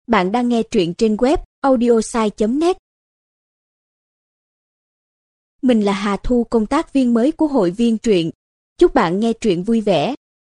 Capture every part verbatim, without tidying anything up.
Bạn đang nghe truyện trên web audiosai chấm net. Mình là Hà Thu, công tác viên mới của hội viên truyện. Chúc bạn nghe truyện vui vẻ.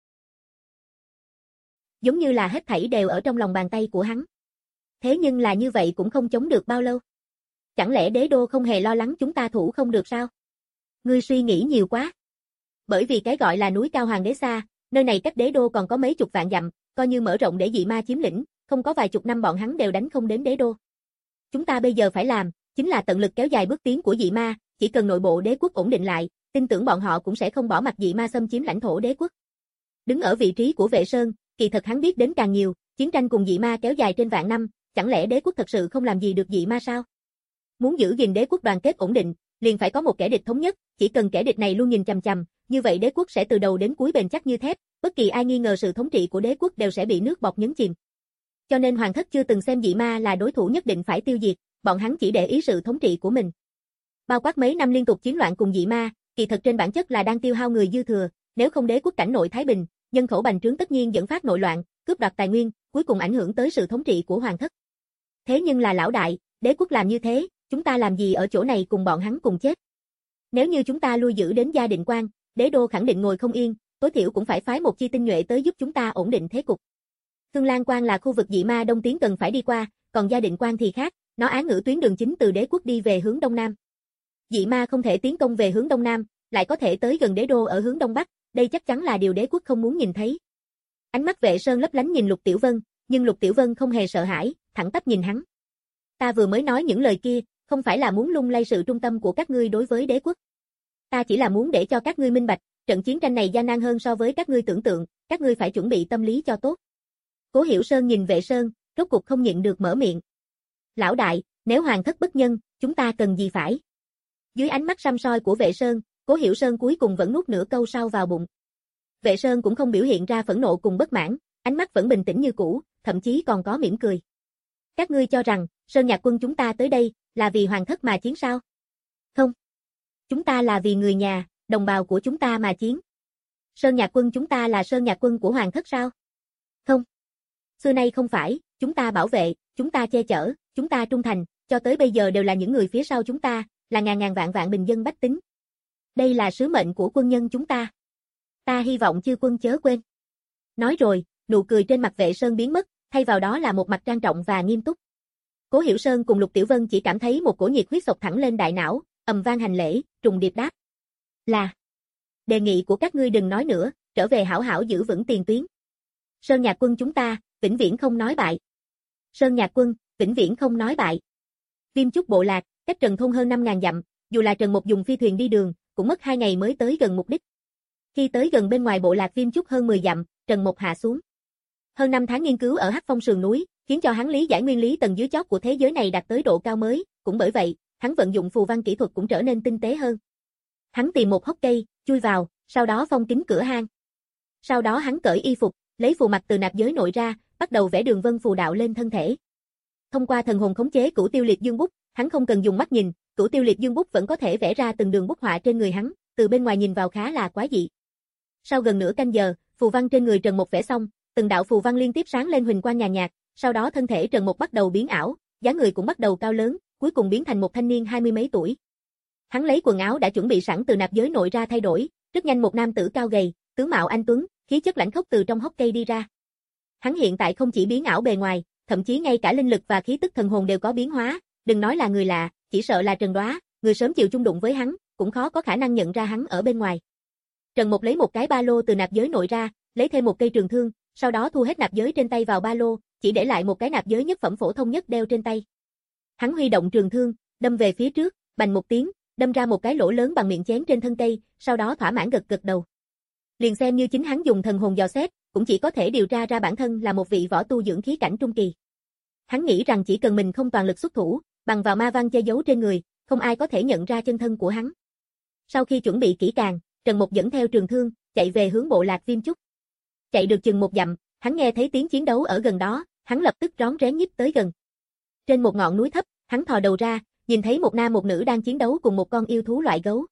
Giống như là hết thảy đều ở trong lòng bàn tay của hắn. Thế nhưng là như vậy cũng không chống được bao lâu. Chẳng lẽ đế đô không hề lo lắng chúng ta thủ không được sao? Ngươi suy nghĩ nhiều quá. Bởi vì cái gọi là núi cao hoàng đế xa, nơi này cách đế đô còn có mấy chục vạn dặm, coi như mở rộng để dị ma chiếm lĩnh, không có vài chục năm bọn hắn đều đánh không đến đế đô. Chúng ta bây giờ phải làm, chính là tận lực kéo dài bước tiến của dị ma, chỉ cần nội bộ đế quốc ổn định lại, tin tưởng bọn họ cũng sẽ không bỏ mặc dị ma xâm chiếm lãnh thổ đế quốc. Đứng ở vị trí của Vệ Sơn, kỳ thật hắn biết đến càng nhiều, chiến tranh cùng dị ma kéo dài trên vạn năm, chẳng lẽ đế quốc thật sự không làm gì được dị ma sao? Muốn giữ gìn đế quốc đoàn kết ổn định, liền phải có một kẻ địch thống nhất, chỉ cần kẻ địch này luôn nhìn chằm chằm, như vậy đế quốc sẽ từ đầu đến cuối bền chắc như thép, bất kỳ ai nghi ngờ sự thống trị của đế quốc đều sẽ bị nước bọt nhấn chìm. Cho nên hoàng thất chưa từng xem dị ma là đối thủ nhất định phải tiêu diệt, bọn hắn chỉ để ý sự thống trị của mình. Bao quát mấy năm liên tục chiến loạn cùng dị ma, kỳ thật trên bản chất là đang tiêu hao người dư thừa, nếu không đế quốc cảnh nội thái bình, nhân khẩu bành trướng tất nhiên dẫn phát nội loạn, cướp đoạt tài nguyên, cuối cùng ảnh hưởng tới sự thống trị của hoàng thất. Thế nhưng là lão đại, đế quốc làm như thế, chúng ta làm gì ở chỗ này cùng bọn hắn cùng chết? Nếu như chúng ta lui giữ đến Gia Định Quan, đế đô khẳng định ngồi không yên, tối thiểu cũng phải phái một chi tinh nhuệ tới giúp chúng ta ổn định thế cục. Thương Lan Quan là khu vực dị ma đông tiến cần phải đi qua, còn Gia Định Quan thì khác, nó án ngữ tuyến đường chính từ đế quốc đi về hướng đông nam. Dị ma không thể tiến công về hướng đông nam, lại có thể tới gần đế đô ở hướng đông bắc, đây chắc chắn là điều đế quốc không muốn nhìn thấy. Ánh mắt Vệ Sơn lấp lánh nhìn Lục Tiểu Vân, nhưng Lục Tiểu Vân không hề sợ hãi, thẳng tắp nhìn hắn. Ta vừa mới nói những lời kia, không phải là muốn lung lay sự trung tâm của các ngươi đối với đế quốc. Ta chỉ là muốn để cho các ngươi minh bạch, trận chiến tranh này gian nan hơn so với các ngươi tưởng tượng, các ngươi phải chuẩn bị tâm lý cho tốt. Cố Hiểu Sơn nhìn Vệ Sơn, rốt cuộc không nhịn được mở miệng. Lão đại, nếu hoàng thất bất nhân, chúng ta cần gì phải? Dưới ánh mắt săm soi của Vệ Sơn, Cố Hiểu Sơn cuối cùng vẫn nuốt nửa câu sau vào bụng. Vệ Sơn cũng không biểu hiện ra phẫn nộ cùng bất mãn, ánh mắt vẫn bình tĩnh như cũ, thậm chí còn có mỉm cười. Các ngươi cho rằng, Sơn Nhạc quân chúng ta tới đây, là vì hoàng thất mà chiến sao? Không. Chúng ta là vì người nhà, đồng bào của chúng ta mà chiến. Sơn Nhạc quân chúng ta là Sơn Nhạc quân của hoàng thất sao? Không. Xưa nay không phải, chúng ta bảo vệ, chúng ta che chở, chúng ta trung thành, cho tới bây giờ đều là những người phía sau chúng ta, là ngàn ngàn vạn vạn bình dân bách tính. Đây là sứ mệnh của quân nhân chúng ta. Ta hy vọng chư quân chớ quên. Nói rồi, nụ cười trên mặt Vệ Sơn biến mất, thay vào đó là một mặt trang trọng và nghiêm túc. Cố Hiểu Sơn cùng Lục Tiểu Vân chỉ cảm thấy một cổ nhiệt huyết sộc thẳng lên đại não, ầm vang hành lễ, trùng điệp đáp. Là. Đề nghị của các ngươi đừng nói nữa, trở về hảo hảo giữ vững tiền tuyến. Sơn Nhạc quân chúng ta, vĩnh viễn không nói bại. Sơn Nhạc quân, vĩnh viễn không nói bại. Viêm Chúc bộ lạc, cách Trần thôn hơn năm ngàn dặm, dù là Trần Mục dùng phi thuyền đi đường, cũng mất hai ngày mới tới gần mục đích. Khi tới gần bên ngoài bộ lạc Viêm Chúc hơn mười dặm, Trần Mục hạ xuống. Hơn năm tháng nghiên cứu ở Hắc Phong sườn núi, khiến cho hắn lý giải nguyên lý tầng dưới chót của thế giới này đạt tới độ cao mới, cũng bởi vậy, hắn vận dụng phù văn kỹ thuật cũng trở nên tinh tế hơn. Hắn tìm một hốc cây, chui vào, sau đó phong kín cửa hang. Sau đó hắn cởi y phục, lấy phù mạch từ nạp giới nội ra, bắt đầu vẽ đường vân phù đạo lên thân thể. Thông qua thần hồn khống chế Cửu Tiêu Liệt Dương bút, hắn không cần dùng mắt nhìn, Cửu Tiêu Liệt Dương bút vẫn có thể vẽ ra từng đường bút họa trên người hắn, từ bên ngoài nhìn vào khá là quái dị. Sau gần nửa canh giờ, phù văn trên người Trần Mục vẽ xong, từng đạo phù văn liên tiếp sáng lên huỳnh quang nhàn nhạt, sau đó thân thể Trần Mục bắt đầu biến ảo, dáng người cũng bắt đầu cao lớn, cuối cùng biến thành một thanh niên hai mươi mấy tuổi. Hắn lấy quần áo đã chuẩn bị sẵn từ nạp giới nội ra thay đổi, rất nhanh một nam tử cao gầy, tướng mạo anh tuấn, khí chất lãnh khốc từ trong hốc cây đi ra. Hắn hiện tại không chỉ biến ảo bề ngoài, thậm chí ngay cả linh lực và khí tức thần hồn đều có biến hóa, đừng nói là người lạ, chỉ sợ là Trần Đóa, người sớm chịu chung đụng với hắn, cũng khó có khả năng nhận ra hắn ở bên ngoài. Trần Mục lấy một cái ba lô từ nạp giới nội ra, lấy thêm một cây trường thương, sau đó thu hết nạp giới trên tay vào ba lô, chỉ để lại một cái nạp giới nhất phẩm phổ thông nhất đeo trên tay. Hắn huy động trường thương, đâm về phía trước, bành một tiếng, đâm ra một cái lỗ lớn bằng miệng chén trên thân cây, sau đó thỏa mãn gật gật đầu. Liền xem như chính hắn dùng thần hồn dò xét, cũng chỉ có thể điều tra ra bản thân là một vị võ tu dưỡng khí cảnh trung kỳ. Hắn nghĩ rằng chỉ cần mình không toàn lực xuất thủ, bằng vào ma văn che giấu trên người, không ai có thể nhận ra chân thân của hắn. Sau khi chuẩn bị kỹ càng, Trần Mục dẫn theo trường thương, chạy về hướng bộ lạc Viêm Chúc. Chạy được chừng một dặm, hắn nghe thấy tiếng chiến đấu ở gần đó, hắn lập tức rón rén nhích tới gần. Trên một ngọn núi thấp, hắn thò đầu ra, nhìn thấy một nam một nữ đang chiến đấu cùng một con yêu thú loại gấu.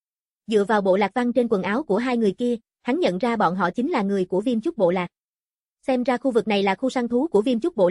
Dựa vào bộ lạc văn trên quần áo của hai người kia, hắn nhận ra bọn họ chính là người của Viêm Chúc bộ lạc. Xem ra khu vực này là khu săn thú của Viêm Chúc bộ lạc,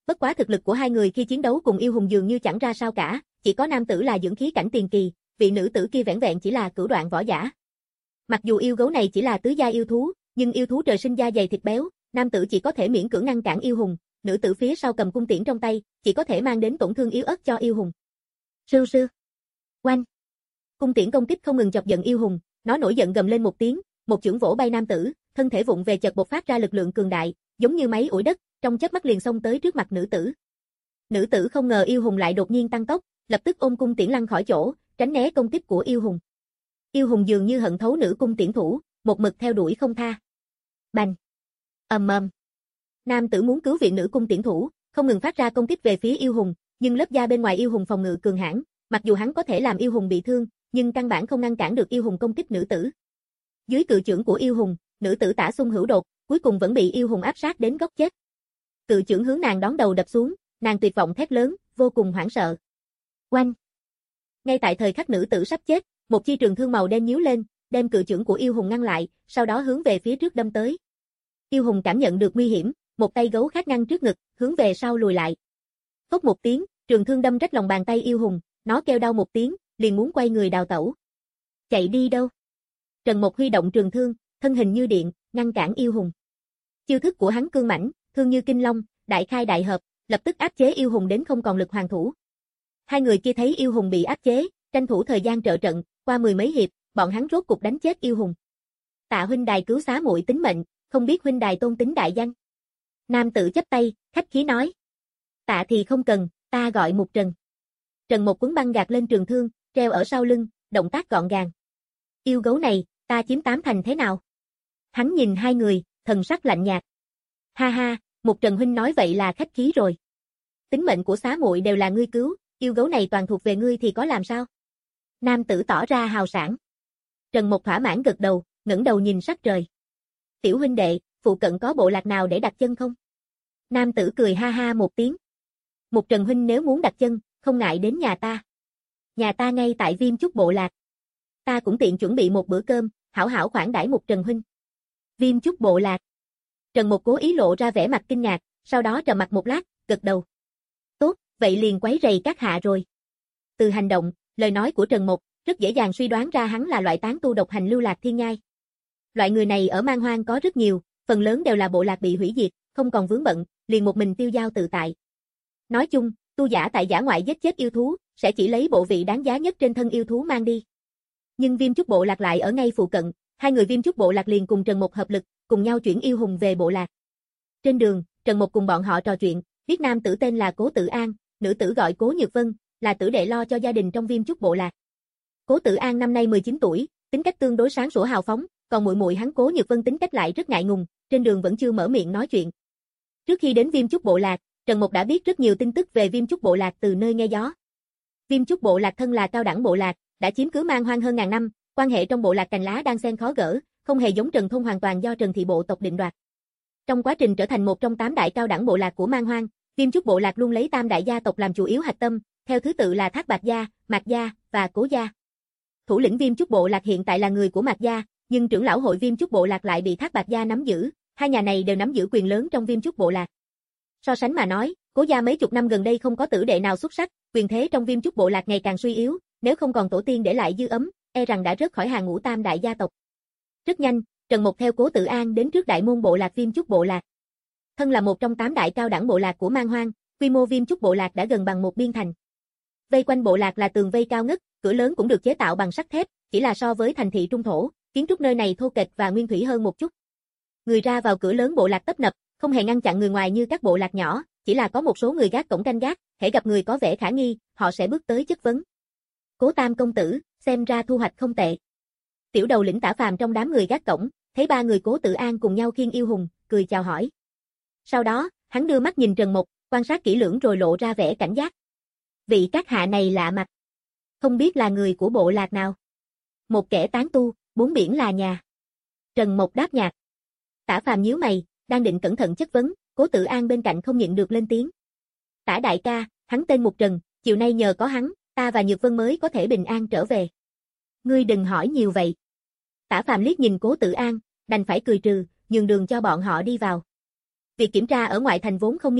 bất quá thực lực của hai người khi chiến đấu cùng yêu hùng dường như chẳng ra sao cả, chỉ có nam tử là dưỡng khí cảnh tiền kỳ, vị nữ tử kia vẻn vẹn chỉ là cửu đoạn võ giả. Mặc dù yêu gấu này chỉ là tứ gia yêu thú, nhưng yêu thú trời sinh da dày thịt béo, nam tử chỉ có thể miễn cưỡng ngăn cản yêu hùng, nữ tử phía sau cầm cung tiễn trong tay, chỉ có thể mang đến tổn thương yếu ớt cho yêu hùng. Sư sư. Oanh. Cung tiễn công kích không ngừng chọc giận yêu hùng, nó nổi giận gầm lên một tiếng, một chưởng vỗ bay nam tử, thân thể vụng về chợt bộc phát ra lực lượng cường đại, giống như máy ủi đất, trong chớp mắt liền xông tới trước mặt nữ tử. Nữ tử không ngờ yêu hùng lại đột nhiên tăng tốc, lập tức ôm cung tiễn lăn khỏi chỗ, tránh né công kích của yêu hùng. Yêu hùng dường như hận thấu nữ cung tiễn thủ, một mực theo đuổi không tha. Bành. Ầm ầm. Nam tử muốn cứu viện nữ cung tiễn thủ, không ngừng phát ra công kích về phía yêu hùng, nhưng lớp da bên ngoài yêu hùng phòng ngự cường hãn, mặc dù hắn có thể làm yêu hùng bị thương, nhưng căn bản không ngăn cản được yêu hùng công kích nữ tử. Dưới cự chưởng của yêu hùng, nữ tử tả xung hữu đột, cuối cùng vẫn bị yêu hùng áp sát đến góc chết. Cự chưởng hướng nàng đón đầu đập xuống, nàng tuyệt vọng thét lớn, vô cùng hoảng sợ. Oanh! Ngay tại thời khắc nữ tử sắp chết, một chi trường thương màu đen nhíu lên, đem cự chưởng của yêu hùng ngăn lại, sau đó hướng về phía trước đâm tới. Yêu hùng cảm nhận được nguy hiểm, một tay gấu khác ngăn trước ngực, hướng về sau lùi lại. Phốc một tiếng, trường thương đâm rách lòng bàn tay yêu hùng, nó kêu đau một tiếng, liền muốn quay người đào tẩu. Chạy đi đâu? Trần Mộc huy động trường thương, thân hình như điện, ngăn cản yêu hùng. Chiêu thức của hắn cương mãnh, thương như kinh long, đại khai đại hợp, lập tức áp chế yêu hùng đến không còn lực hoàn thủ. Hai người kia thấy yêu hùng bị áp chế, tranh thủ thời gian trợ trận, qua mười mấy hiệp, bọn hắn rốt cục đánh chết yêu hùng. Tạ huynh đài cứu xá muội tính mệnh, không biết huynh đài tôn tính đại danh. Nam tử chắp tay, khách khí nói. Tạ thì không cần, ta gọi Mục Trần. Trần Mộc quấn băng gạt lên trường thương, treo ở sau lưng, động tác gọn gàng. Yêu gấu này, ta chiếm tám thành thế nào? Hắn nhìn hai người, thần sắc lạnh nhạt. Ha ha, Mục Trần huynh nói vậy là khách khí rồi. Tính mệnh của xá muội đều là ngươi cứu, yêu gấu này toàn thuộc về ngươi thì có làm sao? Nam tử tỏ ra hào sảng. Trần Mộc thỏa mãn gật đầu, ngẩng đầu nhìn sắc trời. Tiểu huynh đệ, phụ cận có bộ lạc nào để đặt chân không? Nam tử cười ha ha một tiếng. Mục Trần huynh nếu muốn đặt chân, không ngại đến nhà ta. Nhà ta ngay tại Viêm Chúc bộ lạc. Ta cũng tiện chuẩn bị một bữa cơm, hảo hảo khoản đãi Mục Trần huynh. Viêm Chúc bộ lạc. Trần Mộc cố ý lộ ra vẻ mặt kinh ngạc, sau đó trầm mặc một lát, gật đầu. Tốt, vậy liền quấy rầy các hạ rồi. Từ hành động, lời nói của Trần Mộc, rất dễ dàng suy đoán ra hắn là loại tán tu độc hành lưu lạc thiên nhai. Loại người này ở Man Hoang có rất nhiều, phần lớn đều là bộ lạc bị hủy diệt, không còn vướng bận, liền một mình tiêu dao tự tại. Nói chung, tu giả tại dã ngoại giết chết yêu thú, sẽ chỉ lấy bộ vị đáng giá nhất trên thân yêu thú mang đi. Nhưng Viêm Chúc bộ lạc lại ở ngay phụ cận, hai người Viêm Chúc bộ lạc liền cùng Trần Mộc hợp lực, cùng nhau chuyển yêu hùng về bộ lạc. Trên đường, Trần Mộc cùng bọn họ trò chuyện, biết nam tử tên là Cố Tử An, nữ tử gọi Cố Nhược Vân, là tử đệ lo cho gia đình trong Viêm Chúc bộ lạc. Cố Tử An năm nay mười chín tuổi, tính cách tương đối sáng sủa hào phóng, còn muội muội hắn Cố Nhược Vân tính cách lại rất ngại ngùng, trên đường vẫn chưa mở miệng nói chuyện. Trước khi đến Viêm Chúc bộ lạc, Trần Mộc đã biết rất nhiều tin tức về Viêm Chúc bộ lạc từ nơi nghe gió. Viêm Chúc bộ lạc thân là cao đẳng bộ lạc, đã chiếm cứ Man Hoang hơn ngàn năm, quan hệ trong bộ lạc cành lá đang xen khó gỡ, không hề giống Trần thôn hoàn toàn do Trần thị bộ tộc định đoạt. Trong quá trình trở thành một trong tám đại cao đẳng bộ lạc của Man Hoang, Viêm Chúc bộ lạc luôn lấy tam đại gia tộc làm chủ yếu hạch tâm, theo thứ tự là Thác Bạt gia, Mạc gia và Cố gia. Thủ lĩnh Viêm Chúc bộ lạc hiện tại là người của Mạc gia, nhưng trưởng lão hội Viêm Chúc bộ lạc lại bị Thác Bạt gia nắm giữ, hai nhà này đều nắm giữ quyền lớn trong Viêm Chúc bộ lạc. So sánh mà nói, Cố gia mấy chục năm gần đây không có tử đệ nào xuất sắc, quyền thế trong Viêm Chúc bộ lạc ngày càng suy yếu, nếu không còn tổ tiên để lại dư ấm, e rằng đã rớt khỏi hàng ngũ tam đại gia tộc. Rất nhanh, Trần Mộc theo Cố Tử An đến trước đại môn bộ lạc Viêm Chúc bộ lạc. Thân là một trong tám đại cao đẳng bộ lạc của Man Hoang, quy mô Viêm Chúc bộ lạc đã gần bằng một biên thành. Vây quanh bộ lạc là tường vây cao ngất, cửa lớn cũng được chế tạo bằng sắt thép, chỉ là so với thành thị trung thổ, kiến trúc nơi này thô kệch và nguyên thủy hơn một chút. Người ra vào cửa lớn bộ lạc tấp nập, không hề ngăn chặn người ngoài như các bộ lạc nhỏ, chỉ là có một số người gác cổng canh gác, hễ gặp người có vẻ khả nghi, họ sẽ bước tới chất vấn. Cố Tam công tử, xem ra thu hoạch không tệ. Tiểu đầu lĩnh Tả Phàm trong đám người gác cổng, thấy ba người Cố Tử An cùng nhau khiêng yêu hùng, cười chào hỏi. Sau đó, hắn đưa mắt nhìn Trần Mộc, quan sát kỹ lưỡng rồi lộ ra vẻ cảnh giác. Vị các hạ này lạ mặt, không biết là người của bộ lạc nào. Một kẻ tán tu, bốn biển là nhà. Trần Mộc đáp nhạt. Tả Phàm nhíu mày, đang định cẩn thận chất vấn, Cố Tử An bên cạnh không nhịn được lên tiếng. Tả đại ca, hắn tên Mục Trần, chiều nay nhờ có hắn, ta và Nhược Vân mới có thể bình an trở về. Ngươi đừng hỏi nhiều vậy. Tả Phàm liếc nhìn Cố Tử An, đành phải cười trừ, nhường đường cho bọn họ đi vào. Việc kiểm tra ở ngoại thành vốn không nghiêm ngặt,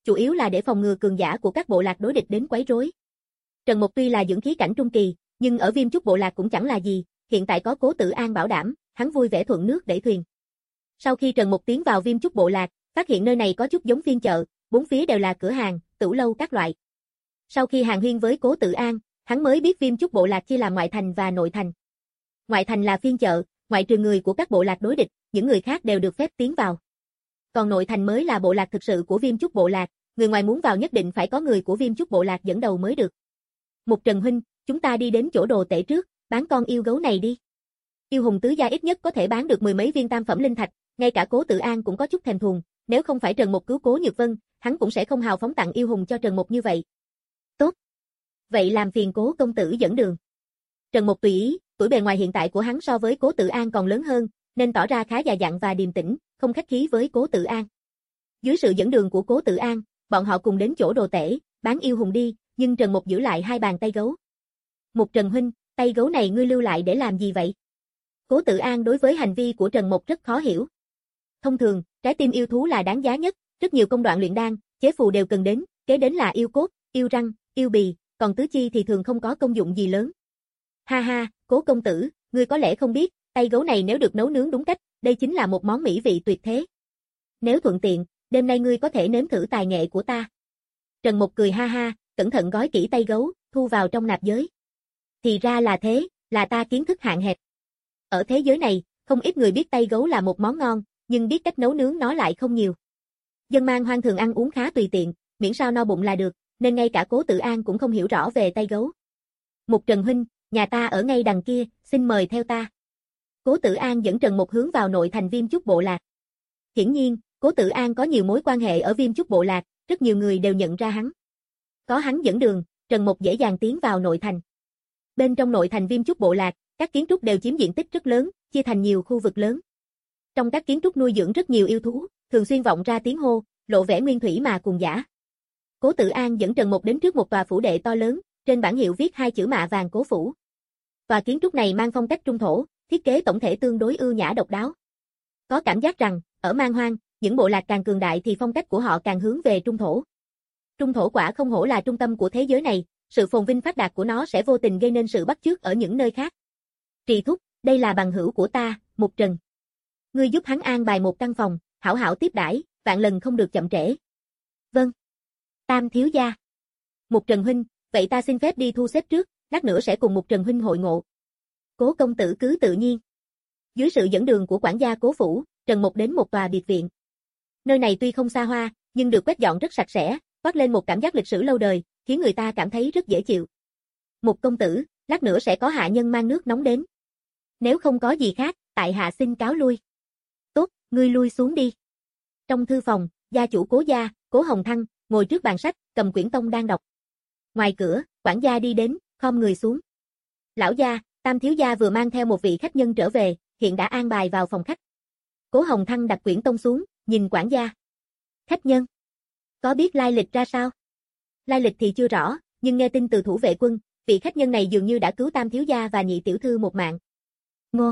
chủ yếu là để phòng ngừa cường giả của các bộ lạc đối địch đến quấy rối. Trần Mục tuy là dưỡng khí cảnh trung kỳ, nhưng ở Viêm Chúc bộ lạc cũng chẳng là gì, hiện tại có Cố Tử An bảo đảm, hắn vui vẻ thuận nước đẩy thuyền. Sau khi Trần Mục tiến vào Viêm Chúc bộ lạc, phát hiện nơi này có chút giống phiên chợ, bốn phía đều là cửa hàng, tửu lâu các loại. Sau khi hàn huyên với Cố Tử An, hắn mới biết Viêm Chúc bộ lạc chia làm ngoại thành và nội thành. Ngoại thành là phiên chợ, ngoại trừ người của các bộ lạc đối địch, những người khác đều được phép tiến vào. Còn nội thành mới là bộ lạc thực sự của Viêm Chúc bộ lạc, người ngoài muốn vào nhất định phải có người của Viêm Chúc bộ lạc dẫn đầu mới được. Mục Trần huynh, chúng ta đi đến chỗ đồ tể trước, bán con yêu gấu này đi. Yêu hùng tứ gia ít nhất có thể bán được mười mấy viên tam phẩm linh thạch, ngay cả Cố Tử An cũng có chút thèm thuồng, nếu không phải Trần Mục cứu Cố Nhược Vân, hắn cũng sẽ không hào phóng tặng yêu hùng cho Trần Mục như vậy. Tốt. Vậy làm phiền Cố công tử dẫn đường. Trần Mục tùy ý, tuổi bề ngoài hiện tại của hắn so với Cố Tử An còn lớn hơn, nên tỏ ra khá già dặn và điềm tĩnh, không khách khí với Cố Tử An. Dưới sự dẫn đường của Cố Tử An, bọn họ cùng đến chỗ đồ tể, bán yêu hùng đi, nhưng Trần Mục giữ lại hai bàn tay gấu. Mục Trần huynh, tay gấu này ngươi lưu lại để làm gì vậy? Cố Tử An đối với hành vi của Trần Mục rất khó hiểu. Thông thường, trái tim yêu thú là đáng giá nhất, rất nhiều công đoạn luyện đan, chế phù đều cần đến, kế đến là yêu cốt, yêu răng, yêu bì, còn tứ chi thì thường không có công dụng gì lớn. Ha ha, Cố công tử, ngươi có lẽ không biết, tay gấu này nếu được nấu nướng đúng cách, đây chính là một món mỹ vị tuyệt thế. Nếu thuận tiện, đêm nay ngươi có thể nếm thử tài nghệ của ta. Trần Mục cười ha ha, cẩn thận gói kỹ tay gấu, thu vào trong nạp giới. Thì ra là thế, là ta kiến thức hạn hẹp. Ở thế giới này, không ít người biết tay gấu là một món ngon, nhưng biết cách nấu nướng nó lại không nhiều. Dân man hoang thường ăn uống khá tùy tiện, miễn sao no bụng là được, nên ngay cả Cố Tử An cũng không hiểu rõ về tay gấu. Mục Trần huynh, nhà ta ở ngay đằng kia, xin mời theo ta. Cố Tử An dẫn Trần Mục hướng vào nội thành Viêm Chúc bộ lạc. Hiển nhiên, Cố Tử An có nhiều mối quan hệ ở Viêm Chúc bộ lạc, rất nhiều người đều nhận ra hắn. Có hắn dẫn đường, Trần Mục dễ dàng tiến vào nội thành. Bên trong nội thành Viêm Chúc bộ lạc, các kiến trúc đều chiếm diện tích rất lớn, chia thành nhiều khu vực lớn. Trong các kiến trúc nuôi dưỡng rất nhiều yêu thú, thường xuyên vọng ra tiếng hô, lộ vẻ nguyên thủy mà cuồng dã. Cố Tử An dẫn Trần Mục đến trước một tòa phủ đệ to lớn, trên bảng hiệu viết hai chữ mạ vàng Cố phủ. Tòa kiến trúc này mang phong cách trung thổ, thiết kế tổng thể tương đối ưu nhã độc đáo. Có cảm giác rằng, ở man hoang, những bộ lạc càng cường đại thì phong cách của họ càng hướng về trung thổ. Trung thổ quả không hổ là trung tâm của thế giới này, sự phồn vinh phát đạt của nó sẽ vô tình gây nên sự bắt chước ở những nơi khác. Trì thúc, đây là bằng hữu của ta, Mục Trần. Ngươi giúp hắn an bài một căn phòng, hảo hảo tiếp đãi, vạn lần không được chậm trễ. Vâng. Tam thiếu gia. Mục Trần huynh, vậy ta xin phép đi thu xếp trước, lát nữa sẽ cùng Mục Trần huynh hội ngộ. Cố công tử cứ tự nhiên. Dưới sự dẫn đường của quản gia Cố phủ, Trần Mục đến một tòa biệt viện. Nơi này tuy không xa hoa, nhưng được quét dọn rất sạch sẽ, toát lên một cảm giác lịch sử lâu đời, khiến người ta cảm thấy rất dễ chịu. Mục công tử, lát nữa sẽ có hạ nhân mang nước nóng đến. Nếu không có gì khác, tại hạ xin cáo lui. Tốt, ngươi lui xuống đi. Trong thư phòng, gia chủ Cố gia, Cố Hồng Thăng, ngồi trước bàn sách, cầm quyển tông đang đọc. Ngoài cửa, quản gia đi đến, khom người xuống. Lão gia, Tam thiếu gia vừa mang theo một vị khách nhân trở về, hiện đã an bài vào phòng khách. Cố Hồng Thăng đặt quyển tông xuống, nhìn quản gia. Khách nhân? Có biết lai lịch ra sao? Lai lịch thì chưa rõ, nhưng nghe tin từ thủ vệ quân, vị khách nhân này dường như đã cứu Tam thiếu gia và nhị tiểu thư một mạng. Ngô.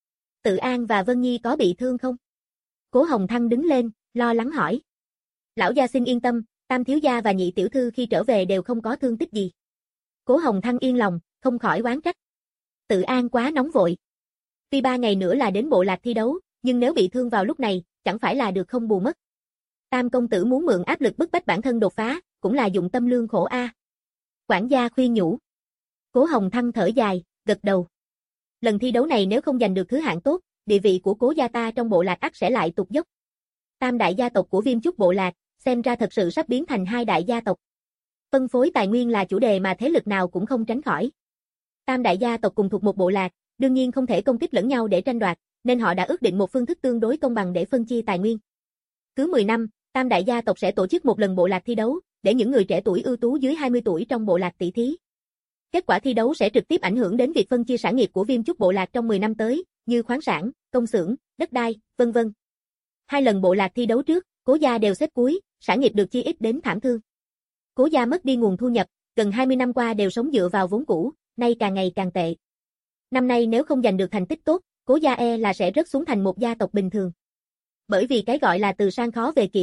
Tự An và Vân Nhi có bị thương không? Cố Hồng Thăng đứng lên, lo lắng hỏi. Lão gia xin yên tâm, Tam thiếu gia và nhị tiểu thư khi trở về đều không có thương tích gì. Cố Hồng Thăng yên lòng, không khỏi oán trách. Tự An quá nóng vội. Tuy ba ngày nữa là đến bộ lạc thi đấu, nhưng nếu bị thương vào lúc này, chẳng phải là được không bù mất. Tam công tử muốn mượn áp lực bức bách bản thân đột phá, cũng là dụng tâm lương khổ a. Quản gia khuyên nhủ. Cố Hồng Thăng thở dài, gật đầu. Lần thi đấu này nếu không giành được thứ hạng tốt, địa vị của Cố gia ta trong bộ lạc ắt sẽ lại tụt dốc. Tam đại gia tộc của Viêm Chúc bộ lạc, xem ra thật sự sắp biến thành hai đại gia tộc. Phân phối tài nguyên là chủ đề mà thế lực nào cũng không tránh khỏi. Tam đại gia tộc cùng thuộc một bộ lạc, đương nhiên không thể công kích lẫn nhau để tranh đoạt, nên họ đã ước định một phương thức tương đối công bằng để phân chia tài nguyên. Cứ mười năm, Tam đại gia tộc sẽ tổ chức một lần bộ lạc thi đấu, để những người trẻ tuổi ưu tú dưới hai mươi tuổi trong bộ lạc tỷ thí. Kết quả thi đấu sẽ trực tiếp ảnh hưởng đến việc phân chia sản nghiệp của Viêm Chúc bộ lạc trong mười năm tới, như khoáng sản, công xưởng, đất đai, vân vân. Hai lần bộ lạc thi đấu trước, Cố gia đều xếp cuối, sản nghiệp được chia ít đến thảm thương. Cố gia mất đi nguồn thu nhập, gần hai mươi năm qua đều sống dựa vào vốn cũ, nay càng ngày càng tệ. Năm nay nếu không giành được thành tích tốt, Cố gia e là sẽ rớt xuống thành một gia tộc bình thường. Bởi vì cái gọi là từ sang khó về kiệm,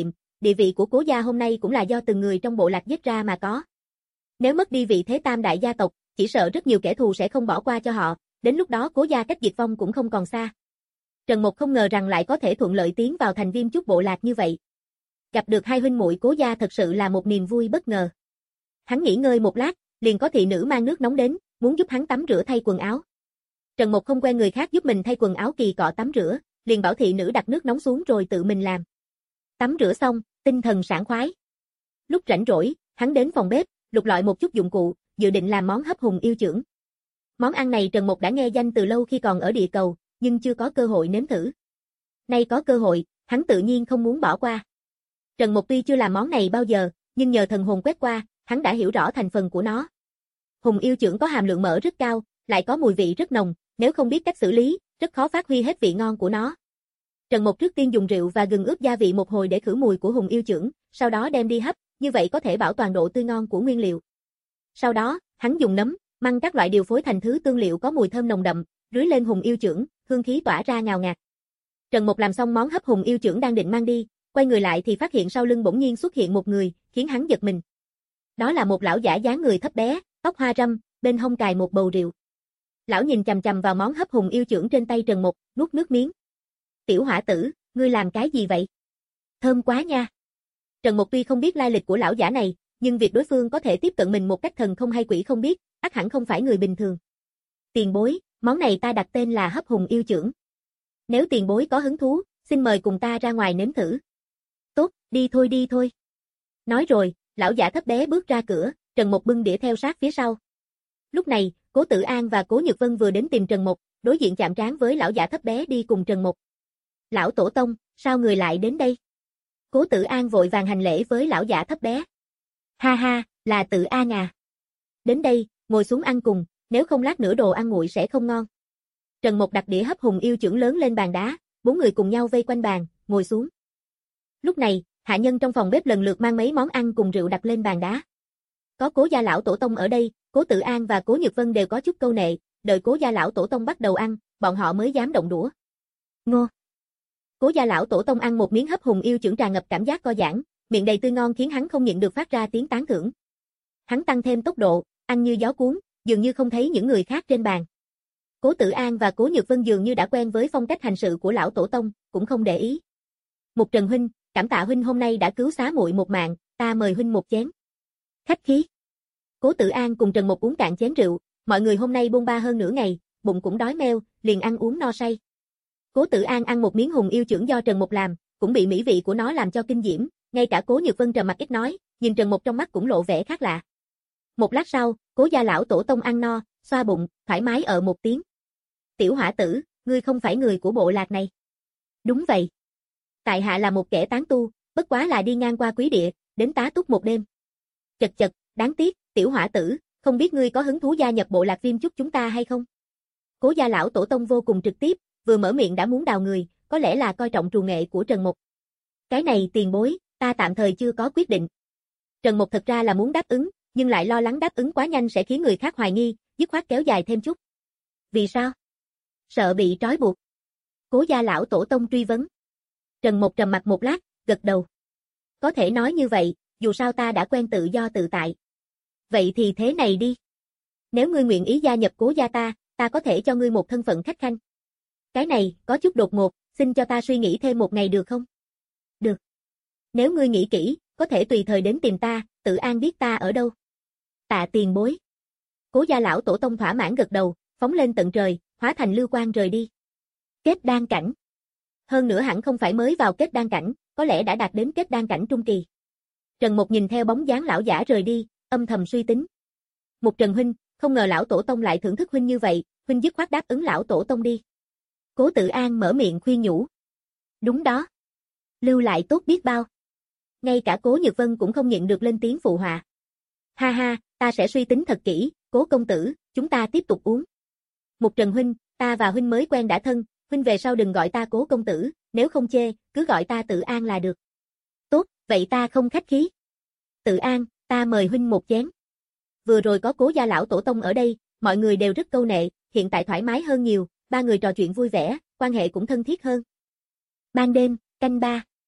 địa vị của Cố gia hôm nay cũng là do từng người trong bộ lạc giết ra mà có. Nếu mất đi vị thế tam đại gia tộc, chỉ sợ rất nhiều kẻ thù sẽ không bỏ qua cho họ, đến lúc đó Cố gia cách diệt vong cũng không còn xa. Trần Mục không ngờ rằng lại có thể thuận lợi tiến vào thành Viêm Chúc bộ lạc như vậy. Gặp được hai huynh muội Cố gia thật sự là một niềm vui bất ngờ. Hắn nghỉ ngơi một lát, liền có thị nữ mang nước nóng đến, muốn giúp hắn tắm rửa thay quần áo. Trần Mục không quen người khác giúp mình thay quần áo kỳ cọ tắm rửa, liền bảo thị nữ đặt nước nóng xuống rồi tự mình làm. Tắm rửa xong, tinh thần sảng khoái. Lúc rảnh rỗi, hắn đến phòng bếp, lục lọi một chút dụng cụ, dự định làm món hấp hùng yêu chưởng. Món ăn này Trần Mục đã nghe danh từ lâu khi còn ở địa cầu, nhưng chưa có cơ hội nếm thử. Nay có cơ hội, hắn tự nhiên không muốn bỏ qua. Trần Mục tuy chưa làm món này bao giờ, nhưng nhờ thần hồn quét qua, hắn đã hiểu rõ thành phần của nó. Hùng yêu chưởng có hàm lượng mỡ rất cao, lại có mùi vị rất nồng, nếu không biết cách xử lý, rất khó phát huy hết vị ngon của nó. Trần Mục trước tiên dùng rượu và gừng ướp gia vị một hồi để khử mùi của hùng yêu chưởng, sau đó đem đi hấp, như vậy có thể bảo toàn độ tươi ngon của nguyên liệu. Sau đó, hắn dùng nấm, măng các loại điều phối thành thứ tương liệu có mùi thơm nồng đậm, rưới lên hùng yêu chưởng, hương khí tỏa ra ngào ngạt. Trần Mục làm xong món hấp hùng yêu chưởng đang định mang đi, quay người lại thì phát hiện sau lưng bỗng nhiên xuất hiện một người, khiến hắn giật mình. Đó là một lão giả dáng người thấp bé, tóc hoa râm, bên hông cài một bầu rượu. Lão nhìn chằm chằm vào món hấp hùng yêu chưởng trên tay Trần Mục, nuốt nước miếng. "Tiểu hỏa tử, ngươi làm cái gì vậy? Thơm quá nha." Trần Mục tuy không biết lai lịch của lão giả này, nhưng việc đối phương có thể tiếp cận mình một cách thần không hay quỷ không biết, ắt hẳn không phải người bình thường. "Tiền bối, món này ta đặt tên là hấp hùng yêu chưởng. Nếu tiền bối có hứng thú, xin mời cùng ta ra ngoài nếm thử." "Tốt, đi thôi đi thôi." Nói rồi, lão giả thấp bé bước ra cửa, Trần Mục bưng đĩa theo sát phía sau. Lúc này, Cố Tử An và Cố Nhược Vân vừa đến tìm Trần Mục, đối diện chạm trán với lão giả thấp bé đi cùng Trần Mục. "Lão tổ tông, sao người lại đến đây?" Cố Tử An vội vàng hành lễ với lão giả thấp bé. "Ha ha, là Tử An à. Đến đây, ngồi xuống ăn cùng, nếu không lát nữa đồ ăn nguội sẽ không ngon." Trần Mục đặt đĩa hấp hùng yêu chưởng lớn lên bàn đá, bốn người cùng nhau vây quanh bàn, ngồi xuống. Lúc này, hạ nhân trong phòng bếp lần lượt mang mấy món ăn cùng rượu đặt lên bàn đá. Có Cố gia lão tổ tông ở đây, Cố Tử An và Cố Nhược Vân đều có chút câu nệ, đợi Cố gia lão tổ tông bắt đầu ăn, bọn họ mới dám động đũa. Ngô. Cố gia lão tổ tông ăn một miếng hấp hùng yêu chưởng tràn ngập cảm giác co giãn, miệng đầy tươi ngon khiến hắn không nhịn được phát ra tiếng tán thưởng. Hắn tăng thêm tốc độ, ăn như gió cuốn, dường như không thấy những người khác trên bàn. Cố Tử An và Cố Nhược Vân dường như đã quen với phong cách hành sự của lão tổ tông, cũng không để ý. "Mục Trần huynh, cảm tạ huynh hôm nay đã cứu xá muội một mạng, ta mời huynh một chén." "Khách khí." Cố Tử An cùng Trần Mục uống cạn chén rượu, mọi người hôm nay bôn ba hơn nửa ngày, bụng cũng đói meo, liền ăn uống no say. Cố Tử An ăn một miếng hùng yêu chưởng do Trần Mục làm, cũng bị mỹ vị của nó làm cho kinh diễm, ngay cả Cố Nhược Vân trầm mặc ít nói, nhìn Trần Mục trong mắt cũng lộ vẻ khác lạ. Một lát sau, Cố gia lão tổ tông ăn no, xoa bụng, thoải mái ở một tiếng. "Tiểu hỏa tử, ngươi không phải người của bộ lạc này." "Đúng vậy. Tại hạ là một kẻ tán tu, bất quá là đi ngang qua quý địa, đến tá túc một đêm." "Chật chật, đáng tiếc, tiểu hỏa tử, không biết ngươi có hứng thú gia nhập bộ lạc Viêm Chúc chúng ta hay không?" Cố gia lão tổ tông vô cùng trực tiếp, vừa mở miệng đã muốn đào người, có lẽ là coi trọng trù nghệ của Trần Mục. "Cái này tiền bối, ta tạm thời chưa có quyết định." Trần Mục thật ra là muốn đáp ứng, nhưng lại lo lắng đáp ứng quá nhanh sẽ khiến người khác hoài nghi, dứt khoát kéo dài thêm chút. "Vì sao?" "Sợ bị trói buộc." Cố gia lão tổ tông truy vấn. Trần Mục trầm mặc một lát, gật đầu. "Có thể nói như vậy, dù sao ta đã quen tự do tự tại. Vậy thì thế này đi. Nếu ngươi nguyện ý gia nhập Cố gia ta, ta có thể cho ngươi một thân phận khách khanh." "Cái này, có chút đột ngột, xin cho ta suy nghĩ thêm một ngày được không?" "Được. Nếu ngươi nghĩ kỹ, có thể tùy thời đến tìm ta, Tử An biết ta ở đâu." "Tạ tiền bối." Cố gia lão tổ tông thỏa mãn gật đầu, phóng lên tận trời, hóa thành lưu quang rời đi. Kết đan cảnh. Hơn nữa hẳn không phải mới vào kết đan cảnh, có lẽ đã đạt đến kết đan cảnh trung kỳ. Trần Mục nhìn theo bóng dáng lão giả rời đi, âm thầm suy tính. "Mục Trần huynh, không ngờ lão tổ tông lại thưởng thức huynh như vậy, huynh dứt khoát đáp ứng lão tổ tông đi." Cố Tử An mở miệng khuyên nhủ. "Đúng đó. Lưu lại tốt biết bao." Ngay cả Cố Nhược Vân cũng không nhịn được lên tiếng phụ họa. "Ha ha, ta sẽ suy tính thật kỹ, Cố công tử, chúng ta tiếp tục uống." "Mục Trần huynh, ta và huynh mới quen đã thân, huynh về sau đừng gọi ta Cố công tử, nếu không chê, cứ gọi ta Tử An là được." "Tốt, vậy ta không khách khí." "Tử An, ta mời huynh một chén." Vừa rồi có Cố gia lão tổ tông ở đây, mọi người đều rất câu nệ, hiện tại thoải mái hơn nhiều, ba người trò chuyện vui vẻ, quan hệ cũng thân thiết hơn. Ban đêm, canh ba.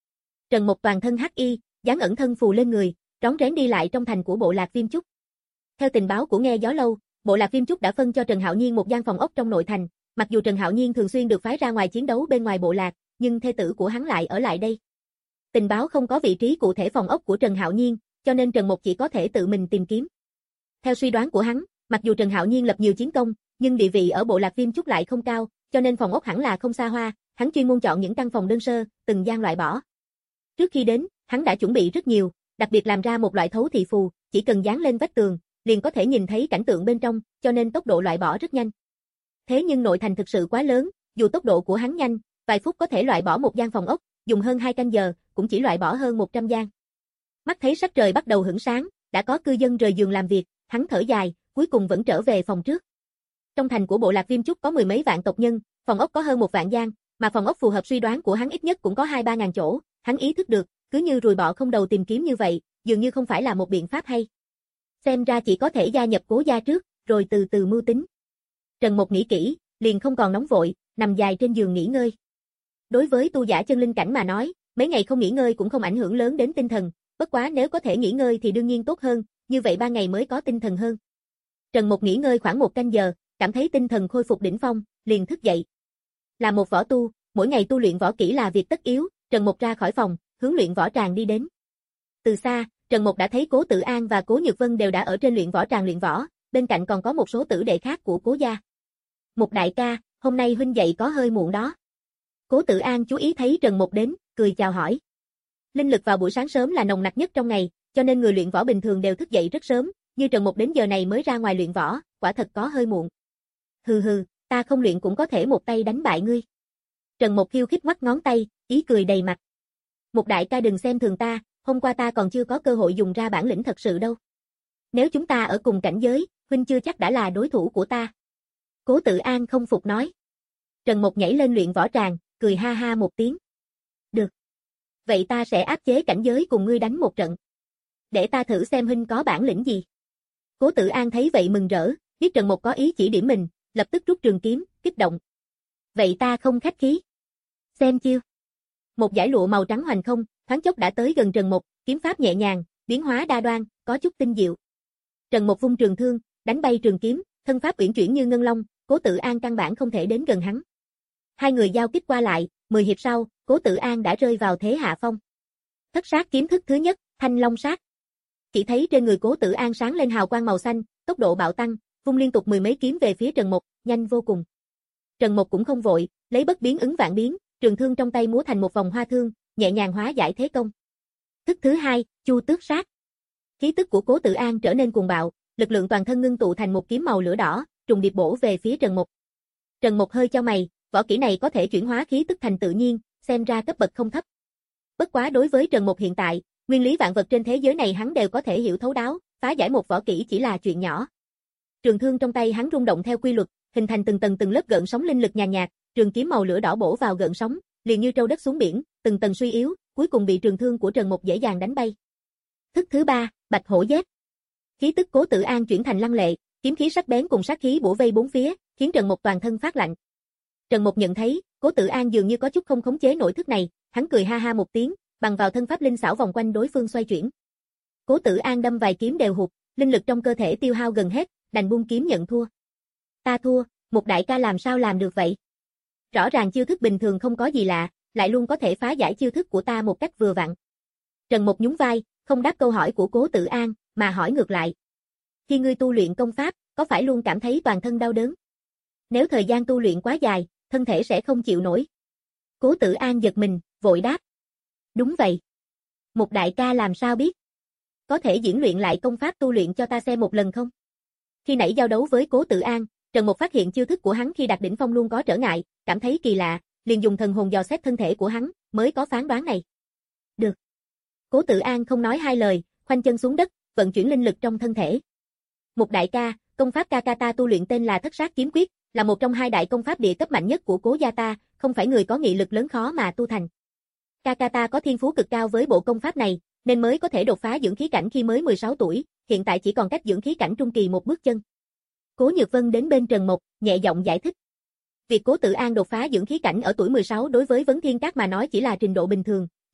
Trần Mộc toàn thân hắc y, dáng ẩn thân phù lên người, rón rén đi lại trong thành của bộ lạc Viêm Chúc. Theo tình báo của Nghe Gió Lâu, bộ lạc Viêm Chúc đã phân cho Trần Hạo Nhiên một gian phòng ốc trong nội thành, mặc dù Trần Hạo Nhiên thường xuyên được phái ra ngoài chiến đấu bên ngoài bộ lạc, nhưng thê tử của hắn lại ở lại đây. Tình báo không có vị trí cụ thể phòng ốc của Trần Hạo Nhiên, cho nên Trần Mộc chỉ có thể tự mình tìm kiếm. Theo suy đoán của hắn, mặc dù Trần Hạo Nhiên lập nhiều chiến công, nhưng địa vị ở bộ lạc Viêm Chúc lại không cao, cho nên phòng ốc hẳn là không xa hoa, hắn chuyên môn chọn những căn phòng đơn sơ, từng gian loại bỏ. Trước khi đến, hắn đã chuẩn bị rất nhiều, đặc biệt làm ra một loại thấu thị phù, chỉ cần dán lên vách tường, liền có thể nhìn thấy cảnh tượng bên trong, cho nên tốc độ loại bỏ rất nhanh. Thế nhưng nội thành thực sự quá lớn, dù tốc độ của hắn nhanh, vài phút có thể loại bỏ một gian phòng ốc, dùng hơn hai canh giờ, cũng chỉ loại bỏ hơn một trăm gian. Mắt thấy sắc trời bắt đầu hửng sáng, đã có cư dân rời giường làm việc, hắn thở dài, cuối cùng vẫn trở về phòng trước. Trong thành của bộ lạc Viêm Chúc có mười mấy vạn tộc nhân, phòng ốc có hơn một vạn gian, mà phòng ốc phù hợp suy đoán của hắn ít nhất cũng có hai ba ngàn chỗ, hắn ý thức được, cứ như ruồi bọ không đầu tìm kiếm như vậy, dường như không phải là một biện pháp hay. Xem ra chỉ có thể gia nhập Cố gia trước, rồi từ từ mưu tính. Trần Mộc nghĩ kỹ, liền không còn nóng vội, nằm dài trên giường nghỉ ngơi. Đối với tu giả chân linh cảnh mà nói, mấy ngày không nghỉ ngơi cũng không ảnh hưởng lớn đến tinh thần, bất quá nếu có thể nghỉ ngơi thì đương nhiên tốt hơn, như vậy ba ngày mới có tinh thần hơn. Trần Mộc nghỉ ngơi khoảng một canh giờ, cảm thấy tinh thần khôi phục đỉnh phong, liền thức dậy. Là một võ tu, mỗi ngày tu luyện võ kỹ là việc tất yếu, Trần Mộc ra khỏi phòng, hướng luyện võ tràng đi đến. Từ xa, Trần Mộc đã thấy Cố Tự An và Cố Nhược Vân đều đã ở trên luyện võ tràng luyện võ, bên cạnh còn có một số tử đệ khác của Cố gia. Mục đại ca, hôm nay huynh dậy có hơi muộn đó. Cố Tự An chú ý thấy Trần Mộc đến, cười chào hỏi. Linh lực vào buổi sáng sớm là nồng nặc nhất trong ngày, cho nên người luyện võ bình thường đều thức dậy rất sớm, như Trần Mộc đến giờ này mới ra ngoài luyện võ, quả thật có hơi muộn. Hừ hừ, ta không luyện cũng có thể một tay đánh bại ngươi. Trần Mộc khiêu khích ngoắc ngón tay, ý cười đầy mặt. Mục đại ca đừng xem thường ta, hôm qua ta còn chưa có cơ hội dùng ra bản lĩnh thật sự đâu. Nếu chúng ta ở cùng cảnh giới, huynh chưa chắc đã là đối thủ của ta. Cố Tự An không phục nói. Trần Mộc nhảy lên luyện võ tràng, cười ha ha một tiếng. Được. Vậy ta sẽ áp chế cảnh giới cùng ngươi đánh một trận. Để ta thử xem huynh có bản lĩnh gì. Cố Tự An thấy vậy mừng rỡ, biết Trần Mộc có ý chỉ điểm mình, lập tức rút trường kiếm, kích động. Vậy ta không khách khí. Xem chiêu. Một dải lụa màu trắng hoành không, thoáng chốc đã tới gần Trần Mộc, kiếm pháp nhẹ nhàng, biến hóa đa đoan, có chút tinh diệu. Trần Mộc vung trường thương, đánh bay trường kiếm, thân pháp uyển chuyển như ngân long, Cố Tự An căn bản không thể đến gần hắn. Hai người giao kích qua lại, mười hiệp sau, Cố Tự An đã rơi vào thế hạ phong. Thất sát kiếm thức thứ nhất, Thanh Long sát. Chỉ thấy trên người Cố Tự An sáng lên hào quang màu xanh, tốc độ bạo tăng, vung liên tục mười mấy kiếm về phía Trần Mộc, nhanh vô cùng. Trần Mộc cũng không vội, lấy bất biến ứng vạn biến, trường thương trong tay múa thành một vòng hoa thương, nhẹ nhàng hóa giải thế công. Thức thứ hai, Chu Tước sát. Khí tức của Cố Tự An trở nên cuồng bạo, lực lượng toàn thân ngưng tụ thành một kiếm màu lửa đỏ, trùng điệp bổ về phía Trần Mộc. Trần Mộc hơi chau mày, võ kỹ này có thể chuyển hóa khí tức thành tự nhiên, xem ra cấp bậc không thấp. Bất quá đối với Trần Mộc hiện tại, nguyên lý vạn vật trên thế giới này hắn đều có thể hiểu thấu đáo, phá giải một võ kỹ chỉ là chuyện nhỏ. Trường thương trong tay hắn rung động theo quy luật, hình thành từng tầng từng lớp gợn sóng linh lực nhàn nhạt, trường kiếm màu lửa đỏ bổ vào gợn sóng, liền như trâu đất xuống biển, từng tầng suy yếu, cuối cùng bị trường thương của Trần Mộc dễ dàng đánh bay. Thức thứ ba, Bạch Hổ giết. Khí tức Cố Tự An chuyển thành lăng lệ, kiếm khí sắc bén cùng sát khí bủa vây bốn phía, khiến Trần Mộc toàn thân phát lạnh. Trần Mộc nhận thấy, Cố Tự An dường như có chút không khống chế nổi thức này, hắn cười ha ha một tiếng, bằng vào thân pháp linh xảo vòng quanh đối phương xoay chuyển. Cố Tự An đâm vài kiếm đều hụt, linh lực trong cơ thể tiêu hao gần hết, đành buông kiếm nhận thua. Ta thua, một đại ca làm sao làm được vậy? Rõ ràng chiêu thức bình thường không có gì lạ, lại luôn có thể phá giải chiêu thức của ta một cách vừa vặn. Trần Mộc nhún vai, không đáp câu hỏi của Cố Tự An, mà hỏi ngược lại. Khi ngươi tu luyện công pháp, có phải luôn cảm thấy toàn thân đau đớn? Nếu thời gian tu luyện quá dài, thân thể sẽ không chịu nổi. Cố Tự An giật mình, vội đáp. Đúng vậy. Một đại ca làm sao biết? Có thể diễn luyện lại công pháp tu luyện cho ta xem một lần không? Khi nãy giao đấu với Cố Tự An, Trần Mộc phát hiện chiêu thức của hắn khi đạt đỉnh phong luôn có trở ngại, cảm thấy kỳ lạ, liền dùng thần hồn dò xét thân thể của hắn, mới có phán đoán này. Được. Cố Tự An không nói hai lời, khoanh chân xuống đất, vận chuyển linh lực trong thân thể. Một đại ca, công pháp ca ca ta tu luyện tên là Thất Sát Kiếm Quyết, là một trong hai đại công pháp địa cấp mạnh nhất của Cố gia ta, không phải người có nghị lực lớn khó mà tu thành. Ca ca ta có thiên phú cực cao với bộ công pháp này, nên mới có thể đột phá dưỡng khí cảnh khi mới mười sáu tuổi, hiện tại chỉ còn cách dưỡng khí cảnh trung kỳ một bước chân. Cố Nhược Vân đến bên Trần Mộc, nhẹ giọng giải thích. Việc Cố Tự An đột phá dưỡng khí cảnh ở tuổi mười sáu đối với Vấn Thiên Các mà nói chỉ là trình độ bình thường,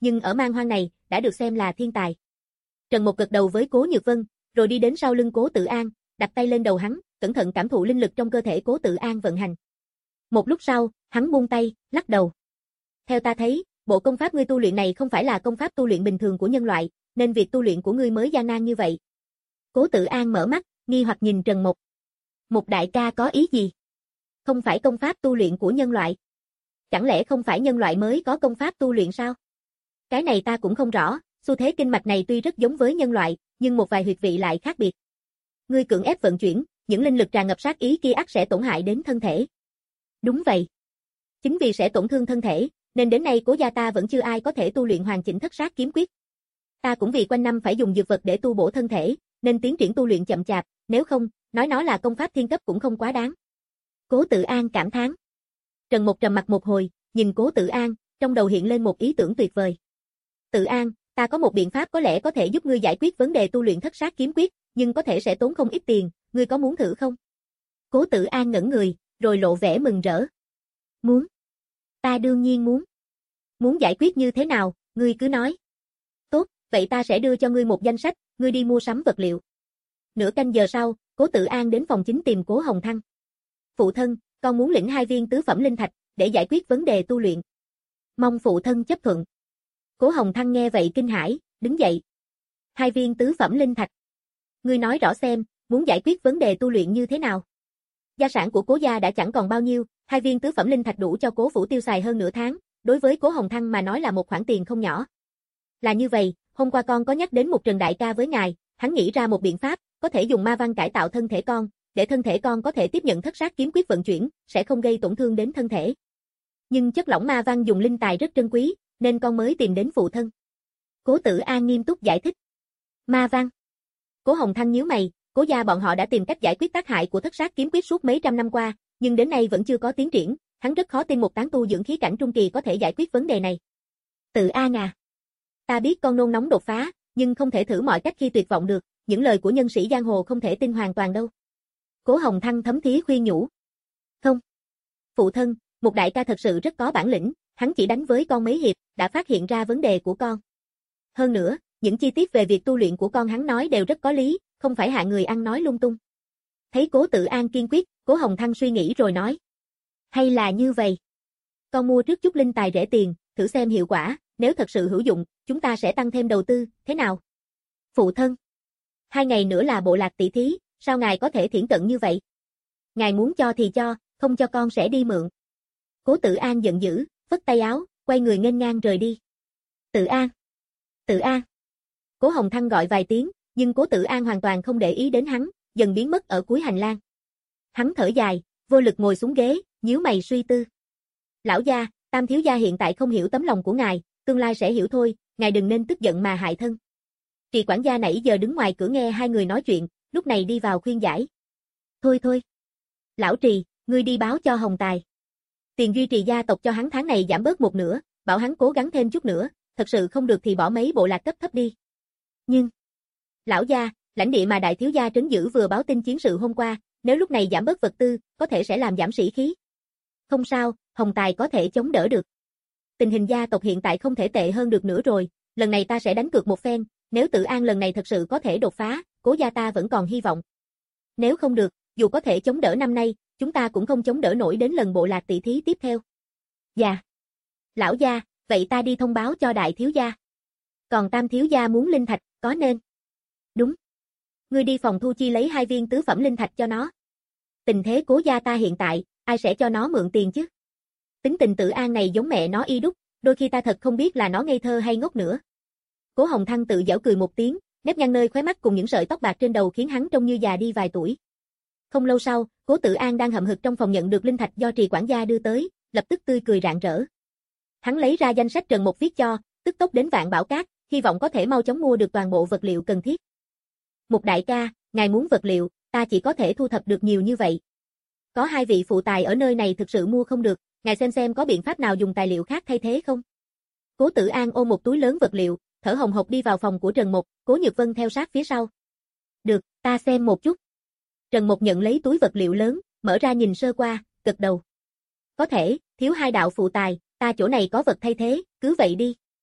nhưng ở man hoang này, đã được xem là thiên tài. Trần Mục gật đầu với Cố Nhược Vân, rồi đi đến sau lưng Cố Tự An, đặt tay lên đầu hắn, cẩn thận cảm thụ linh lực trong cơ thể Cố Tự An vận hành. Một lúc sau, hắn buông tay, lắc đầu. Theo ta thấy, bộ công pháp ngươi tu luyện này không phải là công pháp tu luyện bình thường của nhân loại, nên việc tu luyện của ngươi mới gian nan như vậy. Cố Tự An mở mắt, nghi hoặc nhìn Trần Mục. Mục đại ca có ý gì? Không phải công pháp tu luyện của nhân loại. Chẳng lẽ không phải nhân loại mới có công pháp tu luyện sao? Cái này ta cũng không rõ, xu thế kinh mạch này tuy rất giống với nhân loại, nhưng một vài huyệt vị lại khác biệt. Ngươi cưỡng ép vận chuyển, những linh lực tràn ngập sát ý kia ắt sẽ tổn hại đến thân thể. Đúng vậy. Chính vì sẽ tổn thương thân thể, nên đến nay Cố gia ta vẫn chưa ai có thể tu luyện hoàn chỉnh thất sát kiếm quyết. Ta cũng vì quanh năm phải dùng dược vật để tu bổ thân thể, nên tiến triển tu luyện chậm chạp, nếu không, nói nó là công pháp thiên cấp cũng không quá đáng. Cố Tự An cảm thán. Trần Mục trầm mặt một hồi, nhìn Cố Tự An, trong đầu hiện lên một ý tưởng tuyệt vời. Tự An, ta có một biện pháp có lẽ có thể giúp ngươi giải quyết vấn đề tu luyện thất sát kiếm quyết, nhưng có thể sẽ tốn không ít tiền, ngươi có muốn thử không? Cố Tự An ngẩn người, rồi lộ vẻ mừng rỡ. Muốn. Ta đương nhiên muốn. Muốn giải quyết như thế nào, ngươi cứ nói. Tốt, vậy ta sẽ đưa cho ngươi một danh sách, ngươi đi mua sắm vật liệu. Nửa canh giờ sau, Cố Tự An đến phòng chính tìm Cố Hồng Thăng. Phụ thân, con muốn lĩnh hai viên tứ phẩm linh thạch, để giải quyết vấn đề tu luyện. Mong phụ thân chấp thuận. Cố Hồng Thăng nghe vậy kinh hãi, đứng dậy. Hai viên tứ phẩm linh thạch. Ngươi nói rõ xem, muốn giải quyết vấn đề tu luyện như thế nào? Gia sản của Cố gia đã chẳng còn bao nhiêu, hai viên tứ phẩm linh thạch đủ cho Cố phủ tiêu xài hơn nửa tháng, đối với Cố Hồng Thăng mà nói là một khoản tiền không nhỏ. Là như vậy, hôm qua con có nhắc đến một Trần đại ca với ngài, hắn nghĩ ra một biện pháp, có thể dùng ma văn cải tạo thân thể con, để thân thể con có thể tiếp nhận thất sát kiếm quyết vận chuyển, sẽ không gây tổn thương đến thân thể. Nhưng chất lỏng ma văn dùng linh tài rất trân quý, nên con mới tìm đến phụ thân. Cố Tự An nghiêm túc giải thích. Ma văn. Cố Hồng Thăng nhíu mày, Cố gia bọn họ đã tìm cách giải quyết tác hại của thất sát kiếm quyết suốt mấy trăm năm qua, nhưng đến nay vẫn chưa có tiến triển, hắn rất khó tin một tán tu dưỡng khí cảnh trung kỳ có thể giải quyết vấn đề này. Tự An à. Ta biết con nôn nóng đột phá, nhưng không thể thử mọi cách khi tuyệt vọng được, những lời của nhân sĩ giang hồ không thể tin hoàn toàn đâu. Cố Hồng Thăng thấm thía khuyên nhủ. Không. Phụ thân, một đại ca thật sự rất có bản lĩnh, hắn chỉ đánh với con mấy hiệp, đã phát hiện ra vấn đề của con. Hơn nữa, những chi tiết về việc tu luyện của con hắn nói đều rất có lý, không phải hạ người ăn nói lung tung. Thấy Cố Tự An kiên quyết, Cố Hồng Thăng suy nghĩ rồi nói. Hay là như vậy? Con mua trước chút linh tài rẻ tiền, thử xem hiệu quả, nếu thật sự hữu dụng, chúng ta sẽ tăng thêm đầu tư, thế nào? Phụ thân. Hai ngày nữa là bộ lạc tỷ thí, sao ngài có thể thiển cận như vậy? Ngài muốn cho thì cho, không cho con sẽ đi mượn. Cố Tự An giận dữ, phất tay áo, quay người nghênh ngang rời đi. Tự An. Tự An. Cố Hồng Thăng gọi vài tiếng, nhưng Cố Tự An hoàn toàn không để ý đến hắn, dần biến mất ở cuối hành lang. Hắn thở dài, vô lực ngồi xuống ghế, nhíu mày suy tư. Lão gia, Tam thiếu gia hiện tại không hiểu tấm lòng của ngài, tương lai sẽ hiểu thôi, ngài đừng nên tức giận mà hại thân. Trì quản gia nãy giờ đứng ngoài cửa nghe hai người nói chuyện, lúc này đi vào khuyên giải. Thôi thôi. Lão Trì, ngươi đi báo cho Hồng Tài. Tiền duy trì gia tộc cho hắn tháng này giảm bớt một nửa, bảo hắn cố gắng thêm chút nữa, thật sự không được thì bỏ mấy bộ lạc cấp thấp đi. Nhưng, lão gia, lãnh địa mà đại thiếu gia trấn giữ vừa báo tin chiến sự hôm qua, nếu lúc này giảm bớt vật tư, có thể sẽ làm giảm sĩ khí. Không sao, Hồng Tài có thể chống đỡ được. Tình hình gia tộc hiện tại không thể tệ hơn được nữa rồi, lần này ta sẽ đánh cược một phen, nếu Tự An lần này thật sự có thể đột phá, Cố gia ta vẫn còn hy vọng. Nếu không được, dù có thể chống đỡ năm nay, chúng ta cũng không chống đỡ nổi đến lần bộ lạc tỷ thí tiếp theo. Dạ. Lão gia, vậy ta đi thông báo cho đại thiếu gia. Còn Tam thiếu gia muốn linh thạch, có nên? Đúng. Ngươi đi phòng thu chi lấy hai viên tứ phẩm linh thạch cho nó. Tình thế Cố gia ta hiện tại, ai sẽ cho nó mượn tiền chứ? Tính tình Tự An này giống mẹ nó y đúc, đôi khi ta thật không biết là nó ngây thơ hay ngốc nữa. Cố Hồng Thăng tự giễu cười một tiếng, nếp nhăn nơi khóe mắt cùng những sợi tóc bạc trên đầu khiến hắn trông như già đi vài tuổi. Không lâu sau, Cố Tự An đang hậm hực trong phòng nhận được linh thạch do Trì quản gia đưa tới, lập tức tươi cười rạng rỡ. Hắn lấy ra danh sách Trần Mục viết cho, tức tốc đến Vạn Bảo Cát, hy vọng có thể mau chóng mua được toàn bộ vật liệu cần thiết. Mục đại ca, ngài muốn vật liệu, ta chỉ có thể thu thập được nhiều như vậy. Có hai vị phụ tài ở nơi này thực sự mua không được, ngài xem xem có biện pháp nào dùng tài liệu khác thay thế không? Cố Tự An ôm một túi lớn vật liệu, thở hồng hộc đi vào phòng của Trần Mục, Cố Nhược Vân theo sát phía sau. Được, ta xem một chút. Trần Mục nhận lấy túi vật liệu lớn, mở ra nhìn sơ qua, gật đầu. Có thể, thiếu hai đạo phụ tài, ta chỗ này có vật thay thế, cứ vậy đi.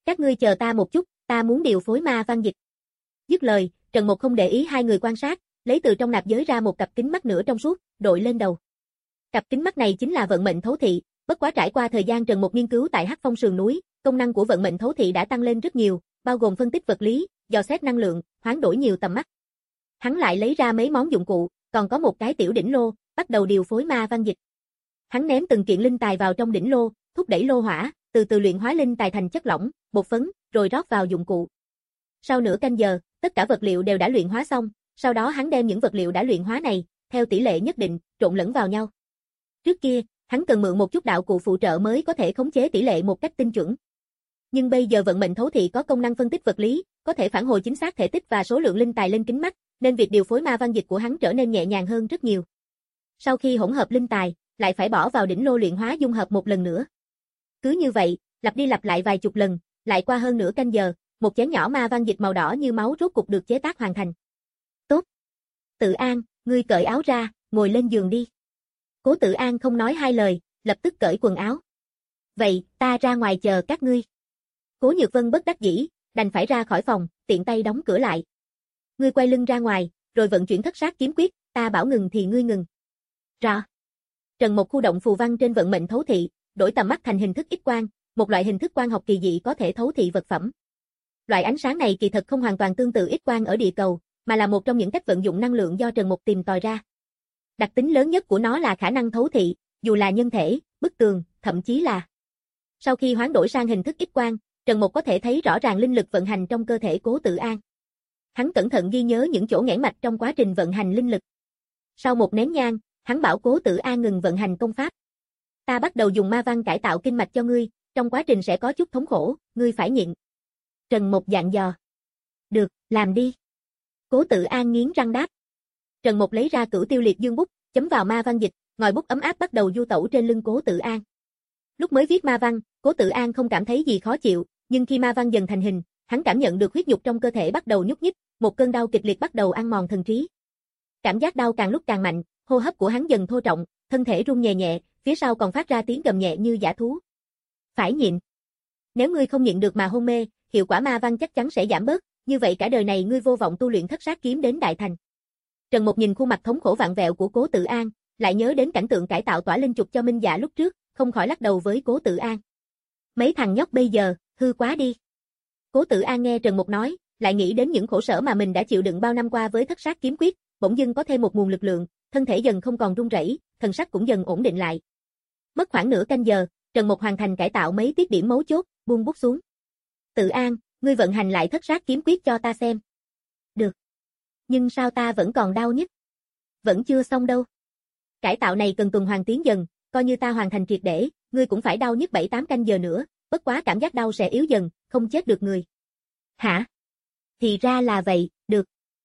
Các ngươi chờ ta một chút, ta muốn điều phối ma văn dịch. Dứt lời, Trần Mục không để ý hai người quan sát, lấy từ trong nạp giới ra một cặp kính mắt nửa trong suốt, đội lên đầu. Cặp kính mắt này chính là vận mệnh thấu thị, bất quá trải qua thời gian Trần Mục nghiên cứu tại Hắc Phong sườn núi, công năng của vận mệnh thấu thị đã tăng lên rất nhiều, bao gồm phân tích vật lý, dò xét năng lượng, hoán đổi nhiều tầm mắt. Hắn lại lấy ra mấy món dụng cụ, còn có một cái tiểu đỉnh lô, bắt đầu điều phối ma văn dịch. Hắn ném từng kiện linh tài vào trong đỉnh lô, thúc đẩy lô hỏa, từ từ luyện hóa linh tài thành chất lỏng, bột phấn, rồi rót vào dụng cụ. Sau nửa canh giờ, tất cả vật liệu đều đã luyện hóa xong, sau đó hắn đem những vật liệu đã luyện hóa này, theo tỷ lệ nhất định, trộn lẫn vào nhau. Trước kia, hắn cần mượn một chút đạo cụ phụ trợ mới có thể khống chế tỷ lệ một cách tinh chuẩn. Nhưng bây giờ vận mệnh thấu thị có công năng phân tích vật lý, có thể phản hồi chính xác thể tích và số lượng linh tài lên kính mắt, nên việc điều phối ma văn dịch của hắn trở nên nhẹ nhàng hơn rất nhiều. Sau khi hỗn hợp linh tài, lại phải bỏ vào đỉnh lô luyện hóa dung hợp một lần nữa. Cứ như vậy, lặp đi lặp lại vài chục lần, lại qua hơn nửa canh giờ, một chén nhỏ ma văn dịch màu đỏ như máu rốt cục được chế tác hoàn thành. Tốt. Tự An, ngươi cởi áo ra, ngồi lên giường đi. Cố Tự An không nói hai lời, lập tức cởi quần áo. Vậy, ta ra ngoài chờ các ngươi. Cố Nhược Vân bất đắc dĩ, đành phải ra khỏi phòng, tiện tay đóng cửa lại. Ngươi quay lưng ra ngoài, rồi vận chuyển thất sát kiếm quyết, ta bảo ngừng thì ngươi ngừng. Rõ. Trần Mục khu động phù văn trên vận mệnh thấu thị, đổi tầm mắt thành hình thức X quang, một loại hình thức quang học kỳ dị có thể thấu thị vật phẩm. Loại ánh sáng này kỳ thật không hoàn toàn tương tự X quang ở địa cầu, mà là một trong những cách vận dụng năng lượng do Trần Mục tìm tòi ra. Đặc tính lớn nhất của nó là khả năng thấu thị, dù là nhân thể, bức tường, thậm chí là. Sau khi hoán đổi sang hình thức X quang, Trần Mục có thể thấy rõ ràng linh lực vận hành trong cơ thể Cố Tự An. Hắn cẩn thận ghi nhớ những chỗ nghẽn mạch trong quá trình vận hành linh lực. Sau một nén nhang, hắn bảo Cố Tự An ngừng vận hành công pháp. Ta bắt đầu dùng ma văn cải tạo kinh mạch cho ngươi, trong quá trình sẽ có chút thống khổ, ngươi phải nhịn. Trần Mục dặn dò. Được, làm đi. Cố Tự An nghiến răng đáp. Trần Mục lấy ra Cửu Tiêu Liệt Dương bút, chấm vào ma văn dịch, ngòi bút ấm áp bắt đầu du tẩu trên lưng Cố Tự An. Lúc mới viết ma văn, Cố Tự An không cảm thấy gì khó chịu, nhưng khi ma văn dần thành hình, hắn cảm nhận được huyết nhục trong cơ thể bắt đầu nhúc nhích, một cơn đau kịch liệt bắt đầu ăn mòn thần trí. Cảm giác đau càng lúc càng mạnh, hô hấp của hắn dần thô trọng, thân thể run nhẹ nhẹ, phía sau còn phát ra tiếng gầm nhẹ như dã thú. Phải nhịn. Nếu ngươi không nhịn được mà hôn mê, hiệu quả ma văn chắc chắn sẽ giảm bớt, như vậy cả đời này ngươi vô vọng tu luyện thất sát kiếm đến đại thành. Trần Mục nhìn khuôn mặt thống khổ vặn vẹo của Cố Tự An, lại nhớ đến cảnh tượng cải tạo tỏa linh trục cho Minh Dạ lúc trước, không khỏi lắc đầu với Cố Tự An. Mấy thằng nhóc bây giờ, hư quá đi. Cố Tự An nghe Trần Mục nói, lại nghĩ đến những khổ sở mà mình đã chịu đựng bao năm qua với thất sát kiếm quyết, bỗng dưng có thêm một nguồn lực lượng, thân thể dần không còn run rẩy, thần sắc cũng dần ổn định lại. Mất khoảng nửa canh giờ, Trần Mục hoàn thành cải tạo mấy tiết điểm mấu chốt, buông bút xuống. Tự An, ngươi vận hành lại thất sát kiếm quyết cho ta xem. Được. Nhưng sao ta vẫn còn đau nhức? Vẫn chưa xong đâu. Cải tạo này cần tuần hoàn tiến dần, coi như ta hoàn thành triệt để, ngươi cũng phải đau nhức bảy tám canh giờ nữa, bất quá cảm giác đau sẽ yếu dần, không chết được người. Hả? Thì ra là vậy, được.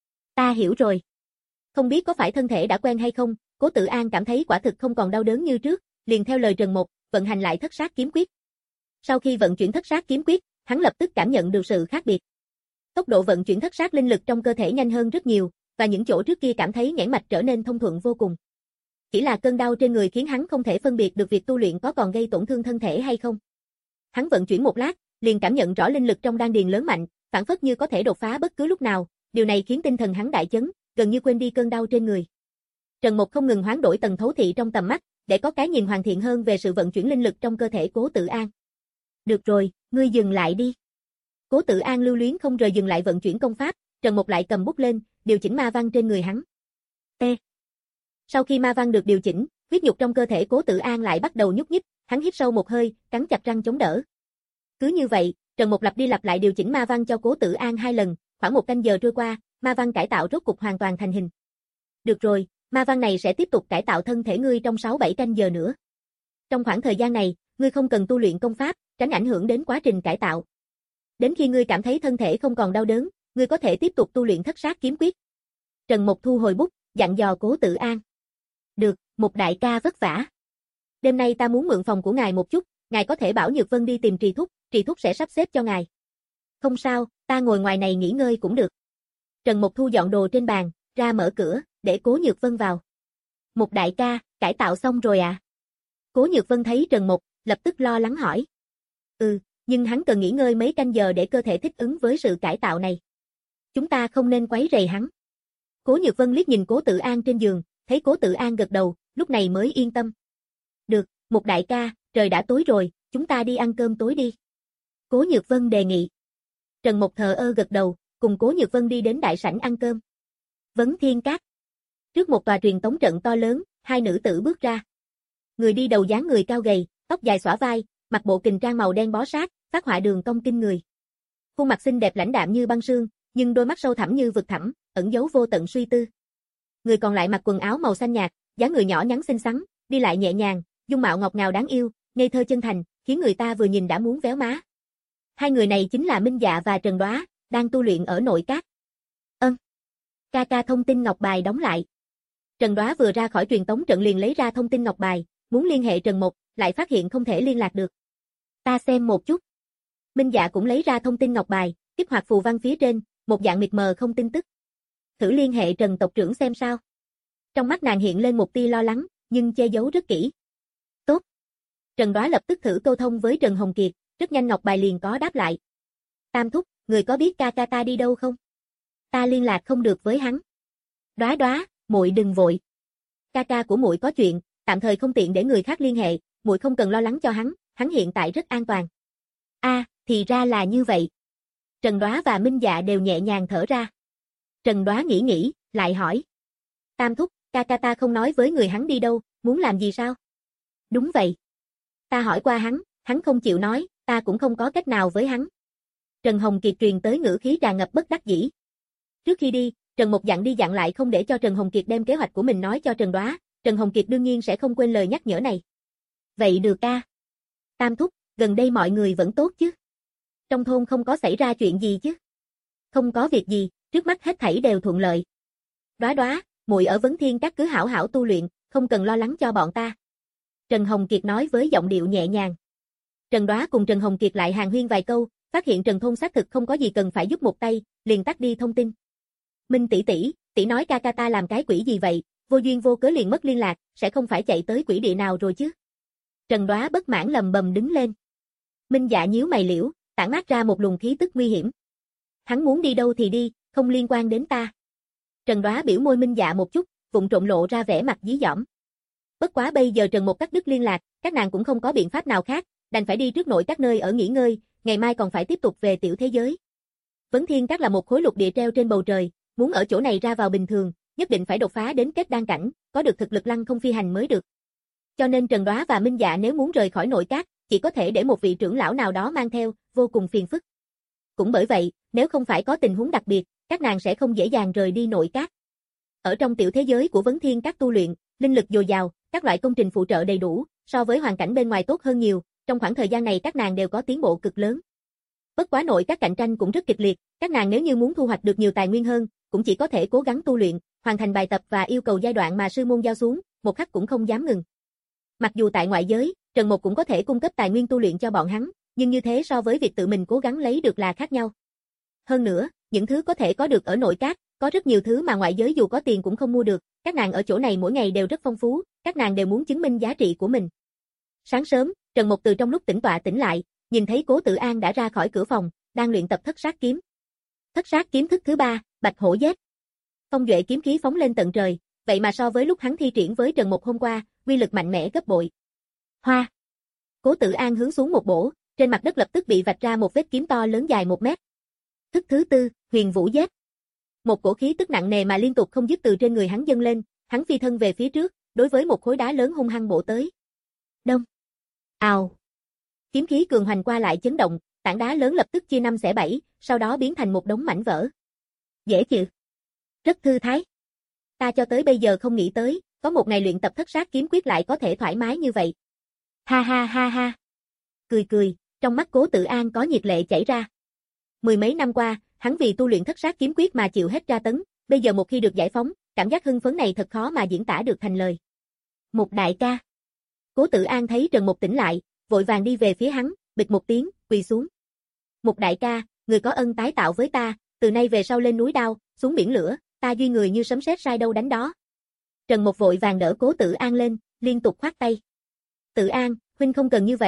Ta hiểu rồi. Không biết có phải thân thể đã quen hay không, Cố Tự An cảm thấy quả thực không còn đau đớn như trước, liền theo lời Trần Mục, vận hành lại thất sát kiếm quyết. Sau khi vận chuyển thất sát kiếm quyết, hắn lập tức cảm nhận được sự khác biệt. Tốc độ vận chuyển thất sát linh lực trong cơ thể nhanh hơn rất nhiều, và những chỗ trước kia cảm thấy nghẽn mạch trở nên thông thuận vô cùng. Chỉ là cơn đau trên người khiến hắn không thể phân biệt được việc tu luyện có còn gây tổn thương thân thể hay không. Hắn vận chuyển một lát, liền cảm nhận rõ linh lực trong đan điền lớn mạnh, phản phất như có thể đột phá bất cứ lúc nào, điều này khiến tinh thần hắn đại chấn, gần như quên đi cơn đau trên người. Trần Mục không ngừng hoán đổi tầng thấu thị trong tầm mắt, để có cái nhìn hoàn thiện hơn về sự vận chuyển linh lực trong cơ thể Cố Tự An. Được rồi, ngươi dừng lại đi. Cố Tự An lưu luyến không rời dừng lại vận chuyển công pháp, Trần Mục lại cầm bút lên, điều chỉnh ma văn trên người hắn. T. Sau khi ma văn được điều chỉnh, huyết nhục trong cơ thể Cố Tự An lại bắt đầu nhúc nhích, hắn hít sâu một hơi, cắn chặt răng chống đỡ. Cứ như vậy, Trần Mục lặp đi lặp lại điều chỉnh ma văn cho Cố Tự An hai lần, khoảng một canh giờ trôi qua, ma văn cải tạo rốt cục hoàn toàn thành hình. Được rồi, ma văn này sẽ tiếp tục cải tạo thân thể ngươi trong sáu bảy canh giờ nữa. Trong khoảng thời gian này, ngươi không cần tu luyện công pháp, tránh ảnh hưởng đến quá trình cải tạo. Đến khi ngươi cảm thấy thân thể không còn đau đớn, ngươi có thể tiếp tục tu luyện thất sát kiếm quyết. Trần Mục thu hồi bút, dặn dò Cố Tự An. Được, Mục đại ca vất vả. Đêm nay ta muốn mượn phòng của ngài một chút, ngài có thể bảo Nhược Vân đi tìm Trì Thúc, Trì Thúc sẽ sắp xếp cho ngài. Không sao, ta ngồi ngoài này nghỉ ngơi cũng được. Trần Mục thu dọn đồ trên bàn, ra mở cửa, để Cố Nhược Vân vào. Mục đại ca, cải tạo xong rồi à? Cố Nhược Vân thấy Trần Mục, lập tức lo lắng hỏi. Ừ, nhưng hắn cần nghỉ ngơi mấy canh giờ để cơ thể thích ứng với sự cải tạo này. Chúng ta không nên quấy rầy hắn. Cố Nhược Vân liếc nhìn Cố Tự An trên giường, thấy Cố Tự An gật đầu, lúc này mới yên tâm. Được, Mục đại ca, trời đã tối rồi, chúng ta đi ăn cơm tối đi. Cố Nhược Vân đề nghị. Trần Mục thờ ơ gật đầu, cùng Cố Nhược Vân đi đến đại sảnh ăn cơm. Vấn Thiên Các. Trước một tòa truyền tống trận to lớn, hai nữ tử bước ra. Người đi đầu dáng người cao gầy, tóc dài xõa vai, mặc bộ kình trang màu đen bó sát, phát họa đường cong kinh người. Khuôn mặt xinh đẹp lãnh đạm như băng sương, nhưng đôi mắt sâu thẳm như vực thẳm, ẩn giấu vô tận suy tư. Người còn lại mặc quần áo màu xanh nhạt, dáng người nhỏ nhắn xinh xắn, đi lại nhẹ nhàng, dung mạo ngọt ngào đáng yêu, ngây thơ chân thành, khiến người ta vừa nhìn đã muốn véo má. Hai người này chính là Minh Dạ và Trần Đóa, đang tu luyện ở nội các. Ừm. Ca ca thông tin ngọc bài đóng lại. Trần Đóa vừa ra khỏi truyền tống trận liền lấy ra thông tin ngọc bài, muốn liên hệ Trần Mục, lại phát hiện không thể liên lạc được. Ta xem một chút. Minh Dạ cũng lấy ra thông tin ngọc bài, kích hoạt phù văn phía trên, một dạng mịt mờ không tin tức. Thử liên hệ Trần tộc trưởng xem sao. Trong mắt nàng hiện lên một tia lo lắng, nhưng che giấu rất kỹ. Tốt. Trần Đóa lập tức thử câu thông với Trần Hồng Kiệt, rất nhanh ngọc bài liền có đáp lại. Tam thúc, người có biết ca ca ta đi đâu không? Ta liên lạc không được với hắn. Đóa Đóa, muội đừng vội. Ca ca của muội có chuyện, tạm thời không tiện để người khác liên hệ, muội không cần lo lắng cho hắn, hắn hiện tại rất an toàn. A, à, thì ra là như vậy. Trần Đóa và Minh Dạ đều nhẹ nhàng thở ra. Trần Đóa nghĩ nghĩ, lại hỏi. Tam thúc, ca ca ta không nói với người hắn đi đâu, muốn làm gì sao? Đúng vậy. Ta hỏi qua hắn, hắn không chịu nói, ta cũng không có cách nào với hắn. Trần Hồng Kiệt truyền tới ngữ khí tràn ngập bất đắc dĩ. Trước khi đi, Trần Mục dặn đi dặn lại không để cho Trần Hồng Kiệt đem kế hoạch của mình nói cho Trần Đóa, Trần Hồng Kiệt đương nhiên sẽ không quên lời nhắc nhở này. Vậy được ca. Tam thúc, gần đây mọi người vẫn tốt chứ? Trong thôn không có xảy ra chuyện gì chứ? Không có việc gì, trước mắt hết thảy đều thuận lợi. Đóa Đóa, muội ở Vấn Thiên Các cứ hảo hảo tu luyện, không cần lo lắng cho bọn ta. Trần Hồng Kiệt nói với giọng điệu nhẹ nhàng. Trần Đóa cùng Trần Hồng Kiệt lại hàn huyên vài câu, phát hiện Trần thôn xác thực không có gì cần phải giúp một tay, liền tắt đi thông tin. Minh tỷ tỷ, tỷ nói ca ca ta làm cái quỷ gì vậy, vô duyên vô cớ liền mất liên lạc, sẽ không phải chạy tới quỷ địa nào rồi chứ? Trần Đóa bất mãn lầm bầm đứng lên. Minh Dạ nhíu mày liễu, tản mát ra một luồng khí tức nguy hiểm. Hắn muốn đi đâu thì đi, không liên quan đến ta. Trần Đóa biểu môi Minh Dạ một chút, vụng trộm lộ ra vẻ mặt dí dỏm. Bất quá bây giờ Trần Mục cắt đứt liên lạc, các nàng cũng không có biện pháp nào khác, đành phải đi trước nội các nơi ở nghỉ ngơi, ngày mai còn phải tiếp tục về tiểu thế giới. Vấn Thiên Các là một khối lục địa treo trên bầu trời, muốn ở chỗ này ra vào bình thường, nhất định phải đột phá đến kết đan cảnh, có được thực lực lăng không phi hành mới được. Cho nên Trần Đóa và Minh Dạ nếu muốn rời khỏi nội các, chỉ có thể để một vị trưởng lão nào đó mang theo, vô cùng phiền phức. Cũng bởi vậy, nếu không phải có tình huống đặc biệt, các nàng sẽ không dễ dàng rời đi nội các. Ở trong tiểu thế giới của Vấn Thiên Các tu luyện, linh lực dồi dào, các loại công trình phụ trợ đầy đủ, so với hoàn cảnh bên ngoài tốt hơn nhiều, trong khoảng thời gian này các nàng đều có tiến bộ cực lớn. Bất quá nội các cạnh tranh cũng rất kịch liệt, các nàng nếu như muốn thu hoạch được nhiều tài nguyên hơn, cũng chỉ có thể cố gắng tu luyện, hoàn thành bài tập và yêu cầu giai đoạn mà sư môn giao xuống, một khắc cũng không dám ngừng. Mặc dù tại ngoại giới, Trần Mục cũng có thể cung cấp tài nguyên tu luyện cho bọn hắn, nhưng như thế so với việc tự mình cố gắng lấy được là khác nhau. Hơn nữa, những thứ có thể có được ở nội các, có rất nhiều thứ mà ngoại giới dù có tiền cũng không mua được, các nàng ở chỗ này mỗi ngày đều rất phong phú, các nàng đều muốn chứng minh giá trị của mình. Sáng sớm, Trần Mục từ trong lúc tĩnh tọa tỉnh lại, nhìn thấy Cố Tự An đã ra khỏi cửa phòng, đang luyện tập thất sát kiếm. Thất sát kiếm thức thứ ba, Bạch Hổ Giết. Phong duệ kiếm khí phóng lên tận trời, vậy mà so với lúc hắn thi triển với Trần Mục hôm qua, uy lực mạnh mẽ gấp bội. Hoa. Cố Tự An hướng xuống một bổ, trên mặt đất lập tức bị vạch ra một vết kiếm to lớn dài một mét. Thức thứ tư, Huyền Vũ Giết. Một cổ khí tức nặng nề mà liên tục không dứt từ trên người hắn dâng lên, hắn phi thân về phía trước, đối với một khối đá lớn hung hăng bổ tới. Đông. Ào. Kiếm khí cường hoành qua lại chấn động, tảng đá lớn lập tức chia năm xẻ bảy, sau đó biến thành một đống mảnh vỡ. Dễ chịu. Rất thư thái. Ta cho tới bây giờ không nghĩ tới, có một ngày luyện tập thất sát kiếm quyết lại có thể thoải mái như vậy. Ha ha ha ha. Cười cười, trong mắt Cố Tự An có nhiệt lệ chảy ra. Mười mấy năm qua, hắn vì tu luyện thất sát kiếm quyết mà chịu hết tra tấn, bây giờ một khi được giải phóng, cảm giác hưng phấn này thật khó mà diễn tả được thành lời. Một đại ca. Cố Tự An thấy Trần Mục tỉnh lại, vội vàng đi về phía hắn, bịch một tiếng, quỳ xuống. Một đại ca, người có ân tái tạo với ta, từ nay về sau lên núi đao, xuống biển lửa, ta duy người như sấm sét sai đâu đánh đó. Trần Mục vội vàng đỡ Cố Tự An lên, liên tục khoát tay. Tự An, huynh không cần như vậy,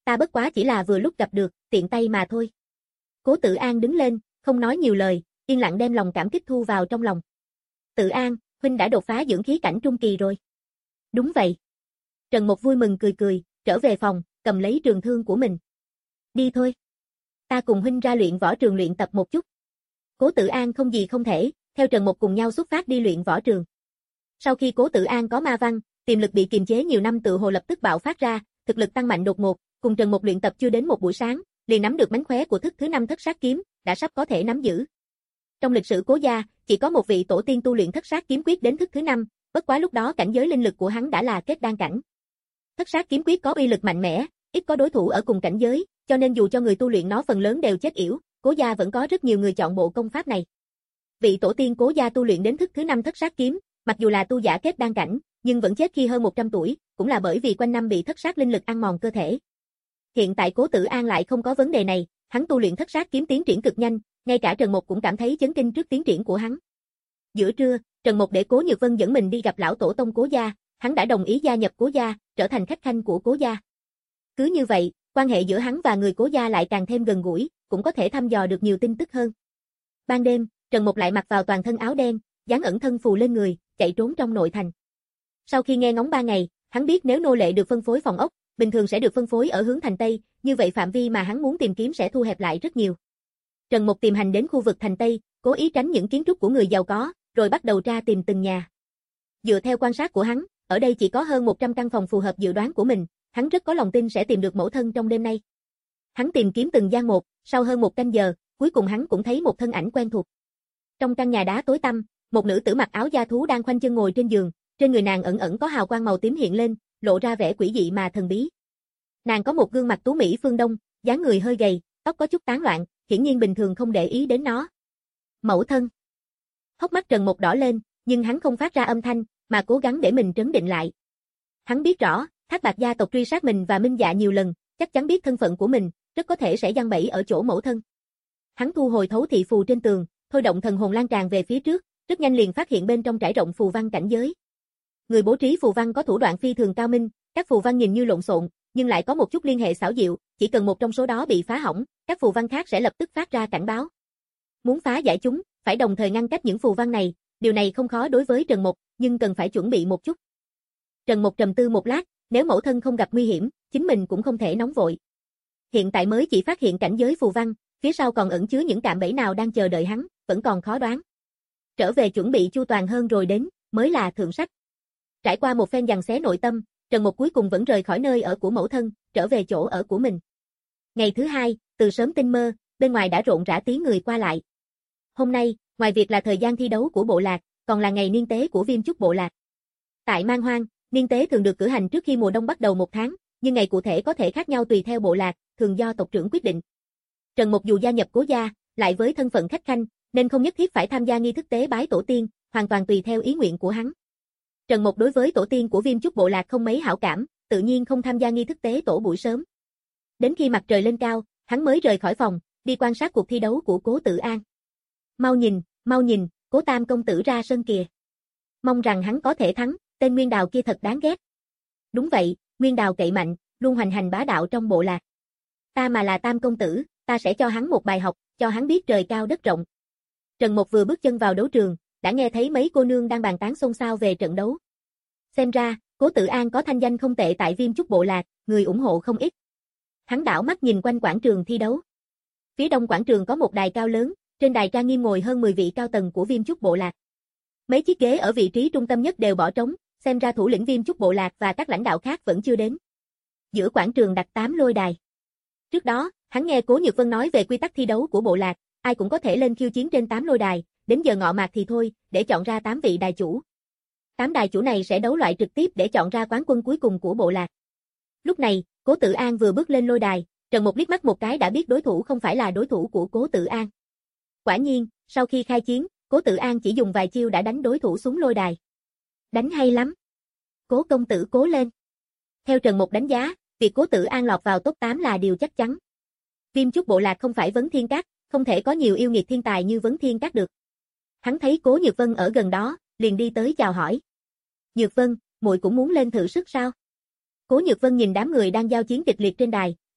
ta bất quá chỉ là vừa lúc gặp được, tiện tay mà thôi. Cố Tử An đứng lên, không nói nhiều lời, yên lặng đem lòng cảm kích thu vào trong lòng. Tử An, huynh đã đột phá dưỡng khí cảnh trung kỳ rồi. Đúng vậy. Trần Mục vui mừng cười cười, trở về phòng, cầm lấy trường thương của mình. Đi thôi. Ta cùng huynh ra luyện võ trường luyện tập một chút. Cố Tử An không gì không thể, theo Trần Mục cùng nhau xuất phát đi luyện võ trường. Sau khi Cố Tử An có ma văn, tiềm lực bị kiềm chế nhiều năm tự hồ lập tức bạo phát ra, thực lực tăng mạnh đột ngột, cùng Trần Mục luyện tập chưa đến một buổi sáng, liền nắm được mánh khóe của thức thứ năm thất sát kiếm, đã sắp có thể nắm giữ. Trong lịch sử Cố gia, chỉ có một vị tổ tiên tu luyện thất sát kiếm quyết đến thức thứ năm, bất quá lúc đó cảnh giới linh lực của hắn đã là kết đan cảnh. Thất sát kiếm quyết có uy lực mạnh mẽ, ít có đối thủ ở cùng cảnh giới, cho nên dù cho người tu luyện nó phần lớn đều chết yểu, Cố gia vẫn có rất nhiều người chọn bộ công pháp này. Vị tổ tiên Cố gia tu luyện đến thức thứ năm thất sát kiếm, mặc dù là tu giả kết đan cảnh, nhưng vẫn chết khi hơn một trăm tuổi, cũng là bởi vì quanh năm bị thất sát linh lực ăn mòn cơ thể. Hiện tại Cố Tử An lại không có vấn đề này, hắn tu luyện thất sát kiếm tiến triển cực nhanh, ngay cả Trần Mục cũng cảm thấy chấn kinh trước tiến triển của hắn. Giữa trưa, Trần Mục để Cố Nhược Vân dẫn mình đi gặp lão tổ tông Cố gia, hắn đã đồng ý gia nhập Cố gia, trở thành khách khanh của Cố gia. Cứ như vậy, quan hệ giữa hắn và người Cố gia lại càng thêm gần gũi, cũng có thể thăm dò được nhiều tin tức hơn. Ban đêm, Trần Mục lại mặc vào toàn thân áo đen, dán ẩn thân phù lên người, chạy trốn trong nội thành. Sau khi nghe ngóng ba ngày, hắn biết nếu nô lệ được phân phối phòng ốc, bình thường sẽ được phân phối ở hướng thành Tây, như vậy phạm vi mà hắn muốn tìm kiếm sẽ thu hẹp lại rất nhiều. Trần Mục tìm hành đến khu vực thành Tây, cố ý tránh những kiến trúc của người giàu có, rồi bắt đầu tra tìm từng nhà. Dựa theo quan sát của hắn, ở đây chỉ có hơn một trăm căn phòng phù hợp dự đoán của mình, hắn rất có lòng tin sẽ tìm được mẫu thân trong đêm nay. Hắn tìm kiếm từng gian một, sau hơn một canh giờ, cuối cùng hắn cũng thấy một thân ảnh quen thuộc. Trong căn nhà đá tối tăm, một nữ tử mặc áo da thú đang khoanh chân ngồi trên giường, trên người nàng ẩn ẩn có hào quang màu tím hiện lên, lộ ra vẻ quỷ dị mà thần bí. Nàng có một gương mặt tú mỹ phương Đông, dáng người hơi gầy, tóc có chút tán loạn, hiển nhiên bình thường không để ý đến nó. Mẫu thân. Hốc mắt Trần Mục đỏ lên, nhưng hắn không phát ra âm thanh, mà cố gắng để mình trấn định lại. Hắn biết rõ, Thác Bạt gia tộc truy sát mình và Minh Dạ nhiều lần, chắc chắn biết thân phận của mình, rất có thể sẽ giăng bẫy ở chỗ mẫu thân. Hắn thu hồi thấu thị phù trên tường, thôi động thần hồn lan tràn về phía trước, rất nhanh liền phát hiện bên trong trải rộng phù văn cảnh giới. Người bố trí phù văn có thủ đoạn phi thường cao minh, các phù văn nhìn như lộn xộn, nhưng lại có một chút liên hệ xảo diệu, chỉ cần một trong số đó bị phá hỏng, các phù văn khác sẽ lập tức phát ra cảnh báo. Muốn phá giải chúng, phải đồng thời ngăn cách những phù văn này, điều này không khó đối với Trần Mục, nhưng cần phải chuẩn bị một chút. Trần Mục trầm tư một lát, nếu mẫu thân không gặp nguy hiểm, chính mình cũng không thể nóng vội. Hiện tại mới chỉ phát hiện cảnh giới phù văn, phía sau còn ẩn chứa những cạm bẫy nào đang chờ đợi hắn, vẫn còn khó đoán. Trở về chuẩn bị chu toàn hơn rồi đến, mới là thượng sách. Trải qua một phen giằng xé nội tâm, Trần Mục cuối cùng vẫn rời khỏi nơi ở của mẫu thân, trở về chỗ ở của mình. Ngày thứ hai, từ sớm tinh mơ, bên ngoài đã rộn rã tiếng người qua lại. Hôm nay, ngoài việc là thời gian thi đấu của bộ lạc, còn là ngày niên tế của Viêm Chúc bộ lạc. Tại Man Hoang, niên tế thường được cử hành trước khi mùa đông bắt đầu một tháng, nhưng ngày cụ thể có thể khác nhau tùy theo bộ lạc, thường do tộc trưởng quyết định. Trần Mục dù gia nhập Cố gia, lại với thân phận khách khanh, nên không nhất thiết phải tham gia nghi thức tế bái tổ tiên, hoàn toàn tùy theo ý nguyện của hắn. Trần Mục đối với tổ tiên của Viêm Chúc bộ lạc không mấy hảo cảm, tự nhiên không tham gia nghi thức tế tổ buổi sớm. Đến khi mặt trời lên cao, hắn mới rời khỏi phòng, đi quan sát cuộc thi đấu của Cố Tử An. Mau nhìn, mau nhìn, Cố Tam công tử ra sân kìa. Mong rằng hắn có thể thắng, tên Nguyên Đào kia thật đáng ghét. Đúng vậy, Nguyên Đào cậy mạnh, luôn hoành hành bá đạo trong bộ lạc. Ta mà là Tam công tử, ta sẽ cho hắn một bài học, cho hắn biết trời cao đất rộng. Trần Mục vừa bước chân vào đấu trường, đã nghe thấy mấy cô nương đang bàn tán xôn xao về trận đấu. Xem ra, Cố Tử An có thanh danh không tệ tại Viêm Chúc bộ lạc, người ủng hộ không ít. Hắn đảo mắt nhìn quanh quảng trường thi đấu. Phía đông quảng trường có một đài cao lớn, trên đài trang nghiêm ngồi hơn mười vị cao tầng của Viêm Chúc bộ lạc. Mấy chiếc ghế ở vị trí trung tâm nhất đều bỏ trống, xem ra thủ lĩnh Viêm Chúc bộ lạc và các lãnh đạo khác vẫn chưa đến. Giữa quảng trường đặt tám lôi đài. Trước đó, hắn nghe Cố Nhược Vân nói về quy tắc thi đấu của bộ lạc, ai cũng có thể lên khiêu chiến trên tám lôi đài, đến giờ ngọ mạc thì thôi, để chọn ra tám vị đài chủ. tám đài chủ này sẽ đấu loại trực tiếp để chọn ra quán quân cuối cùng của bộ lạc. Lúc này, Cố Tử An vừa bước lên lôi đài, Trần Mục liếc mắt một cái đã biết đối thủ không phải là đối thủ của Cố Tử An. Quả nhiên, sau khi khai chiến, Cố Tử An chỉ dùng vài chiêu đã đánh đối thủ xuống lôi đài. Đánh hay lắm. Cố công tử cố lên. Theo Trần Mục đánh giá, việc Cố Tử An lọt vào top tám là điều chắc chắn. Viêm Chúc bộ lạc không phải Vấn Thiên Các, không thể có nhiều yêu nghiệt thiên tài như Vấn Thiên Các được. Hắn thấy Cố Nhược Vân ở gần đó, liền đi tới chào hỏi. Nhược Vân, muội cũng muốn lên thử sức sao? Cố Nhược Vân nhìn đám người đang giao chiến kịch liệt trên đài,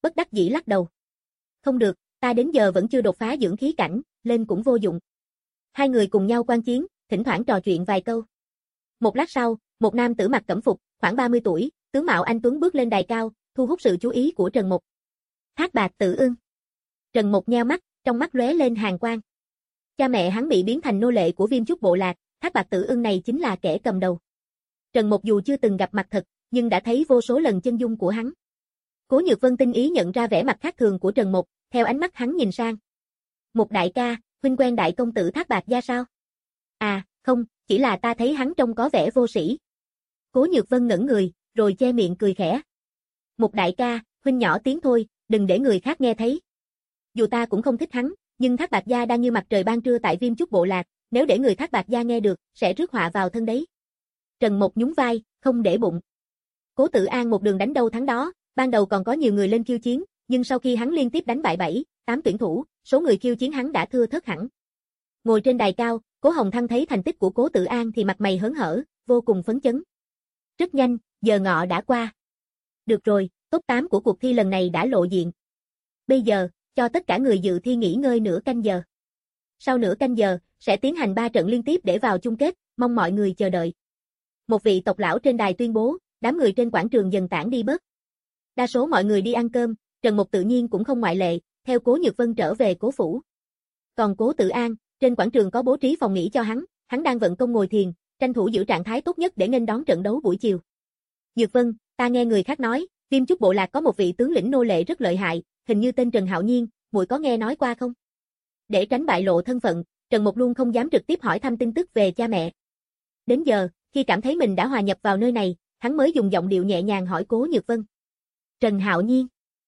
bất đắc dĩ lắc đầu. Không được, ta đến giờ vẫn chưa đột phá dưỡng khí cảnh, lên cũng vô dụng. Hai người cùng nhau quan chiến, thỉnh thoảng trò chuyện vài câu. Một lát sau, một nam tử mặc cẩm phục, khoảng ba mươi tuổi, tướng mạo anh tuấn bước lên đài cao, thu hút sự chú ý của Trần Mục. Thác Bạt Tự Ưng. Trần Mục nheo mắt, trong mắt lóe lên hàn quang. Cha mẹ hắn bị biến thành nô lệ của Viêm Chúc bộ lạc, Thác Bạt Tự Ưng này chính là kẻ cầm đầu. Trần Mục dù chưa từng gặp mặt thật, nhưng đã thấy vô số lần chân dung của hắn. Cố Nhược Vân tinh ý nhận ra vẻ mặt khác thường của Trần Mục, theo ánh mắt hắn nhìn sang. Mục đại ca, huynh quen đại công tử Thác Bạt gia sao? À, không, chỉ là ta thấy hắn trông có vẻ vô sĩ. Cố Nhược Vân ngẩn người, rồi che miệng cười khẽ. Mục đại ca, huynh nhỏ tiếng thôi, đừng để người khác nghe thấy. Dù ta cũng không thích hắn, nhưng Thác Bạt gia đang như mặt trời ban trưa tại Viêm Chúc bộ lạc, nếu để người Thác Bạt gia nghe được, sẽ rước họa vào thân đấy. Trần Mục nhún vai, không để bụng. Cố Tự An một đường đánh đâu thắng đó, ban đầu còn có nhiều người lên khiêu chiến, nhưng sau khi hắn liên tiếp đánh bại bảy, tám tuyển thủ, số người khiêu chiến hắn đã thưa thớt hẳn. Ngồi trên đài cao, Cố Hồng Thăng thấy thành tích của Cố Tự An thì mặt mày hớn hở, vô cùng phấn chấn. Rất nhanh, giờ ngọ đã qua. Được rồi, top tám của cuộc thi lần này đã lộ diện. Bây giờ, cho tất cả người dự thi nghỉ ngơi nửa canh giờ. Sau nửa canh giờ, sẽ tiến hành ba trận liên tiếp để vào chung kết, mong mọi người chờ đợi. Một vị tộc lão trên đài tuyên bố, đám người trên quảng trường dần tản đi bớt. Đa số mọi người đi ăn cơm, Trần Mục tự nhiên cũng không ngoại lệ, theo Cố Nhược Vân trở về cố phủ. Còn Cố Tự An, trên quảng trường có bố trí phòng nghỉ cho hắn, hắn đang vận công ngồi thiền, tranh thủ giữ trạng thái tốt nhất để nghênh đón trận đấu buổi chiều. Nhược Vân, ta nghe người khác nói, Viêm Chúc bộ lạc có một vị tướng lĩnh nô lệ rất lợi hại, hình như tên Trần Hạo Nhiên, muội có nghe nói qua không? Để tránh bại lộ thân phận, Trần Mục luôn không dám trực tiếp hỏi thăm tin tức về cha mẹ. Đến giờ, khi cảm thấy mình đã hòa nhập vào nơi này, hắn mới dùng giọng điệu nhẹ nhàng hỏi Cố Nhược Vân. Trần Hạo Nhiên.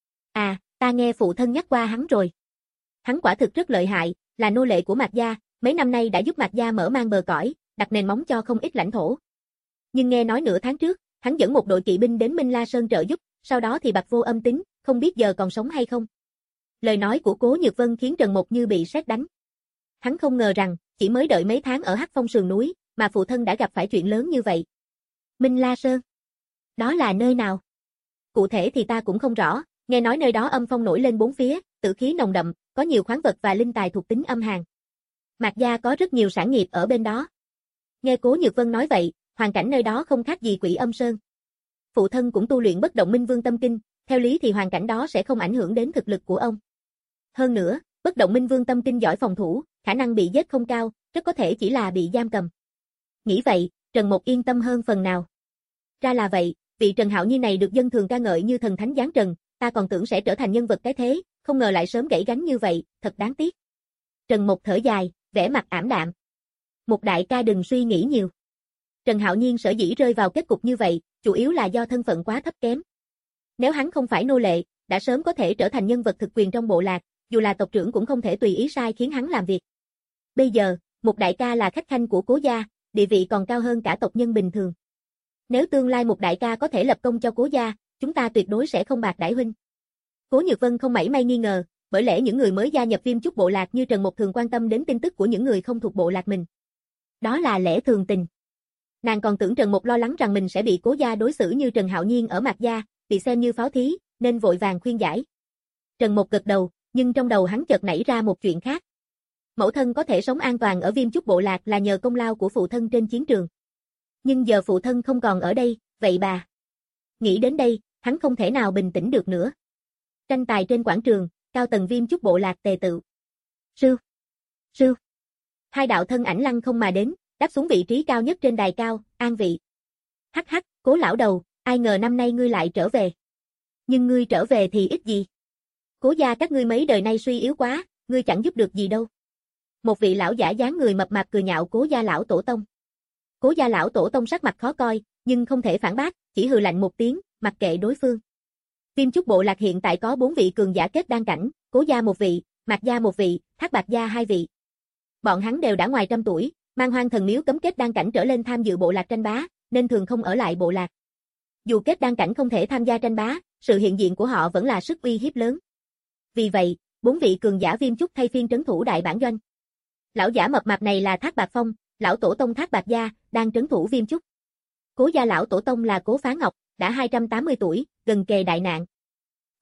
À, ta nghe phụ thân nhắc qua hắn rồi. Hắn quả thực rất lợi hại, là nô lệ của Mạc gia, mấy năm nay đã giúp Mạc gia mở mang bờ cõi, đặt nền móng cho không ít lãnh thổ. Nhưng nghe nói nửa tháng trước, hắn dẫn một đội kỵ binh đến Minh La Sơn trợ giúp, sau đó thì bạc vô âm tín, không biết giờ còn sống hay không. Lời nói của Cố Nhược Vân khiến Trần Mục như bị sét đánh. Hắn không ngờ rằng, chỉ mới đợi mấy tháng ở Hắc Phong sườn núi, mà phụ thân đã gặp phải chuyện lớn như vậy. Minh La Sơn. Đó là nơi nào? Cụ thể thì ta cũng không rõ, nghe nói nơi đó âm phong nổi lên bốn phía, tử khí nồng đậm, có nhiều khoáng vật và linh tài thuộc tính âm hàn. Mạc gia có rất nhiều sản nghiệp ở bên đó. Nghe Cố Nhược Vân nói vậy, hoàn cảnh nơi đó không khác gì Quỷ Âm Sơn. Phụ thân cũng tu luyện Bất Động Minh Vương Tâm Kinh, theo lý thì hoàn cảnh đó sẽ không ảnh hưởng đến thực lực của ông. Hơn nữa, Bất Động Minh Vương Tâm Kinh giỏi phòng thủ, khả năng bị giết không cao, rất có thể chỉ là bị giam cầm. Nghĩ vậy, Trần Mục yên tâm hơn phần nào. Ra là vậy, vị Trần Hạo Nhiên này được dân thường ca ngợi như thần thánh giáng trần, ta còn tưởng sẽ trở thành nhân vật cái thế, không ngờ lại sớm gãy gánh như vậy, thật đáng tiếc. Trần Mục thở dài, vẻ mặt ảm đạm. Mục đại ca đừng suy nghĩ nhiều. Trần Hạo Nhiên sở dĩ rơi vào kết cục như vậy, chủ yếu là do thân phận quá thấp kém. Nếu hắn không phải nô lệ, đã sớm có thể trở thành nhân vật thực quyền trong bộ lạc, dù là tộc trưởng cũng không thể tùy ý sai khiến hắn làm việc. Bây giờ, Mục đại ca là khách khanh của Cố gia, địa vị còn cao hơn cả tộc nhân bình thường. Nếu tương lai Mục đại ca có thể lập công cho Cố gia, chúng ta tuyệt đối sẽ không bạc đãi huynh. Cố Nhược Vân không mảy may nghi ngờ, bởi lẽ những người mới gia nhập Viêm Chúc bộ lạc như Trần Mục thường quan tâm đến tin tức của những người không thuộc bộ lạc mình. Đó là lẽ thường tình. Nàng còn tưởng Trần Mục lo lắng rằng mình sẽ bị Cố gia đối xử như Trần Hạo Nhiên ở Mạc gia, bị xem như pháo thí, nên vội vàng khuyên giải. Trần Mục gật đầu, nhưng trong đầu hắn chợt nảy ra một chuyện khác. Mẫu thân có thể sống an toàn ở Viêm Chúc bộ lạc là nhờ công lao của phụ thân trên chiến trường. Nhưng giờ phụ thân không còn ở đây, vậy bà. Nghĩ đến đây, hắn không thể nào bình tĩnh được nữa. Tranh tài trên quảng trường, cao tầng Viêm Chúc bộ lạc tề tựu. Sư! Sư! Hai đạo thân ảnh lăng không mà đến, đáp xuống vị trí cao nhất trên đài cao, an vị. Hắc hắc, Cố lão đầu, ai ngờ năm nay ngươi lại trở về. Nhưng ngươi trở về thì ít gì. Cố gia các ngươi mấy đời nay suy yếu quá, ngươi chẳng giúp được gì đâu. Một vị lão giả dáng người mập mạp cười nhạo Cố gia lão tổ tông. Cố gia lão tổ tông sắc mặt khó coi, nhưng không thể phản bác, chỉ hừ lạnh một tiếng, mặc kệ đối phương. Viêm Chúc bộ lạc hiện tại có bốn vị cường giả kết đan cảnh, Cố gia một vị, Mạc gia một vị, Thác Bạt gia hai vị. Bọn hắn đều đã ngoài trăm tuổi, mang Hoang Thần Miếu cấm kết đan cảnh trở lên tham dự bộ lạc tranh bá, nên thường không ở lại bộ lạc. Dù kết đan cảnh không thể tham gia tranh bá, sự hiện diện của họ vẫn là sức uy hiếp lớn. Vì vậy, bốn vị cường giả Viêm Chúc thay phiên trấn thủ đại bản doanh. Lão giả mập mạp này là Thác Bạt Phong, lão tổ tông Thác Bạt gia, đang trấn thủ Viêm Chúc. Cố gia lão tổ tông là Cố Phá Ngọc, đã hai trăm tám mươi tuổi, gần kề đại nạn.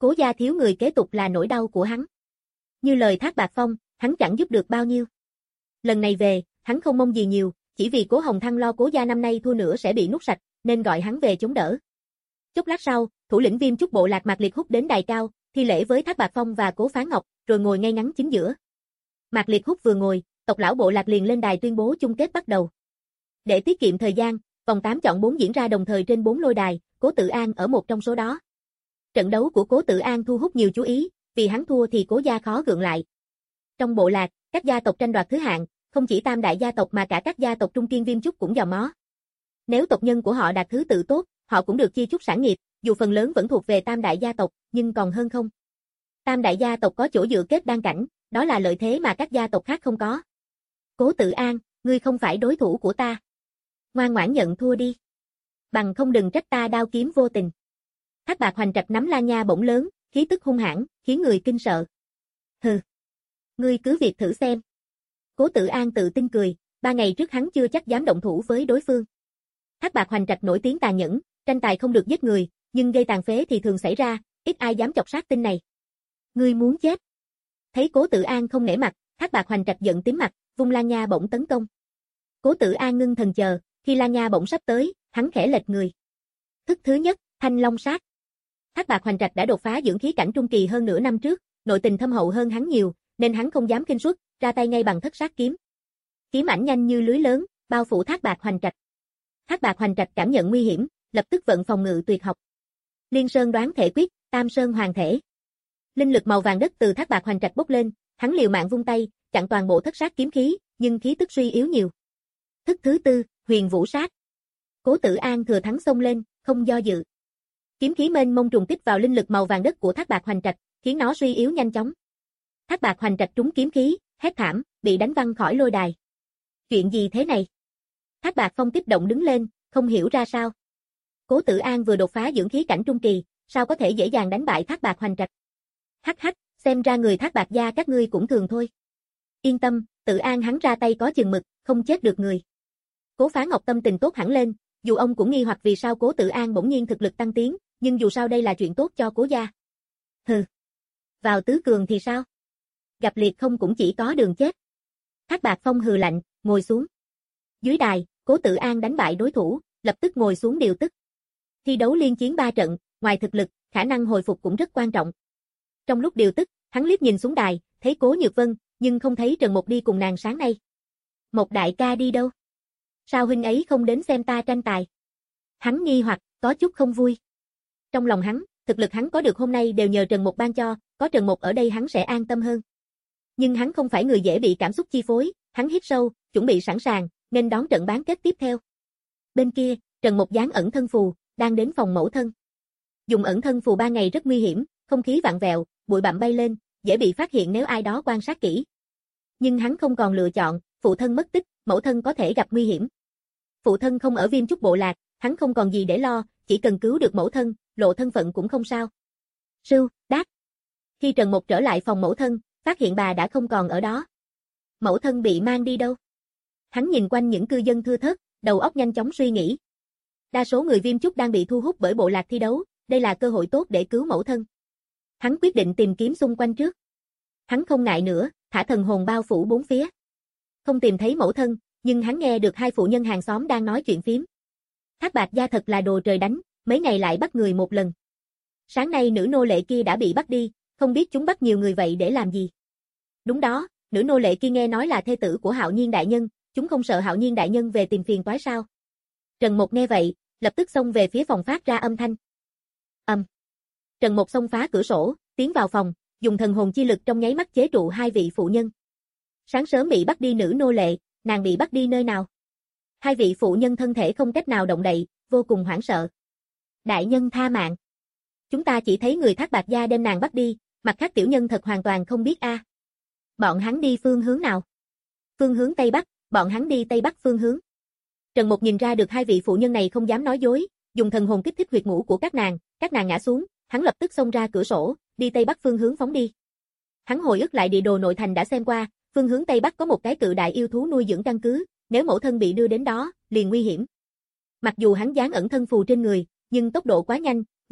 Cố gia thiếu người kế tục là nỗi đau của hắn. Như lời Thác Bạt Phong, hắn chẳng giúp được bao nhiêu. Lần này về, hắn không mong gì nhiều, chỉ vì Cố Hồng Thăng lo Cố gia năm nay thua nữa sẽ bị nuốt sạch, nên gọi hắn về chống đỡ. Chốc lát sau, thủ lĩnh Viêm Chúc bộ lạc Mạc Liệt Húc đến đài cao, thi lễ với Thác Bạt Phong và Cố Phán Ngọc, rồi ngồi ngay ngắn chính giữa. Mạc Liệt Húc vừa ngồi, tộc lão bộ lạc liền lên đài tuyên bố chung kết bắt đầu. Để tiết kiệm thời gian, vòng tám chọn bốn diễn ra đồng thời trên bốn lôi đài, Cố Tự An ở một trong số đó. Trận đấu của Cố Tự An thu hút nhiều chú ý, vì hắn thua thì Cố gia khó gượng lại. Trong bộ lạc, các gia tộc tranh đoạt thứ hạng, không chỉ tam đại gia tộc mà cả các gia tộc trung kiên Viêm Chúc cũng dò mó. Nếu tộc nhân của họ đạt thứ tự tốt, họ cũng được chia chút sản nghiệp, dù phần lớn vẫn thuộc về tam đại gia tộc, nhưng còn hơn không. Tam đại gia tộc có chỗ dựa kết đan cảnh, đó là lợi thế mà các gia tộc khác không có. Cố Tự An, ngươi không phải đối thủ của ta. Ngoan ngoãn nhận thua đi. Bằng không đừng trách ta đao kiếm vô tình. Thác Bạt Hoành Trạch nắm la nha bổng lớn, khí tức hung hãn, khiến người kinh sợ. Hừ. Ngươi cứ việc thử xem. Cố Tự An tự tin cười, ba ngày trước hắn chưa chắc dám động thủ với đối phương. Thác Bạt Hoành Trạch nổi tiếng tàn nhẫn, tranh tài không được giết người, nhưng gây tàn phế thì thường xảy ra, ít ai dám chọc sát tinh này. Ngươi muốn chết. Thấy Cố Tự An không nể mặt, Thác Bạt Hoành Trạch giận tím mặt, vung la nha bổng tấn công. Cố Tự An ngưng thần chờ, khi la nha bổng sắp tới, hắn khẽ lệch người. Thức thứ nhất, Thanh Long Sát. Thác Bạt Hoành Trạch đã đột phá dưỡng khí cảnh trung kỳ hơn nửa năm trước, nội tình thâm hậu hơn hắn nhiều, nên hắn không dám khinh suất, ra tay ngay bằng Thất Sát kiếm. Kiếm ảnh nhanh như lưới lớn, bao phủ Thác Bạt Hoành Trạch. Thác Bạt Hoành Trạch cảm nhận nguy hiểm, lập tức vận phòng ngự tuyệt học. Liên Sơn Đoán Thể Quyết, Tam Sơn Hoàng Thể. Linh lực màu vàng đất từ Thác Bạt Hoành Trạch bốc lên, hắn liều mạng vung tay, chặn toàn bộ Thất Sát kiếm khí, nhưng khí tức suy yếu nhiều. Thức thứ tư, Huyền Vũ Sát. Cố Tự An thừa thắng xông lên, không do dự. Kiếm khí mênh mông trùng kích vào linh lực màu vàng đất của Thác Bạt Hoành Trạch, khiến nó suy yếu nhanh chóng. Thác Bạt Hoành Trạch trúng kiếm khí, hét thảm, bị đánh văng khỏi lôi đài. Chuyện gì thế này? Thác Bạt Phong kích động đứng lên, không hiểu ra sao. Cố Tự An vừa đột phá dưỡng khí cảnh trung kỳ, sao có thể dễ dàng đánh bại Thác Bạt Hoành Trạch? Hắc hắc, xem ra người Thác Bạt gia các ngươi cũng thường thôi. Yên tâm, Tự An hắn ra tay có chừng mực, không chết được người. Cố Phán Ngọc tâm tình tốt hẳn lên, dù ông cũng nghi hoặc vì sao Cố Tự An bỗng nhiên thực lực tăng tiến, nhưng dù sao đây là chuyện tốt cho Cố gia. Hừ. Vào tứ cường thì sao? Gặp liệt không cũng chỉ có đường chết. Thác Bạt Phong hừ lạnh, ngồi xuống. Dưới đài, Cố Tự An đánh bại đối thủ, lập tức ngồi xuống điều tức. Thi đấu liên chiến ba trận, ngoài thực lực, khả năng hồi phục cũng rất quan trọng. Trong lúc điều tức, hắn liếc nhìn xuống đài, thấy Cố Nhược Vân, nhưng không thấy Trần Mục đi cùng nàng sáng nay. Một đại ca đi đâu? Sao huynh ấy không đến xem ta tranh tài? Hắn nghi hoặc, có chút không vui. Trong lòng hắn, thực lực hắn có được hôm nay đều nhờ Trần Mục ban cho, có Trần Mục ở đây hắn sẽ an tâm hơn. Nhưng hắn không phải người dễ bị cảm xúc chi phối, hắn hít sâu, chuẩn bị sẵn sàng, nên đón trận bán kết tiếp theo. Bên kia, Trần Mục dán ẩn thân phù, đang đến phòng mẫu thân. Dùng ẩn thân phù ba ngày rất nguy hiểm, không khí vặn vẹo, bụi bặm bay lên, dễ bị phát hiện nếu ai đó quan sát kỹ. Nhưng hắn không còn lựa chọn, phụ thân mất tích, mẫu thân có thể gặp nguy hiểm. Phụ thân không ở Viêm Chúc bộ lạc, hắn không còn gì để lo, chỉ cần cứu được mẫu thân, lộ thân phận cũng không sao. Sưu, đát. Khi Trần Mục trở lại phòng mẫu thân, phát hiện bà đã không còn ở đó. Mẫu thân bị mang đi đâu? Hắn nhìn quanh những cư dân thưa thớt, đầu óc nhanh chóng suy nghĩ. Đa số người Viêm Chúc đang bị thu hút bởi bộ lạc thi đấu, đây là cơ hội tốt để cứu mẫu thân. Hắn quyết định tìm kiếm xung quanh trước. Hắn không ngại nữa, thả thần hồn bao phủ bốn phía. Không tìm thấy mẫu thân, nhưng hắn nghe được hai phụ nhân hàng xóm đang nói chuyện phím. Thác Bạt gia thật là đồ trời đánh, mấy ngày lại bắt người một lần. Sáng nay nữ nô lệ kia đã bị bắt đi, không biết chúng bắt nhiều người vậy để làm gì. Đúng đó, nữ nô lệ kia nghe nói là thê tử của Hạo Nhiên đại nhân, chúng không sợ Hạo Nhiên đại nhân về tìm phiền toái sao? Trần Mục nghe vậy, lập tức xông về phía phòng phát ra âm thanh. Âm. Um. Trần Mục xông phá cửa sổ, tiến vào phòng, dùng thần hồn chi lực trong nháy mắt chế trụ hai vị phụ nhân. Sáng sớm bị bắt đi nữ nô lệ, nàng bị bắt đi nơi nào? Hai vị phụ nhân thân thể không cách nào động đậy, vô cùng hoảng sợ. Đại nhân tha mạng. Chúng ta chỉ thấy người Thác Bạt gia đem nàng bắt đi, mặt khác tiểu nhân thật hoàn toàn không biết a. À. Bọn hắn đi phương hướng nào? Phương hướng Tây Bắc, bọn hắn đi Tây Bắc phương hướng. Trần Mục nhìn ra được hai vị phụ nhân này không dám nói dối, dùng thần hồn kích thích huyệt ngũ của các nàng, các nàng ngã xuống, hắn lập tức xông ra cửa sổ, đi Tây Bắc phương hướng phóng đi. Hắn hồi ức lại địa đồ nội thành đã xem qua, phương hướng Tây Bắc có một cái cự đại yêu thú nuôi dưỡng căn cứ, nếu mẫu thân bị đưa đến đó, liền nguy hiểm. Mặc dù hắn dán ẩn thân phù trên người, nhưng tốc độ quá nhanh,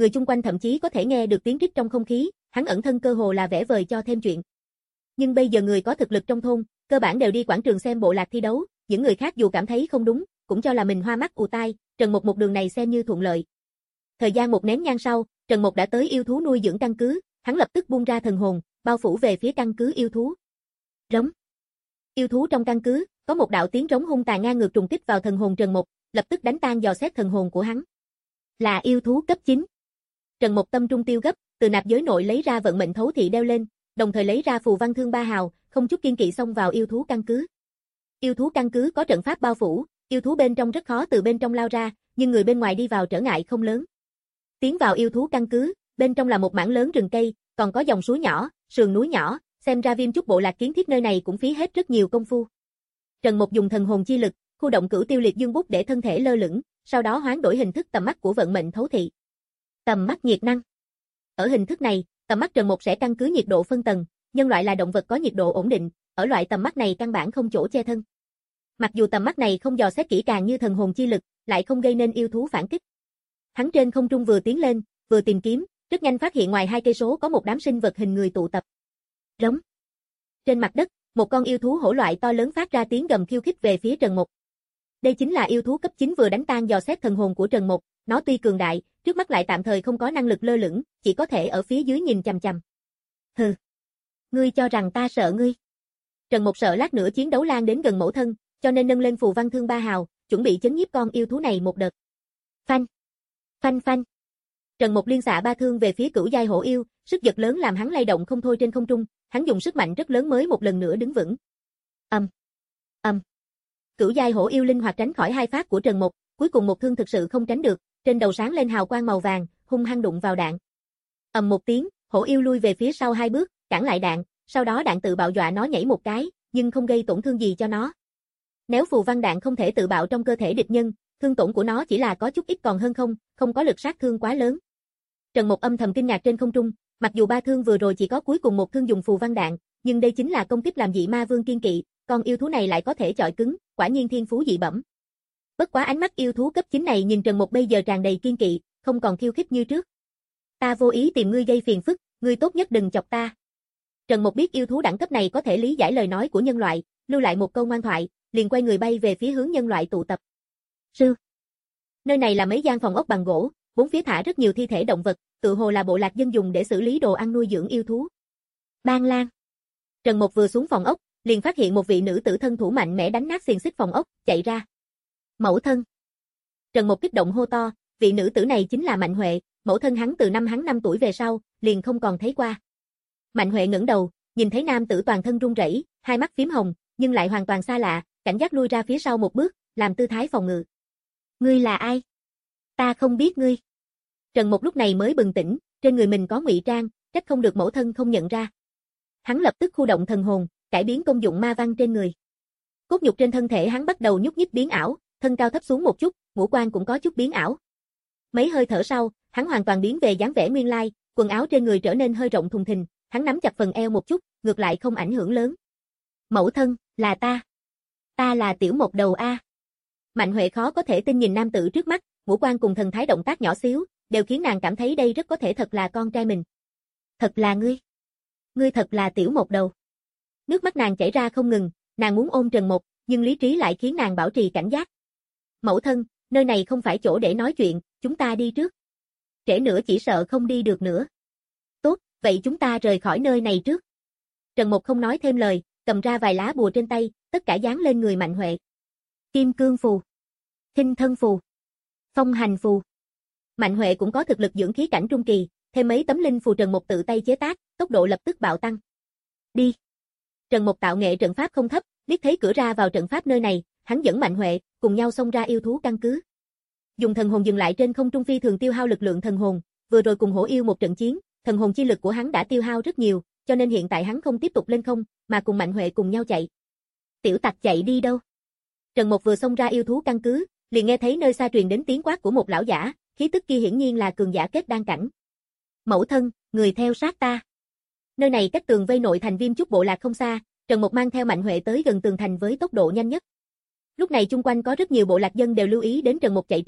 người chung quanh thậm chí có thể nghe được tiếng rít trong không khí, hắn ẩn thân cơ hồ là vẽ vời cho thêm chuyện. Nhưng bây giờ người có thực lực trong thôn, cơ bản đều đi quảng trường xem bộ lạc thi đấu, những người khác dù cảm thấy không đúng, cũng cho là mình hoa mắt ù tai, Trần Mục một đường này xem như thuận lợi. Thời gian một nén nhang sau, Trần Mục đã tới yêu thú nuôi dưỡng căn cứ, hắn lập tức buông ra thần hồn, bao phủ về phía căn cứ yêu thú. Rống. Yêu thú trong căn cứ, có một đạo tiếng rống hung tàn ngang ngược trùng kích vào thần hồn Trần Mục, lập tức đánh tan dò xét thần hồn của hắn. Là yêu thú cấp chín. Trần Mục tâm trung tiêu gấp, từ nạp giới nội lấy ra vận mệnh thấu thị đeo lên, đồng thời lấy ra phù văn thương ba hào, không chút kiên kỵ xông vào yêu thú căn cứ. Yêu thú căn cứ có trận pháp bao phủ, yêu thú bên trong rất khó từ bên trong lao ra, nhưng người bên ngoài đi vào trở ngại không lớn. Tiến vào yêu thú căn cứ, bên trong là một mảng lớn rừng cây, còn có dòng suối nhỏ, sườn núi nhỏ, xem ra Viêm Chúc bộ lạc kiến thiết nơi này cũng phí hết rất nhiều công phu. Trần Mục dùng thần hồn chi lực, khu động cửu tiêu liệt dương bút để thân thể lơ lửng, sau đó hoán đổi hình thức tầm mắt của vận mệnh thấu thị. Tầm mắt nhiệt năng. Ở hình thức này, tầm mắt Trần Mục sẽ căn cứ nhiệt độ phân tầng, nhân loại là động vật có nhiệt độ ổn định, ở loại tầm mắt này căn bản không chỗ che thân. Mặc dù tầm mắt này không dò xét kỹ càng như thần hồn chi lực, lại không gây nên yêu thú phản kích. Hắn trên không trung vừa tiến lên, vừa tìm kiếm, rất nhanh phát hiện ngoài hai cây số có một đám sinh vật hình người tụ tập. Rống. Trên mặt đất, một con yêu thú hổ loại to lớn phát ra tiếng gầm khiêu khích về phía Trần Mục. Đây chính là yêu thú cấp chín vừa đánh tan dò xét thần hồn của Trần Mục, nó tuy cường đại, trước mắt lại tạm thời không có năng lực lơ lửng, chỉ có thể ở phía dưới nhìn chằm chằm. Hừ. Ngươi cho rằng ta sợ ngươi? Trần Mục sợ lát nữa chiến đấu lan đến gần mẫu thân, cho nên nâng lên phù văn thương ba hào, chuẩn bị chấn nhiếp con yêu thú này một đợt. Phanh, phanh phanh. Trần Mục liên xạ ba thương về phía cửu giai hổ yêu, sức giật lớn làm hắn lay động không thôi trên không trung, hắn dùng sức mạnh rất lớn mới một lần nữa đứng vững. Ầm, um. ầm. Um. Cửu giai hổ yêu linh hoạt tránh khỏi hai phát của Trần Mục, cuối cùng một thương thực sự không tránh được, trên đầu sáng lên hào quang màu vàng, hung hăng đụng vào đạn. Ầm một tiếng, hổ yêu lui về phía sau hai bước, cản lại đạn, sau đó đạn tự bạo dọa nó nhảy một cái, nhưng không gây tổn thương gì cho nó. Nếu phù văn đạn không thể tự bạo trong cơ thể địch nhân, thương tổn của nó chỉ là có chút ít còn hơn không, không có lực sát thương quá lớn. Trần Mục âm thầm kinh ngạc trên không trung, mặc dù ba thương vừa rồi chỉ có cuối cùng một thương dùng phù văn đạn, nhưng đây chính là công kích làm dị ma vương kiên kỵ, con yêu thú này lại có thể chọi cứng, quả nhiên thiên phú dị bẩm. Bất quá ánh mắt yêu thú cấp chín này nhìn Trần Mục bây giờ tràn đầy kiên kỵ, không còn khiêu khích như trước. Ta vô ý tìm ngươi gây phiền phức, ngươi tốt nhất đừng chọc ta. Trần Mục biết yêu thú đẳng cấp này có thể lý giải lời nói của nhân loại, lưu lại một câu ngoan thoại, liền quay người bay về phía hướng nhân loại tụ tập. Sư. Nơi này là mấy gian phòng ốc bằng gỗ, bốn phía thả rất nhiều thi thể động vật, tự hồ là bộ lạc dân dùng để xử lý đồ ăn nuôi dưỡng yêu thú. Ban Lan. Trần Mục vừa xuống phòng ốc, liền phát hiện một vị nữ tử thân thủ mạnh mẽ đánh nát xiềng xích phòng ốc, chạy ra. Mẫu thân. Trần Mục kích động hô to, vị nữ tử này chính là Mạnh Huệ, mẫu thân hắn từ năm hắn năm tuổi về sau, liền không còn thấy qua. Mạnh Huệ ngẩng đầu, nhìn thấy nam tử toàn thân run rẩy, hai mắt phím hồng, nhưng lại hoàn toàn xa lạ, cảnh giác lui ra phía sau một bước, làm tư thái phòng ngự. Ngươi là ai? Ta không biết ngươi. Trần Mục lúc này mới bừng tỉnh, trên người mình có ngụy trang, trách không được mẫu thân không nhận ra. Hắn lập tức khu động thần hồn, cải biến công dụng ma văn trên người. Cốt nhục trên thân thể hắn bắt đầu nhúc nhích biến ảo, thân cao thấp xuống một chút, ngũ quan cũng có chút biến ảo. Mấy hơi thở sau, hắn hoàn toàn biến về dáng vẻ nguyên lai, quần áo trên người trở nên hơi rộng thùng thình, hắn nắm chặt phần eo một chút, ngược lại không ảnh hưởng lớn. Mẫu thân, là ta. Ta là Tiểu Mộc Đầu a. Mạnh Huệ khó có thể tin nhìn nam tử trước mắt, ngũ quan cùng thần thái động tác nhỏ xíu, đều khiến nàng cảm thấy đây rất có thể thật là con trai mình. Thật là ngươi. Ngươi thật là Tiểu Mộc Đầu. Nước mắt nàng chảy ra không ngừng, nàng muốn ôm Trần Mục, nhưng lý trí lại khiến nàng bảo trì cảnh giác. Mẫu thân, nơi này không phải chỗ để nói chuyện, chúng ta đi trước. Trễ nữa chỉ sợ không đi được nữa. Tốt, vậy chúng ta rời khỏi nơi này trước. Trần Mục không nói thêm lời, cầm ra vài lá bùa trên tay, tất cả dán lên người Mạnh Huệ. Kim cương phù, Thinh thân phù, Phong hành phù. Mạnh Huệ cũng có thực lực dưỡng khí cảnh trung kỳ, thêm mấy tấm linh phù Trần Mục tự tay chế tác, tốc độ lập tức bạo tăng. Đi. Trần Mục tạo nghệ trận pháp không thấp, liếc thấy cửa ra vào trận pháp nơi này, hắn dẫn Mạnh Huệ cùng nhau xông ra yêu thú căn cứ. Dùng thần hồn dừng lại trên không trung phi thường tiêu hao lực lượng thần hồn, vừa rồi cùng hổ yêu một trận chiến, thần hồn chi lực của hắn đã tiêu hao rất nhiều, cho nên hiện tại hắn không tiếp tục lên không, mà cùng Mạnh Huệ cùng nhau chạy. Tiểu tặc chạy đi đâu? Trần Mục vừa xông ra yêu thú căn cứ, liền nghe thấy nơi xa truyền đến tiếng quát của một lão giả, khí tức kia hiển nhiên là cường giả kết đan cảnh. Mẫu thân, người theo sát ta. Nơi này cách tường vây nội thành Viêm Chúc bộ lạc không xa, Trần Mục mang theo Mạnh Huệ tới gần tường thành với tốc độ nhanh nhất. Lúc này chung quanh có rất nhiều bộ lạc dân đều lưu ý đến Trần Mục chạy trốn,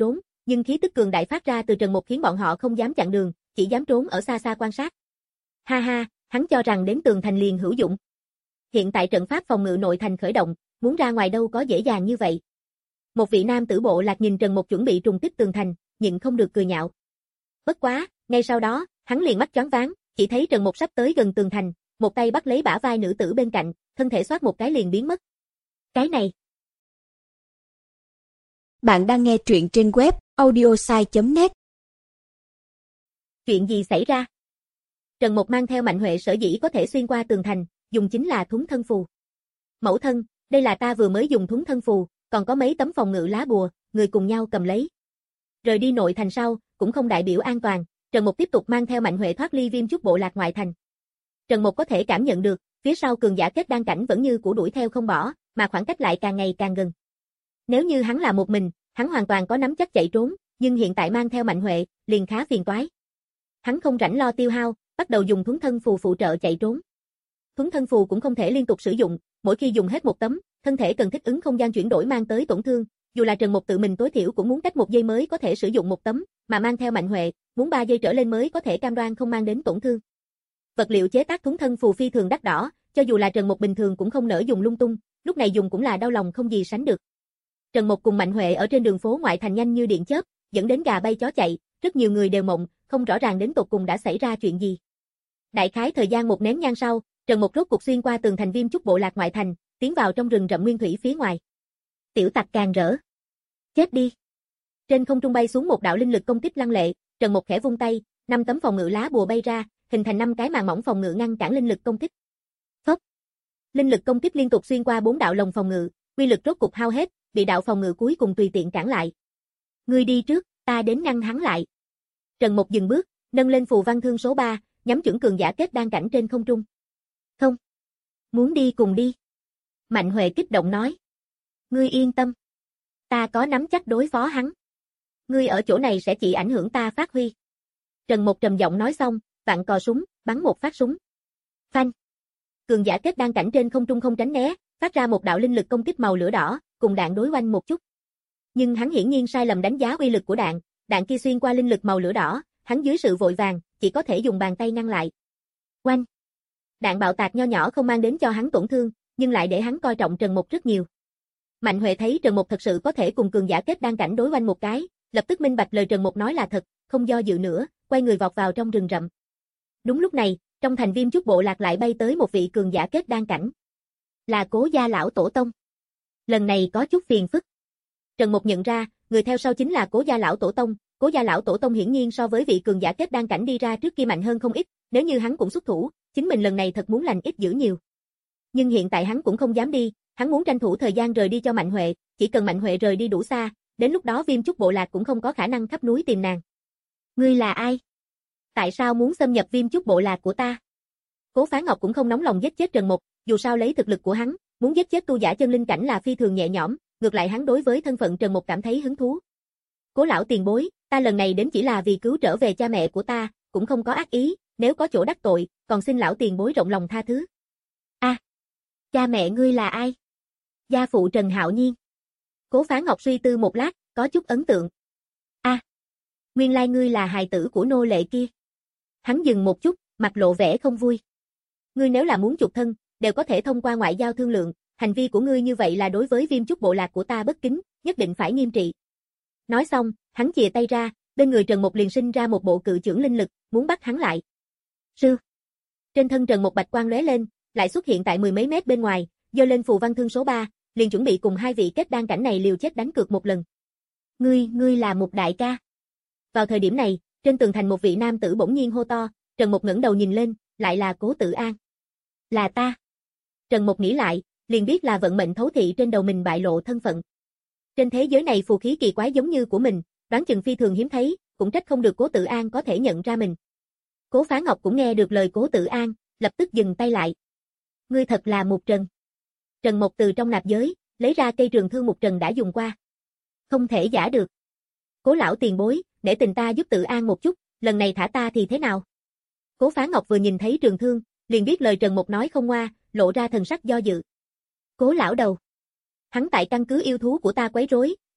nhưng khí tức cường đại phát ra từ Trần Mục khiến bọn họ không dám chặn đường, chỉ dám trốn ở xa xa quan sát. Ha ha, hắn cho rằng đến tường thành liền hữu dụng. Hiện tại trận pháp phòng ngự nội thành khởi động, muốn ra ngoài đâu có dễ dàng như vậy. Một vị nam tử bộ lạc nhìn Trần Mục chuẩn bị trùng kích tường thành, nhịn không được cười nhạo. Bất quá, ngay sau đó, hắn liền mắt choáng váng, chỉ thấy Trần Mục sắp tới gần tường thành, một tay bắt lấy bả vai nữ tử bên cạnh, thân thể xoát một cái liền biến mất. Cái này. Bạn đang nghe truyện trên web audiosai chấm net. Chuyện gì xảy ra? Trần Mục mang theo Mạnh Huệ sở dĩ có thể xuyên qua tường thành, dùng chính là thúng thân phù. Mẫu thân, đây là ta vừa mới dùng thúng thân phù, còn có mấy tấm phòng ngự lá bùa, người cùng nhau cầm lấy. Rời đi nội thành sau, cũng không đại biểu an toàn, Trần Mục tiếp tục mang theo Mạnh Huệ thoát ly Viêm Chúc bộ lạc ngoại thành. Trần Mục có thể cảm nhận được, phía sau cường giả kết đan cảnh vẫn như cũ đuổi theo không bỏ, mà khoảng cách lại càng ngày càng gần. Nếu như hắn là một mình, hắn hoàn toàn có nắm chắc chạy trốn, nhưng hiện tại mang theo Mạnh Huệ, liền khá phiền toái. Hắn không rảnh lo tiêu hao, bắt đầu dùng thuấn thân phù phụ trợ chạy trốn. Thuấn thân phù cũng không thể liên tục sử dụng, mỗi khi dùng hết một tấm, thân thể cần thích ứng không gian chuyển đổi mang tới tổn thương, dù là Trần Mục tự mình tối thiểu cũng muốn cách một giây mới có thể sử dụng một tấm, mà mang theo Mạnh Huệ, muốn ba giây trở lên mới có thể cam đoan không mang đến tổn thương. Vật liệu chế tác thuấn thân phù phi thường đắt đỏ, cho dù là Trần Mục bình thường cũng không nỡ dùng lung tung, lúc này dùng cũng là đau lòng không gì sánh được. Trần Mục cùng Mạnh Huệ ở trên đường phố ngoại thành nhanh như điện chớp, dẫn đến gà bay chó chạy, rất nhiều người đều mộng, không rõ ràng đến tột cùng đã xảy ra chuyện gì. Đại khái thời gian một nén nhang sau, Trần Mục rốt cuộc xuyên qua tường thành Viêm Chúc bộ lạc ngoại thành, tiến vào trong rừng rậm nguyên thủy phía ngoài. Tiểu tặc càng rỡ. Chết đi. Trên không trung bay xuống một đạo linh lực công kích lăng lệ, Trần Mục khẽ vung tay, năm tấm phòng ngự lá bùa bay ra, hình thành năm cái màn mỏng phòng ngự ngăn cản linh lực công kích. Phốc. Linh lực công kích liên tục xuyên qua bốn đạo lồng phòng ngự, uy lực rốt cục hao hết, bị đạo phòng ngự cuối cùng tùy tiện cản lại. Ngươi đi trước, ta đến ngăn hắn lại. Trần Mục dừng bước, nâng lên phù văn thương số ba, nhắm chuẩn cường giả kết đan cảnh trên không trung. Không. Muốn đi cùng đi. Mạnh Huệ kích động nói. Ngươi yên tâm. Ta có nắm chắc đối phó hắn. Ngươi ở chỗ này sẽ chỉ ảnh hưởng ta phát huy. Trần Mục trầm giọng nói xong, vặn cò súng, bắn một phát súng. Phanh. Cường giả kết đan cảnh trên không trung không tránh né, phát ra một đạo linh lực công kích màu lửa đỏ, cùng đạn đối oanh một chút. Nhưng hắn hiển nhiên sai lầm đánh giá uy lực của đạn, đạn kia xuyên qua linh lực màu lửa đỏ, hắn dưới sự vội vàng, chỉ có thể dùng bàn tay ngăn lại. Oanh. Đạn bạo tạc nho nhỏ không mang đến cho hắn tổn thương, nhưng lại để hắn coi trọng Trần Mục rất nhiều. Mạnh Huệ thấy Trần Mục thật sự có thể cùng cường giả kết đan cảnh đối oanh một cái, lập tức minh bạch lời Trần Mục nói là thật, không do dự nữa, quay người vọt vào trong rừng rậm. Đúng lúc này, trong thành Viêm Chúc bộ lạc lại bay tới một vị cường giả kết đan cảnh. Là Cố gia lão tổ tông. Lần này có chút phiền phức. Trần Mục nhận ra, người theo sau chính là Cố gia lão tổ tông, Cố gia lão tổ tông hiển nhiên so với vị cường giả kết đan cảnh đi ra trước kia mạnh hơn không ít, nếu như hắn cũng xuất thủ, chính mình lần này thật muốn lành ít dữ nhiều. Nhưng hiện tại hắn cũng không dám đi, hắn muốn tranh thủ thời gian rời đi cho Mạnh Huệ, chỉ cần Mạnh Huệ rời đi đủ xa, đến lúc đó Viêm Chúc bộ lạc cũng không có khả năng khắp núi tìm nàng. Ngươi là ai? Tại sao muốn xâm nhập Viêm Chúc bộ lạc của ta? Cố Phá Ngọc cũng không nóng lòng giết chết Trần Mục, dù sao lấy thực lực của hắn, muốn giết chết tu giả chân linh cảnh là phi thường nhẹ nhõm, ngược lại hắn đối với thân phận Trần Mục cảm thấy hứng thú. Cố lão tiền bối, ta lần này đến chỉ là vì cứu trở về cha mẹ của ta, cũng không có ác ý, nếu có chỗ đắc tội, còn xin lão tiền bối rộng lòng tha thứ. A, à, cha mẹ ngươi là ai? Gia phụ Trần Hạo Nhiên. Cố Phá Ngọc suy tư một lát, có chút ấn tượng. A, à, nguyên lai ngươi là hài tử của nô lệ kia. Hắn dừng một chút, mặt lộ vẻ không vui. Ngươi nếu là muốn chuộc thân, đều có thể thông qua ngoại giao thương lượng, hành vi của ngươi như vậy là đối với Viêm Chúc bộ lạc của ta bất kính, nhất định phải nghiêm trị. Nói xong, hắn chìa tay ra, bên người Trần Mục liền sinh ra một bộ cự chưởng linh lực, muốn bắt hắn lại. Sư. Trên thân Trần Mục bạch quang lóe lên, lại xuất hiện tại mười mấy mét bên ngoài, giơ lên phù văn thương số ba, liền chuẩn bị cùng hai vị kết đan cảnh này liều chết đánh cược một lần. Ngươi, ngươi là một đại ca. Vào thời điểm này, trên tường thành một vị nam tử bỗng nhiên hô to, Trần Mục ngẩng đầu nhìn lên, lại là Cố Tử An. Là ta. Trần Mục nghĩ lại, liền biết là vận mệnh thấu thị trên đầu mình bại lộ thân phận. Trên thế giới này phù khí kỳ quái giống như của mình, đoán chừng phi thường hiếm thấy, cũng trách không được Cố Tử An có thể nhận ra mình. Cố Phá Ngọc cũng nghe được lời Cố Tử An, lập tức dừng tay lại. Ngươi thật là Mục Trần. Trần Mục từ trong nạp giới, lấy ra cây trường thương Mục Trần đã dùng qua. Không thể giả được. Cố lão tiền bối, để tình ta giúp Tử An một chút, lần này thả ta thì thế nào? Cố Phá Ngọc vừa nhìn thấy trường thương, liền biết lời Trần Mục nói không ngoa, lộ ra thần sắc do dự. Cố lão đầu. Hắn tại căn cứ yêu thú của ta quấy rối,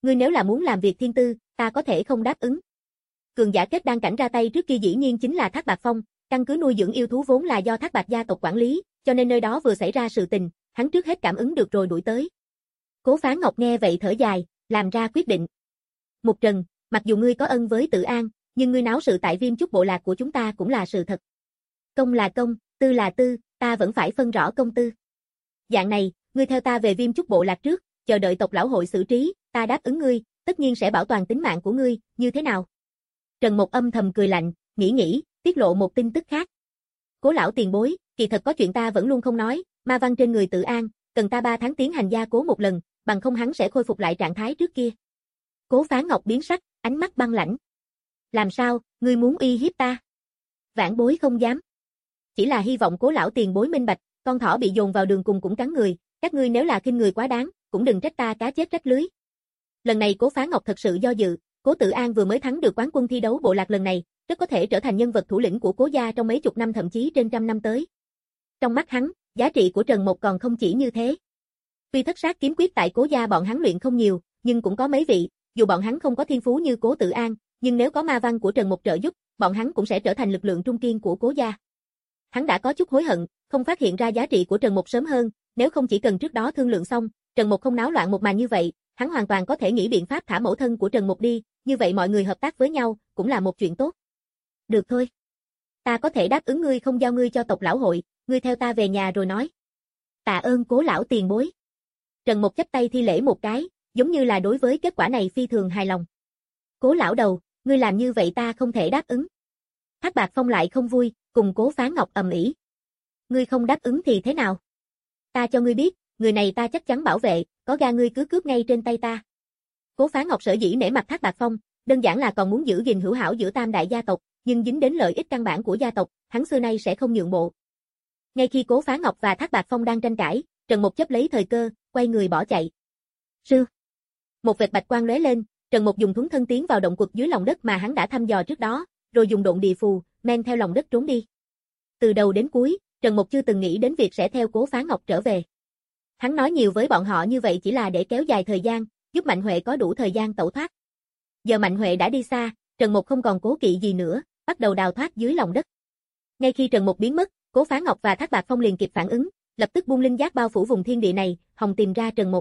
ngươi nếu là muốn làm việc thiên tư, ta có thể không đáp ứng. Cường giả kết đan cảnh ra tay trước kia dĩ nhiên chính là Thác Bạt Phong, căn cứ nuôi dưỡng yêu thú vốn là do Thác Bạt gia tộc quản lý, cho nên nơi đó vừa xảy ra sự tình, hắn trước hết cảm ứng được rồi đuổi tới. Cố Phán Ngọc nghe vậy thở dài, làm ra quyết định. Mục Trần, mặc dù ngươi có ân với Tự An, nhưng ngươi náo sự tại Viêm Chúc bộ lạc của chúng ta cũng là sự thật. Công là công, tư là tư, ta vẫn phải phân rõ công tư. Dạng này, ngươi theo ta về Viêm Chúc bộ lạc trước, chờ đợi tộc lão hội xử trí, ta đáp ứng ngươi, tất nhiên sẽ bảo toàn tính mạng của ngươi, như thế nào? Trần Mộc âm thầm cười lạnh, nghĩ nghĩ, tiết lộ một tin tức khác. Cố lão tiền bối, kỳ thật có chuyện ta vẫn luôn không nói, ma văn trên người Tự An, cần ta ba tháng tiến hành gia cố một lần, bằng không hắn sẽ khôi phục lại trạng thái trước kia. Cố Phán Ngọc biến sắc, ánh mắt băng lãnh. Làm sao, ngươi muốn uy hiếp ta? Vãn bối không dám. Chỉ là hy vọng Cố lão tiền bối minh bạch, con thỏ bị dồn vào đường cùng cũng cắn người, các ngươi nếu là khinh người quá đáng, cũng đừng trách ta cá chết rách lưới. Lần này Cố Phán Ngọc thật sự do dự, Cố Tự An vừa mới thắng được quán quân thi đấu bộ lạc lần này, rất có thể trở thành nhân vật thủ lĩnh của Cố gia trong mấy chục năm thậm chí trên trăm năm tới. Trong mắt hắn, giá trị của Trần Mộc còn không chỉ như thế. Tuy thất sát kiếm quyết tại Cố gia bọn hắn luyện không nhiều, nhưng cũng có mấy vị, dù bọn hắn không có thiên phú như Cố Tự An, nhưng nếu có ma văn của Trần Mộc trợ giúp, bọn hắn cũng sẽ trở thành lực lượng trung kiên của Cố gia. Hắn đã có chút hối hận, không phát hiện ra giá trị của Trần Mộc sớm hơn, nếu không chỉ cần trước đó thương lượng xong, Trần Mộc không náo loạn một màn như vậy, hắn hoàn toàn có thể nghĩ biện pháp thả mẫu thân của Trần Mộc đi, như vậy mọi người hợp tác với nhau, cũng là một chuyện tốt. Được thôi. Ta có thể đáp ứng ngươi không giao ngươi cho tộc lão hội, ngươi theo ta về nhà rồi nói. Tạ ơn Cố lão tiền bối. Trần Mộc chắp tay thi lễ một cái, giống như là đối với kết quả này phi thường hài lòng. Cố lão đầu, ngươi làm như vậy ta không thể đáp ứng. Thác Bạt Phong lại không vui, cùng Cố Phán Ngọc ầm ĩ. Ngươi không đáp ứng thì thế nào? Ta cho ngươi biết, người này ta chắc chắn bảo vệ, có ga ngươi cứ cướp ngay trên tay ta. Cố Phán Ngọc sở dĩ nể mặt Thác Bạt Phong, đơn giản là còn muốn giữ gìn hữu hảo giữa tam đại gia tộc, nhưng dính đến lợi ích căn bản của gia tộc, hắn xưa nay sẽ không nhượng bộ. Ngay khi Cố Phán Ngọc và Thác Bạt Phong đang tranh cãi, Trần Mộc chấp lấy thời cơ, quay người bỏ chạy. Sư. Một vệt bạch quang lóe lên, Trần Mộc dùng thuấn thân tiến vào động quật dưới lòng đất mà hắn đã thăm dò trước đó, rồi dùng độn địa phù, men theo lòng đất trốn đi. Từ đầu đến cuối, Trần Mộc chưa từng nghĩ đến việc sẽ theo Cố Phán Ngọc trở về. Hắn nói nhiều với bọn họ như vậy chỉ là để kéo dài thời gian, giúp Mạnh Huệ có đủ thời gian tẩu thoát. Giờ Mạnh Huệ đã đi xa, Trần Mộc không còn cố kỵ gì nữa, bắt đầu đào thoát dưới lòng đất. Ngay khi Trần Mộc biến mất, Cố Phán Ngọc và Thác Bạt Phong liền kịp phản ứng, lập tức buông linh giác bao phủ vùng thiên địa này, hòng tìm ra Trần Mộc.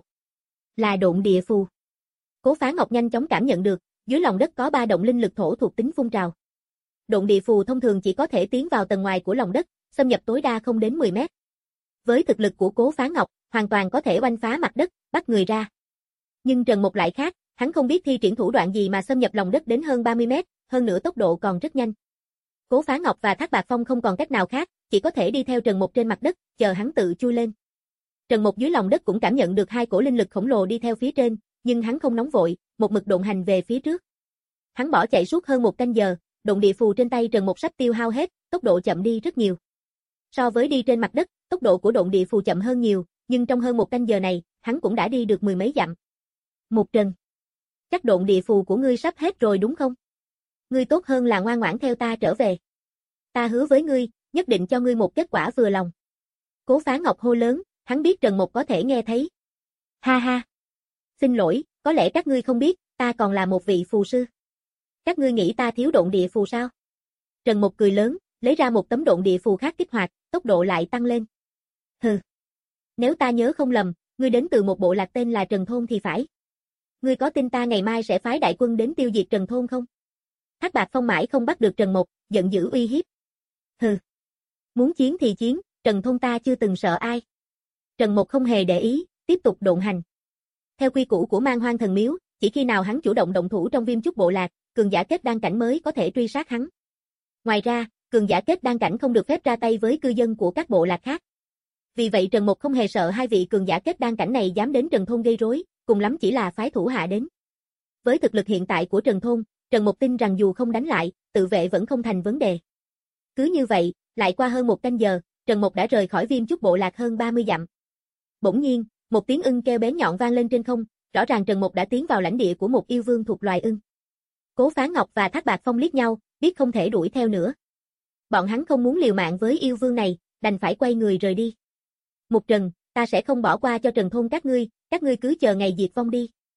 Là độn địa phù. Cố Phán Ngọc nhanh chóng cảm nhận được, dưới lòng đất có ba động linh lực thổ thuộc tính phun trào. Độn địa phù thông thường chỉ có thể tiến vào tầng ngoài của lòng đất, xâm nhập tối đa không đến mười mét. Với thực lực của Cố Phán Ngọc, hoàn toàn có thể oanh phá mặt đất, bắt người ra. Nhưng Trần Mộc lại khác, hắn không biết thi triển thủ đoạn gì mà xâm nhập lòng đất đến hơn ba mươi mét, hơn nữa tốc độ còn rất nhanh. Cố Phán Ngọc và Thác Bạt Phong không còn cách nào khác, chỉ có thể đi theo Trần Mộc trên mặt đất, chờ hắn tự chui lên. Trần Mộc dưới lòng đất cũng cảm nhận được hai cổ linh lực khổng lồ đi theo phía trên, nhưng hắn không nóng vội, một mực độn hành về phía trước. Hắn bỏ chạy suốt hơn một canh giờ, độn địa phù trên tay Trần Mộc sắp tiêu hao hết, tốc độ chậm đi rất nhiều. So với đi trên mặt đất, tốc độ của độn địa phù chậm hơn nhiều, nhưng trong hơn một canh giờ này, hắn cũng đã đi được mười mấy dặm. Mục Trần, chắc độn địa phù của ngươi sắp hết rồi đúng không? Ngươi tốt hơn là ngoan ngoãn theo ta trở về. Ta hứa với ngươi, nhất định cho ngươi một kết quả vừa lòng. Cố Phán Ngọc hô lớn, hắn biết Trần Mộc có thể nghe thấy. Ha ha. Xin lỗi, có lẽ các ngươi không biết, ta còn là một vị phù sư. Các ngươi nghĩ ta thiếu độn địa phù sao? Trần Mộc cười lớn, lấy ra một tấm độn địa phù khác kích hoạt, tốc độ lại tăng lên. Hừ. Nếu ta nhớ không lầm, ngươi đến từ một bộ lạc tên là Trần Thôn thì phải. Ngươi có tin ta ngày mai sẽ phái đại quân đến tiêu diệt Trần Thôn không? Thác Bạt Phong mãi không bắt được Trần Mộc, giận dữ uy hiếp. Hừ. Muốn chiến thì chiến, Trần Thôn ta chưa từng sợ ai. Trần Mộc không hề để ý, tiếp tục độn hành. Theo quy củ của Man Hoang Thần Miếu, chỉ khi nào hắn chủ động động thủ trong Viêm Chúc bộ lạc, cường giả kết đan cảnh mới có thể truy sát hắn. Ngoài ra, cường giả kết đan cảnh không được phép ra tay với cư dân của các bộ lạc khác. Vì vậy Trần Mộc không hề sợ hai vị cường giả kết đan cảnh này dám đến Trần Thôn gây rối, cùng lắm chỉ là phái thủ hạ đến. Với thực lực hiện tại của Trần Thôn, Trần Mộc tin rằng dù không đánh lại, tự vệ vẫn không thành vấn đề. Cứ như vậy, lại qua hơn một canh giờ, Trần Mộc đã rời khỏi Viêm Chúc bộ lạc hơn ba mươi dặm. Bỗng nhiên, một tiếng ưng kêu bén nhọn vang lên trên không, rõ ràng Trần Mộc đã tiến vào lãnh địa của một yêu vương thuộc loài ưng. Cố Phán Ngọc và Thác Bạt Phong liếc nhau, biết không thể đuổi theo nữa. Bọn hắn không muốn liều mạng với yêu vương này, đành phải quay người rời đi. Mục Trần, ta sẽ không bỏ qua cho Trần Thôn các ngươi, các ngươi cứ chờ ngày diệt vong đi.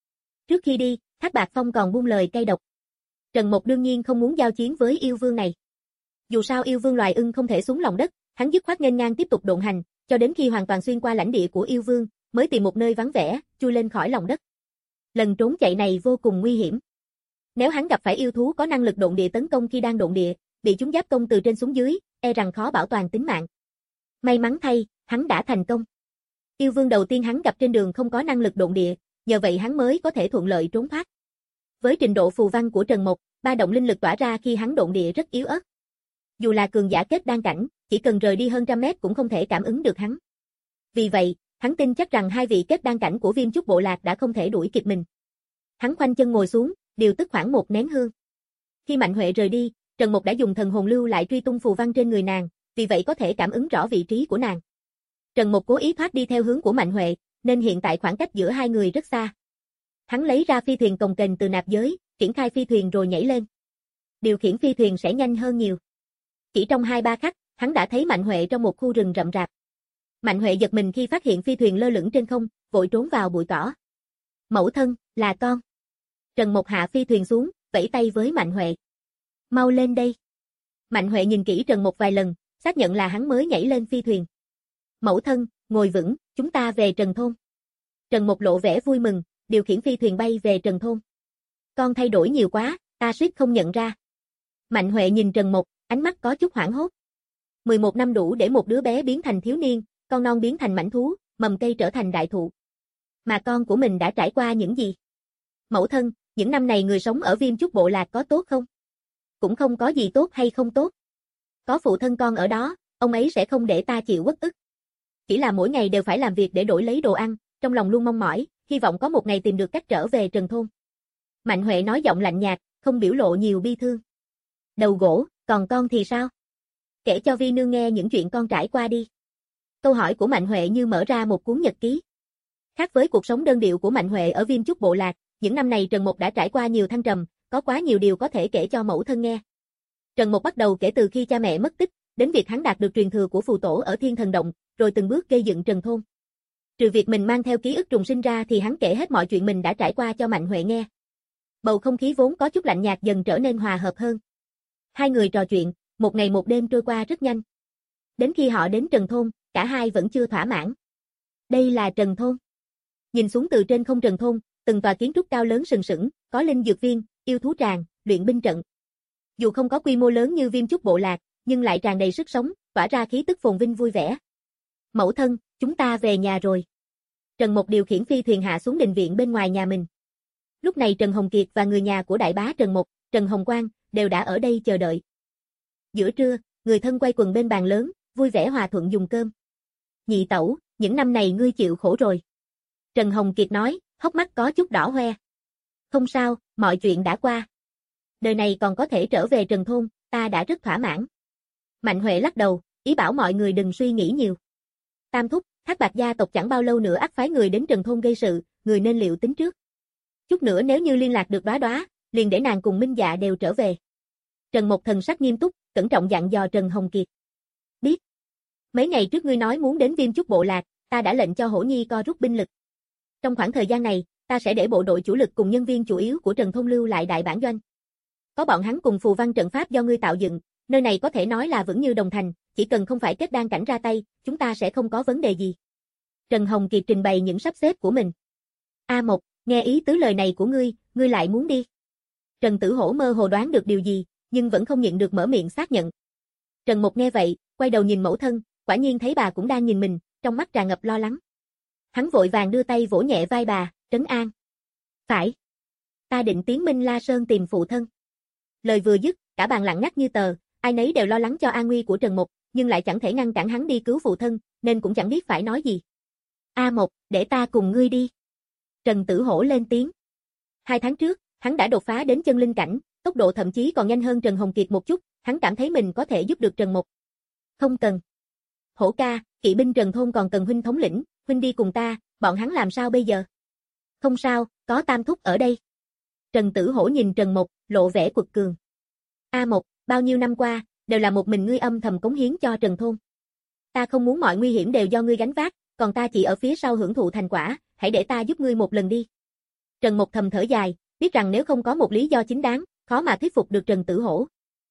Trước khi đi, Thác Bạt Phong còn buông lời cay độc. Trần Mộc đương nhiên không muốn giao chiến với yêu vương này. Dù sao yêu vương loài ưng không thể xuống lòng đất, hắn dứt khoát nghênh ngang tiếp tục độn hành, cho đến khi hoàn toàn xuyên qua lãnh địa của yêu vương, mới tìm một nơi vắng vẻ, chui lên khỏi lòng đất. Lần trốn chạy này vô cùng nguy hiểm. Nếu hắn gặp phải yêu thú có năng lực độn địa tấn công khi đang độn địa, bị chúng giáp công từ trên xuống dưới, e rằng khó bảo toàn tính mạng. May mắn thay, hắn đã thành công. Yêu vương đầu tiên hắn gặp trên đường không có năng lực độn địa, nhờ vậy hắn mới có thể thuận lợi trốn thoát. Với trình độ phù văn của Trần Mộc, ba động linh lực tỏa ra khi hắn độn địa rất yếu ớt. Dù là cường giả kết đan cảnh, chỉ cần rời đi hơn trăm mét cũng không thể cảm ứng được hắn. Vì vậy, hắn tin chắc rằng hai vị kết đan cảnh của Viêm Chúc bộ lạc đã không thể đuổi kịp mình. Hắn khoanh chân ngồi xuống, điều tức khoảng một nén hương. Khi Mạnh Huệ rời đi, Trần Mộc đã dùng thần hồn lưu lại truy tung phù văn trên người nàng, vì vậy có thể cảm ứng rõ vị trí của nàng. Trần Mộc cố ý thoát đi theo hướng của Mạnh Huệ, nên hiện tại khoảng cách giữa hai người rất xa. Hắn lấy ra phi thuyền cồng kềnh từ nạp giới, triển khai phi thuyền rồi nhảy lên. Điều khiển phi thuyền sẽ nhanh hơn nhiều. Chỉ trong hai ba khắc, hắn đã thấy Mạnh Huệ trong một khu rừng rậm rạp. Mạnh Huệ giật mình khi phát hiện phi thuyền lơ lửng trên không, vội trốn vào bụi cỏ. Mẫu thân, là con. Trần Mộc hạ phi thuyền xuống, vẫy tay với Mạnh Huệ. Mau lên đây. Mạnh Huệ nhìn kỹ Trần Mộc vài lần, xác nhận là hắn mới nhảy lên phi thuyền. Mẫu thân, ngồi vững, chúng ta về Trần Thôn. Trần Mộc lộ vẻ vui mừng, điều khiển phi thuyền bay về Trần Thôn. Con thay đổi nhiều quá, ta suýt không nhận ra. Mạnh Huệ nhìn Trần Mộc, ánh mắt có chút hoảng hốt. mười một năm đủ để một đứa bé biến thành thiếu niên, con non biến thành mãnh thú, mầm cây trở thành đại thụ. Mà con của mình đã trải qua những gì? Mẫu thân, những năm này người sống ở Viêm Chúc bộ lạc có tốt không? Cũng không có gì tốt hay không tốt. Có phụ thân con ở đó, ông ấy sẽ không để ta chịu uất ức. Chỉ là mỗi ngày đều phải làm việc để đổi lấy đồ ăn, trong lòng luôn mong mỏi, hy vọng có một ngày tìm được cách trở về Trần Thôn. Mạnh Huệ nói giọng lạnh nhạt, không biểu lộ nhiều bi thương. Đầu gỗ, còn con thì sao? Kể cho Vi nương nghe những chuyện con trải qua đi. Câu hỏi của Mạnh Huệ như mở ra một cuốn nhật ký. Khác với cuộc sống đơn điệu của Mạnh Huệ ở Viêm Chúc bộ lạc, những năm này Trần Mộc đã trải qua nhiều thăng trầm, có quá nhiều điều có thể kể cho mẫu thân nghe. Trần Mộc bắt đầu kể từ khi cha mẹ mất tích, đến việc hắn đạt được truyền thừa của phù tổ ở Thiên Thần Động, rồi từng bước gây dựng Trần Thôn. Trừ việc mình mang theo ký ức trùng sinh ra thì hắn kể hết mọi chuyện mình đã trải qua cho Mạnh Huệ nghe. Bầu không khí vốn có chút lạnh nhạt dần trở nên hòa hợp hơn. Hai người trò chuyện, một ngày một đêm trôi qua rất nhanh. Đến khi họ đến Trần Thôn, cả hai vẫn chưa thỏa mãn. Đây là Trần Thôn. Nhìn xuống từ trên không Trần Thôn, từng tòa kiến trúc cao lớn sừng sững, có linh dược viên, yêu thú tràng, luyện binh trận. Dù không có quy mô lớn như Viêm Chúc bộ lạc, nhưng lại tràn đầy sức sống, tỏa ra khí tức phồn vinh vui vẻ. Mẫu thân, chúng ta về nhà rồi. Trần Mộc điều khiển phi thuyền hạ xuống đình viện bên ngoài nhà mình. Lúc này Trần Hồng Kiệt và người nhà của đại bá Trần Mộc, Trần Hồng Quang, đều đã ở đây chờ đợi. Giữa trưa, người thân quay quần bên bàn lớn, vui vẻ hòa thuận dùng cơm. Nhị tẩu, những năm này ngươi chịu khổ rồi. Trần Hồng Kiệt nói, hốc mắt có chút đỏ hoe. Không sao, mọi chuyện đã qua. Đời này còn có thể trở về Trần Thôn, ta đã rất thỏa mãn. Mạnh Huệ lắc đầu, ý bảo mọi người đừng suy nghĩ nhiều. Tam thúc, Thác Bạt gia tộc chẳng bao lâu nữa ắt phái người đến Trần Thôn gây sự, người nên liệu tính trước. Chút nữa nếu như liên lạc được Đóa Đóa, liền để nàng cùng Minh Dạ đều trở về. Trần Mộc thần sắc nghiêm túc, cẩn trọng dặn dò Trần Hồng Kiệt. Biết. Mấy ngày trước ngươi nói muốn đến Viêm Chúc bộ lạc, ta đã lệnh cho Hổ Nhi co rút binh lực. Trong khoảng thời gian này, ta sẽ để bộ đội chủ lực cùng nhân viên chủ yếu của Trần Thôn lưu lại đại bản doanh. Có bọn hắn cùng phù văn trận pháp do ngươi tạo dựng, nơi này có thể nói là vững như đồng thành, chỉ cần không phải kết đan cảnh ra tay, chúng ta sẽ không có vấn đề gì. Trần Hồng Kiệt trình bày những sắp xếp của mình. A Mộc, nghe ý tứ lời này của ngươi, ngươi lại muốn đi. Trần Tử Hổ mơ hồ đoán được điều gì, nhưng vẫn không nhịn được mở miệng xác nhận. Trần Mộc nghe vậy, quay đầu nhìn mẫu thân, quả nhiên thấy bà cũng đang nhìn mình, trong mắt tràn ngập lo lắng. Hắn vội vàng đưa tay vỗ nhẹ vai bà, trấn an. Phải. Ta định tiến Minh La Sơn tìm phụ thân. Lời vừa dứt, cả bàn lặng ngắt như tờ, ai nấy đều lo lắng cho an nguy của Trần Mộc, nhưng lại chẳng thể ngăn cản hắn đi cứu phụ thân, nên cũng chẳng biết phải nói gì. A Mộc, để ta cùng ngươi đi. Trần Tử Hổ lên tiếng. Hai tháng trước, hắn đã đột phá đến chân linh cảnh, tốc độ thậm chí còn nhanh hơn Trần Hồng Kiệt một chút, hắn cảm thấy mình có thể giúp được Trần Mộc. Không cần. Hổ ca, kỵ binh Trần Thôn còn cần huynh thống lĩnh, huynh đi cùng ta, bọn hắn làm sao bây giờ? Không sao, có Tam thúc ở đây. Trần Tử Hổ nhìn Trần Mộc, lộ vẻ quật cường. A Mộc, bao nhiêu năm qua, đều là một mình ngươi âm thầm cống hiến cho Trần Thôn. Ta không muốn mọi nguy hiểm đều do ngươi gánh vác, còn ta chỉ ở phía sau hưởng thụ thành quả, hãy để ta giúp ngươi một lần đi. Trần Mục thầm thở dài, biết rằng nếu không có một lý do chính đáng, khó mà thuyết phục được Trần Tử Hổ.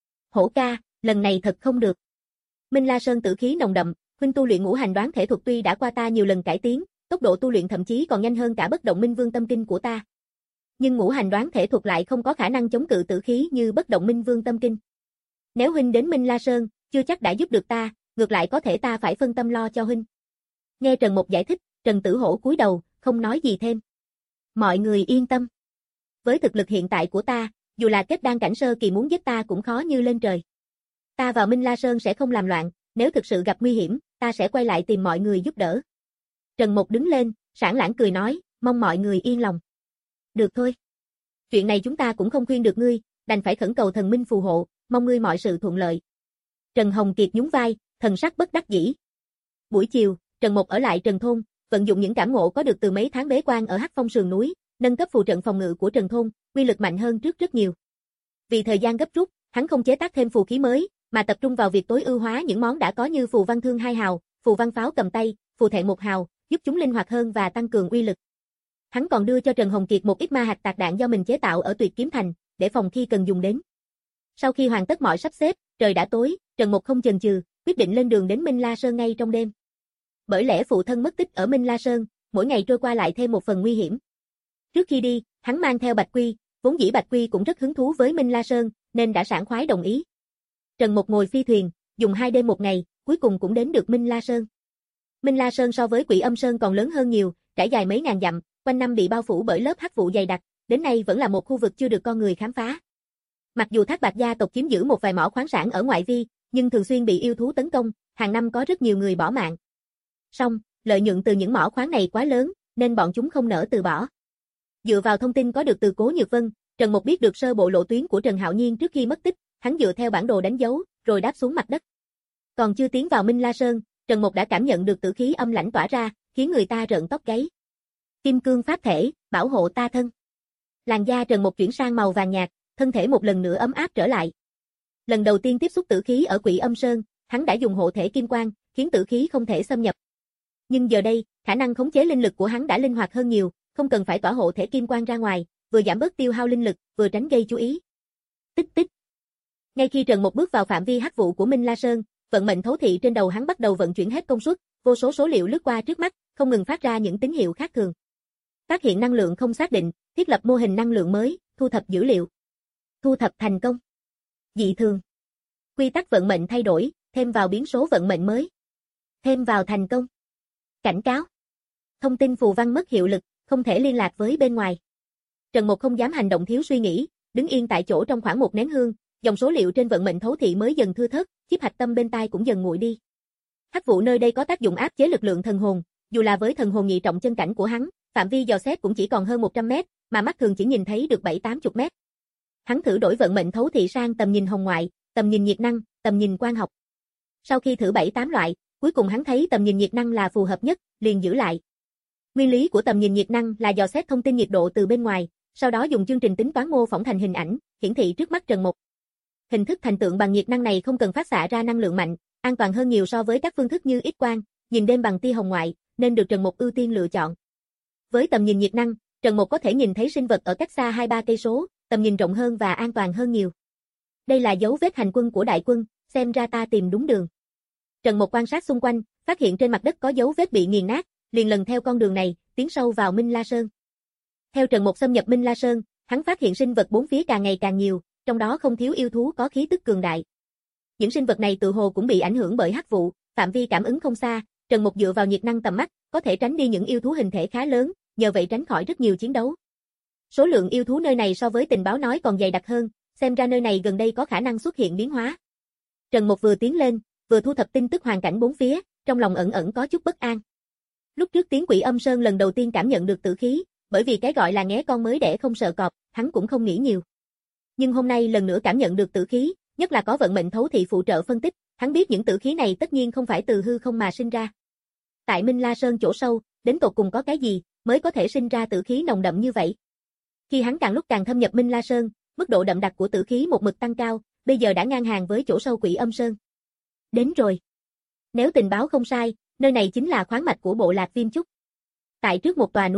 Hổ ca, lần này thật không được. Minh La Sơn tử khí nồng đậm, huynh tu luyện ngũ hành đoán thể thuật tuy đã qua ta nhiều lần cải tiến, tốc độ tu luyện thậm chí còn nhanh hơn cả bất động minh vương tâm kinh của ta. Nhưng ngũ hành đoán thể thuật lại không có khả năng chống cự tử khí như bất động minh vương tâm kinh. Nếu huynh đến Minh La Sơn, chưa chắc đã giúp được ta, ngược lại có thể ta phải phân tâm lo cho huynh. Nghe Trần Mục giải thích, Trần Tử Hổ cúi đầu, không nói gì thêm. Mọi người yên tâm. Với thực lực hiện tại của ta, dù là kết đan cảnh sơ kỳ muốn giết ta cũng khó như lên trời. Ta vào Minh La Sơn sẽ không làm loạn, nếu thực sự gặp nguy hiểm, ta sẽ quay lại tìm mọi người giúp đỡ. Trần Mục đứng lên, sảng lãng cười nói, mong mọi người yên lòng. Được thôi. Chuyện này chúng ta cũng không khuyên được ngươi, đành phải khẩn cầu thần minh phù hộ, mong ngươi mọi sự thuận lợi. Trần Hồng Kiệt nhún vai, thần sắc bất đắc dĩ. Buổi chiều, Trần Mục ở lại Trần Thôn, vận dụng những cảm ngộ có được từ mấy tháng bế quan ở Hắc Phong sườn núi, nâng cấp phù trận phòng ngự của Trần Thôn, uy lực mạnh hơn trước rất nhiều. Vì thời gian gấp rút, hắn không chế tác thêm phù khí mới, mà tập trung vào việc tối ưu hóa những món đã có như phù văn thương hai hào, phù văn pháo cầm tay, phù thẹn một hào, giúp chúng linh hoạt hơn và tăng cường uy lực. Hắn còn đưa cho Trần Hồng Kiệt một ít ma hạt tạc đạn do mình chế tạo ở Tuyệt Kiếm Thành, để phòng khi cần dùng đến. Sau khi hoàn tất mọi sắp xếp, trời đã tối, Trần Mục không chần chừ, quyết định lên đường đến Minh La Sơn ngay trong đêm. Bởi lẽ phụ thân mất tích ở Minh La Sơn, mỗi ngày trôi qua lại thêm một phần nguy hiểm. Trước khi đi, hắn mang theo Bạch Quy, vốn dĩ Bạch Quy cũng rất hứng thú với Minh La Sơn, nên đã sảng khoái đồng ý. Trần Mục ngồi phi thuyền, dùng hai đêm một ngày, cuối cùng cũng đến được Minh La Sơn. Minh La Sơn so với Quỷ Âm Sơn còn lớn hơn nhiều, trải dài mấy ngàn dặm, quanh năm bị bao phủ bởi lớp hắc vụ dày đặc, đến nay vẫn là một khu vực chưa được con người khám phá. Mặc dù Thác Bạt gia tộc chiếm giữ một vài mỏ khoáng sản ở ngoại vi, nhưng thường xuyên bị yêu thú tấn công, hàng năm có rất nhiều người bỏ mạng. Song, lợi nhuận từ những mỏ khoáng này quá lớn, nên bọn chúng không nỡ từ bỏ. Dựa vào thông tin có được từ Cố Nhược Vân, Trần Mục biết được sơ bộ lộ tuyến của Trần Hạo Nhiên trước khi mất tích, hắn dựa theo bản đồ đánh dấu, rồi đáp xuống mặt đất. Còn chưa tiến vào Minh La Sơn, Trần Mục đã cảm nhận được tử khí âm lãnh tỏa ra, khiến người ta rợn tóc gáy. Kim cương pháp thể, bảo hộ ta thân. Làn da Trần Mục chuyển sang màu vàng nhạt, thân thể một lần nữa ấm áp trở lại. Lần đầu tiên tiếp xúc tử khí ở Quỷ Âm Sơn, hắn đã dùng hộ thể kim quang, khiến tử khí không thể xâm nhập. Nhưng giờ đây, khả năng khống chế linh lực của hắn đã linh hoạt hơn nhiều, không cần phải tỏa hộ thể kim quang ra ngoài, vừa giảm bớt tiêu hao linh lực, vừa tránh gây chú ý. Tích tích. Ngay khi Trần Mục bước vào phạm vi hắc vụ của Minh La Sơn, vận mệnh thấu thị trên đầu hắn bắt đầu vận chuyển hết công suất, vô số số liệu lướt qua trước mắt, không ngừng phát ra những tín hiệu khác thường. Phát hiện năng lượng không xác định, thiết lập mô hình năng lượng mới, thu thập dữ liệu. Thu thập thành công. Dị thường. Quy tắc vận mệnh thay đổi, thêm vào biến số vận mệnh mới. Thêm vào thành công. Cảnh cáo. Thông tin phù văn mất hiệu lực, không thể liên lạc với bên ngoài. Trần Mục không dám hành động thiếu suy nghĩ, đứng yên tại chỗ trong khoảng một nén hương, dòng số liệu trên vận mệnh thấu thị mới dần thưa thớt, chiếc hạch tâm bên tai cũng dần nguội đi. Hắc vụ nơi đây có tác dụng áp chế lực lượng thần hồn, dù là với thần hồn nhị trọng chân cảnh của hắn, phạm vi dò xét cũng chỉ còn hơn một trăm mét, mà mắt thường chỉ nhìn thấy được bảy tám mươi mét. Hắn thử đổi vận mệnh thấu thị sang tầm nhìn hồng ngoại, tầm nhìn nhiệt năng, tầm nhìn quang học. Sau khi thử bảy tám loại, cuối cùng hắn thấy tầm nhìn nhiệt năng là phù hợp nhất, liền giữ lại. Nguyên lý của tầm nhìn nhiệt năng là dò xét thông tin nhiệt độ từ bên ngoài, sau đó dùng chương trình tính toán mô phỏng thành hình ảnh, hiển thị trước mắt Trần Mục. Hình thức thành tượng bằng nhiệt năng này không cần phát xạ ra năng lượng mạnh, an toàn hơn nhiều so với các phương thức như X quang, nhìn đêm bằng tia hồng ngoại, nên được Trần Mục ưu tiên lựa chọn. Với tầm nhìn nhiệt năng, Trần Mục có thể nhìn thấy sinh vật ở cách xa hai ba cây số, tầm nhìn rộng hơn và an toàn hơn nhiều. Đây là dấu vết hành quân của đại quân, xem ra ta tìm đúng đường. Trần Mục quan sát xung quanh, phát hiện trên mặt đất có dấu vết bị nghiền nát, liền lần theo con đường này, tiến sâu vào Minh La Sơn. Theo Trần Mục xâm nhập Minh La Sơn, hắn phát hiện sinh vật bốn phía càng ngày càng nhiều, trong đó không thiếu yêu thú có khí tức cường đại. Những sinh vật này tự hồ cũng bị ảnh hưởng bởi hắc vụ, phạm vi cảm ứng không xa, Trần Mục dựa vào nhiệt năng tầm mắt, có thể tránh đi những yêu thú hình thể khá lớn, nhờ vậy tránh khỏi rất nhiều chiến đấu. Số lượng yêu thú nơi này so với tình báo nói còn dày đặc hơn, xem ra nơi này gần đây có khả năng xuất hiện biến hóa. Trần Mục vừa tiến lên, vừa thu thập tin tức hoàn cảnh bốn phía, trong lòng ẩn ẩn có chút bất an. Lúc trước tiến Quỷ Âm Sơn lần đầu tiên cảm nhận được tử khí, bởi vì cái gọi là nghé con mới đẻ không sợ cọp, hắn cũng không nghĩ nhiều. Nhưng hôm nay lần nữa cảm nhận được tử khí, nhất là có vận mệnh thấu thị phụ trợ phân tích, hắn biết những tử khí này tất nhiên không phải từ hư không mà sinh ra. Tại Minh La Sơn chỗ sâu, đến tột cùng có cái gì mới có thể sinh ra tử khí nồng đậm như vậy? Khi hắn càng lúc càng thâm nhập Minh La Sơn, mức độ đậm đặc của tử khí một mực tăng cao, bây giờ đã ngang hàng với chỗ sâu Quỷ Âm Sơn. Đến rồi. Nếu tình báo không sai, nơi này chính là khoáng mạch của bộ lạc Viêm Chúc. Tại trước một tòa núi thấp,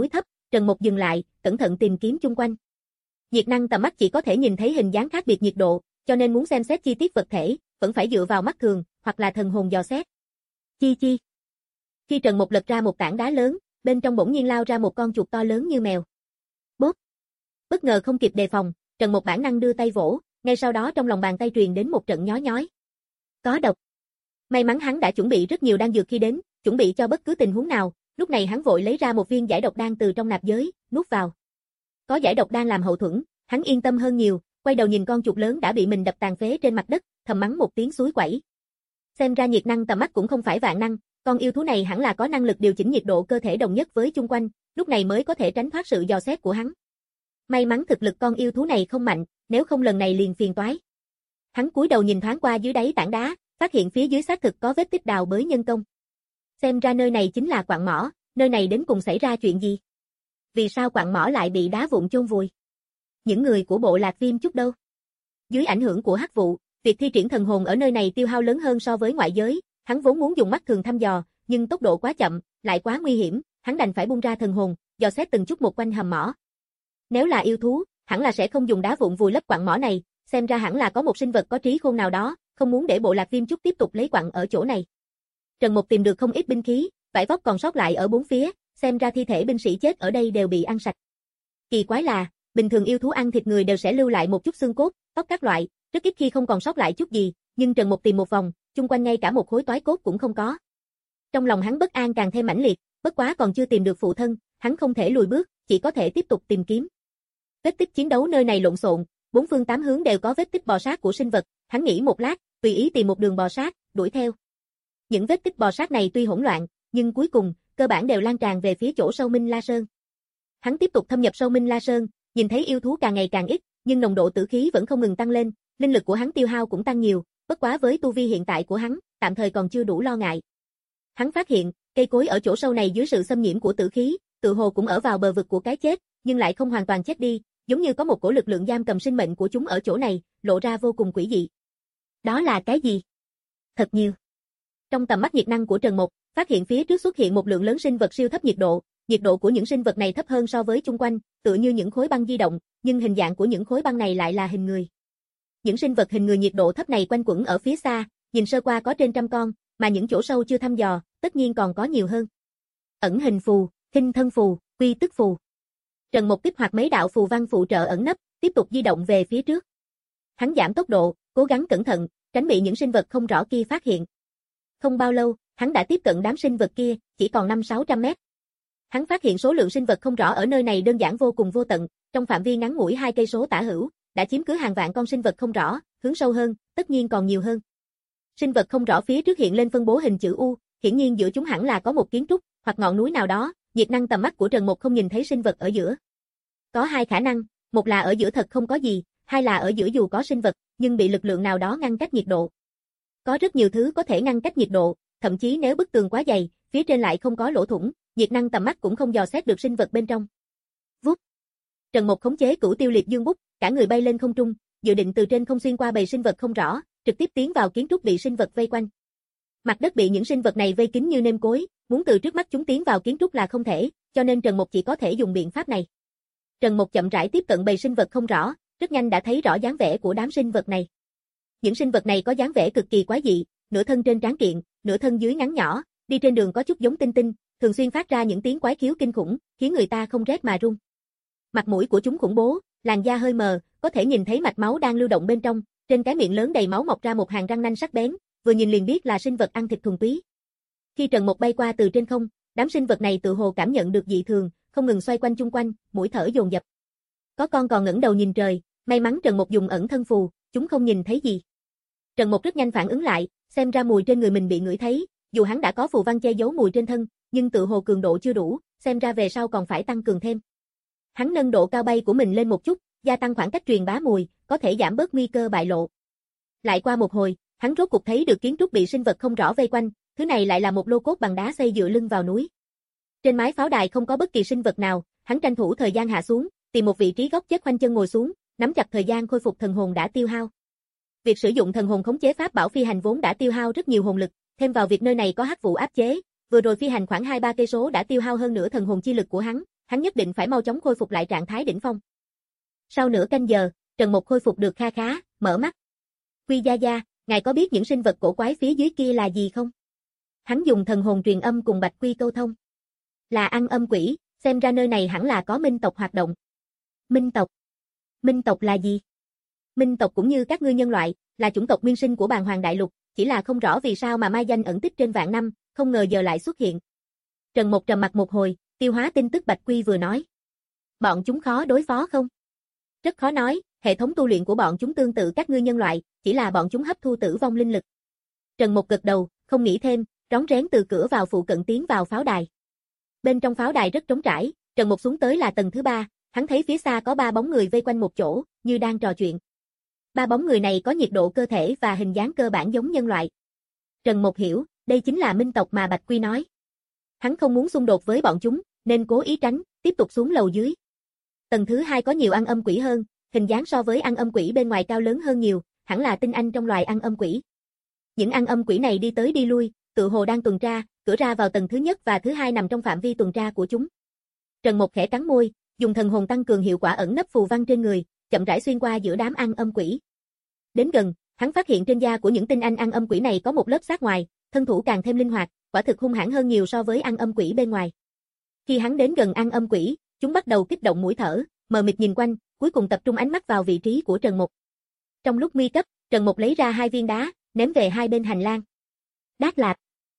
Trần Mục dừng lại, cẩn thận tìm kiếm chung quanh. Nhiệt năng tầm mắt chỉ có thể nhìn thấy hình dáng khác biệt nhiệt độ, cho nên muốn xem xét chi tiết vật thể, vẫn phải dựa vào mắt thường, hoặc là thần hồn dò xét. Chi chi. Khi Trần Mục lật ra một tảng đá lớn, bên trong bỗng nhiên lao ra một con chuột to lớn như mèo. Bốp. Bất ngờ không kịp đề phòng, Trần Mục bản năng đưa tay vỗ, ngay sau đó trong lòng bàn tay truyền đến một trận nhói nhói. Có độc. May mắn hắn đã chuẩn bị rất nhiều đan dược khi đến, chuẩn bị cho bất cứ tình huống nào, lúc này hắn vội lấy ra một viên giải độc đan từ trong nạp giới, nuốt vào. Có giải độc đan làm hậu thuẫn, hắn yên tâm hơn nhiều, quay đầu nhìn con chuột lớn đã bị mình đập tàn phế trên mặt đất, thầm mắng một tiếng suối quẩy. Xem ra nhiệt năng tầm mắt cũng không phải vạn năng, con yêu thú này hẳn là có năng lực điều chỉnh nhiệt độ cơ thể đồng nhất với chung quanh, lúc này mới có thể tránh thoát sự dò xét của hắn. May mắn thực lực con yêu thú này không mạnh, nếu không lần này liền phiền toái. Hắn cúi đầu nhìn thoáng qua dưới đáy tảng đá, phát hiện phía dưới xác thực có vết tích đào bới nhân công. Xem ra nơi này chính là quặng mỏ, nơi này đến cùng xảy ra chuyện gì? Vì sao quặng mỏ lại bị đá vụn chôn vùi? Những người của bộ lạc Viêm Chúc đâu? Dưới ảnh hưởng của hắc vụ, việc thi triển thần hồn ở nơi này tiêu hao lớn hơn so với ngoại giới, hắn vốn muốn dùng mắt thường thăm dò, nhưng tốc độ quá chậm, lại quá nguy hiểm, hắn đành phải buông ra thần hồn, dò xét từng chút một quanh hầm mỏ. Nếu là yêu thú, hẳn là sẽ không dùng đá vụn vùi lấp quặng mỏ này, xem ra hẳn là có một sinh vật có trí khôn nào đó, không muốn để bộ lạc Viêm Chúc tiếp tục lấy quặng ở chỗ này. Trần Mục tìm được không ít binh khí, vải vóc còn sót lại ở bốn phía, xem ra thi thể binh sĩ chết ở đây đều bị ăn sạch. Kỳ quái là, bình thường yêu thú ăn thịt người đều sẽ lưu lại một chút xương cốt, tóc các loại, rất ít khi không còn sót lại chút gì, nhưng Trần Mục tìm một vòng, chung quanh ngay cả một khối toái cốt cũng không có. Trong lòng hắn bất an càng thêm mãnh liệt, bất quá còn chưa tìm được phụ thân, hắn không thể lùi bước, chỉ có thể tiếp tục tìm kiếm. Vết tích chiến đấu nơi này lộn xộn, bốn phương tám hướng đều có vết tích bò sát của sinh vật, hắn nghĩ một lát, tùy ý tìm một đường bò sát, đuổi theo. Những vết tích bò sát này tuy hỗn loạn, nhưng cuối cùng, cơ bản đều lan tràn về phía chỗ sâu Minh La Sơn. Hắn tiếp tục thâm nhập sâu Minh La Sơn, nhìn thấy yêu thú càng ngày càng ít, nhưng nồng độ tử khí vẫn không ngừng tăng lên, linh lực của hắn tiêu hao cũng tăng nhiều, bất quá với tu vi hiện tại của hắn, tạm thời còn chưa đủ lo ngại. Hắn phát hiện, cây cối ở chỗ sâu này dưới sự xâm nhiễm của tử khí, tự hồ cũng ở vào bờ vực của cái chết, nhưng lại không hoàn toàn chết đi, giống như có một cổ lực lượng giam cầm sinh mệnh của chúng ở chỗ này, lộ ra vô cùng quỷ dị. Đó là cái gì? Thật nhiều. Trong tầm mắt nhiệt năng của Trần Mục, phát hiện phía trước xuất hiện một lượng lớn sinh vật siêu thấp nhiệt độ, nhiệt độ của những sinh vật này thấp hơn so với chung quanh, tựa như những khối băng di động, nhưng hình dạng của những khối băng này lại là hình người. Những sinh vật hình người nhiệt độ thấp này quanh quẩn ở phía xa, nhìn sơ qua có trên trăm con, mà những chỗ sâu chưa thăm dò, tất nhiên còn có nhiều hơn. Ẩn hình phù, hình thân phù, quy tức phù. Trần Mục kích hoạt mấy đạo phù văn phụ trợ ẩn nấp, tiếp tục di động về phía trước. Hắn giảm tốc độ, cố gắng cẩn thận, tránh bị những sinh vật không rõ kia phát hiện. Không bao lâu, hắn đã tiếp cận đám sinh vật kia, chỉ còn năm sáu trăm mét. Hắn phát hiện số lượng sinh vật không rõ ở nơi này đơn giản vô cùng vô tận, trong phạm vi ngắn ngủi hai cây số tả hữu, đã chiếm cứ hàng vạn con sinh vật không rõ, hướng sâu hơn, tất nhiên còn nhiều hơn. Sinh vật không rõ phía trước hiện lên phân bố hình chữ U, hiển nhiên giữa chúng hẳn là có một kiến trúc hoặc ngọn núi nào đó, nhiệt năng tầm mắt của Trần Mục không nhìn thấy sinh vật ở giữa. Có hai khả năng, một là ở giữa thật không có gì, hai là ở giữa dù có sinh vật, nhưng bị lực lượng nào đó ngăn cách nhiệt độ. Có rất nhiều thứ có thể ngăn cách nhiệt độ, thậm chí nếu bức tường quá dày, phía trên lại không có lỗ thủng, nhiệt năng tầm mắt cũng không dò xét được sinh vật bên trong. Vút. Trần Mục khống chế Cửu Tiêu Liệt Dương bút, cả người bay lên không trung, dự định từ trên không xuyên qua bầy sinh vật không rõ, trực tiếp tiến vào kiến trúc bị sinh vật vây quanh. Mặt đất bị những sinh vật này vây kín như nêm cối, muốn từ trước mắt chúng tiến vào kiến trúc là không thể, cho nên Trần Mục chỉ có thể dùng biện pháp này. Trần Mục chậm rãi tiếp cận bầy sinh vật không rõ, rất nhanh đã thấy rõ dáng vẻ của đám sinh vật này. Những sinh vật này có dáng vẻ cực kỳ quái dị, nửa thân trên tráng kiện, nửa thân dưới ngắn nhỏ, đi trên đường có chút giống tinh tinh, thường xuyên phát ra những tiếng quái khiếu kinh khủng, khiến người ta không rét mà run. Mặt mũi của chúng khủng bố, làn da hơi mờ, có thể nhìn thấy mạch máu đang lưu động bên trong, trên cái miệng lớn đầy máu mọc ra một hàng răng nanh sắc bén, vừa nhìn liền biết là sinh vật ăn thịt thuần túy. Khi Trần Mục bay qua từ trên không, đám sinh vật này tự hồ cảm nhận được dị thường, không ngừng xoay quanh chung quanh, mũi thở dồn dập. Có con còn ngẩng đầu nhìn trời, may mắn Trần Mục dùng ẩn thân phù, chúng không nhìn thấy gì. Trần Mục rất nhanh phản ứng lại, xem ra mùi trên người mình bị ngửi thấy, dù hắn đã có phù văn che giấu mùi trên thân, nhưng tự hồ cường độ chưa đủ, xem ra về sau còn phải tăng cường thêm. Hắn nâng độ cao bay của mình lên một chút, gia tăng khoảng cách truyền bá mùi, có thể giảm bớt nguy cơ bại lộ. Lại qua một hồi, hắn rốt cục thấy được kiến trúc bị sinh vật không rõ vây quanh, thứ này lại là một lô cốt bằng đá xây dựa lưng vào núi. Trên mái pháo đài không có bất kỳ sinh vật nào, hắn tranh thủ thời gian hạ xuống, tìm một vị trí góc chết khoanh chân ngồi xuống, nắm chặt thời gian khôi phục thần hồn đã tiêu hao. Việc sử dụng thần hồn khống chế pháp bảo phi hành vốn đã tiêu hao rất nhiều hồn lực, thêm vào việc nơi này có hắc vụ áp chế, vừa rồi phi hành khoảng hai ba cây số đã tiêu hao hơn nửa thần hồn chi lực của hắn, hắn nhất định phải mau chóng khôi phục lại trạng thái đỉnh phong. Sau nửa canh giờ, Trần Mục khôi phục được kha khá, mở mắt. Quy gia gia, ngài có biết những sinh vật cổ quái phía dưới kia là gì không? Hắn dùng thần hồn truyền âm cùng Bạch Quy câu thông. Là ăn âm quỷ, xem ra nơi này hẳn là có minh tộc hoạt động. Minh tộc? Minh tộc là gì? Minh tộc cũng như các ngươi nhân loại, là chủng tộc nguyên sinh của Bàn Hoàng Đại Lục, chỉ là không rõ vì sao mà mai danh ẩn tích trên vạn năm, không ngờ giờ lại xuất hiện. Trần Mục trầm mặt một hồi, tiêu hóa tin tức Bạch Quy vừa nói. Bọn chúng khó đối phó không? Rất khó nói, hệ thống tu luyện của bọn chúng tương tự các ngươi nhân loại, chỉ là bọn chúng hấp thu tử vong linh lực. Trần Mục gật đầu, không nghĩ thêm, rón rén từ cửa vào phụ cận tiến vào pháo đài. Bên trong pháo đài rất trống trải, Trần Mục xuống tới là tầng thứ ba, hắn thấy phía xa có ba bóng người vây quanh một chỗ, như đang trò chuyện. Ba bóng người này có nhiệt độ cơ thể và hình dáng cơ bản giống nhân loại. Trần Mục hiểu, đây chính là minh tộc mà Bạch Quy nói. Hắn không muốn xung đột với bọn chúng, nên cố ý tránh, tiếp tục xuống lầu dưới. Tầng thứ hai có nhiều ăn âm quỷ hơn, hình dáng so với ăn âm quỷ bên ngoài cao lớn hơn nhiều, hẳn là tinh anh trong loài ăn âm quỷ. Những ăn âm quỷ này đi tới đi lui, tự hồ đang tuần tra, cửa ra vào tầng thứ nhất và thứ hai nằm trong phạm vi tuần tra của chúng. Trần Mục khẽ cắn môi, dùng thần hồn tăng cường hiệu quả ẩn nấp phù văn trên người, chậm rãi xuyên qua giữa đám ăn âm quỷ. Đến gần, hắn phát hiện trên da của những tinh anh ăn âm quỷ này có một lớp xác ngoài, thân thủ càng thêm linh hoạt, quả thực hung hãn hơn nhiều so với ăn âm quỷ bên ngoài. Khi hắn đến gần ăn âm quỷ, chúng bắt đầu kích động mũi thở, mờ mịt nhìn quanh, cuối cùng tập trung ánh mắt vào vị trí của Trần Mục. Trong lúc nguy cấp, Trần Mục lấy ra hai viên đá, ném về hai bên hành lang. Đát lạp.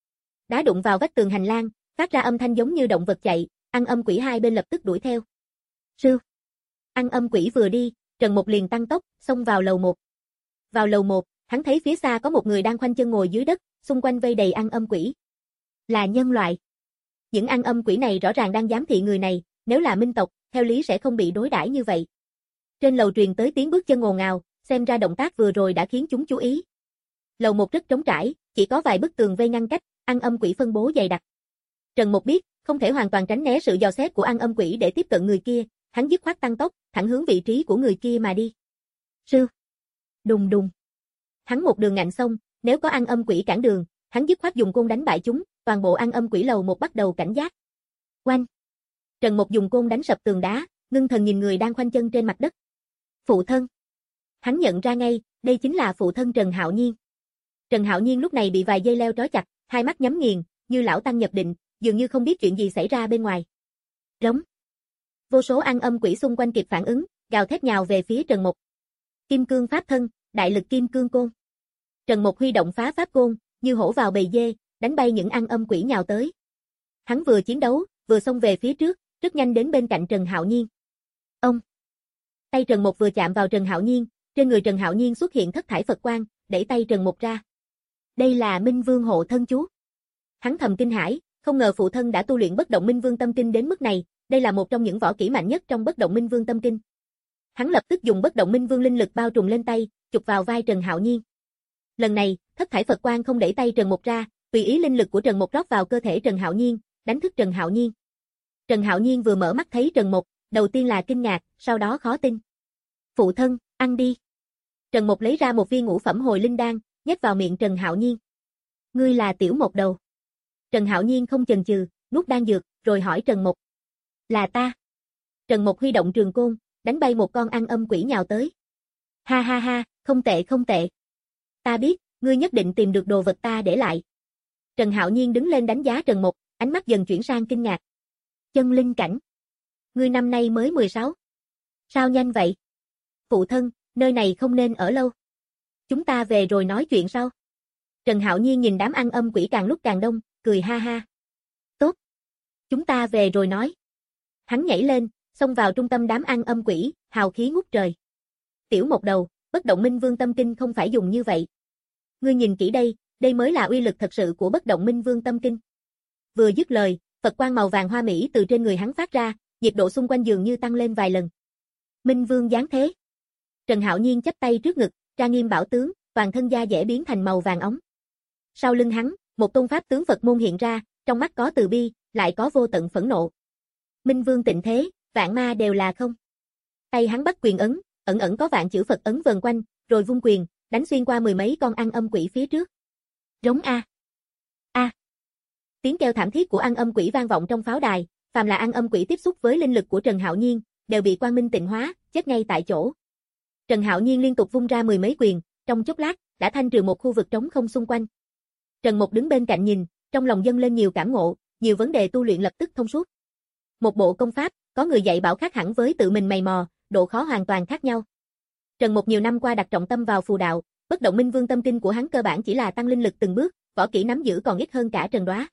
Đá đụng vào vách tường hành lang, phát ra âm thanh giống như động vật chạy, ăn âm quỷ hai bên lập tức đuổi theo. Sư. Ăn âm quỷ vừa đi, Trần Mục liền tăng tốc, xông vào lầu một. Vào lầu một, hắn thấy phía xa có một người đang khoanh chân ngồi dưới đất, xung quanh vây đầy ăn âm quỷ. Là nhân loại. Những ăn âm quỷ này rõ ràng đang giám thị người này, nếu là minh tộc, theo lý sẽ không bị đối đãi như vậy. Trên lầu truyền tới tiếng bước chân ồn ào, xem ra động tác vừa rồi đã khiến chúng chú ý. Lầu một rất trống trải, chỉ có vài bức tường vây ngăn cách, ăn âm quỷ phân bố dày đặc. Trần Mục biết, không thể hoàn toàn tránh né sự dò xét của ăn âm quỷ để tiếp cận người kia, hắn dứt khoát tăng tốc, thẳng hướng vị trí của người kia mà đi. Sư. Đùng đùng. Hắn một đường ngạnh xông, nếu có ăn âm quỷ cản đường, hắn dứt khoát dùng côn đánh bại chúng, toàn bộ ăn âm quỷ lầu một bắt đầu cảnh giác. Oanh. Trần Mục dùng côn đánh sập tường đá, ngưng thần nhìn người đang khoanh chân trên mặt đất. Phụ thân. Hắn nhận ra ngay, đây chính là phụ thân Trần Hạo Nhiên. Trần Hạo Nhiên lúc này bị vài dây leo trói chặt, hai mắt nhắm nghiền, như lão tăng nhập định, dường như không biết chuyện gì xảy ra bên ngoài. Rống. Vô số ăn âm quỷ xung quanh kịp phản ứng, gào thét nhào về phía Trần Mục. Kim cương pháp thân, đại lực kim cương côn. Trần Mục huy động phá pháp côn, như hổ vào bầy dê, đánh bay những ăn âm quỷ nhào tới. Hắn vừa chiến đấu, vừa xông về phía trước, rất nhanh đến bên cạnh Trần Hạo Nhiên. Ông. Tay Trần Mục vừa chạm vào Trần Hạo Nhiên, trên người Trần Hạo Nhiên xuất hiện thất thải Phật quang, đẩy tay Trần Mục ra. Đây là Minh Vương hộ thân chú. Hắn thầm kinh hãi, không ngờ phụ thân đã tu luyện bất động Minh Vương tâm kinh đến mức này, đây là một trong những võ kỹ mạnh nhất trong bất động Minh Vương tâm kinh. Hắn lập tức dùng bất động Minh Vương linh lực bao trùm lên tay, chụp vào vai Trần Hạo Nhiên. Lần này, thất thải Phật quang không đẩy tay Trần Mục ra, tùy ý linh lực của Trần Mục rót vào cơ thể Trần Hạo Nhiên, đánh thức Trần Hạo Nhiên. Trần Hạo Nhiên vừa mở mắt thấy Trần Mục, đầu tiên là kinh ngạc, sau đó khó tin. Phụ thân, ăn đi. Trần Mục lấy ra một viên ngũ phẩm hồi linh đan, nhét vào miệng Trần Hạo Nhiên. Ngươi là Tiểu Mộc Đầu. Trần Hạo Nhiên không chần chừ, nuốt đan dược, rồi hỏi Trần Mục. Là ta. Trần Mục huy động trường côn, đánh bay một con ăn âm quỷ nhào tới. Ha ha ha, không tệ không tệ. Ta biết, ngươi nhất định tìm được đồ vật ta để lại. Trần Hạo Nhiên đứng lên đánh giá Trần Mục, ánh mắt dần chuyển sang kinh ngạc. Chân linh cảnh. Ngươi năm nay mới mười sáu. Sao nhanh vậy? Phụ thân, nơi này không nên ở lâu. Chúng ta về rồi nói chuyện sau. Trần Hạo Nhiên nhìn đám ăn âm quỷ càng lúc càng đông, cười ha ha. Tốt. Chúng ta về rồi nói. Hắn nhảy lên, xông vào trung tâm đám ăn âm quỷ, hào khí ngút trời. Tiểu Mộc Đầu, bất động Minh Vương tâm kinh không phải dùng như vậy. Ngươi nhìn kỹ đây, đây mới là uy lực thật sự của bất động Minh Vương tâm kinh. Vừa dứt lời, Phật quang màu vàng hoa mỹ từ trên người hắn phát ra, nhiệt độ xung quanh dường như tăng lên vài lần. Minh Vương giáng thế. Trần Hạo Nhiên chắp tay trước ngực, tra nghiêm bảo tướng, toàn thân da dẻ biến thành màu vàng óng. Sau lưng hắn, một tôn pháp tướng Phật môn hiện ra, trong mắt có từ bi, lại có vô tận phẫn nộ. Minh Vương tịnh thế, vạn ma đều là không. Tay hắn bắt quyền ấn, ẩn ẩn có vạn chữ Phật ấn vần quanh, rồi vung quyền, đánh xuyên qua mười mấy con ăn âm quỷ phía trước. Rống a. A. Tiếng kêu thảm thiết của ăn âm quỷ vang vọng trong pháo đài, phàm là ăn âm quỷ tiếp xúc với linh lực của Trần Hạo Nhiên, đều bị quang minh tịnh hóa, chết ngay tại chỗ. Trần Hạo Nhiên liên tục vung ra mười mấy quyền, trong chốc lát, đã thanh trừ một khu vực trống không xung quanh. Trần Mục đứng bên cạnh nhìn, trong lòng dâng lên nhiều cảm ngộ, nhiều vấn đề tu luyện lập tức thông suốt. Một bộ công pháp, có người dạy bảo khác hẳn với tự mình mày mò, độ khó hoàn toàn khác nhau. Trần Mục nhiều năm qua đặt trọng tâm vào phù đạo, bất động minh vương tâm kinh của hắn cơ bản chỉ là tăng linh lực từng bước, võ kỹ nắm giữ còn ít hơn cả Trần Đoá.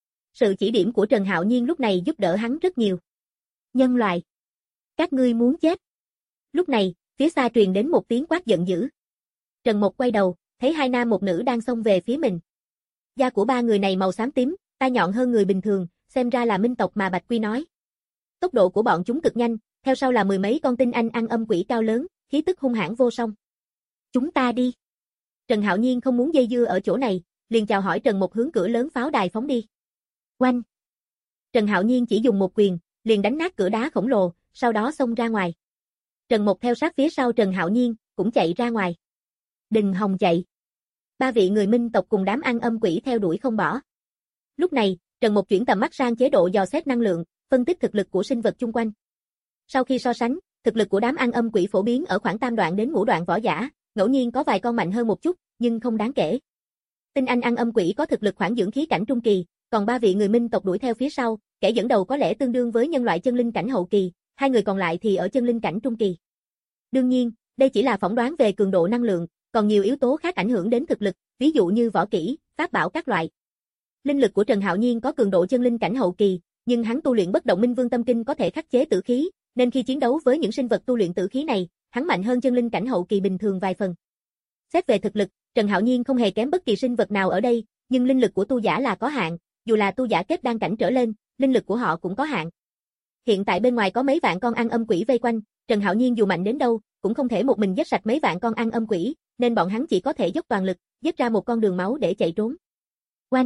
Sự chỉ điểm của Trần Hạo Nhiên lúc này giúp đỡ hắn rất nhiều. Nhân loại, các ngươi muốn chết. Lúc này, phía xa truyền đến một tiếng quát giận dữ. Trần Mục quay đầu, thấy hai nam một nữ đang xông về phía mình. Da của ba người này màu xám tím, tai nhọn hơn người bình thường, xem ra là minh tộc mà Bạch Quy nói. Tốc độ của bọn chúng cực nhanh, theo sau là mười mấy con tinh anh ăn âm quỷ cao lớn, khí tức hung hãn vô song. Chúng ta đi. Trần Hạo Nhiên không muốn dây dưa ở chỗ này, liền chào hỏi Trần Mục hướng cửa lớn pháo đài phóng đi. Oanh! Trần Hạo Nhiên chỉ dùng một quyền, liền đánh nát cửa đá khổng lồ, sau đó xông ra ngoài. Trần Mục theo sát phía sau Trần Hạo Nhiên, cũng chạy ra ngoài. Đình Hồng chạy. Ba vị người minh tộc cùng đám ăn âm quỷ theo đuổi không bỏ. Lúc này, Trần Mục chuyển tầm mắt sang chế độ dò xét năng lượng, phân tích thực lực của sinh vật chung quanh. Sau khi so sánh, thực lực của đám ăn âm quỷ phổ biến ở khoảng tam đoạn đến ngũ đoạn võ giả, ngẫu nhiên có vài con mạnh hơn một chút, nhưng không đáng kể. Tinh anh ăn âm quỷ có thực lực khoảng dưỡng khí cảnh trung kỳ, còn ba vị người minh tộc đuổi theo phía sau, kẻ dẫn đầu có lẽ tương đương với nhân loại chân linh cảnh hậu kỳ, hai người còn lại thì ở chân linh cảnh trung kỳ. Đương nhiên, đây chỉ là phỏng đoán về cường độ năng lượng, còn nhiều yếu tố khác ảnh hưởng đến thực lực, ví dụ như võ kỹ, pháp bảo các loại. Linh lực của Trần Hạo Nhiên có cường độ chân linh cảnh hậu kỳ, nhưng hắn tu luyện bất động minh vương tâm kinh có thể khắc chế tử khí, nên khi chiến đấu với những sinh vật tu luyện tử khí này, hắn mạnh hơn chân linh cảnh hậu kỳ bình thường vài phần. Xét về thực lực, Trần Hạo Nhiên không hề kém bất kỳ sinh vật nào ở đây, nhưng linh lực của tu giả là có hạn, dù là tu giả kết đan cảnh trở lên, linh lực của họ cũng có hạn. Hiện tại bên ngoài có mấy vạn con ăn âm quỷ vây quanh, Trần Hạo Nhiên dù mạnh đến đâu, cũng không thể một mình giết sạch mấy vạn con ăn âm quỷ, nên bọn hắn chỉ có thể dốc toàn lực, giết ra một con đường máu để chạy trốn. Oanh!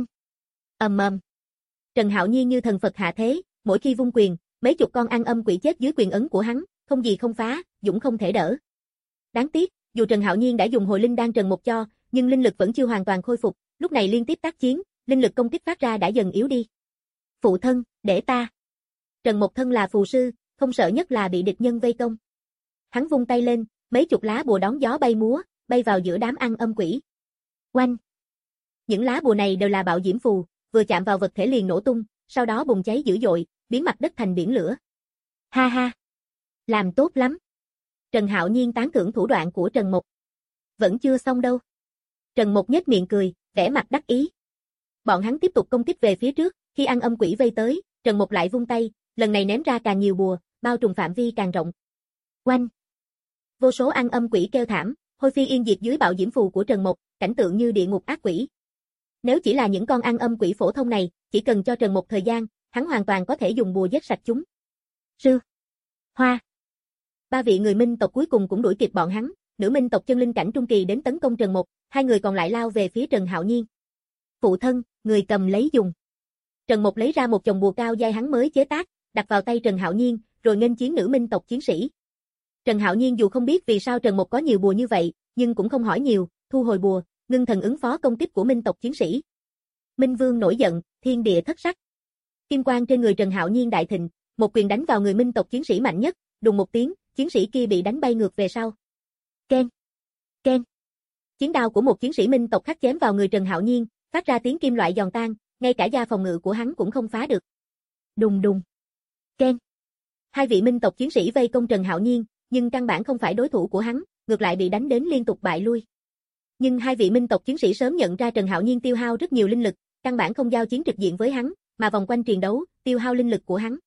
Ầm ầm. Trần Hạo Nhiên như thần Phật hạ thế, mỗi khi vung quyền, mấy chục con ăn âm quỷ chết dưới quyền ấn của hắn, không gì không phá, dũng không thể đỡ. Đáng tiếc, dù Trần Hạo Nhiên đã dùng hồi linh đan Trần Mục cho, nhưng linh lực vẫn chưa hoàn toàn khôi phục, lúc này liên tiếp tác chiến, linh lực công kích phát ra đã dần yếu đi. Phụ thân, để ta. Trần Mục thân là phù sư, không sợ nhất là bị địch nhân vây công. Hắn vung tay lên, mấy chục lá bùa đón gió bay múa, bay vào giữa đám ăn âm quỷ. Oanh! Những lá bùa này đều là bạo diễm phù, vừa chạm vào vật thể liền nổ tung, sau đó bùng cháy dữ dội, biến mặt đất thành biển lửa. Ha ha! Làm tốt lắm! Trần Hạo Nhiên tán thưởng thủ đoạn của Trần Mục. Vẫn chưa xong đâu. Trần Mục nhếch miệng cười, vẻ mặt đắc ý. Bọn hắn tiếp tục công kích về phía trước, khi ăn âm quỷ vây tới, Trần Mục lại vung tay, lần này ném ra càng nhiều bùa, bao trùm phạm vi càng rộng. Oanh! Vô số ăn âm quỷ kêu thảm, hôi phi yên diệt dưới bạo diễm phù của Trần Mục, cảnh tượng như địa ngục ác quỷ. Nếu chỉ là những con ăn âm quỷ phổ thông này, chỉ cần cho Trần Mục thời gian, hắn hoàn toàn có thể dùng bùa giết sạch chúng. Sư! Hoa! Ba vị người minh tộc cuối cùng cũng đuổi kịp bọn hắn, nữ minh tộc chân linh cảnh trung kỳ đến tấn công Trần Mục, hai người còn lại lao về phía Trần Hạo Nhiên. Phụ thân, người cầm lấy dùng. Trần Mục lấy ra một chồng bùa cao dai hắn mới chế tác, đặt vào tay Trần Hạo Nhiên, rồi nghênh chiến nữ minh tộc chiến sĩ. Trần Hạo Nhiên dù không biết vì sao Trần Mục có nhiều bùa như vậy, nhưng cũng không hỏi nhiều, thu hồi bùa, ngưng thần ứng phó công kích của minh tộc chiến sĩ. Minh Vương nổi giận, thiên địa thất sắc. Kim quang trên người Trần Hạo Nhiên đại thịnh, một quyền đánh vào người minh tộc chiến sĩ mạnh nhất, đùng một tiếng, chiến sĩ kia bị đánh bay ngược về sau. Ken, ken. Chiến đao của một chiến sĩ minh tộc khác chém vào người Trần Hạo Nhiên, phát ra tiếng kim loại giòn tan, ngay cả da phòng ngự của hắn cũng không phá được. Đùng đùng. Ken. Hai vị minh tộc chiến sĩ vây công Trần Hạo Nhiên, nhưng căn bản không phải đối thủ của hắn, ngược lại bị đánh đến liên tục bại lui. Nhưng hai vị minh tộc chiến sĩ sớm nhận ra Trần Hạo Nhiên tiêu hao rất nhiều linh lực, căn bản không giao chiến trực diện với hắn, mà vòng quanh truyền đấu, tiêu hao linh lực của hắn.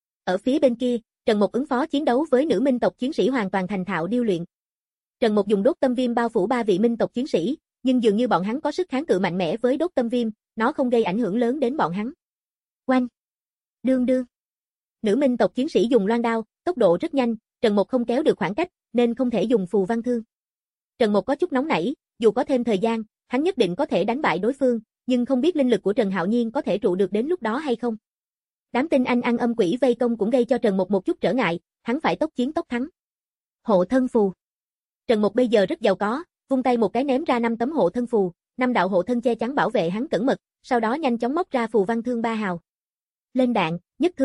Ở phía bên kia, Trần Mục ứng phó chiến đấu với nữ minh tộc chiến sĩ hoàn toàn thành thạo điêu luyện. Trần Mục dùng đốt tâm viêm bao phủ ba vị minh tộc chiến sĩ, nhưng dường như bọn hắn có sức kháng cự mạnh mẽ với đốt tâm viêm, nó không gây ảnh hưởng lớn đến bọn hắn. Oanh! Đương đương! Nữ minh tộc chiến sĩ dùng loan đao, tốc độ rất nhanh, Trần Mục không kéo được khoảng cách, nên không thể dùng phù văn thương. Trần Mục có chút nóng nảy, dù có thêm thời gian, hắn nhất định có thể đánh bại đối phương, nhưng không biết linh lực của Trần Hạo Nhiên có thể trụ được đến lúc đó hay không. Đám tinh anh ăn âm quỷ vây công cũng gây cho Trần Mục một chút trở ngại, hắn phải tốc chiến tốc thắng. Hộ thân phù. Trần Mục bây giờ rất giàu có, vung tay một cái ném ra năm tấm hộ thân phù, năm đạo hộ thân che chắn bảo vệ hắn cẩn mật, sau đó nhanh chóng móc ra phù văn thương ba hào. Lên đạn, nhất thương,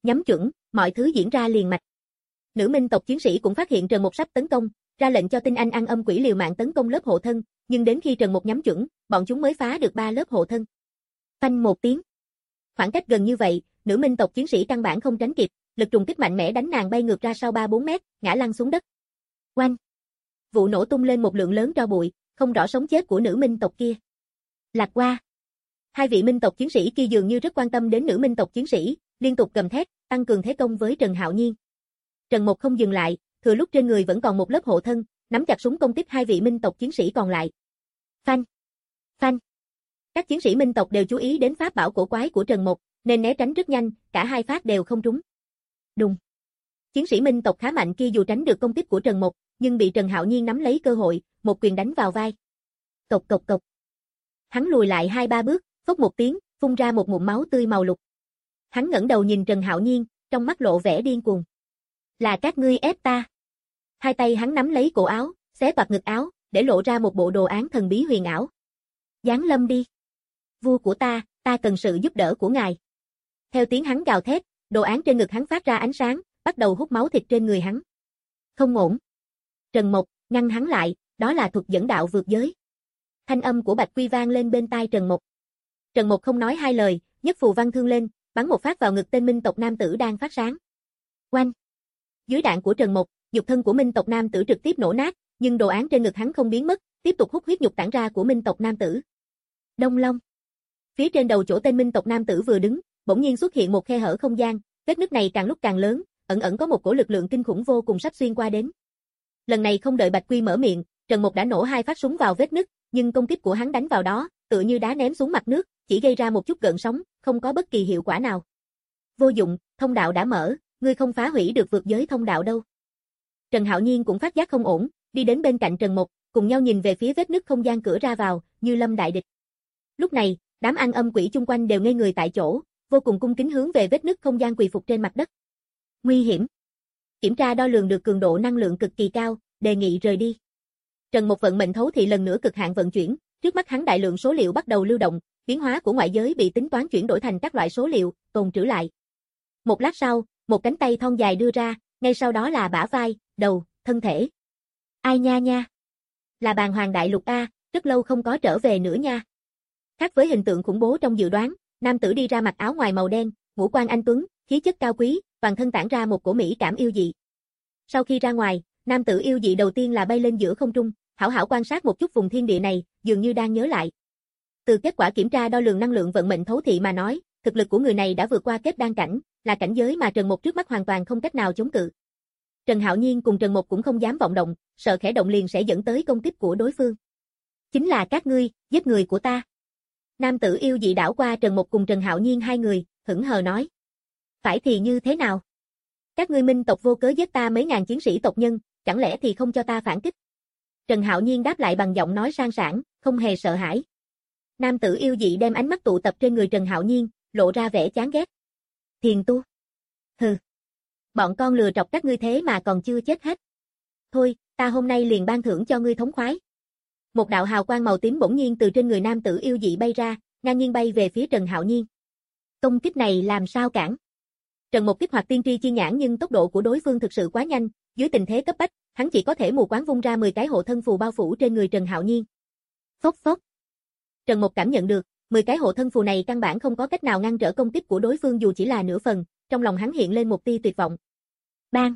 nhắm chuẩn, mọi thứ diễn ra liền mạch. Nữ minh tộc chiến sĩ cũng phát hiện Trần Mục sắp tấn công, ra lệnh cho tinh anh ăn âm quỷ liều mạng tấn công lớp hộ thân, nhưng đến khi Trần Mục nhắm chuẩn, bọn chúng mới phá được ba lớp hộ thân. Phanh một tiếng. Khoảng cách gần như vậy, nữ minh tộc chiến sĩ căn bản không tránh kịp, lực trùng kích mạnh mẽ đánh nàng bay ngược ra sau ba bốn mét, ngã lăn xuống đất. Oanh! Vụ nổ tung lên một lượng lớn tro bụi, không rõ sống chết của nữ minh tộc kia. Lạc qua. Hai vị minh tộc chiến sĩ kia dường như rất quan tâm đến nữ minh tộc chiến sĩ, liên tục gầm thét, tăng cường thế công với Trần Hạo Nhiên. Trần Mục không dừng lại, thừa lúc trên người vẫn còn một lớp hộ thân, nắm chặt súng công kích hai vị minh tộc chiến sĩ còn lại. Phanh! Phanh! Các chiến sĩ minh tộc đều chú ý đến pháp bảo cổ quái của Trần Mục, nên né tránh rất nhanh, cả hai phát đều không trúng. Đùng! Chiến sĩ minh tộc khá mạnh kia dù tránh được công kích của Trần Mục, nhưng bị Trần Hạo Nhiên nắm lấy cơ hội, một quyền đánh vào vai. Cộc cộc cộc. Hắn lùi lại hai ba bước, phốc một tiếng, phun ra một ngụm máu tươi màu lục. Hắn ngẩng đầu nhìn Trần Hạo Nhiên, trong mắt lộ vẻ điên cuồng. Là các ngươi ép ta. Hai tay hắn nắm lấy cổ áo, xé toạc ngực áo, để lộ ra một bộ đồ án thần bí huyền ảo. Giáng lâm đi. Vua của ta, ta cần sự giúp đỡ của ngài. Theo tiếng hắn gào thét, đồ án trên ngực hắn phát ra ánh sáng, bắt đầu hút máu thịt trên người hắn. Không ổn. Trần Mục, ngăn hắn lại, đó là thuật dẫn đạo vượt giới. Thanh âm của Bạch Quy vang lên bên tai Trần Mục. Trần Mục không nói hai lời, nhấc phù văn thương lên, bắn một phát vào ngực tên minh tộc nam tử đang phát sáng. Oanh! Dưới đạn của Trần Mục, nhục thân của minh tộc nam tử trực tiếp nổ nát, nhưng đồ án trên ngực hắn không biến mất, tiếp tục hút huyết nhục tản ra của minh tộc nam tử. Đông Long. Phía trên đầu chỗ tên minh tộc nam tử vừa đứng, bỗng nhiên xuất hiện một khe hở không gian, vết nứt này càng lúc càng lớn, ẩn ẩn có một cổ lực lượng kinh khủng vô cùng sắp xuyên qua đến. Lần này không đợi Bạch Quy mở miệng, Trần Mục đã nổ hai phát súng vào vết nứt, nhưng công kích của hắn đánh vào đó, tựa như đá ném xuống mặt nước, chỉ gây ra một chút gợn sóng, không có bất kỳ hiệu quả nào. Vô dụng, thông đạo đã mở, ngươi không phá hủy được vượt giới thông đạo đâu. Trần Hạo Nhiên cũng phát giác không ổn, đi đến bên cạnh Trần Mục, cùng nhau nhìn về phía vết nứt không gian cửa ra vào, như lâm đại địch. Lúc này, đám ăn âm quỷ chung quanh đều ngây người tại chỗ, vô cùng cung kính hướng về vết nứt không gian quỳ phục trên mặt đất. Nguy hiểm. Kiểm tra đo lường được cường độ năng lượng cực kỳ cao, đề nghị rời đi. Trần Mục vận mệnh thấu thị lần nữa cực hạn vận chuyển, trước mắt hắn đại lượng số liệu bắt đầu lưu động, biến hóa của ngoại giới bị tính toán chuyển đổi thành các loại số liệu, tồn trữ lại. Một lát sau, một cánh tay thon dài đưa ra, ngay sau đó là bả vai, đầu, thân thể. Ai nha nha? Là Bàn Hoàng Đại Lục a, rất lâu không có trở về nữa nha. Khác với hình tượng khủng bố trong dự đoán, nam tử đi ra mặc áo ngoài màu đen, ngũ quan anh tuấn, khí chất cao quý, toàn thân tản ra một cổ mỹ cảm yêu dị. Sau khi ra ngoài, nam tử yêu dị đầu tiên là bay lên giữa không trung, hảo hảo quan sát một chút vùng thiên địa này, dường như đang nhớ lại. Từ kết quả kiểm tra đo lường năng lượng vận mệnh thấu thị mà nói, thực lực của người này đã vượt qua kết đan cảnh, là cảnh giới mà Trần Mục trước mắt hoàn toàn không cách nào chống cự. Trần Hạo Nhiên cùng Trần Mục cũng không dám vọng động, sợ khẽ động liền sẽ dẫn tới công kích của đối phương. Chính là các ngươi, giết người của ta. Nam tử yêu dị đảo qua Trần Mục cùng Trần Hạo Nhiên hai người, hững hờ nói. Phải thì như thế nào? Các ngươi minh tộc vô cớ giết ta mấy ngàn chiến sĩ tộc nhân, chẳng lẽ thì không cho ta phản kích? Trần Hạo Nhiên đáp lại bằng giọng nói sang sảng, không hề sợ hãi. Nam tử yêu dị đem ánh mắt tụ tập trên người Trần Hạo Nhiên, lộ ra vẻ chán ghét. Thiền tu. Hừ. Bọn con lừa trọc các ngươi thế mà còn chưa chết hết. Thôi, ta hôm nay liền ban thưởng cho ngươi thống khoái. Một đạo hào quang màu tím bỗng nhiên từ trên người nam tử yêu dị bay ra, ngang nhiên bay về phía Trần Hạo Nhiên. Công kích này làm sao cản? Trần Mục kích hoạt tiên tri chi nhãn nhưng tốc độ của đối phương thực sự quá nhanh, dưới tình thế cấp bách, hắn chỉ có thể mù quáng vung ra mười cái hộ thân phù bao phủ trên người Trần Hạo Nhiên. Phốc phốc. Trần Mục cảm nhận được, mười cái hộ thân phù này căn bản không có cách nào ngăn trở công kích của đối phương dù chỉ là nửa phần, trong lòng hắn hiện lên một tia tuyệt vọng. Bang.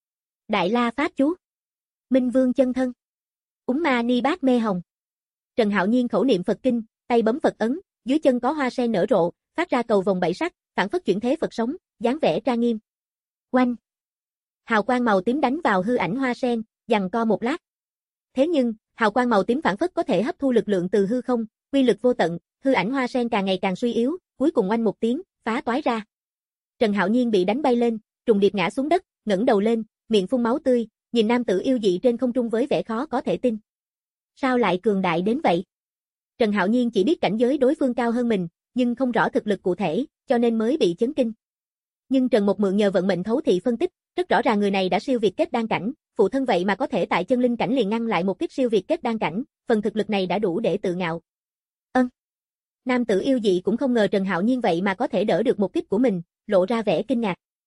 Đại La Pháp chú. Minh Vương chân thân. Úng Ma Ni Bát Mê Hồng. Trần Hạo Nhiên khẩu niệm Phật kinh, tay bấm Phật ấn, dưới chân có hoa sen nở rộ, phát ra cầu vồng bảy sắc, phản phất chuyển thế Phật sống, dáng vẻ trang nghiêm. Oanh. Hào quang màu tím đánh vào hư ảnh hoa sen, giằng co một lát. Thế nhưng, hào quang màu tím phản phất có thể hấp thu lực lượng từ hư không, uy lực vô tận, hư ảnh hoa sen càng ngày càng suy yếu, cuối cùng oanh một tiếng, phá toái ra. Trần Hạo Nhiên bị đánh bay lên, trùng điệp ngã xuống đất, ngẩng đầu lên, miệng phun máu tươi, nhìn nam tử yêu dị trên không trung với vẻ khó có thể tin. Sao lại cường đại đến vậy? Trần Hạo Nhiên chỉ biết cảnh giới đối phương cao hơn mình, nhưng không rõ thực lực cụ thể, cho nên mới bị chấn kinh. Nhưng Trần Mục mượn nhờ vận mệnh thấu thị phân tích, rất rõ ràng người này đã siêu việt kết đan cảnh, phụ thân vậy mà có thể tại chân linh cảnh liền ngăn lại một kích siêu việt kết đan cảnh, phần thực lực này đã đủ để tự ngạo. Ân. Nam tử yêu dị cũng không ngờ Trần Hạo Nhiên vậy mà có thể đỡ được một kích của mình, lộ ra vẻ kinh ngạc.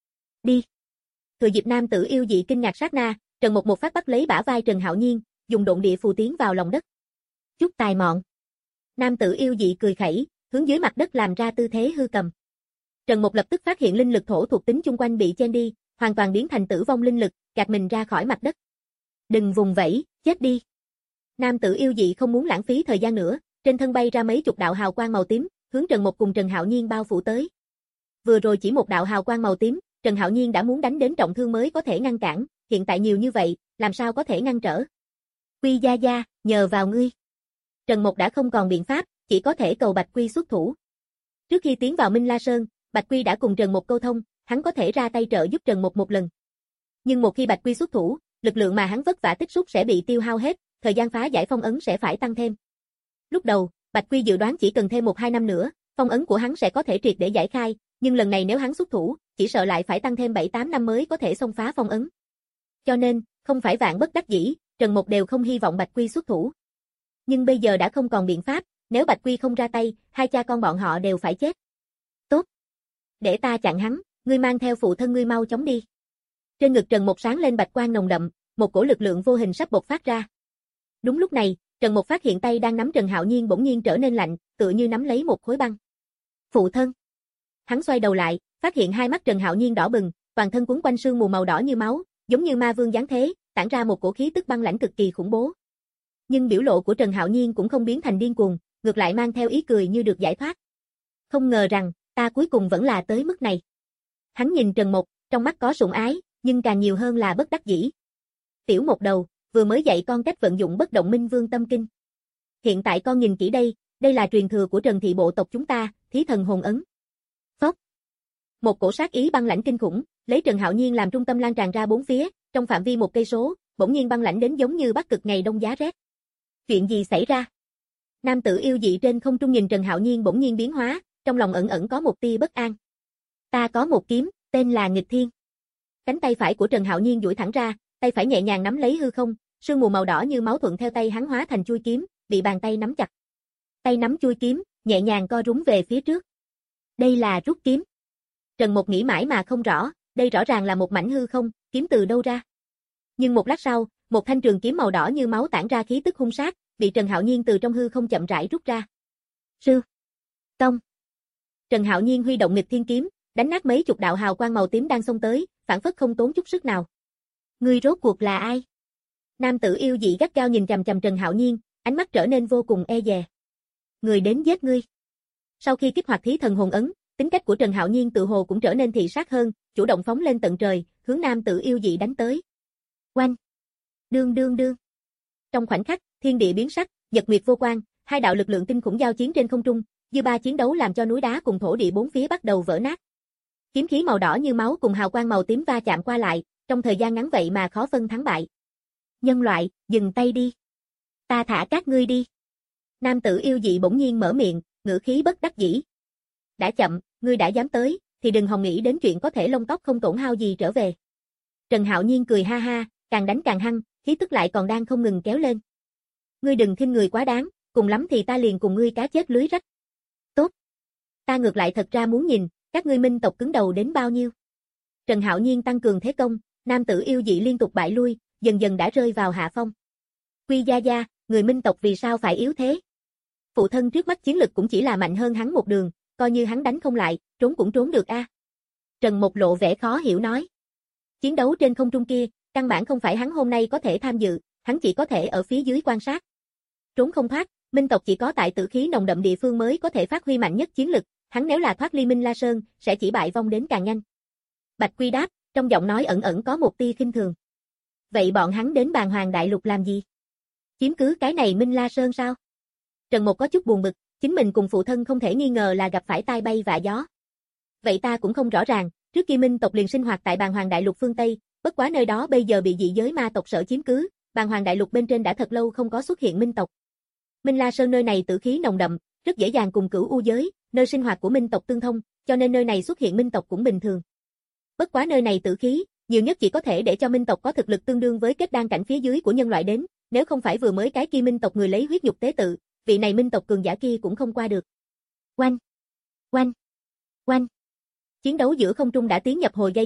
Đi. Thừa dịp nam tử yêu dị kinh ngạc sát na, Trần Mục một phát bắt lấy bả vai Trần Hạo Nhiên, dùng độn địa phù tiến vào lòng đất. Chút tài mọn. Nam tử yêu dị cười khẩy, hướng dưới mặt đất làm ra tư thế hư cầm. Trần Mục lập tức phát hiện linh lực thổ thuộc tính chung quanh bị chen đi, hoàn toàn biến thành tử vong linh lực, gạt mình ra khỏi mặt đất. Đừng vùng vẫy, chết đi. Nam tử yêu dị không muốn lãng phí thời gian nữa, trên thân bay ra mấy chục đạo hào quang màu tím, hướng Trần Mục cùng Trần Hạo Nhiên bao phủ tới. Vừa rồi chỉ một đạo hào quang màu tím, Trần Hạo Nhiên đã muốn đánh đến trọng thương mới có thể ngăn cản, hiện tại nhiều như vậy, làm sao có thể ngăn trở. Quy gia gia, nhờ vào ngươi. Trần Mục đã không còn biện pháp, chỉ có thể cầu Bạch Quy xuất thủ. Trước khi tiến vào Minh La Sơn, Bạch Quy đã cùng Trần Mục câu thông, hắn có thể ra tay trợ giúp Trần Mục một lần. Nhưng một khi Bạch Quy xuất thủ, lực lượng mà hắn vất vả tích xúc sẽ bị tiêu hao hết, thời gian phá giải phong ấn sẽ phải tăng thêm. Lúc đầu, Bạch Quy dự đoán chỉ cần thêm một hai năm nữa, phong ấn của hắn sẽ có thể triệt để giải khai, nhưng lần này nếu hắn xuất thủ, chỉ sợ lại phải tăng thêm bảy tám năm mới có thể xông phá phong ấn. Cho nên, không phải vạn bất đắc dĩ, Trần Mục đều không hy vọng Bạch Quy xuất thủ. Nhưng bây giờ đã không còn biện pháp, nếu Bạch Quy không ra tay, hai cha con bọn họ đều phải chết. Tốt. Để ta chặn hắn, ngươi mang theo phụ thân ngươi mau chóng đi. Trên ngực Trần Mục sáng lên bạch quang nồng đậm, một cổ lực lượng vô hình sắp bộc phát ra. Đúng lúc này, Trần Mục phát hiện tay đang nắm Trần Hạo Nhiên bỗng nhiên trở nên lạnh, tựa như nắm lấy một khối băng. Phụ thân. Hắn xoay đầu lại, phát hiện hai mắt Trần Hạo Nhiên đỏ bừng, toàn thân quấn quanh sương mù màu đỏ như máu, giống như ma vương giáng thế, tản ra một cổ khí tức băng lãnh cực kỳ khủng bố. Nhưng biểu lộ của Trần Hạo Nhiên cũng không biến thành điên cuồng, ngược lại mang theo ý cười như được giải thoát. Không ngờ rằng, ta cuối cùng vẫn là tới mức này. Hắn nhìn Trần Mục, trong mắt có sủng ái, nhưng càng nhiều hơn là bất đắc dĩ. Tiểu Một đầu, vừa mới dạy con cách vận dụng bất động minh vương tâm kinh. Hiện tại con nhìn kỹ đây, đây là truyền thừa của Trần thị bộ tộc chúng ta, thí thần hồn ấn. Phốc. Một cổ sát ý băng lãnh kinh khủng, lấy Trần Hạo Nhiên làm trung tâm lan tràn ra bốn phía, trong phạm vi một cây số, bỗng nhiên băng lãnh đến giống như Bắc Cực ngày đông giá rét. Chuyện gì xảy ra? Nam tử yêu dị trên không trung nhìn Trần Hạo Nhiên bỗng nhiên biến hóa, trong lòng ẩn ẩn có một tia bất an. Ta có một kiếm, tên là Nghịch Thiên. Cánh tay phải của Trần Hạo Nhiên duỗi thẳng ra, tay phải nhẹ nhàng nắm lấy hư không, sương mù màu đỏ như máu thuận theo tay hắn hóa thành chuôi kiếm, bị bàn tay nắm chặt. Tay nắm chuôi kiếm, nhẹ nhàng co rúm về phía trước. Đây là rút kiếm. Trần Mục nghĩ mãi mà không rõ, đây rõ ràng là một mảnh hư không, kiếm từ đâu ra? Nhưng một lát sau, một thanh trường kiếm màu đỏ như máu tản ra khí tức hung sát, bị Trần Hạo Nhiên từ trong hư không chậm rãi rút ra. Sư. Tông. Trần Hạo Nhiên huy động Nghịch Thiên kiếm, đánh nát mấy chục đạo hào quang màu tím đang xông tới, phản phất không tốn chút sức nào. Ngươi rốt cuộc là ai? Nam tử yêu dị gắt gao nhìn chằm chằm Trần Hạo Nhiên, ánh mắt trở nên vô cùng e dè. Người đến giết ngươi. Sau khi kích hoạt thí thần hồn ấn, tính cách của Trần Hạo Nhiên tự hồ cũng trở nên thị sát hơn, chủ động phóng lên tận trời, hướng nam tử yêu dị đánh tới. Oanh! Đương đương đương. Trong khoảnh khắc, thiên địa biến sắc, nhật nguyệt vô quang, hai đạo lực lượng kinh khủng giao chiến trên không trung, dư ba chiến đấu làm cho núi đá cùng thổ địa bốn phía bắt đầu vỡ nát. Kiếm khí màu đỏ như máu cùng hào quang màu tím va chạm qua lại, trong thời gian ngắn vậy mà khó phân thắng bại. Nhân loại, dừng tay đi. Ta thả các ngươi đi. Nam tử yêu dị bỗng nhiên mở miệng, ngữ khí bất đắc dĩ. Đã chậm, ngươi đã dám tới, thì đừng hòng nghĩ đến chuyện có thể lông tóc không tổn hao gì trở về. Trần Hạo Nhiên cười ha ha, càng đánh càng hăng, khí tức lại còn đang không ngừng kéo lên. Ngươi đừng khinh người quá đáng, cùng lắm thì ta liền cùng ngươi cá chết lưới rách. Tốt. Ta ngược lại thật ra muốn nhìn, các ngươi minh tộc cứng đầu đến bao nhiêu. Trần Hạo Nhiên tăng cường thế công, nam tử yêu dị liên tục bại lui, dần dần đã rơi vào hạ phong. Quy gia gia, người minh tộc vì sao phải yếu thế? Phụ thân trước mắt chiến lực cũng chỉ là mạnh hơn hắn một đường, coi như hắn đánh không lại, trốn cũng trốn được a. Trần Mục lộ vẻ khó hiểu nói. Chiến đấu trên không trung kia, căn bản không phải hắn hôm nay có thể tham dự, hắn chỉ có thể ở phía dưới quan sát. Trốn không thoát, minh tộc chỉ có tại tử khí nồng đậm địa phương mới có thể phát huy mạnh nhất chiến lực, hắn nếu là thoát ly Minh La Sơn, sẽ chỉ bại vong đến càng nhanh. Bạch Quy đáp, trong giọng nói ẩn ẩn có một tia khinh thường. Vậy bọn hắn đến Bàn Hoàng Đại Lục làm gì? Chiếm cứ cái này Minh La Sơn sao? Trần Mục có chút buồn bực, chính mình cùng phụ thân không thể nghi ngờ là gặp phải tai bay vạ gió. Vậy ta cũng không rõ ràng, trước kia minh tộc liền sinh hoạt tại Bàn Hoàng Đại Lục phương Tây, bất quá nơi đó bây giờ bị dị giới ma tộc sở chiếm cứ, Bàn Hoàng Đại Lục bên trên đã thật lâu không có xuất hiện minh tộc. Minh La Sơn nơi này tử khí nồng đậm, rất dễ dàng cùng Cửu U giới, nơi sinh hoạt của minh tộc tương thông, cho nên nơi này xuất hiện minh tộc cũng bình thường. Bất quá nơi này tử khí, nhiều nhất chỉ có thể để cho minh tộc có thực lực tương đương với kết đan cảnh phía dưới của nhân loại đến, nếu không phải vừa mới cái kia minh tộc người lấy huyết nhục tế tự, vị này minh tộc cường giả kia cũng không qua được. Oanh, oanh, oanh. Chiến đấu giữa không trung đã tiến nhập hồi gay cấn,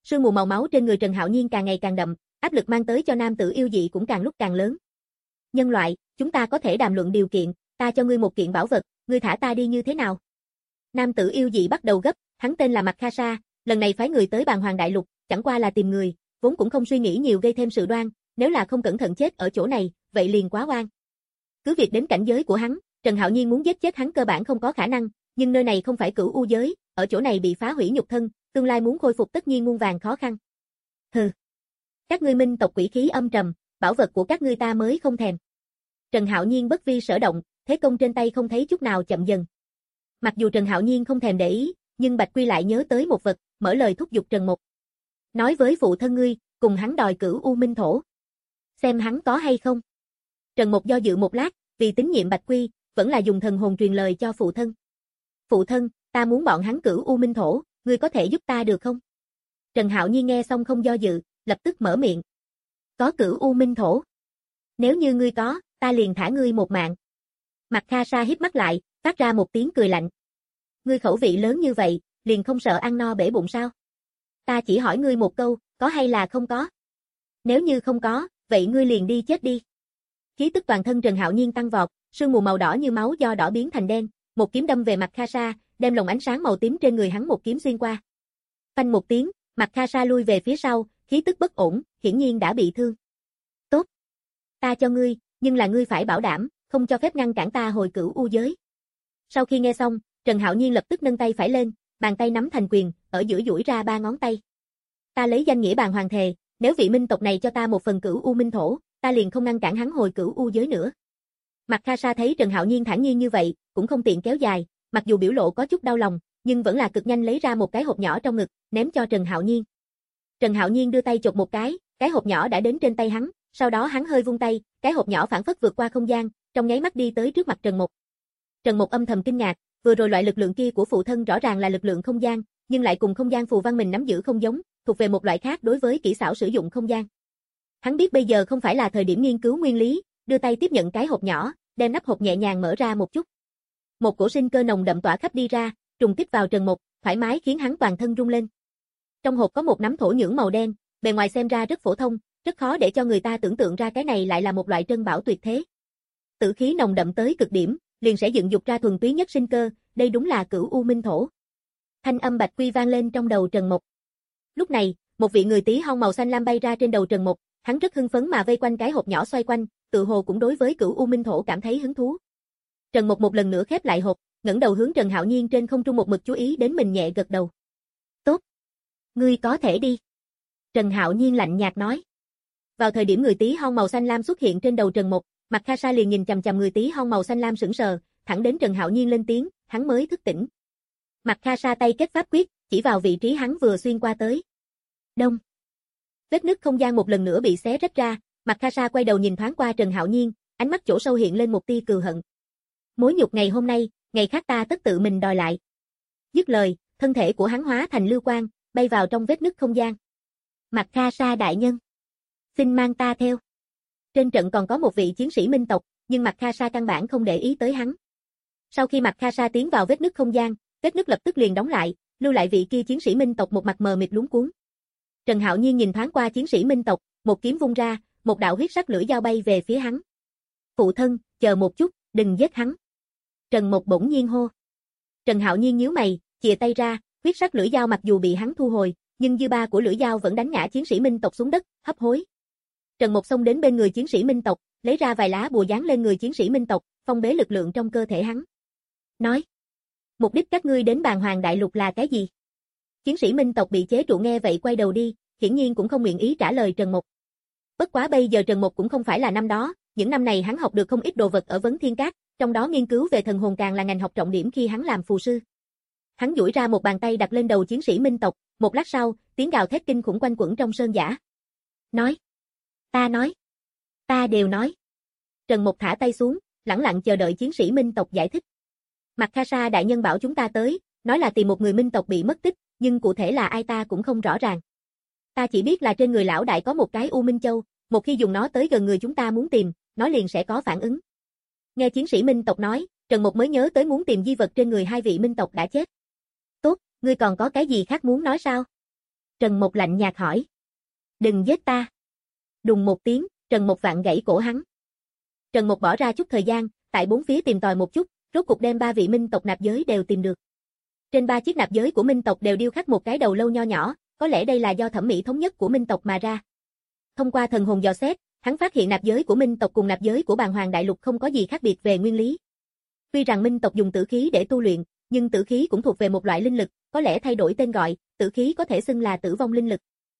sương mù màu máu trên người Trần Hạo Nhiên càng ngày càng đậm, áp lực mang tới cho nam tử yêu dị cũng càng lúc càng lớn. Nhân loại, chúng ta có thể đàm luận điều kiện, ta cho ngươi một kiện bảo vật, ngươi thả ta đi như thế nào? Nam tử yêu dị bắt đầu gấp, hắn tên là Mạc Kha Sa, lần này phái người tới Bàn Hoàng Đại Lục, chẳng qua là tìm người, vốn cũng không suy nghĩ nhiều gây thêm sự đoan, nếu là không cẩn thận chết ở chỗ này, vậy liền quá oan. Cứ việc đến cảnh giới của hắn, Trần Hạo Nhiên muốn giết chết hắn cơ bản không có khả năng, nhưng nơi này không phải Cửu U giới, ở chỗ này bị phá hủy nhục thân, tương lai muốn khôi phục tất nhiên muôn vàn khó khăn. Hừ. Các ngươi minh tộc quỷ khí âm trầm, bảo vật của các ngươi ta mới không thèm. Trần Hạo Nhiên bất vi sở động, thế công trên tay không thấy chút nào chậm dần. Mặc dù Trần Hạo Nhiên không thèm để ý, nhưng Bạch Quy lại nhớ tới một vật, mở lời thúc giục Trần Mục. Nói với phụ thân ngươi, cùng hắn đòi Cửu U Minh Thổ. Xem hắn có hay không. Trần Mục do dự một lát, vì tín nhiệm Bạch Quy, vẫn là dùng thần hồn truyền lời cho phụ thân. Phụ thân, ta muốn bọn hắn Cửu U Minh Thổ, ngươi có thể giúp ta được không? Trần Hạo Nhiên nghe xong không do dự, lập tức mở miệng. Có Cửu U Minh Thổ. Nếu như ngươi có, ta liền thả ngươi một mạng. Mạc Kha Sa híp mắt lại, phát ra một tiếng cười lạnh. Ngươi khẩu vị lớn như vậy, liền không sợ ăn no bể bụng sao? Ta chỉ hỏi ngươi một câu, có hay là không có? Nếu như không có, vậy ngươi liền đi chết đi. Khí tức toàn thân Trần Hạo Nhiên tăng vọt, sương mù màu đỏ như máu do đỏ biến thành đen, một kiếm đâm về Mạc Kha Sa, đem lồng ánh sáng màu tím trên người hắn một kiếm xuyên qua. Phanh một tiếng, Mạc Kha Sa lui về phía sau, khí tức bất ổn, hiển nhiên đã bị thương. Tốt, ta cho ngươi, nhưng là ngươi phải bảo đảm, không cho phép ngăn cản ta hồi Cửu U giới. Sau khi nghe xong, Trần Hạo Nhiên lập tức nâng tay phải lên, bàn tay nắm thành quyền, ở giữa duỗi ra ba ngón tay. Ta lấy danh nghĩa Bàn Hoàng thề, nếu vị minh tộc này cho ta một phần Cửu U Minh Thổ, ta liền không ngăn cản hắn hồi Cửu U giới nữa. Mạc Kha Sa thấy Trần Hạo Nhiên thản nhiên như vậy, cũng không tiện kéo dài, mặc dù biểu lộ có chút đau lòng, nhưng vẫn là cực nhanh lấy ra một cái hộp nhỏ trong ngực, ném cho Trần Hạo Nhiên. Trần Hạo Nhiên đưa tay chộp một cái, cái hộp nhỏ đã đến trên tay hắn, sau đó hắn hơi vung tay, cái hộp nhỏ phản phất vượt qua không gian, trong nháy mắt đi tới trước mặt Trần Mục. Trần Mục âm thầm kinh ngạc, vừa rồi loại lực lượng kia của phụ thân rõ ràng là lực lượng không gian, nhưng lại cùng không gian phù văn mình nắm giữ không giống, thuộc về một loại khác đối với kỹ xảo sử dụng không gian. Hắn biết bây giờ không phải là thời điểm nghiên cứu nguyên lý, đưa tay tiếp nhận cái hộp nhỏ, đem nắp hộp nhẹ nhàng mở ra một chút. Một cổ sinh cơ nồng đậm tỏa khắp đi ra, trùng kích vào Trần Mục, thoải mái khiến hắn toàn thân rung lên. Trong hộp có một nắm thổ nhưỡng màu đen, bề ngoài xem ra rất phổ thông, rất khó để cho người ta tưởng tượng ra cái này lại là một loại trân bảo tuyệt thế. Tử khí nồng đậm tới cực điểm, liền sẽ dựng dục ra thuần túy nhất sinh cơ, đây đúng là Cửu U Minh Thổ. Thanh âm Bạch Quy vang lên trong đầu Trần Mục. Lúc này, một vị người tí hon màu xanh lam bay ra trên đầu Trần Mục, hắn rất hưng phấn mà vây quanh cái hộp nhỏ xoay quanh, tự hồ cũng đối với Cửu U Minh Thổ cảm thấy hứng thú. Trần Mục một lần nữa khép lại hộp, ngẩng đầu hướng Trần Hạo Nhiên trên không trung một mực chú ý đến mình nhẹ gật đầu. Tốt. Ngươi có thể đi. Trần Hạo Nhiên lạnh nhạt nói. Vào thời điểm người tí hon màu xanh lam xuất hiện trên đầu Trần Mục, Mạc Kha Sa liền nhìn chằm chằm người tí hon màu xanh lam sững sờ, thẳng đến Trần Hạo Nhiên lên tiếng, hắn mới thức tỉnh. Mạc Kha Sa tay kết pháp quyết, chỉ vào vị trí hắn vừa xuyên qua tới. Đông. Vết nứt không gian một lần nữa bị xé rách ra, Mạc Kha Sa quay đầu nhìn thoáng qua Trần Hạo Nhiên, ánh mắt chỗ sâu hiện lên một tia cừu hận. Mối nhục ngày hôm nay, ngày khác ta tất tự mình đòi lại. Dứt lời, thân thể của hắn hóa thành lưu quang, bay vào trong vết nứt không gian. Mạc Kha Sa đại nhân, xin mang ta theo. Trên trận còn có một vị chiến sĩ minh tộc, nhưng Mạc Kha Sa căn bản không để ý tới hắn. Sau khi Mạc Kha Sa tiến vào vết nứt không gian, vết nứt lập tức liền đóng lại, lưu lại vị kia chiến sĩ minh tộc một mặt mờ mịt luống cuống. Trần Hạo Nhiên nhìn thoáng qua chiến sĩ minh tộc, một kiếm vung ra, một đạo huyết sắc lưỡi dao bay về phía hắn. Phụ thân, chờ một chút, đừng giết hắn. Trần Mục bỗng nhiên hô. Trần Hạo Nhiên nhíu mày, chìa tay ra, huyết sắc lưỡi dao mặc dù bị hắn thu hồi, nhưng dư ba của lưỡi dao vẫn đánh ngã chiến sĩ minh tộc xuống đất, hấp hối. Trần Mục xông đến bên người chiến sĩ minh tộc, lấy ra vài lá bùa dán lên người chiến sĩ minh tộc, phong bế lực lượng trong cơ thể hắn. Nói, mục đích các ngươi đến Bàn Hoàng Đại Lục là cái gì? Chiến sĩ minh tộc bị chế trụ nghe vậy quay đầu đi, hiển nhiên cũng không nguyện ý trả lời Trần Mục. Bất quá bây giờ Trần Mục cũng không phải là năm đó, những năm này hắn học được không ít đồ vật ở Vấn Thiên Các, trong đó nghiên cứu về thần hồn càng là ngành học trọng điểm khi hắn làm phù sư. Hắn duỗi ra một bàn tay đặt lên đầu chiến sĩ minh tộc, một lát sau, tiếng gào thét kinh khủng quanh quẩn trong sơn giả. Nói, ta nói, ta đều nói. Trần Mục thả tay xuống, lẳng lặng chờ đợi chiến sĩ minh tộc giải thích. Mạc Kha Sa đại nhân bảo chúng ta tới, nói là tìm một người minh tộc bị mất tích, nhưng cụ thể là ai ta cũng không rõ ràng. Ta chỉ biết là trên người lão đại có một cái U Minh Châu, một khi dùng nó tới gần người chúng ta muốn tìm, nó liền sẽ có phản ứng. Nghe chiến sĩ minh tộc nói, Trần Mục mới nhớ tới muốn tìm di vật trên người hai vị minh tộc đã chết. Tốt, ngươi còn có cái gì khác muốn nói sao? Trần Mộc lạnh nhạt hỏi. Đừng giết ta. Đùng một tiếng, Trần Mộc vặn gãy cổ hắn. Trần Mộc bỏ ra chút thời gian, tại bốn phía tìm tòi một chút, rốt cục đem ba vị minh tộc nạp giới đều tìm được. Trên ba chiếc nạp giới của minh tộc đều điêu khắc một cái đầu lâu nho nhỏ, có lẽ đây là do thẩm mỹ thống nhất của minh tộc mà ra. Thông qua thần hồn dò xét, hắn phát hiện nạp giới của minh tộc cùng nạp giới của Bàn Hoàng Đại Lục không có gì khác biệt về nguyên lý. Tuy rằng minh tộc dùng tử khí để tu luyện, nhưng tử khí cũng thuộc về một loại linh lực, có lẽ thay đổi tên gọi, tử khí có thể xưng là tử vong linh lực.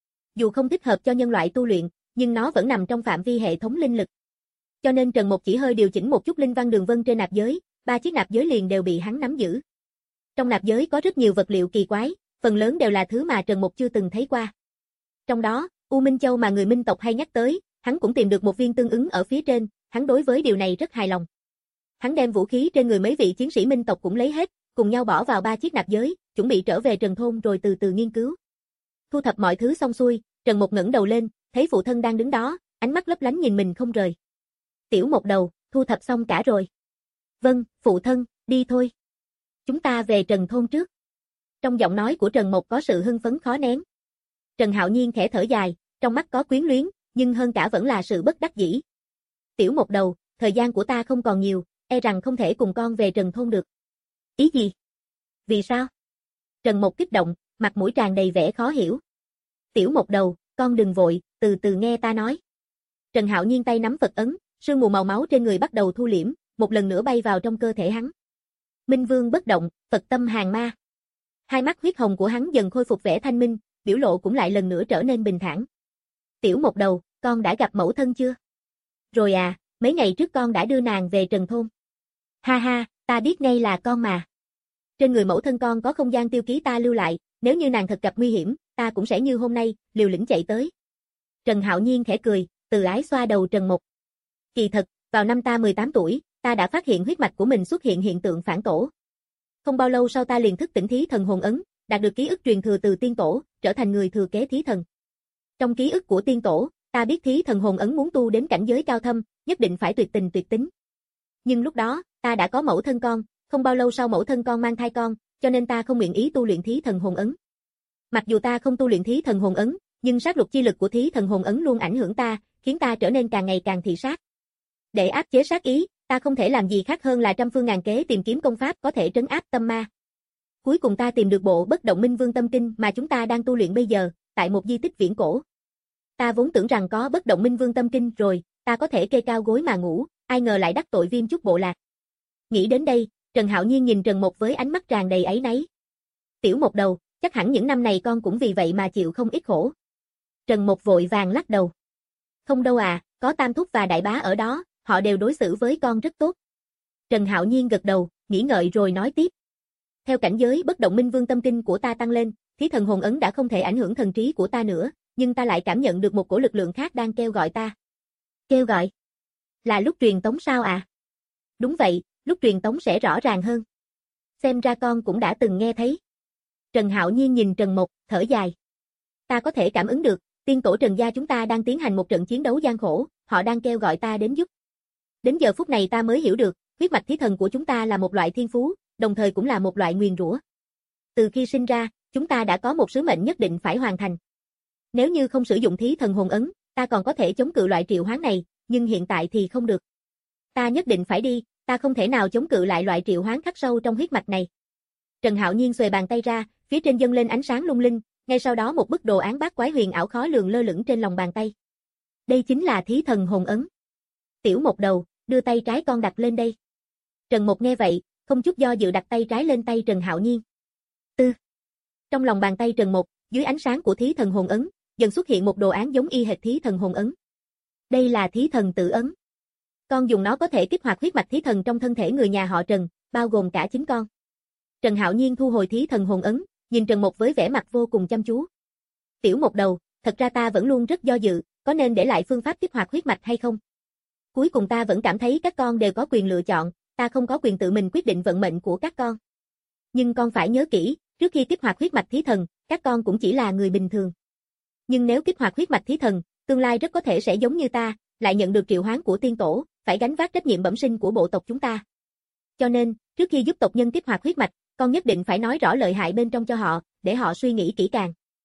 Dù không thích hợp cho nhân loại tu luyện, nhưng nó vẫn nằm trong phạm vi hệ thống linh lực. Cho nên Trần Mộc chỉ hơi điều chỉnh một chút linh văn đường vân trên nạp giới, ba chiếc nạp giới liền đều bị hắn nắm giữ. Trong nạp giới có rất nhiều vật liệu kỳ quái, phần lớn đều là thứ mà Trần Mộc chưa từng thấy qua. Trong đó, U Minh Châu mà người minh tộc hay nhắc tới, hắn cũng tìm được một viên tương ứng ở phía trên, hắn đối với điều này rất hài lòng. Hắn đem vũ khí trên người mấy vị chiến sĩ minh tộc cũng lấy hết, cùng nhau bỏ vào ba chiếc nạp giới, chuẩn bị trở về Trần Thôn rồi từ từ nghiên cứu. Thu thập mọi thứ xong xuôi, Trần Mộc ngẩng đầu lên, thấy phụ thân đang đứng đó, ánh mắt lấp lánh nhìn mình không rời. Tiểu Mộc đầu, thu thập xong cả rồi. Vâng, phụ thân, đi thôi. Chúng ta về Trần Thôn trước. Trong giọng nói của Trần Mộc có sự hưng phấn khó nén. Trần Hạo Nhiên khẽ thở dài, trong mắt có quyến luyến, nhưng hơn cả vẫn là sự bất đắc dĩ. Tiểu Mộc đầu, thời gian của ta không còn nhiều, e rằng không thể cùng con về Trần Thôn được. Ý gì? Vì sao? Trần Mộc kích động, mặt mũi tràn đầy vẻ khó hiểu. Tiểu Mộc đầu, con đừng vội, từ từ nghe ta nói. Trần Hạo Nhiên tay nắm Phật ấn, sương mù màu máu trên người bắt đầu thu liễm, một lần nữa bay vào trong cơ thể hắn. Minh Vương bất động, Phật tâm hàng ma. Hai mắt huyết hồng của hắn dần khôi phục vẻ thanh minh, biểu lộ cũng lại lần nữa trở nên bình thản. Tiểu Mộc đầu, con đã gặp mẫu thân chưa? Rồi à, mấy ngày trước con đã đưa nàng về Trần Thôn. Ha ha, ta biết ngay là con mà. Trên người mẫu thân con có không gian tiêu ký ta lưu lại, nếu như nàng thật gặp nguy hiểm, ta cũng sẽ như hôm nay, liều lĩnh chạy tới. Trần Hạo Nhiên khẽ cười, từ ái xoa đầu Trần Mộc. Kỳ thật, vào năm ta mười tám tuổi, ta đã phát hiện huyết mạch của mình xuất hiện hiện tượng phản tổ. Không bao lâu sau ta liền thức tỉnh thí thần hồn ấn, đạt được ký ức truyền thừa từ tiên tổ, trở thành người thừa kế thí thần. Trong ký ức của tiên tổ, ta biết thí thần hồn ấn muốn tu đến cảnh giới cao thâm, nhất định phải tuyệt tình tuyệt tính. Nhưng lúc đó, ta đã có mẫu thân con, không bao lâu sau mẫu thân con mang thai con, cho nên ta không nguyện ý tu luyện thí thần hồn ấn. Mặc dù ta không tu luyện thí thần hồn ấn, nhưng sát lục chi lực của thí thần hồn ấn luôn ảnh hưởng ta, khiến ta trở nên càng ngày càng thị sát. Để áp chế sát ý, ta không thể làm gì khác hơn là trăm phương ngàn kế tìm kiếm công pháp có thể trấn áp tâm ma. Cuối cùng ta tìm được bộ Bất Động Minh Vương Tâm Kinh mà chúng ta đang tu luyện bây giờ, tại một di tích viễn cổ. Ta vốn tưởng rằng có Bất Động Minh Vương Tâm Kinh rồi, ta có thể kê cao gối mà ngủ, ai ngờ lại đắc tội Viêm Chúc bộ lạc. Nghĩ đến đây, Trần Hạo Nhiên nhìn Trần Mộc với ánh mắt tràn đầy áy náy. Tiểu Mộc đầu, chắc hẳn những năm này con cũng vì vậy mà chịu không ít khổ. Trần Mộc vội vàng lắc đầu. Không đâu à, có Tam Thúc và Đại Bá ở đó, họ đều đối xử với con rất tốt. Trần Hạo Nhiên gật đầu, nghĩ ngợi rồi nói tiếp. Theo cảnh giới Bất Động Minh Vương Tâm Kinh của ta tăng lên, thí thần hồn ấn đã không thể ảnh hưởng thần trí của ta nữa, nhưng ta lại cảm nhận được một cổ lực lượng khác đang kêu gọi ta. Kêu gọi? Là lúc truyền tống sao à? Đúng vậy, lúc truyền tống sẽ rõ ràng hơn. Xem ra con cũng đã từng nghe thấy. Trần Hạo Nhiên nhìn Trần Mộc, thở dài. Ta có thể cảm ứng được, tiên tổ Trần gia chúng ta đang tiến hành một trận chiến đấu gian khổ, họ đang kêu gọi ta đến giúp. Đến giờ phút này ta mới hiểu được, huyết mạch thí thần của chúng ta là một loại thiên phú, đồng thời cũng là một loại nguyền rủa. Từ khi sinh ra, chúng ta đã có một sứ mệnh nhất định phải hoàn thành. Nếu như không sử dụng thí thần hồn ấn, ta còn có thể chống cự loại triệu hoán này, nhưng hiện tại thì không được. Ta nhất định phải đi, ta không thể nào chống cự lại loại triệu hoán khắc sâu trong huyết mạch này. Trần Hạo Nhiên xuề bàn tay ra, phía trên dâng lên ánh sáng lung linh, ngay sau đó một bức đồ án bát quái huyền ảo khó lường lơ lửng trên lòng bàn tay. Đây chính là thí thần hồn ấn. Tiểu Mộc đầu, đưa tay trái con đặt lên đây. Trần Mộc nghe vậy, không chút do dự đặt tay trái lên tay Trần Hạo Nhiên. Tư. Trong lòng bàn tay Trần Mộc, dưới ánh sáng của thí thần hồn ấn, dần xuất hiện một đồ án giống y hệt thí thần hồn ấn. Đây là thí thần tự ấn. Con dùng nó có thể kích hoạt huyết mạch thí thần trong thân thể người nhà họ Trần, bao gồm cả chính con. Trần Hạo Nhiên thu hồi thí thần hồn ấn, nhìn Trần Mộc với vẻ mặt vô cùng chăm chú. Tiểu Mộc đầu, thật ra ta vẫn luôn rất do dự, có nên để lại phương pháp kích hoạt huyết mạch hay không? Cuối cùng ta vẫn cảm thấy các con đều có quyền lựa chọn, ta không có quyền tự mình quyết định vận mệnh của các con. Nhưng con phải nhớ kỹ, trước khi kích hoạt huyết mạch thí thần, các con cũng chỉ là người bình thường. Nhưng nếu kích hoạt huyết mạch thí thần, tương lai rất có thể sẽ giống như ta, lại nhận được triệu hoán của tiên tổ, phải gánh vác trách nhiệm bẩm sinh của bộ tộc chúng ta. Cho nên, trước khi giúp tộc nhân kích hoạt huyết mạch, con nhất định phải nói rõ lợi hại bên trong cho họ, để họ suy nghĩ kỹ càng.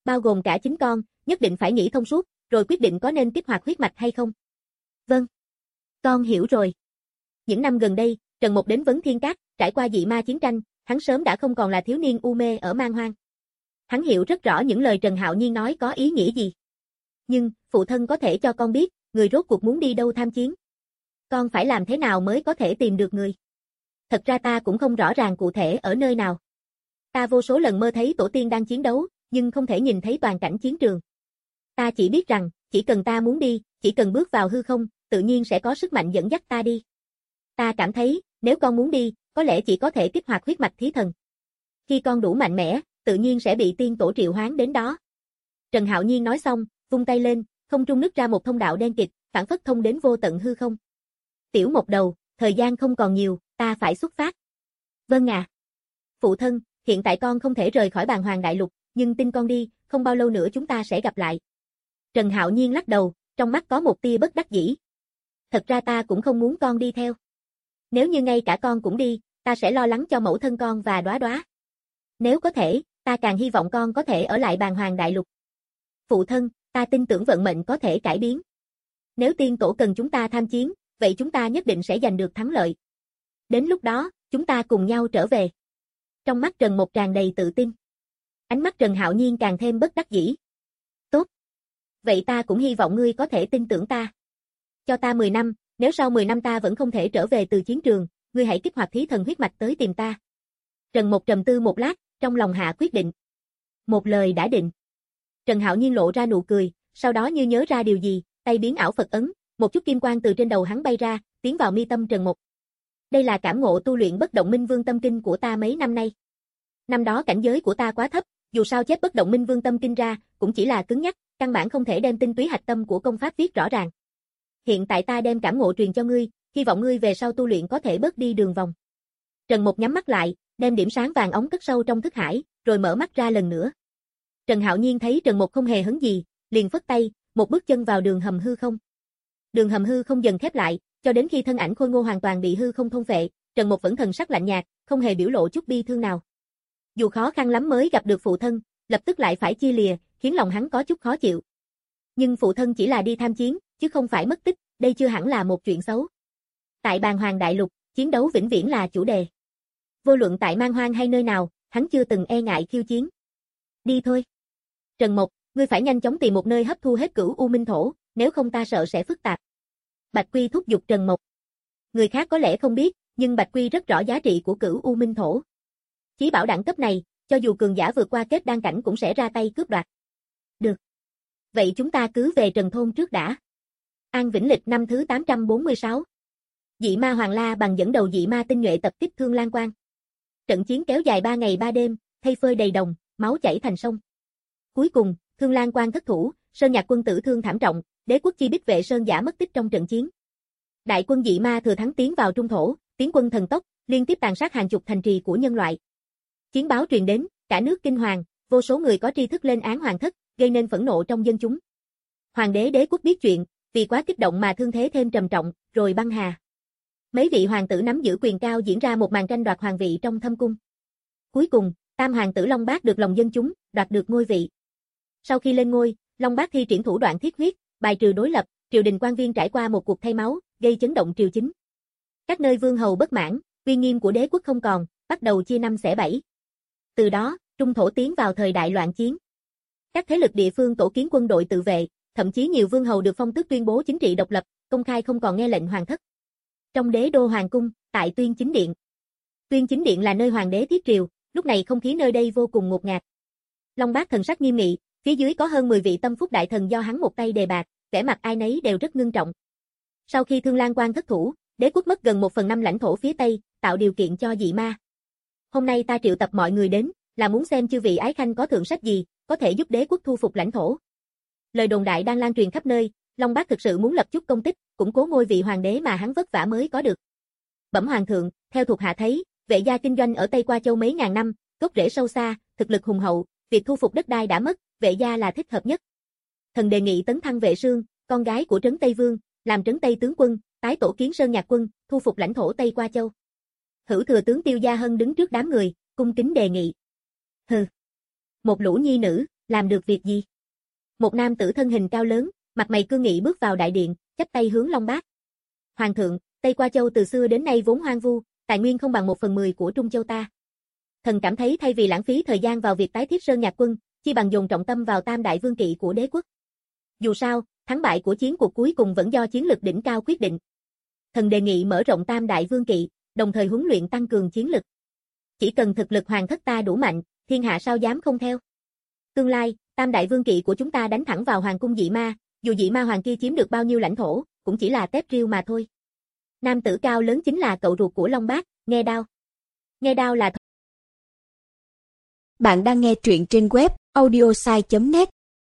bao gồm cả chính con, nhất định phải nghĩ thông suốt, rồi quyết định có nên kích hoạt huyết mạch hay không. Vâng. Con hiểu rồi. Những năm gần đây, Trần Mục đến Vấn Thiên Các, trải qua dị ma chiến tranh, hắn sớm đã không còn là thiếu niên u mê ở Man Hoang. Hắn hiểu rất rõ những lời Trần Hạo Nhiên nói có ý nghĩa gì. Nhưng, phụ thân có thể cho con biết, người rốt cuộc muốn đi đâu tham chiến. Con phải làm thế nào mới có thể tìm được người? Thật ra ta cũng không rõ ràng cụ thể ở nơi nào. Ta vô số lần mơ thấy tổ tiên đang chiến đấu, nhưng không thể nhìn thấy toàn cảnh chiến trường. Ta chỉ biết rằng, chỉ cần ta muốn đi, chỉ cần bước vào hư không, tự nhiên sẽ có sức mạnh dẫn dắt ta đi. Ta cảm thấy, nếu con muốn đi, có lẽ chỉ có thể kích hoạt huyết mạch thí thần. Khi con đủ mạnh mẽ, tự nhiên sẽ bị tiên tổ triệu hoán đến đó. Trần Hạo Nhiên nói xong, vung tay lên, không trung nứt ra một thông đạo đen kịt, phản phất thông đến vô tận hư không. Tiểu Mộc Đầu, thời gian không còn nhiều, ta phải xuất phát. Vâng ạ. À. Phụ thân, hiện tại con không thể rời khỏi Bàn Hoàng Đại Lục, nhưng tin con đi, không bao lâu nữa chúng ta sẽ gặp lại. Trần Hạo Nhiên lắc đầu, trong mắt có một tia bất đắc dĩ. Thật ra ta cũng không muốn con đi theo. Nếu như ngay cả con cũng đi, ta sẽ lo lắng cho mẫu thân con và Đóa Đóa. Nếu có thể, ta càng hy vọng con có thể ở lại Bàn Hoàng Đại Lục. Phụ thân, ta tin tưởng vận mệnh có thể cải biến. Nếu tiên tổ cần chúng ta tham chiến, vậy chúng ta nhất định sẽ giành được thắng lợi. Đến lúc đó, chúng ta cùng nhau trở về. Trong mắt Trần Mục tràn đầy tự tin. Ánh mắt Trần Hạo Nhiên càng thêm bất đắc dĩ. Tốt. Vậy ta cũng hy vọng ngươi có thể tin tưởng ta. Cho ta mười năm, nếu sau mười năm ta vẫn không thể trở về từ chiến trường, ngươi hãy kích hoạt thí thần huyết mạch tới tìm ta. Trần Mục trầm tư một lát, trong lòng hạ quyết định. Một lời đã định. Trần Hạo Nhiên lộ ra nụ cười, sau đó như nhớ ra điều gì, tay biến ảo Phật ấn, một chút kim quang từ trên đầu hắn bay ra, tiến vào mi tâm Trần Mục. Đây là cảm ngộ tu luyện bất động minh vương tâm kinh của ta mấy năm nay. Năm đó cảnh giới của ta quá thấp, dù sao chép bất động minh vương tâm kinh ra, cũng chỉ là cứng nhắc, căn bản không thể đem tinh túy hạch tâm của công pháp viết rõ ràng. Hiện tại ta đem cảm ngộ truyền cho ngươi, hy vọng ngươi về sau tu luyện có thể bớt đi đường vòng. Trần Mục nhắm mắt lại, đem điểm sáng vàng óng cất sâu trong thức hải, rồi mở mắt ra lần nữa. Trần Hạo Nhiên thấy Trần Mục không hề hấn gì, liền phất tay, một bước chân vào đường hầm hư không. Đường hầm hư không dần khép lại, cho đến khi thân ảnh khôi ngô hoàn toàn bị hư không thôn phệ, Trần Mục vẫn thần sắc lạnh nhạt, không hề biểu lộ chút bi thương nào. Dù khó khăn lắm mới gặp được phụ thân, lập tức lại phải chia lìa, khiến lòng hắn có chút khó chịu. Nhưng phụ thân chỉ là đi tham chiến, chứ không phải mất tích, đây chưa hẳn là một chuyện xấu. Tại Bàn Hoàng Đại Lục, chiến đấu vĩnh viễn là chủ đề. Vô luận tại Man Hoang hay nơi nào, hắn chưa từng e ngại khiêu chiến. Đi thôi. Trần Mục, ngươi phải nhanh chóng tìm một nơi hấp thu hết cửu u minh thổ, nếu không ta sợ sẽ phức tạp. Bạch Quy thúc giục Trần Mục. Người khác có lẽ không biết, nhưng Bạch Quy rất rõ giá trị của cửu u minh thổ. Chí bảo đẳng cấp này, cho dù cường giả vượt qua kết đan cảnh cũng sẽ ra tay cướp đoạt. Được. Vậy chúng ta cứ về Trần Thôn trước đã. An Vĩnh Lịch năm thứ tám trăm bốn mươi sáu. Dị ma Hoàng La bằng dẫn đầu dị ma tinh nhuệ tập kích Thương Lan Quan. Trận chiến kéo dài ba ngày ba đêm, thây phơi đầy đồng, máu chảy thành sông. Cuối cùng, Thương Lan Quan thất thủ, Sơn Nhạc quân tử thương thảm trọng, Đế quốc chi bích vệ Sơn giả mất tích trong trận chiến. Đại quân dị ma thừa thắng tiến vào trung thổ, tiến quân thần tốc, liên tiếp tàn sát hàng chục thành trì của nhân loại. Chiến báo truyền đến, cả nước kinh hoàng, vô số người có tri thức lên án hoàng thất, gây nên phẫn nộ trong dân chúng. Hoàng đế Đế quốc biết chuyện, vì quá kích động mà thương thế thêm trầm trọng, rồi băng hà. Mấy vị hoàng tử nắm giữ quyền cao diễn ra một màn tranh đoạt hoàng vị trong thâm cung. Cuối cùng, tam hoàng tử Long Bác được lòng dân chúng, đoạt được ngôi vị. Sau khi lên ngôi, Long Bác thi triển thủ đoạn thiết huyết, bài trừ đối lập, triều đình quan viên trải qua một cuộc thay máu, gây chấn động triều chính. Các nơi vương hầu bất mãn, uy nghiêm của đế quốc không còn, bắt đầu chia năm xẻ bảy. Từ đó, trung thổ tiến vào thời đại loạn chiến. Các thế lực địa phương tổ kiến quân đội tự vệ, thậm chí nhiều vương hầu được phong tước tuyên bố chính trị độc lập, công khai không còn nghe lệnh hoàng thất. Trong đế đô hoàng cung, tại Tuyên Chính Điện. Tuyên Chính Điện là nơi hoàng đế thiết triều, lúc này không khí nơi đây vô cùng ngột ngạt. Long Bác thần sắc nghiêm nghị, phía dưới có hơn mười vị tâm phúc đại thần do hắn một tay đề bạt, vẻ mặt ai nấy đều rất ngưng trọng. Sau khi Thương Lan Quan thất thủ, đế quốc mất gần một phần năm lãnh thổ phía Tây, tạo điều kiện cho dị ma. Hôm nay ta triệu tập mọi người đến, là muốn xem chư vị ái khanh có thượng sách gì, có thể giúp đế quốc thu phục lãnh thổ. Lời đồn đại đang lan truyền khắp nơi, Long Bác thực sự muốn lập chút công tích, củng cố ngôi vị hoàng đế mà hắn vất vả mới có được. Bẩm hoàng thượng, theo thuộc hạ thấy, Vệ gia kinh doanh ở Tây Qua Châu mấy ngàn năm, gốc rễ sâu xa, thực lực hùng hậu, việc thu phục đất đai đã mất, Vệ gia là thích hợp nhất. Thần đề nghị tấn thăng Vệ Sương, con gái của Trấn Tây Vương, làm Trấn Tây tướng quân, tái tổ kiến Sơn Nhạc quân, thu phục lãnh thổ Tây Qua Châu. Hữu thừa tướng Tiêu Gia Hân đứng trước đám người, cung kính đề nghị. Hừ. Một lũ nhi nữ, Làm được việc gì? Một nam tử thân hình cao lớn, mặt mày cương nghị bước vào đại điện, chắp tay hướng Long Bác. Hoàng thượng, Tây Qua Châu từ xưa đến nay vốn hoang vu, tài nguyên không bằng một phần mười của Trung Châu ta. Thần cảm thấy thay vì lãng phí thời gian vào việc tái thiết Sơn Nhạc quân, chi bằng dồn trọng tâm vào Tam Đại Vương Kỵ của đế quốc. Dù sao, thắng bại của chiến cuộc cuối cùng vẫn do chiến lực đỉnh cao quyết định. Thần đề nghị mở rộng Tam Đại Vương Kỵ, đồng thời huấn luyện tăng cường chiến lực. Chỉ cần thực lực hoàng thất ta đủ mạnh, thiên hạ sao dám không theo. Tương lai, Tam Đại Vương Kỵ của chúng ta đánh thẳng vào hoàng cung dị ma, dù dị ma hoàng kia chiếm được bao nhiêu lãnh thổ, cũng chỉ là tép riêu mà thôi. Nam tử cao lớn chính là cậu ruột của Long Bác, Nghe Đao. Nghe Đao là Bạn đang nghe truyện trên web audiosai chấm net.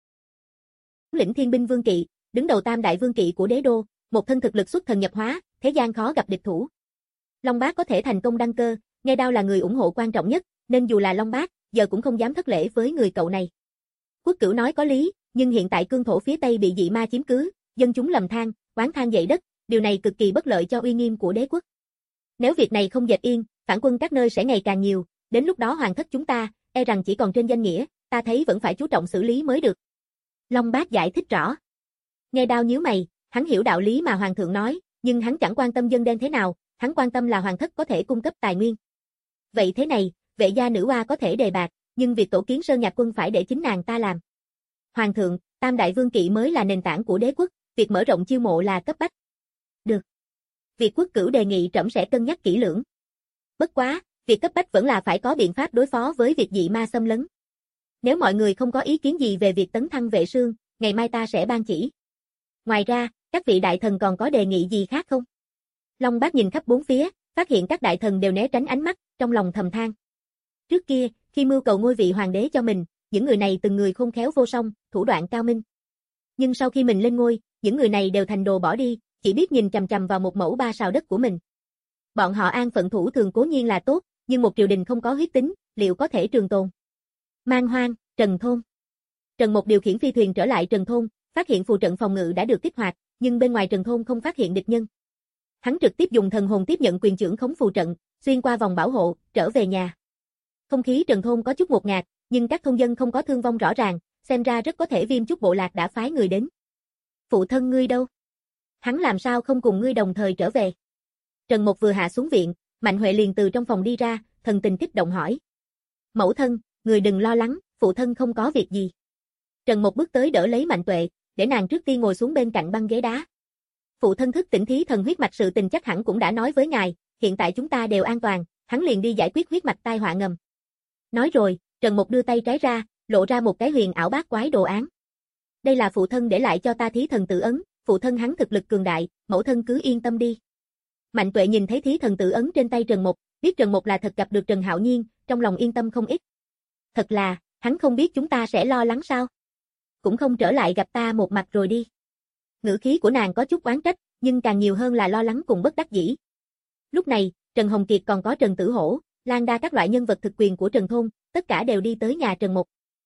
lĩnh Thiên binh Vương Kỵ, đứng đầu Tam Đại Vương Kỵ của đế đô, một thân thực lực xuất thần nhập hóa, thế gian khó gặp địch thủ. Long Bác có thể thành công đăng cơ, Nghe Đao là người ủng hộ quan trọng nhất, nên dù là Long Bác, giờ cũng không dám thất lễ với người cậu này. Quốc Cửu nói có lý, nhưng hiện tại cương thổ phía Tây bị dị ma chiếm cứ, dân chúng lầm than, oán than dậy đất, điều này cực kỳ bất lợi cho uy nghiêm của đế quốc. Nếu việc này không dẹp yên, phản quân các nơi sẽ ngày càng nhiều, đến lúc đó hoàng thất chúng ta, e rằng chỉ còn trên danh nghĩa, ta thấy vẫn phải chú trọng xử lý mới được. Long Bác giải thích rõ. Nghe Đao nhíu mày, hắn hiểu đạo lý mà hoàng thượng nói, nhưng hắn chẳng quan tâm dân đen thế nào, hắn quan tâm là hoàng thất có thể cung cấp tài nguyên. Vậy thế này, Vệ gia nữ oa có thể đề bạt, nhưng việc tổ kiến Sơn Nhạc quân phải để chính nàng ta làm. Hoàng thượng, Tam Đại Vương Kỵ mới là nền tảng của đế quốc, việc mở rộng chiêu mộ là cấp bách. Được. Việc Quốc Cửu đề nghị trẫm sẽ cân nhắc kỹ lưỡng. Bất quá, việc cấp bách vẫn là phải có biện pháp đối phó với việc dị ma xâm lấn. Nếu mọi người không có ý kiến gì về việc tấn thăng Vệ Sương, ngày mai ta sẽ ban chỉ. Ngoài ra, các vị đại thần còn có đề nghị gì khác không? Long Bác nhìn khắp bốn phía, phát hiện các đại thần đều né tránh ánh mắt, trong lòng thầm than. Trước kia, khi mưu cầu ngôi vị hoàng đế cho mình, những người này từng người khôn khéo vô song, thủ đoạn cao minh. Nhưng sau khi mình lên ngôi, những người này đều thành đồ bỏ đi, chỉ biết nhìn chằm chằm vào một mẫu ba sào đất của mình. Bọn họ an phận thủ thường cố nhiên là tốt, nhưng một triều đình không có huyết tính, liệu có thể trường tồn? Man Hoang, Trần Thôn. Trần Mục điều khiển phi thuyền trở lại Trần Thôn, phát hiện phù trận phòng ngự đã được kích hoạt, nhưng bên ngoài Trần Thôn không phát hiện địch nhân. Hắn trực tiếp dùng thần hồn tiếp nhận quyền trưởng khống phù trận, xuyên qua vòng bảo hộ, trở về nhà. Không khí Trần Thôn có chút ngột ngạt, nhưng các thôn dân không có thương vong rõ ràng, xem ra rất có thể Viêm Chúc bộ lạc đã phái người đến. Phụ thân ngươi đâu? Hắn làm sao không cùng ngươi đồng thời trở về? Trần Mục vừa hạ xuống viện, Mạnh Huệ liền từ trong phòng đi ra, thần tình kích động hỏi. Mẫu thân, người đừng lo lắng, phụ thân không có việc gì. Trần Mục bước tới đỡ lấy Mạnh Tuệ, để nàng trước tiên ngồi xuống bên cạnh băng ghế đá. Phụ thân thức tỉnh thí thần huyết mạch sự tình chắc hẳn cũng đã nói với ngài, hiện tại chúng ta đều an toàn, hắn liền đi giải quyết huyết mạch tai họa ngầm. Nói rồi, Trần Mục đưa tay trái ra, lộ ra một cái huyền ảo bát quái đồ án. Đây là phụ thân để lại cho ta thí thần tự ấn, phụ thân hắn thực lực cường đại, mẫu thân cứ yên tâm đi. Mạnh Tuệ nhìn thấy thí thần tự ấn trên tay Trần Mục, biết Trần Mục là thật gặp được Trần Hạo Nhiên, trong lòng yên tâm không ít. Thật là, hắn không biết chúng ta sẽ lo lắng sao? Cũng không trở lại gặp ta một mặt rồi đi. Ngữ khí của nàng có chút oán trách, nhưng càng nhiều hơn là lo lắng cùng bất đắc dĩ. Lúc này, Trần Hồng Kiệt còn có Trần Tử Hổ, Lan Đa các loại nhân vật thực quyền của Trần Thôn, tất cả đều đi tới nhà Trần Mục.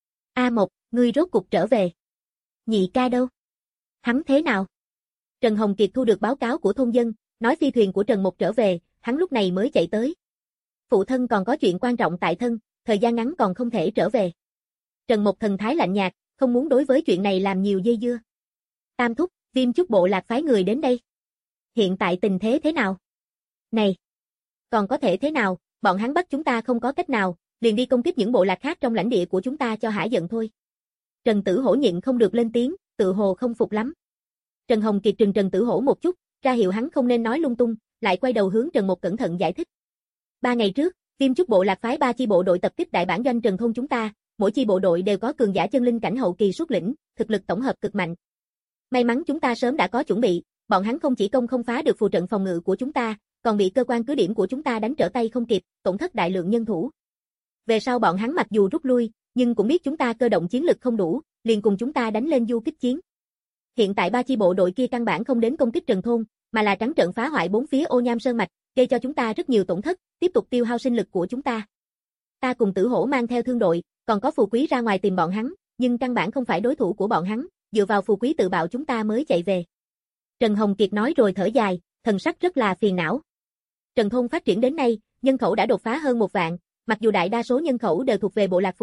A Mộc, ngươi rốt cục trở về. Nhị ca đâu? Hắn thế nào? Trần Hồng Kiệt thu được báo cáo của thôn dân, nói phi thuyền của Trần Mục trở về, hắn lúc này mới chạy tới. Phụ thân còn có chuyện quan trọng tại thân, thời gian ngắn còn không thể trở về. Trần Mục thần thái lạnh nhạt, không muốn đối với chuyện này làm nhiều dây dưa. Tam thúc, Viêm Chúc bộ lạc phái người đến đây. Hiện tại tình thế thế nào? Này! Còn có thể thế nào, bọn hắn bắt chúng ta không có cách nào, liền đi công kích những bộ lạc khác trong lãnh địa của chúng ta cho hả giận thôi. Trần Tử Hổ nhịn không được lên tiếng, tự hồ không phục lắm. Trần Hồng Kiệt trừng Trần Tử Hổ một chút, ra hiệu hắn không nên nói lung tung, lại quay đầu hướng Trần Mục cẩn thận giải thích. Ba ngày trước, Viêm Chúc bộ lạc phái ba chi bộ đội tập kích đại bản doanh Trần Thôn chúng ta, mỗi chi bộ đội đều có cường giả chân linh cảnh hậu kỳ xuất lĩnh, thực lực tổng hợp cực mạnh. May mắn chúng ta sớm đã có chuẩn bị, bọn hắn không chỉ công không phá được phù trận phòng ngự của chúng ta, còn bị cơ quan cứ điểm của chúng ta đánh trở tay không kịp, tổn thất đại lượng nhân thủ. Về sau bọn hắn mặc dù rút lui, nhưng cũng biết chúng ta cơ động chiến lực không đủ, liền cùng chúng ta đánh lên du kích chiến. Hiện tại ba chi bộ đội kia căn bản không đến công kích Trần Thôn, mà là trắng trợn phá hoại bốn phía Ô Nham Sơn mạch, gây cho chúng ta rất nhiều tổn thất, tiếp tục tiêu hao sinh lực của chúng ta. Ta cùng Tử Hổ mang theo thương đội, còn có Phù Quý ra ngoài tìm bọn hắn, nhưng căn bản không phải đối thủ của bọn hắn, dựa vào Phù Quý tự bạo chúng ta mới chạy về. Trần Hồng Kiệt nói rồi thở dài, thần sắc rất là phiền não. Trần Thôn phát triển đến nay, nhân khẩu đã đột phá hơn một vạn, mặc dù đại đa số nhân khẩu đều thuộc về bộ lạc phụ thuộc,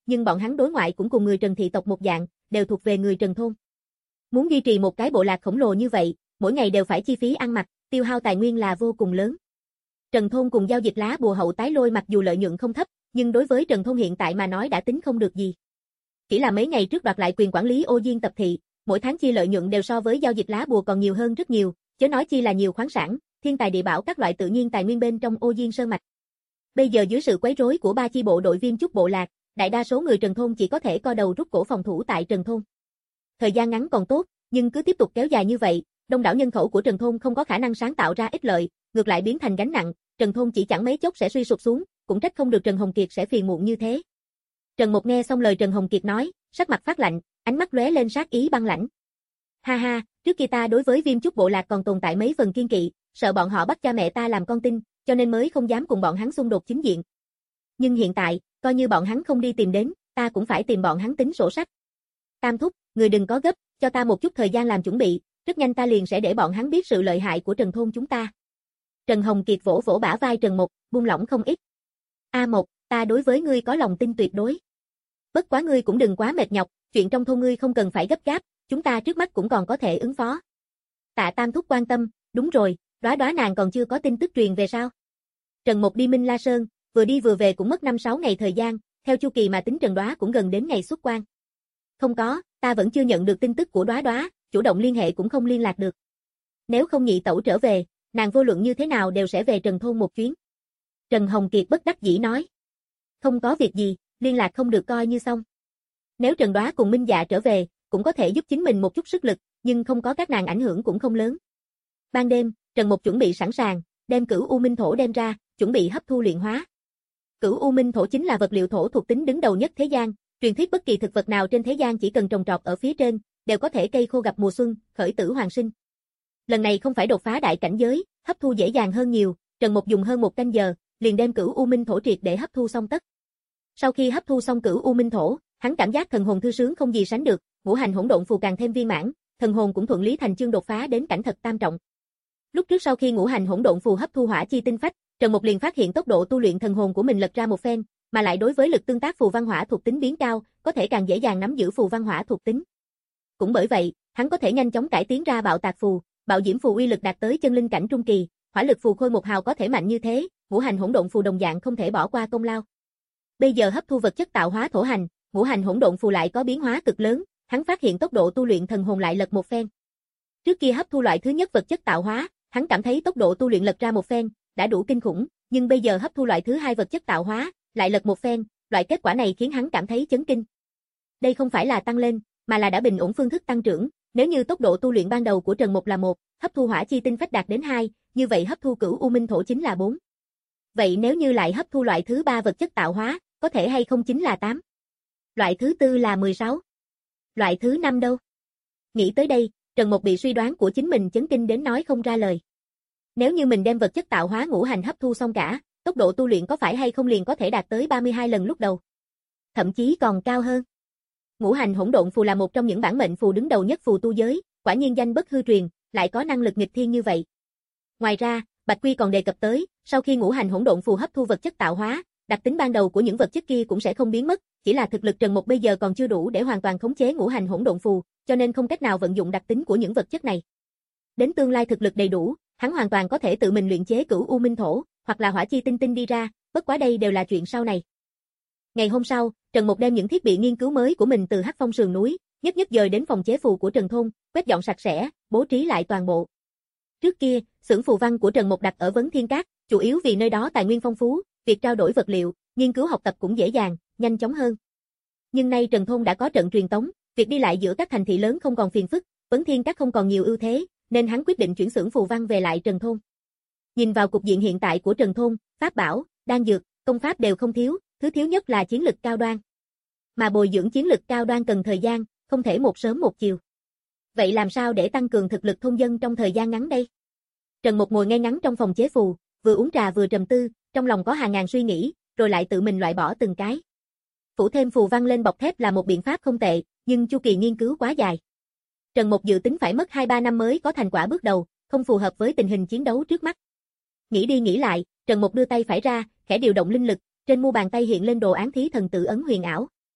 nhưng bọn hắn đối ngoại cũng cùng người Trần thị tộc một dạng, đều thuộc về người Trần thôn. Muốn duy trì một cái bộ lạc khổng lồ như vậy, mỗi ngày đều phải chi phí ăn mặc, tiêu hao tài nguyên là vô cùng lớn. Trần thôn cùng giao dịch lá bùa hậu tái lôi mặc dù lợi nhuận không thấp, nhưng đối với Trần thôn hiện tại mà nói đã tính không được gì. Chỉ là mấy ngày trước đoạt lại quyền quản lý Ô Diên tập thị, mỗi tháng chi lợi nhuận đều so với giao dịch lá bùa còn nhiều hơn rất nhiều, chớ nói chi là nhiều khoáng sản, thiên tài địa bảo các loại tự nhiên tài nguyên bên trong Ô Diên sơn mạch. Bây giờ dưới sự quấy rối của ba chi bộ đội viên chúc bộ lạc, đại đa số người Trần thôn chỉ có thể co đầu rút cổ phòng thủ tại Trần thôn. Thời gian ngắn còn tốt, nhưng cứ tiếp tục kéo dài như vậy, đông đảo nhân khẩu của Trần thôn không có khả năng sáng tạo ra ích lợi, ngược lại biến thành gánh nặng, Trần thôn chỉ chẳng mấy chốc sẽ suy sụp xuống, cũng trách không được Trần Hồng Kiệt sẽ phiền muộn như thế. Trần Mục nghe xong lời Trần Hồng Kiệt nói, sắc mặt phát lạnh, ánh mắt lóe lên sát ý băng lãnh. Ha ha, trước kia ta đối với Viêm Chúc bộ lạc còn tồn tại mấy phần kiên kỵ, sợ bọn họ bắt cha mẹ ta làm con tin, cho nên mới không dám cùng bọn hắn xung đột chính diện. Nhưng hiện tại, coi như bọn hắn không đi tìm đến, ta cũng phải tìm bọn hắn tính sổ sách. Tam thúc, người đừng có gấp, cho ta một chút thời gian làm chuẩn bị, rất nhanh ta liền sẽ để bọn hắn biết sự lợi hại của Trần thôn chúng ta. Trần Hồng Kiệt vỗ vỗ bả vai Trần Mục, buông lỏng không ít. A Mộc, ta đối với ngươi có lòng tin tuyệt đối. Bất quá ngươi cũng đừng quá mệt nhọc, chuyện trong thôn ngươi không cần phải gấp gáp, chúng ta trước mắt cũng còn có thể ứng phó. Tạ Tam thúc quan tâm, đúng rồi, Đóa Đóa nàng còn chưa có tin tức truyền về sao? Trần Mục đi Minh La Sơn, vừa đi vừa về cũng mất năm sáu ngày thời gian, theo chu kỳ mà tính Trần Đóa cũng gần đến ngày xuất quan. Không có, ta vẫn chưa nhận được tin tức của Đóa Đóa, chủ động liên hệ cũng không liên lạc được. Nếu không nhị tẩu trở về, nàng vô luận như thế nào đều sẽ về Trần thôn một chuyến. Trần Hồng Kiệt bất đắc dĩ nói. Không có việc gì, liên lạc không được coi như xong. Nếu Trần Đóa cùng Minh Dạ trở về, cũng có thể giúp chính mình một chút sức lực, nhưng không có các nàng ảnh hưởng cũng không lớn. Ban đêm, Trần Mục chuẩn bị sẵn sàng, đem Cửu U Minh Thổ đem ra, chuẩn bị hấp thu luyện hóa. Cửu U Minh Thổ chính là vật liệu thổ thuộc tính đứng đầu nhất thế gian, truyền thuyết bất kỳ thực vật nào trên thế gian chỉ cần trồng trọt ở phía trên, đều có thể cây khô gặp mùa xuân, khởi tử hoàn sinh. Lần này không phải đột phá đại cảnh giới, hấp thu dễ dàng hơn nhiều, Trần Mục dùng hơn một canh giờ, liền đem Cửu U Minh Thổ triệt để hấp thu xong tất. Sau khi hấp thu xong Cửu U Minh Thổ, hắn cảm giác thần hồn thư sướng không gì sánh được, ngũ hành hỗn độn phù càng thêm viên mãn, thần hồn cũng thuận lý thành chương đột phá đến cảnh thật tam trọng. Lúc trước sau khi ngũ hành hỗn độn phù hấp thu hỏa chi tinh phách, Trần Mục liền phát hiện tốc độ tu luyện thần hồn của mình lật ra một phen, mà lại đối với lực tương tác phù văn hỏa thuộc tính biến cao, có thể càng dễ dàng nắm giữ phù văn hỏa thuộc tính. Cũng bởi vậy, hắn có thể nhanh chóng cải tiến ra bạo tạc phù, bạo diễm phù uy lực đạt tới chân linh cảnh trung kỳ, hỏa lực phù khôi một hào có thể mạnh như thế, ngũ hành hỗn độn phù đồng dạng không thể bỏ qua công lao. Bây giờ hấp thu vật chất tạo hóa thổ hành, ngũ hành hỗn độn phù lại có biến hóa cực lớn, hắn phát hiện tốc độ tu luyện thần hồn lại lật một phen. Trước kia hấp thu loại thứ nhất vật chất tạo hóa, hắn cảm thấy tốc độ tu luyện lật ra một phen, đã đủ kinh khủng, nhưng bây giờ hấp thu loại thứ hai vật chất tạo hóa, lại lật một phen, loại kết quả này khiến hắn cảm thấy chấn kinh. Đây không phải là tăng lên, mà là đã bình ổn phương thức tăng trưởng, nếu như tốc độ tu luyện ban đầu của Trần Mục là một, hấp thu hỏa chi tinh phách đạt đến hai, như vậy hấp thu Cửu U Minh Thổ chính là bốn. Vậy nếu như lại hấp thu loại thứ ba vật chất tạo hóa, có thể hay không chính là tám. Loại thứ tư là mười sáu. Loại thứ năm đâu? Nghĩ tới đây, Trần Mục bị suy đoán của chính mình chấn kinh đến nói không ra lời. Nếu như mình đem vật chất tạo hóa ngũ hành hấp thu xong cả, tốc độ tu luyện có phải hay không liền có thể đạt tới ba mươi hai lần lúc đầu. Thậm chí còn cao hơn. Ngũ hành hỗn độn phù là một trong những bản mệnh phù đứng đầu nhất phù tu giới, quả nhiên danh bất hư truyền, lại có năng lực nghịch thiên như vậy. Ngoài ra, Bạch Quy còn đề cập tới, sau khi ngũ hành hỗn độn phù hấp thu vật chất tạo hóa, đặc tính ban đầu của những vật chất kia cũng sẽ không biến mất, chỉ là thực lực Trần Mục bây giờ còn chưa đủ để hoàn toàn khống chế ngũ hành hỗn độn phù, cho nên không cách nào vận dụng đặc tính của những vật chất này. Đến tương lai thực lực đầy đủ, hắn hoàn toàn có thể tự mình luyện chế Cửu U Minh Thổ, hoặc là hỏa chi tinh tinh đi ra, bất quá đây đều là chuyện sau này. Ngày hôm sau, Trần Mục đem những thiết bị nghiên cứu mới của mình từ Hắc Phong sườn núi, nhất nhất dời đến phòng chế phù của Trần thôn, quét dọn sạch sẽ, bố trí lại toàn bộ. Trước kia, xưởng phù văn của Trần Mục đặt ở Vấn Thiên Các, chủ yếu vì nơi đó tài nguyên phong phú, việc trao đổi vật liệu, nghiên cứu học tập cũng dễ dàng, nhanh chóng hơn. Nhưng nay Trần thôn đã có trận truyền tống, việc đi lại giữa các thành thị lớn không còn phiền phức, Vấn Thiên Các không còn nhiều ưu thế, nên hắn quyết định chuyển xưởng phù văn về lại Trần thôn. Nhìn vào cục diện hiện tại của Trần thôn, pháp bảo, đan dược, công pháp đều không thiếu, thứ thiếu nhất là chiến lực cao đoan. Mà bồi dưỡng chiến lực cao đoan cần thời gian, không thể một sớm một chiều. Vậy làm sao để tăng cường thực lực thôn dân trong thời gian ngắn đây? Trần Mục ngồi ngay ngắn trong phòng chế phù, vừa uống trà vừa trầm tư, trong lòng có hàng ngàn suy nghĩ, rồi lại tự mình loại bỏ từng cái. Phủ thêm phù văn lên bọc thép là một biện pháp không tệ, nhưng chu kỳ nghiên cứu quá dài. Trần Mục dự tính phải mất hai ba năm mới có thành quả bước đầu, không phù hợp với tình hình chiến đấu trước mắt. Nghĩ đi nghĩ lại, Trần Mục đưa tay phải ra, khẽ điều động linh lực, trên mu bàn tay hiện lên đồ án thí thần tự ấn huyền ảo.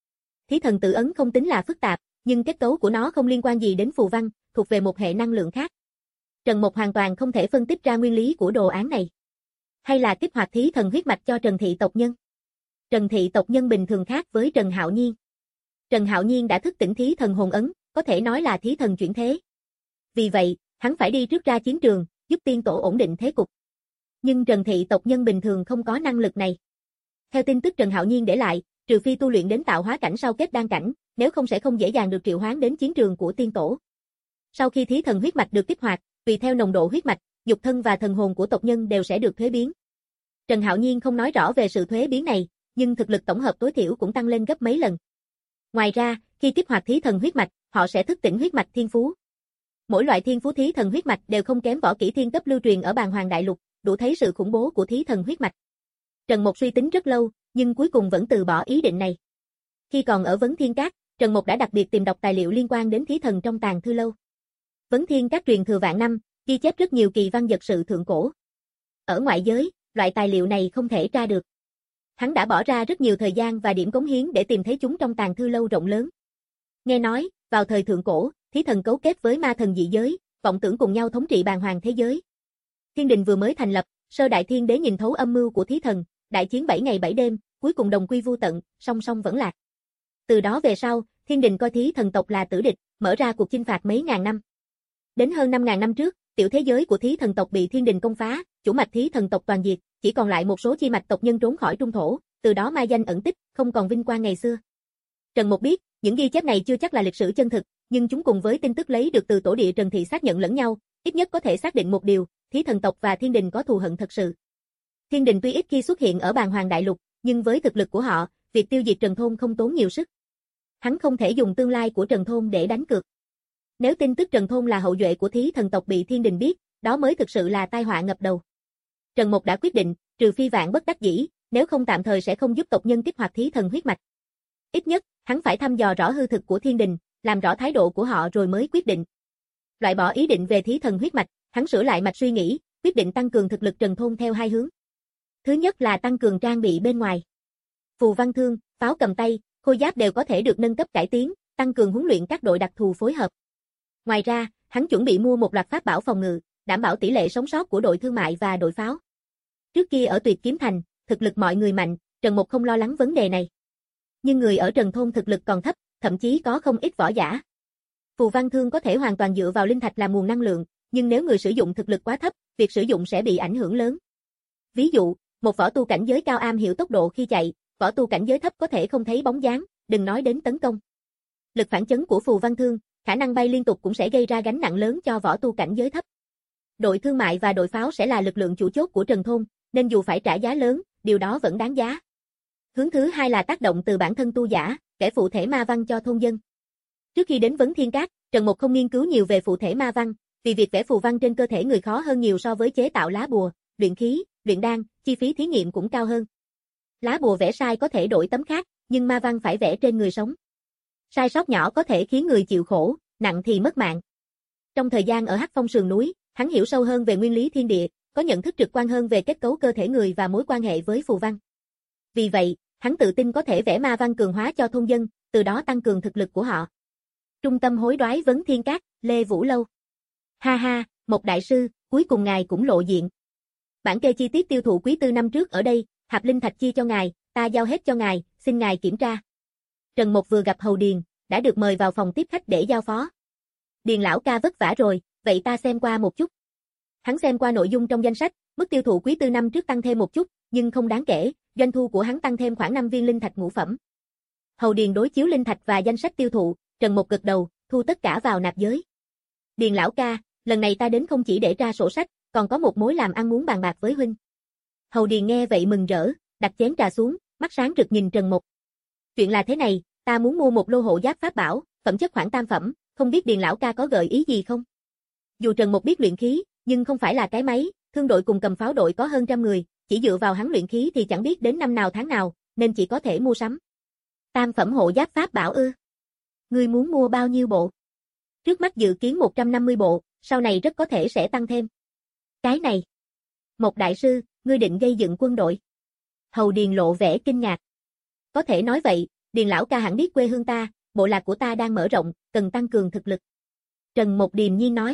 thí thần tự ấn không tính là phức tạp, nhưng kết cấu của nó không liên quan gì đến phù văn, thuộc về một hệ năng lượng khác. Trần Mộc hoàn toàn không thể phân tích ra nguyên lý của đồ án này. Hay là kích hoạt thí thần huyết mạch cho Trần thị tộc nhân? Trần thị tộc nhân bình thường khác với Trần Hạo Nhiên. Trần Hạo Nhiên đã thức tỉnh thí thần hồn ấn, có thể nói là thí thần chuyển thế. Vì vậy, hắn phải đi trước ra chiến trường, giúp tiên tổ ổn định thế cục. Nhưng Trần thị tộc nhân bình thường không có năng lực này. Theo tin tức Trần Hạo Nhiên để lại, trừ phi tu luyện đến tạo hóa cảnh sau kết đan cảnh, nếu không sẽ không dễ dàng được triệu hoán đến chiến trường của tiên tổ. Sau khi thí thần huyết mạch được kích hoạt, tùy theo nồng độ huyết mạch, nhục thân và thần hồn của tộc nhân đều sẽ được thuế biến. Trần Hạo Nhiên không nói rõ về sự thuế biến này, nhưng thực lực tổng hợp tối thiểu cũng tăng lên gấp mấy lần. Ngoài ra, khi kích hoạt thí thần huyết mạch, họ sẽ thức tỉnh huyết mạch thiên phú. Mỗi loại thiên phú thí thần huyết mạch đều không kém võ kỹ thiên cấp lưu truyền ở Bàn Hoàng Đại Lục, đủ thấy sự khủng bố của thí thần huyết mạch. Trần Mộc suy tính rất lâu, nhưng cuối cùng vẫn từ bỏ ý định này. Khi còn ở Vấn Thiên Các, Trần Mộc đã đặc biệt tìm đọc tài liệu liên quan đến thí thần trong tàng thư lâu. Vấn Thiên Các truyền thừa vạn năm, ghi chép rất nhiều kỳ văn vật sự thượng cổ. Ở ngoại giới, loại tài liệu này không thể tra được. Hắn đã bỏ ra rất nhiều thời gian và điểm cống hiến để tìm thấy chúng trong tàng thư lâu rộng lớn. Nghe nói, vào thời thượng cổ, thí thần cấu kết với ma thần dị giới, vọng tưởng cùng nhau thống trị bàn hoàng thế giới. Thiên đình vừa mới thành lập, sơ đại thiên đế nhìn thấu âm mưu của thí thần, đại chiến bảy ngày bảy đêm, cuối cùng đồng quy vu tận, song song vẫn lạc. Từ đó về sau, thiên đình coi thí thần tộc là tử địch, mở ra cuộc chinh phạt mấy ngàn năm. Đến hơn năm ngàn năm trước, tiểu thế giới của thí thần tộc bị thiên đình công phá, chủ mạch thí thần tộc toàn diệt, chỉ còn lại một số chi mạch tộc nhân trốn khỏi trung thổ, từ đó mai danh ẩn tích, không còn vinh quang ngày xưa. Trần Mộc biết, những ghi chép này chưa chắc là lịch sử chân thực, nhưng chúng cùng với tin tức lấy được từ tổ địa Trần thị xác nhận lẫn nhau, ít nhất có thể xác định một điều, thí thần tộc và thiên đình có thù hận thật sự. Thiên đình tuy ít khi xuất hiện ở Bàn Hoàng Đại Lục, nhưng với thực lực của họ, việc tiêu diệt Trần Thôn không tốn nhiều sức. Hắn không thể dùng tương lai của Trần Thôn để đánh cược. Nếu tin tức Trần Thôn là hậu duệ của thí thần tộc bị thiên đình biết, đó mới thực sự là tai họa ngập đầu. Trần Mộc đã quyết định, trừ phi vạn bất đắc dĩ, nếu không tạm thời sẽ không giúp tộc nhân kích hoạt thí thần huyết mạch. Ít nhất, hắn phải thăm dò rõ hư thực của thiên đình, làm rõ thái độ của họ rồi mới quyết định. Loại bỏ ý định về thí thần huyết mạch, hắn sửa lại mạch suy nghĩ, quyết định tăng cường thực lực Trần Thôn theo hai hướng. Thứ nhất là tăng cường trang bị bên ngoài. Phù văn thương, pháo cầm tay, khôi giáp đều có thể được nâng cấp cải tiến, tăng cường huấn luyện các đội đặc thù phối hợp. Ngoài ra, hắn chuẩn bị mua một loạt pháp bảo phòng ngự, đảm bảo tỷ lệ sống sót của đội thương mại và đội pháo. Trước kia ở Tuyệt Kiếm Thành, thực lực mọi người mạnh, Trần Mộc không lo lắng vấn đề này. Nhưng người ở Trần Thôn thực lực còn thấp, thậm chí có không ít võ giả. Phù văn thương có thể hoàn toàn dựa vào linh thạch làm nguồn năng lượng, nhưng nếu người sử dụng thực lực quá thấp, việc sử dụng sẽ bị ảnh hưởng lớn. Ví dụ, một võ tu cảnh giới cao am hiểu tốc độ khi chạy, võ tu cảnh giới thấp có thể không thấy bóng dáng, đừng nói đến tấn công. Lực phản chấn của phù văn thương, khả năng bay liên tục cũng sẽ gây ra gánh nặng lớn cho võ tu cảnh giới thấp. Đội thương mại và đội pháo sẽ là lực lượng chủ chốt của Trần Thôn, nên dù phải trả giá lớn, điều đó vẫn đáng giá. Hướng thứ hai là tác động từ bản thân tu giả, kẻ phụ thể ma văn cho thôn dân. Trước khi đến Vấn Thiên Các, Trần Mộc không nghiên cứu nhiều về phụ thể ma văn, vì việc vẽ phù văn trên cơ thể người khó hơn nhiều so với chế tạo lá bùa, luyện khí, luyện đan, chi phí thí nghiệm cũng cao hơn. Lá bùa vẽ sai có thể đổi tấm khác, nhưng ma văn phải vẽ trên người sống. Sai sót nhỏ có thể khiến người chịu khổ, nặng thì mất mạng. Trong thời gian ở Hắc Phong sườn núi, hắn hiểu sâu hơn về nguyên lý thiên địa, có nhận thức trực quan hơn về kết cấu cơ thể người và mối quan hệ với phù văn. Vì vậy, hắn tự tin có thể vẽ ma văn cường hóa cho thôn dân, từ đó tăng cường thực lực của họ. Trung tâm hối đoái Vấn Thiên Các, Lê Vũ Lâu. Ha ha, một đại sư, cuối cùng ngài cũng lộ diện. Bản kê chi tiết tiêu thụ quý tư năm trước ở đây, hạp linh thạch chia cho ngài, ta giao hết cho ngài, xin ngài kiểm tra. Trần Mộc vừa gặp Hầu Điền, đã được mời vào phòng tiếp khách để giao phó. Điền lão ca vất vả rồi, vậy ta xem qua một chút. Hắn xem qua nội dung trong danh sách, mức tiêu thụ quý tư năm trước tăng thêm một chút, nhưng không đáng kể, doanh thu của hắn tăng thêm khoảng năm viên linh thạch ngũ phẩm. Hầu Điền đối chiếu linh thạch và danh sách tiêu thụ, Trần Mộc gật đầu, thu tất cả vào nạp giới. Điền lão ca, lần này ta đến không chỉ để tra sổ sách, còn có một mối làm ăn muốn bàn bạc với huynh. Hầu Điền nghe vậy mừng rỡ, đặt chén trà xuống, mắt sáng rực nhìn Trần Mộc. Chuyện là thế này, ta muốn mua một lô hộ giáp pháp bảo, phẩm chất khoảng tam phẩm, không biết Điền lão ca có gợi ý gì không? Dù Trần Mộc biết luyện khí, nhưng không phải là cái máy, thương đội cùng cầm pháo đội có hơn trăm người, chỉ dựa vào hắn luyện khí thì chẳng biết đến năm nào tháng nào, nên chỉ có thể mua sắm. Tam phẩm hộ giáp pháp bảo ư? Ngươi muốn mua bao nhiêu bộ? Trước mắt dự kiến một trăm năm mươi bộ, sau này rất có thể sẽ tăng thêm. Cái này. Một đại sư, ngươi định gây dựng quân đội. Hầu Điền lộ vẻ kinh ngạc. Có thể nói vậy, Điền lão ca hẳn biết quê hương ta, bộ lạc của ta đang mở rộng, cần tăng cường thực lực. Trần Mục điềm nhiên nói.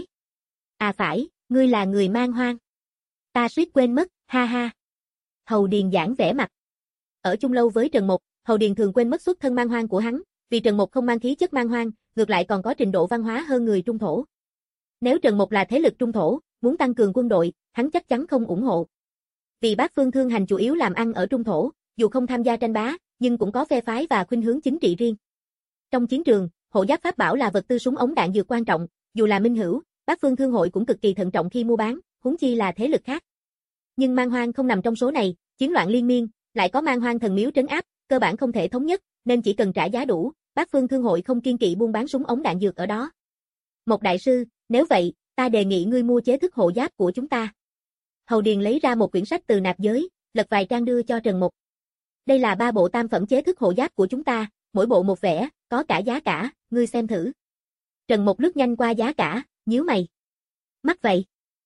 À phải, ngươi là người Man Hoang. Ta suýt quên mất, ha ha. Hầu Điền giãn vẻ mặt. Ở chung lâu với Trần Mục, Hầu Điền thường quên mất xuất thân Man Hoang của hắn, vì Trần Mục không mang khí chất Man Hoang, ngược lại còn có trình độ văn hóa hơn người Trung Thổ. Nếu Trần Mục là thế lực Trung Thổ, muốn tăng cường quân đội, hắn chắc chắn không ủng hộ. Vì Bác Phương Thương Hành chủ yếu làm ăn ở Trung Thổ, dù không tham gia tranh bá, nhưng cũng có phe phái và khuynh hướng chính trị riêng. Trong chiến trường, hộ giáp pháp bảo là vật tư súng ống đạn dược quan trọng, dù là minh hữu, Bác Phương Thương hội cũng cực kỳ thận trọng khi mua bán, huống chi là thế lực khác. Nhưng Man Hoang không nằm trong số này, chiến loạn liên miên, lại có Man Hoang thần miếu trấn áp, cơ bản không thể thống nhất, nên chỉ cần trả giá đủ, Bác Phương Thương hội không kiên kỵ buôn bán súng ống đạn dược ở đó. Một đại sư, nếu vậy, ta đề nghị ngươi mua chế thức hộ giáp của chúng ta. Hầu Điền lấy ra một quyển sách từ nạp giới, lật vài trang đưa cho Trần Mục. Đây là ba bộ tam phẩm chế thức hộ giáp của chúng ta, mỗi bộ một vẻ, có cả giá cả, ngươi xem thử. Trần Mục lướt nhanh qua giá cả, nhíu mày. Mắc vậy.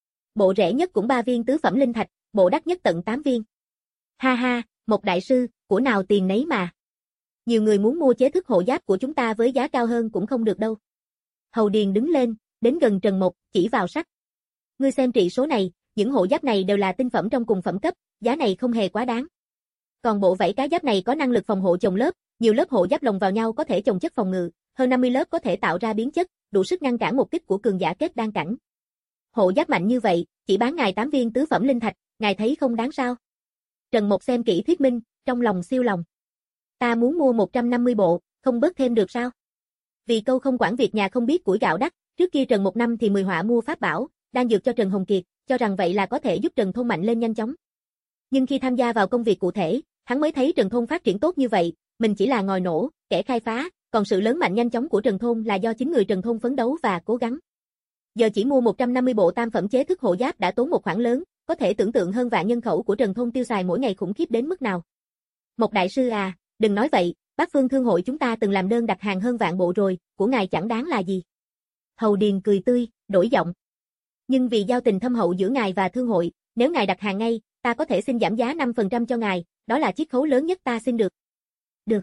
Bộ rẻ nhất cũng ba viên tứ phẩm linh thạch, bộ đắt nhất tận tám viên. Ha ha, một đại sư, của nào tiền nấy mà. Nhiều người muốn mua chế thức hộ giáp của chúng ta với giá cao hơn cũng không được đâu. Hầu Điền đứng lên, đến gần Trần Mục, chỉ vào sách. Ngươi xem trị số này, những hộ giáp này đều là tinh phẩm trong cùng phẩm cấp, giá này không hề quá đáng. Còn bộ vảy cá giáp này có năng lực phòng hộ chồng lớp, nhiều lớp hộ giáp lồng vào nhau có thể chồng chất phòng ngự, hơn năm mươi lớp có thể tạo ra biến chất, đủ sức ngăn cản một kích của cường giả kết đan cảnh. Hộ giáp mạnh như vậy, chỉ bán ngài tám viên tứ phẩm linh thạch, ngài thấy không đáng sao? Trần Mục xem kỹ thuyết minh, trong lòng siêu lòng. Ta muốn mua một trăm năm mươi bộ, không bớt thêm được sao? Vì câu không quản việc nhà không biết củi gạo đắt, trước kia Trần Mục năm thì mười họa mua pháp bảo, đang dược cho Trần Hồng Kiệt, cho rằng vậy là có thể giúp Trần Thôn mạnh lên nhanh chóng. Nhưng khi tham gia vào công việc cụ thể, hắn mới thấy Trần Thôn phát triển tốt như vậy, mình chỉ là ngòi nổ, kẻ khai phá, còn sự lớn mạnh nhanh chóng của Trần Thôn là do chính người Trần Thôn phấn đấu và cố gắng. Giờ chỉ mua một trăm năm mươi bộ tam phẩm chế thức hộ giáp đã tốn một khoản lớn, có thể tưởng tượng hơn vạn nhân khẩu của Trần Thôn tiêu xài mỗi ngày khủng khiếp đến mức nào. Một đại sư à, đừng nói vậy, Bác Phương Thương hội chúng ta từng làm đơn đặt hàng hơn vạn bộ rồi, của ngài chẳng đáng là gì. Hầu Điền cười tươi, đổi giọng. Nhưng vì giao tình thâm hậu giữa ngài và thương hội, nếu ngài đặt hàng ngay, ta có thể xin giảm giá năm phần trăm cho ngài, đó là chiết khấu lớn nhất ta xin được. Được.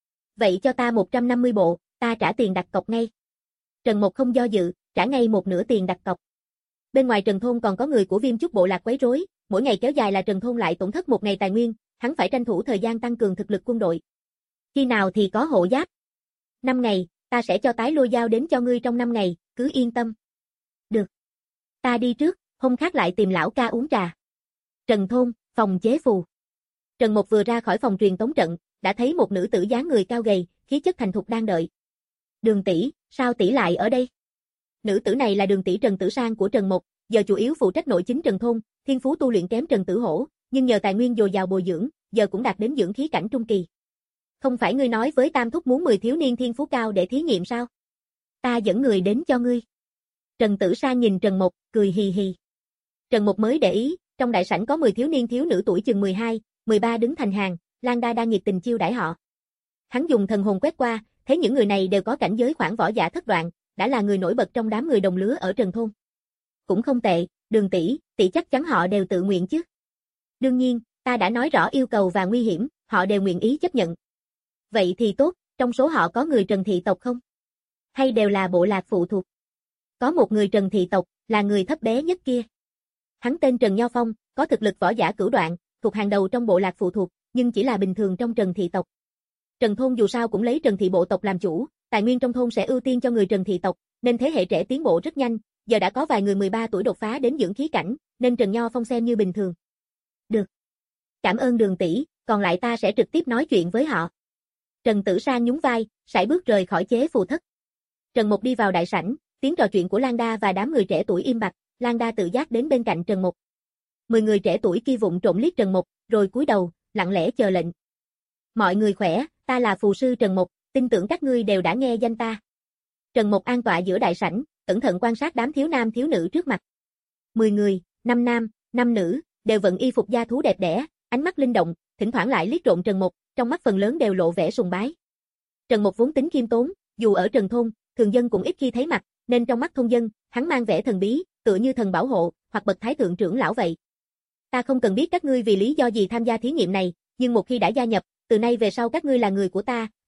Vậy cho ta một trăm năm mươi bộ, ta trả tiền đặt cọc ngay. Trần Mục không do dự, trả ngay một nửa tiền đặt cọc. Bên ngoài Trần Thôn còn có người của Viêm Chúc bộ lạc quấy rối, mỗi ngày kéo dài là Trần Thôn lại tổn thất một ngày tài nguyên, hắn phải tranh thủ thời gian tăng cường thực lực quân đội. Khi nào thì có hộ giáp? Năm ngày, ta sẽ cho tái lôi giao đến cho ngươi trong năm ngày, cứ yên tâm. Được. Ta đi trước, hôm khác lại tìm lão ca uống trà. Trần Thôn, phòng chế phù. Trần Mục vừa ra khỏi phòng truyền tống trận, đã thấy một nữ tử dáng người cao gầy, khí chất thành thục đang đợi. Đường tỷ, sao tỷ lại ở đây? Nữ tử này là Đường tỷ Trần Tử Sang của Trần Mục, giờ chủ yếu phụ trách nội chính Trần Thôn, thiên phú tu luyện kém Trần Tử Hổ, nhưng nhờ tài nguyên dồi dào bồi dưỡng, giờ cũng đạt đến dưỡng khí cảnh trung kỳ. Không phải ngươi nói với Tam Thúc muốn mười thiếu niên thiên phú cao để thí nghiệm sao? Ta dẫn người đến cho ngươi. Trần Tử Sang nhìn Trần Mục, cười hì hì. Trần Mục mới để ý, trong đại sảnh có mười thiếu niên thiếu nữ tuổi chừng mười hai, mười ba đứng thành hàng, Lan Đa đang nhiệt tình chiêu đãi họ. Hắn dùng thần hồn quét qua, thấy những người này đều có cảnh giới khoảng võ giả thất đoạn, đã là người nổi bật trong đám người đồng lứa ở Trần Thôn. Cũng không tệ, Đường tỷ, tỷ chắc chắn họ đều tự nguyện chứ? Đương nhiên, ta đã nói rõ yêu cầu và nguy hiểm, họ đều nguyện ý chấp nhận. Vậy thì tốt, trong số họ có người Trần thị tộc không? Hay đều là bộ lạc phụ thuộc? Có một người Trần thị tộc, là người thấp bé nhất kia. Hắn tên Trần Nho Phong, có thực lực võ giả cửu đoạn, thuộc hàng đầu trong bộ lạc phụ thuộc, nhưng chỉ là bình thường trong Trần thị tộc. Trần Thôn dù sao cũng lấy Trần thị bộ tộc làm chủ, tài nguyên trong thôn sẽ ưu tiên cho người Trần thị tộc, nên thế hệ trẻ tiến bộ rất nhanh, giờ đã có vài người mười ba tuổi đột phá đến dưỡng khí cảnh, nên Trần Nho Phong xem như bình thường. Được. Cảm ơn Đường tỷ, còn lại ta sẽ trực tiếp nói chuyện với họ. Trần Tử Sang nhún vai, sải bước rời khỏi chế phù thất. Trần Mục đi vào đại sảnh, tiếng trò chuyện của Lan Đa và đám người trẻ tuổi im bặt, Lan Đa tự giác đến bên cạnh Trần Mục. Mười người trẻ tuổi kia vụng trộm liếc Trần Mục, rồi cúi đầu, lặng lẽ chờ lệnh. Mọi người khỏe, ta là phù sư Trần Mục, tin tưởng các ngươi đều đã nghe danh ta. Trần Mục an tọa giữa đại sảnh, cẩn thận quan sát đám thiếu nam thiếu nữ trước mặt. Mười người, năm nam, năm nữ, đều vận y phục da thú đẹp đẽ, ánh mắt linh động, thỉnh thoảng lại liếc trộm Trần Mục, trong mắt phần lớn đều lộ vẻ sùng bái. Trần Mục vốn tính khiêm tốn, dù ở Trần Thôn, thường dân cũng ít khi thấy mặt, nên trong mắt thôn dân, hắn mang vẻ thần bí, tựa như thần bảo hộ, hoặc bậc thái thượng trưởng lão vậy. Ta không cần biết các ngươi vì lý do gì tham gia thí nghiệm này, nhưng một khi đã gia nhập, từ nay về sau các ngươi là người của ta,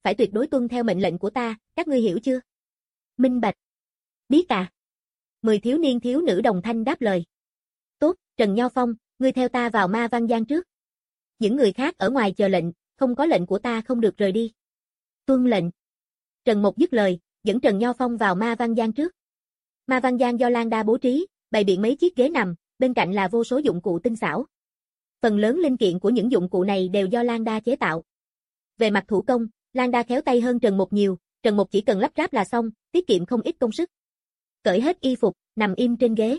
phải tuyệt đối tuân theo mệnh lệnh của ta, các ngươi hiểu chưa? Minh bạch. Biết à. Mười thiếu niên thiếu nữ đồng thanh đáp lời. Tốt, Trần Nho Phong, ngươi theo ta vào Ma Văn Giang trước. Những người khác ở ngoài chờ lệnh, không có lệnh của ta không được rời đi. Tuân lệnh. Trần Mục dứt lời, dẫn Trần Nho Phong vào Ma Văn Giang trước. Ma Văn Giang do Lan Đa bố trí, bày biện mấy chiếc ghế nằm, bên cạnh là vô số dụng cụ tinh xảo. Phần lớn linh kiện của những dụng cụ này đều do Lan Đa chế tạo. Về mặt thủ công, Lan Đa khéo tay hơn Trần Mục nhiều, Trần Mục chỉ cần lắp ráp là xong, tiết kiệm không ít công sức. Cởi hết y phục, nằm im trên ghế.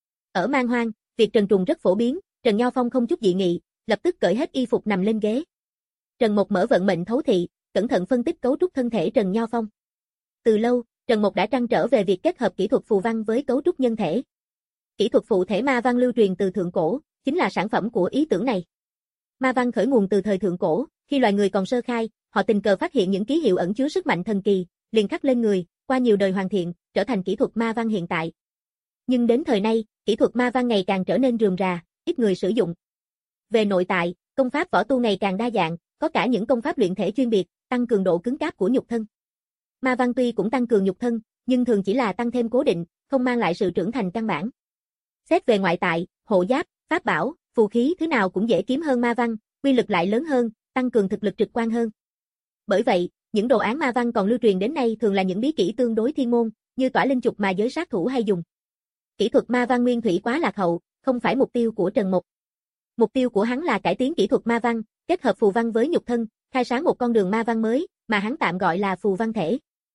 Ở Man Hoang, việc trần truồng rất phổ biến, Trần Nho Phong không chút dị nghị, lập tức cởi hết y phục nằm lên ghế. Trần Mục mở vận mệnh thấu thị, cẩn thận phân tích cấu trúc thân thể Trần Nho Phong. Từ lâu, Trần Mục đã trăn trở về việc kết hợp kỹ thuật phù văn với cấu trúc nhân thể. Kỹ thuật phụ thể ma văn lưu truyền từ thượng cổ, chính là sản phẩm của ý tưởng này. Ma văn khởi nguồn từ thời thượng cổ, khi loài người còn sơ khai, họ tình cờ phát hiện những ký hiệu ẩn chứa sức mạnh thần kỳ, liền khắc lên người, qua nhiều đời hoàn thiện, trở thành kỹ thuật ma văn hiện tại. Nhưng đến thời nay, kỹ thuật ma văn ngày càng trở nên rườm rà, ít người sử dụng. Về nội tại, công pháp võ tu ngày càng đa dạng, có cả những công pháp luyện thể chuyên biệt, tăng cường độ cứng cáp của nhục thân. Ma văn tuy cũng tăng cường nhục thân, nhưng thường chỉ là tăng thêm cố định, không mang lại sự trưởng thành căn bản. Xét về ngoại tại, hộ giáp, pháp bảo, phù khí thứ nào cũng dễ kiếm hơn ma văn, quy lực lại lớn hơn, tăng cường thực lực trực quan hơn. Bởi vậy, những đồ án ma văn còn lưu truyền đến nay thường là những bí kỹ tương đối thiên môn, như tỏa linh trục mà giới sát thủ hay dùng. Kỹ thuật ma văn nguyên thủy quá lạc hậu, không phải mục tiêu của Trần Mục. Mục tiêu của hắn là cải tiến kỹ thuật ma văn, kết hợp phù văn với nhục thân, khai sáng một con đường ma văn mới, mà hắn tạm gọi là phù văn thể.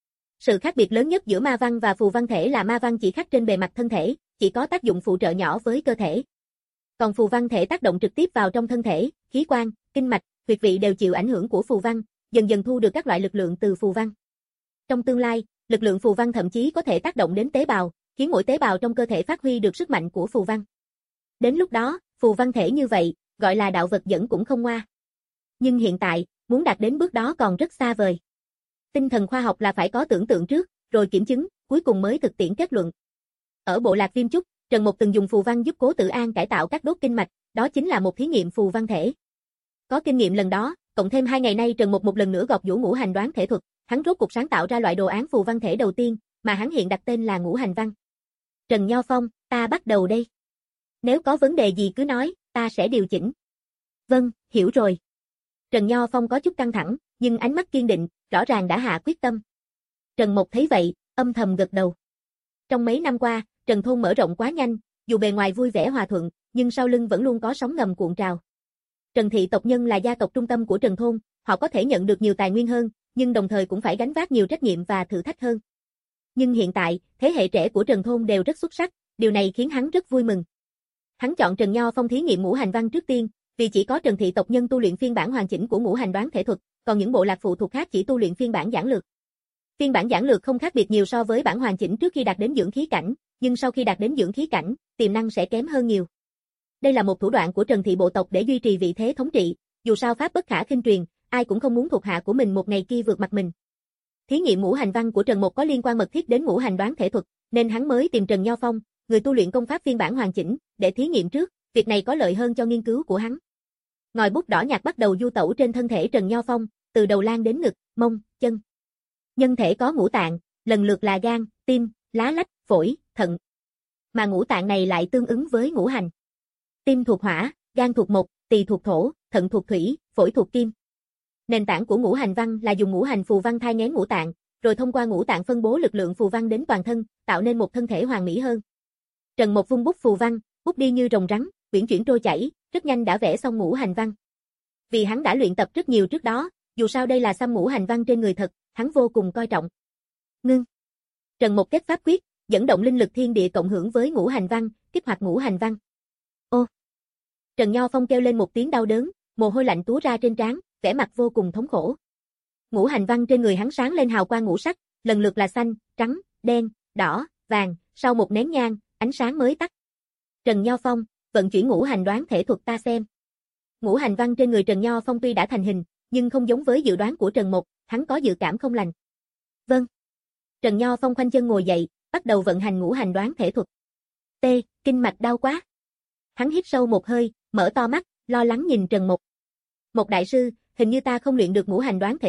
Sự khác biệt lớn nhất giữa ma văn và phù văn thể là ma văn chỉ khắc trên bề mặt thân thể, chỉ có tác dụng phụ trợ nhỏ với cơ thể. Còn phù văn thể tác động trực tiếp vào trong thân thể, khí quan, kinh mạch, huyệt vị đều chịu ảnh hưởng của phù văn, dần dần thu được các loại lực lượng từ phù văn. Trong tương lai, lực lượng phù văn thậm chí có thể tác động đến tế bào, khiến mỗi tế bào trong cơ thể phát huy được sức mạnh của phù văn. Đến lúc đó, phù văn thể như vậy, gọi là đạo vật dẫn cũng không ngoa. Nhưng hiện tại, muốn đạt đến bước đó còn rất xa vời. Tinh thần khoa học là phải có tưởng tượng trước, rồi kiểm chứng, cuối cùng mới thực tiễn kết luận. Ở bộ lạc Viêm Trúc, Trần Mục từng dùng phù văn giúp Cố Tự An cải tạo các đốt kinh mạch, đó chính là một thí nghiệm phù văn thể. Có kinh nghiệm lần đó, cộng thêm hai ngày nay Trần Mục một lần nữa gọt giũa ngũ hành đoán thể thuật, hắn rốt cuộc sáng tạo ra loại đồ án phù văn thể đầu tiên, mà hắn hiện đặt tên là ngũ hành văn. Trần Nho Phong, ta bắt đầu đây. Nếu có vấn đề gì cứ nói, ta sẽ điều chỉnh. Vâng, hiểu rồi. Trần Nho Phong có chút căng thẳng, nhưng ánh mắt kiên định, rõ ràng đã hạ quyết tâm. Trần Mục thấy vậy, âm thầm gật đầu. Trong mấy năm qua, Trần Thôn mở rộng quá nhanh, dù bề ngoài vui vẻ hòa thuận, nhưng sau lưng vẫn luôn có sóng ngầm cuộn trào. Trần thị tộc nhân là gia tộc trung tâm của Trần Thôn, họ có thể nhận được nhiều tài nguyên hơn, nhưng đồng thời cũng phải gánh vác nhiều trách nhiệm và thử thách hơn. Nhưng hiện tại, thế hệ trẻ của Trần Thôn đều rất xuất sắc, điều này khiến hắn rất vui mừng. Hắn chọn Trần Nho Phong thí nghiệm ngũ hành văn trước tiên, vì chỉ có Trần thị tộc nhân tu luyện phiên bản hoàn chỉnh của ngũ hành đoán thể thuật, còn những bộ lạc phụ thuộc khác chỉ tu luyện phiên bản giản lược. Phiên bản giản lược không khác biệt nhiều so với bản hoàn chỉnh trước khi đạt đến dưỡng khí cảnh, nhưng sau khi đạt đến dưỡng khí cảnh, tiềm năng sẽ kém hơn nhiều. Đây là một thủ đoạn của Trần thị bộ tộc để duy trì vị thế thống trị, dù sao pháp bất khả khinh truyền, ai cũng không muốn thuộc hạ của mình một ngày kia vượt mặt mình. Thí nghiệm ngũ hành văn của Trần Mục có liên quan mật thiết đến ngũ hành đoán thể thuật, nên hắn mới tìm Trần Nho Phong, người tu luyện công pháp phiên bản hoàn chỉnh, để thí nghiệm trước, việc này có lợi hơn cho nghiên cứu của hắn. Ngòi bút đỏ nhạt bắt đầu du tẩu trên thân thể Trần Nho Phong, từ đầu lan đến ngực, mông, chân. Nhân thể có ngũ tạng, lần lượt là gan, tim, lá lách, phổi, thận. Mà ngũ tạng này lại tương ứng với ngũ hành. Tim thuộc hỏa, gan thuộc mộc, tỳ thuộc thổ, thận thuộc thủy, phổi thuộc kim. Nền tảng của ngũ hành văn là dùng ngũ hành phù văn thai nghén ngũ tạng, rồi thông qua ngũ tạng phân bố lực lượng phù văn đến toàn thân, tạo nên một thân thể hoàn mỹ hơn. Trần Mục vung bút phù văn, bút đi như rồng rắn, uyển chuyển trôi chảy, rất nhanh đã vẽ xong ngũ hành văn. Vì hắn đã luyện tập rất nhiều trước đó, dù sao đây là xăm ngũ hành văn trên người thật, hắn vô cùng coi trọng. Ngưng. Trần Mục kết pháp quyết, dẫn động linh lực thiên địa cộng hưởng với ngũ hành văn, kích hoạt ngũ hành văn. Ô. Trần Nho Phong kêu lên một tiếng đau đớn, mồ hôi lạnh túa ra trên trán, vẻ mặt vô cùng thống khổ. Ngũ hành văn trên người hắn sáng lên hào quang ngũ sắc, lần lượt là xanh, trắng, đen, đỏ, vàng, sau một nén nhang, ánh sáng mới tắt. Trần Nho Phong, vận chuyển ngũ hành đoán thể thuật ta xem. Ngũ hành văn trên người Trần Nho Phong tuy đã thành hình, nhưng không giống với dự đoán của Trần Mục, hắn có dự cảm không lành. Vâng. Trần Nho Phong khoanh chân ngồi dậy, bắt đầu vận hành ngũ hành đoán thể thuật. T, kinh mạch đau quá. Hắn hít sâu một hơi, mở to mắt, lo lắng nhìn Trần Mục. Một đại sư, hình như ta không luyện được ngũ hành đoán thể thuật,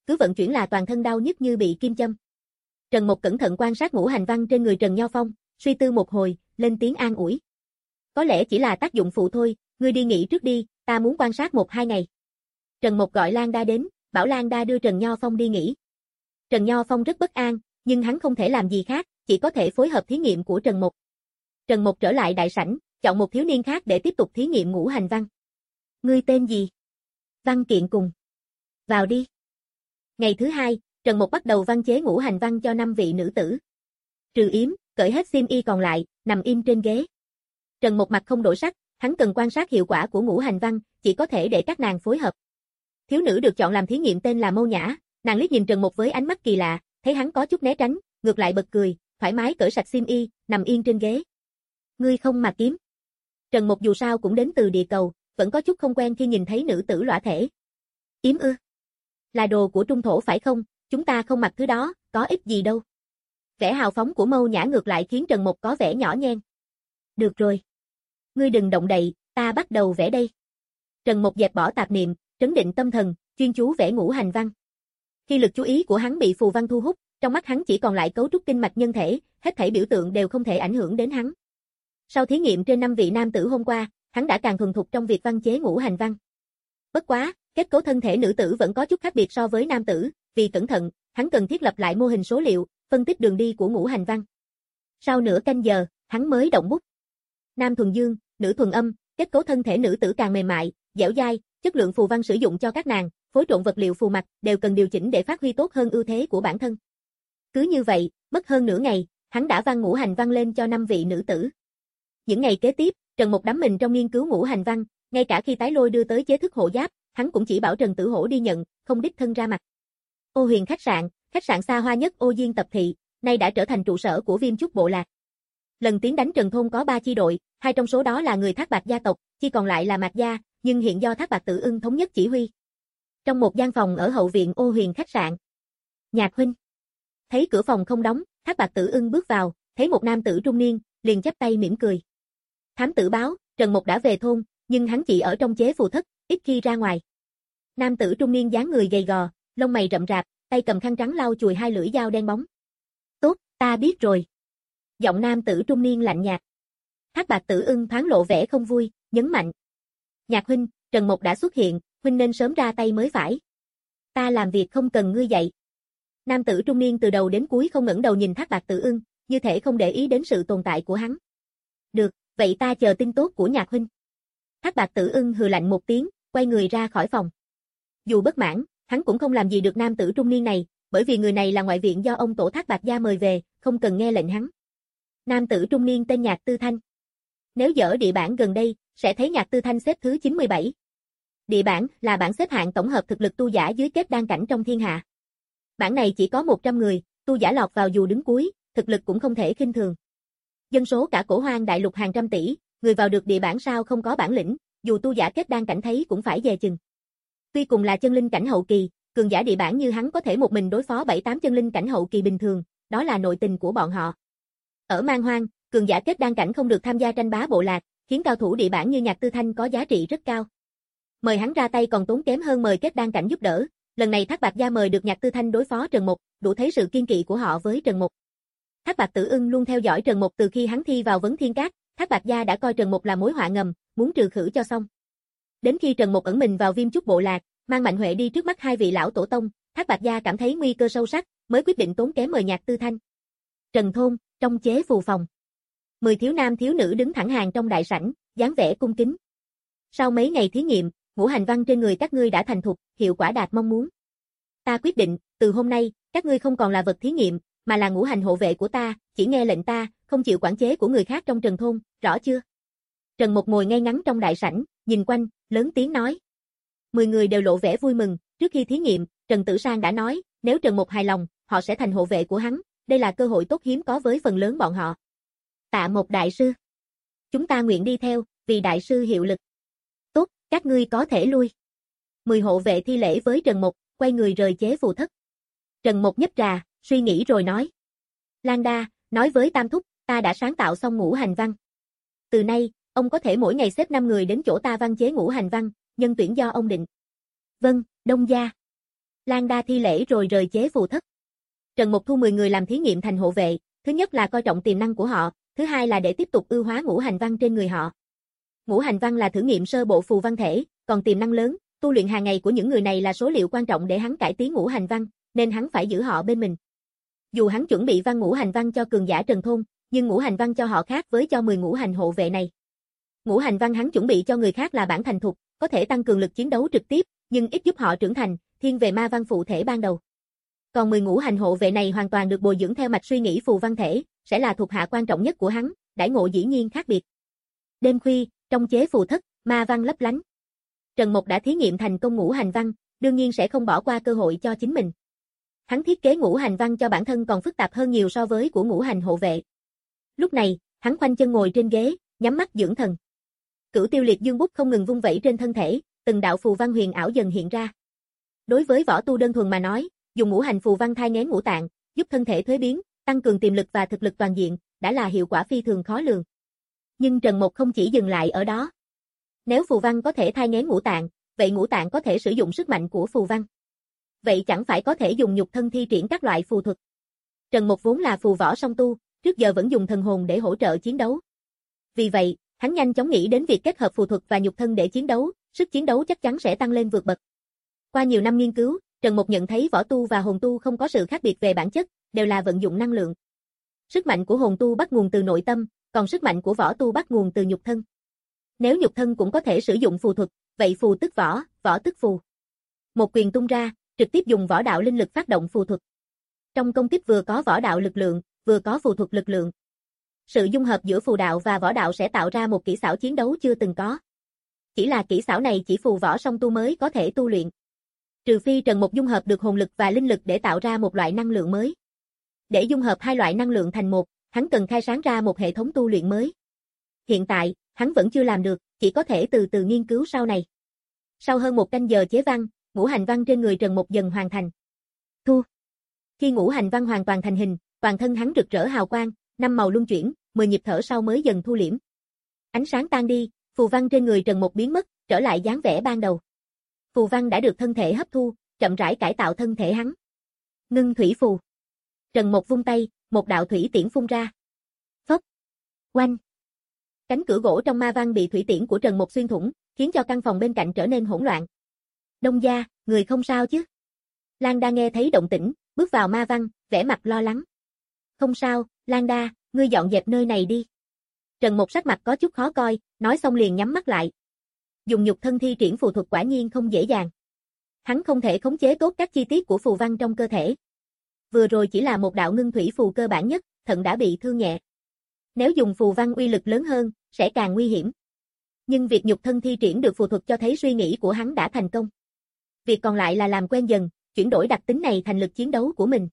cứ vận chuyển là toàn thân đau nhức như bị kim châm. Trần Mục cẩn thận quan sát ngũ hành văn trên người Trần Nho Phong, suy tư một hồi, lên tiếng an ủi. Có lẽ chỉ là tác dụng phụ thôi, ngươi đi nghỉ trước đi, ta muốn quan sát một hai ngày. Trần Mục gọi Lan Đa đến, bảo Lan Đa đưa Trần Nho Phong đi nghỉ. Trần Nho Phong rất bất an, nhưng hắn không thể làm gì khác, chỉ có thể phối hợp thí nghiệm của Trần Mục. Trần Mục trở lại đại sảnh, chọn một thiếu niên khác để tiếp tục thí nghiệm ngũ hành văn. Ngươi tên gì? Văn Kiện Cùng. Vào đi. Ngày thứ hai, Trần Mục bắt đầu văn chế ngũ hành văn cho năm vị nữ tử. Trừ Yếm, cởi hết xiêm y còn lại, nằm im trên ghế. Trần Mục mặt không đổi sắc, hắn cần quan sát hiệu quả của ngũ hành văn, chỉ có thể để các nàng phối hợp. Thiếu nữ được chọn làm thí nghiệm tên là Mâu Nhã, nàng liếc nhìn Trần Mục với ánh mắt kỳ lạ, thấy hắn có chút né tránh, ngược lại bật cười, thoải mái cởi sạch xiêm y, nằm yên trên ghế. Ngươi không mà kiếm. Trần Mục dù sao cũng đến từ địa cầu, vẫn có chút không quen khi nhìn thấy nữ tử lõa thể. Yếm ư? Là đồ của trung thổ phải không? Chúng ta không mặc thứ đó, có ích gì đâu. Vẻ hào phóng của Mâu Nhã ngược lại khiến Trần Mục có vẻ nhỏ nhen. Được rồi. Ngươi đừng động đậy, ta bắt đầu vẽ đây. Trần Mục dẹp bỏ tạp niệm, trấn định tâm thần, chuyên chú vẽ ngũ hành văn. Khi lực chú ý của hắn bị phù văn thu hút, trong mắt hắn chỉ còn lại cấu trúc kinh mạch nhân thể, hết thảy biểu tượng đều không thể ảnh hưởng đến hắn. Sau thí nghiệm trên năm vị nam tử hôm qua, hắn đã càng thuần thục trong việc văn chế ngũ hành văn. Bất quá, kết cấu thân thể nữ tử vẫn có chút khác biệt so với nam tử, vì cẩn thận, hắn cần thiết lập lại mô hình số liệu, phân tích đường đi của ngũ hành văn. Sau nửa canh giờ, hắn mới động bút. Nam thuần dương, nữ thuần âm, kết cấu thân thể nữ tử càng mềm mại, dẻo dai, chất lượng phù văn sử dụng cho các nàng, phối trộn vật liệu phù mặt đều cần điều chỉnh để phát huy tốt hơn ưu thế của bản thân. Cứ như vậy, mất hơn nửa ngày, hắn đã văn ngũ hành văn lên cho năm vị nữ tử. Những ngày kế tiếp, Trần Mục đắm mình trong nghiên cứu ngũ hành văn, ngay cả khi Tái Lôi đưa tới chế thức hộ giáp, hắn cũng chỉ bảo Trần Tử Hổ đi nhận, không đích thân ra mặt. Ô Huyền khách sạn, khách sạn xa hoa nhất Ô Diên tập thị, nay đã trở thành trụ sở của Viêm Chúc bộ lạc. Lần tiến đánh Trần Thôn có ba chi đội, hai trong số đó là người Thác Bạc gia tộc, chi còn lại là Mạc gia, nhưng hiện do Thác Bạc Tử Ưng thống nhất chỉ huy. Trong một gian phòng ở hậu viện Ô Huyền khách sạn. Nhạc huynh. Thấy cửa phòng không đóng, Thác Bạc Tử Ưng bước vào, thấy một nam tử trung niên, liền chắp tay mỉm cười. Thám tử báo, Trần Mục đã về thôn, nhưng hắn chỉ ở trong chế phù thất, ít khi ra ngoài. Nam tử trung niên dáng người gầy gò, lông mày rậm rạp, tay cầm khăn trắng lau chùi hai lưỡi dao đen bóng. Tốt, ta biết rồi. Giọng nam tử trung niên lạnh nhạt. Thác Bạc Tử Ưng thoáng lộ vẻ không vui, nhấn mạnh. Nhạc huynh, Trần Mục đã xuất hiện, huynh nên sớm ra tay mới phải. Ta làm việc không cần ngươi dạy. Nam tử trung niên từ đầu đến cuối không ngẩng đầu nhìn Thác Bạc Tử Ưng, như thể không để ý đến sự tồn tại của hắn. Được, vậy ta chờ tin tốt của Nhạc huynh. Thác Bạc Tử Ưng hừ lạnh một tiếng, quay người ra khỏi phòng. Dù bất mãn, hắn cũng không làm gì được nam tử trung niên này, bởi vì người này là ngoại viện do ông tổ Thác Bạc gia mời về, không cần nghe lệnh hắn. Nam tử trung niên tên Nhạc Tư Thanh. Nếu dở địa bản gần đây, sẽ thấy Nhạc Tư Thanh xếp thứ chín mươi bảy. Địa bản là bảng xếp hạng tổng hợp thực lực tu giả dưới kết đan cảnh trong thiên hạ. Bảng này chỉ có một trăm người, tu giả lọt vào dù đứng cuối, thực lực cũng không thể khinh thường. Dân số cả Cổ Hoang đại lục hàng trăm tỷ, người vào được địa bản sao không có bản lĩnh, dù tu giả kết đan cảnh thấy cũng phải dè chừng. Tuy cùng là chân linh cảnh hậu kỳ, cường giả địa bản như hắn có thể một mình đối phó bảy tám chân linh cảnh hậu kỳ bình thường, đó là nội tình của bọn họ. Ở Man Hoang, cường giả kết đan cảnh không được tham gia tranh bá bộ lạc, khiến cao thủ địa bản như Nhạc Tư Thanh có giá trị rất cao. Mời hắn ra tay còn tốn kém hơn mời kết đan cảnh giúp đỡ, lần này Thác Bạc gia mời được Nhạc Tư Thanh đối phó Trần Mục, đủ thấy sự kiên kỵ của họ với Trần Mục. Thác Bạc Tử Ưng luôn theo dõi Trần Mục từ khi hắn thi vào Vấn Thiên Các, Thác Bạc gia đã coi Trần Mục là mối họa ngầm, muốn trừ khử cho xong. Đến khi Trần Mục ẩn mình vào Viêm Chúc bộ lạc, mang Mạnh Huệ đi trước mắt hai vị lão tổ tông, Thác Bạc gia cảm thấy nguy cơ sâu sắc, mới quyết định tốn kém mời Nhạc Tư Thanh. Trần thôn, trong chế phù phòng. Mười thiếu nam thiếu nữ đứng thẳng hàng trong đại sảnh, dáng vẻ cung kính. Sau mấy ngày thí nghiệm, ngũ hành văn trên người các ngươi đã thành thục, hiệu quả đạt mong muốn. Ta quyết định, từ hôm nay, các ngươi không còn là vật thí nghiệm, mà là ngũ hành hộ vệ của ta, chỉ nghe lệnh ta, không chịu quản chế của người khác trong Trần thôn, rõ chưa? Trần Mục ngồi ngay ngắn trong đại sảnh, nhìn quanh, lớn tiếng nói. Mười người đều lộ vẻ vui mừng, trước khi thí nghiệm, Trần Tử Sang đã nói, nếu Trần Mục hài lòng, họ sẽ thành hộ vệ của hắn, đây là cơ hội tốt hiếm có với phần lớn bọn họ. Tạ Mộc đại sư. Chúng ta nguyện đi theo, vì đại sư hiệu lực. Tốt, các ngươi có thể lui. Mười hộ vệ thi lễ với Trần Mục, quay người rời chế phù thất. Trần Mục nhấp trà, suy nghĩ rồi nói. Lan Đa, nói với Tam Thúc, ta đã sáng tạo xong ngũ hành văn. Từ nay, ông có thể mỗi ngày xếp năm người đến chỗ ta văn chế ngũ hành văn, nhân tuyển do ông định. Vâng, Đông gia. Lan Đa thi lễ rồi rời chế phù thất. Trần Mục thu mười người làm thí nghiệm thành hộ vệ, thứ nhất là coi trọng tiềm năng của họ, thứ hai là để tiếp tục ưu hóa ngũ hành văn trên người họ. Ngũ hành văn là thử nghiệm sơ bộ phù văn thể, còn tiềm năng lớn, tu luyện hàng ngày của những người này là số liệu quan trọng để hắn cải tiến ngũ hành văn, nên hắn phải giữ họ bên mình. Dù hắn chuẩn bị văn ngũ hành văn cho cường giả Trần Thôn, nhưng ngũ hành văn cho họ khác với cho mười ngũ hành hộ vệ này. Ngũ hành văn hắn chuẩn bị cho người khác là bản thành thục, có thể tăng cường lực chiến đấu trực tiếp, nhưng ít giúp họ trưởng thành, thiên về ma văn phụ thể ban đầu. Còn mười ngũ hành hộ vệ này hoàn toàn được bồi dưỡng theo mạch suy nghĩ phù văn thể, sẽ là thuộc hạ quan trọng nhất của hắn, đãi ngộ dĩ nhiên khác biệt. Đêm khuya, trong chế phù thất, ma văn lấp lánh. Trần Mục đã thí nghiệm thành công ngũ hành văn, đương nhiên sẽ không bỏ qua cơ hội cho chính mình. Hắn thiết kế ngũ hành văn cho bản thân còn phức tạp hơn nhiều so với của ngũ hành hộ vệ. Lúc này, hắn khoanh chân ngồi trên ghế, nhắm mắt dưỡng thần. Cửu Tiêu Liệt Dương bút không ngừng vung vẩy trên thân thể, từng đạo phù văn huyền ảo dần hiện ra. Đối với võ tu đơn thuần mà nói, dùng ngũ hành phù văn thai nghén ngũ tạng, giúp thân thể thuế biến, tăng cường tiềm lực và thực lực toàn diện, đã là hiệu quả phi thường khó lường. Nhưng Trần Mục không chỉ dừng lại ở đó. Nếu phù văn có thể thai nghén ngũ tạng, vậy ngũ tạng có thể sử dụng sức mạnh của phù văn. Vậy chẳng phải có thể dùng nhục thân thi triển các loại phù thuật. Trần Mục vốn là phù võ song tu, trước giờ vẫn dùng thần hồn để hỗ trợ chiến đấu. Vì vậy, hắn nhanh chóng nghĩ đến việc kết hợp phù thuật và nhục thân để chiến đấu, sức chiến đấu chắc chắn sẽ tăng lên vượt bậc. Qua nhiều năm nghiên cứu, Trần Mục nhận thấy võ tu và hồn tu không có sự khác biệt về bản chất, đều là vận dụng năng lượng. Sức mạnh của hồn tu bắt nguồn từ nội tâm, còn sức mạnh của võ tu bắt nguồn từ nhục thân. Nếu nhục thân cũng có thể sử dụng phù thuật, vậy phù tức võ, võ tức phù. Một quyền tung ra, trực tiếp dùng võ đạo linh lực phát động phù thuật. Trong công kích vừa có võ đạo lực lượng, vừa có phù thuật lực lượng. Sự dung hợp giữa phù đạo và võ đạo sẽ tạo ra một kỹ xảo chiến đấu chưa từng có. Chỉ là kỹ xảo này chỉ phù võ song tu mới có thể tu luyện. Trừ phi Trần Mục dung hợp được hồn lực và linh lực để tạo ra một loại năng lượng mới. Để dung hợp hai loại năng lượng thành một, hắn cần khai sáng ra một hệ thống tu luyện mới. Hiện tại, hắn vẫn chưa làm được, chỉ có thể từ từ nghiên cứu sau này. Sau hơn một canh giờ chế văn, ngũ hành văn trên người Trần Mục dần hoàn thành. Thu. Khi ngũ hành văn hoàn toàn thành hình, toàn thân hắn rực rỡ hào quang, năm màu luân chuyển, mười nhịp thở sau mới dần thu liễm. Ánh sáng tan đi, phù văn trên người Trần Mục biến mất, trở lại dáng vẻ ban đầu. Phù văn đã được thân thể hấp thu, chậm rãi cải tạo thân thể hắn. Ngưng thủy phù. Trần Mục vung tay, một đạo thủy tiễn phun ra. Phốc. Oanh. Cánh cửa gỗ trong ma văn bị thủy tiễn của Trần Mục xuyên thủng, khiến cho căn phòng bên cạnh trở nên hỗn loạn. Đông gia, người không sao chứ? Lan Đa nghe thấy động tĩnh, bước vào ma văn, vẻ mặt lo lắng. Không sao, Lan Đa, ngươi dọn dẹp nơi này đi. Trần Mục sắc mặt có chút khó coi, nói xong liền nhắm mắt lại. Dùng nhục thân thi triển phù thuật quả nhiên không dễ dàng. Hắn không thể khống chế tốt các chi tiết của phù văn trong cơ thể. Vừa rồi chỉ là một đạo ngưng thủy phù cơ bản nhất, thận đã bị thương nhẹ. Nếu dùng phù văn uy lực lớn hơn, sẽ càng nguy hiểm. Nhưng việc nhục thân thi triển được phù thuật cho thấy suy nghĩ của hắn đã thành công. Việc còn lại là làm quen dần, chuyển đổi đặc tính này thành lực chiến đấu của mình.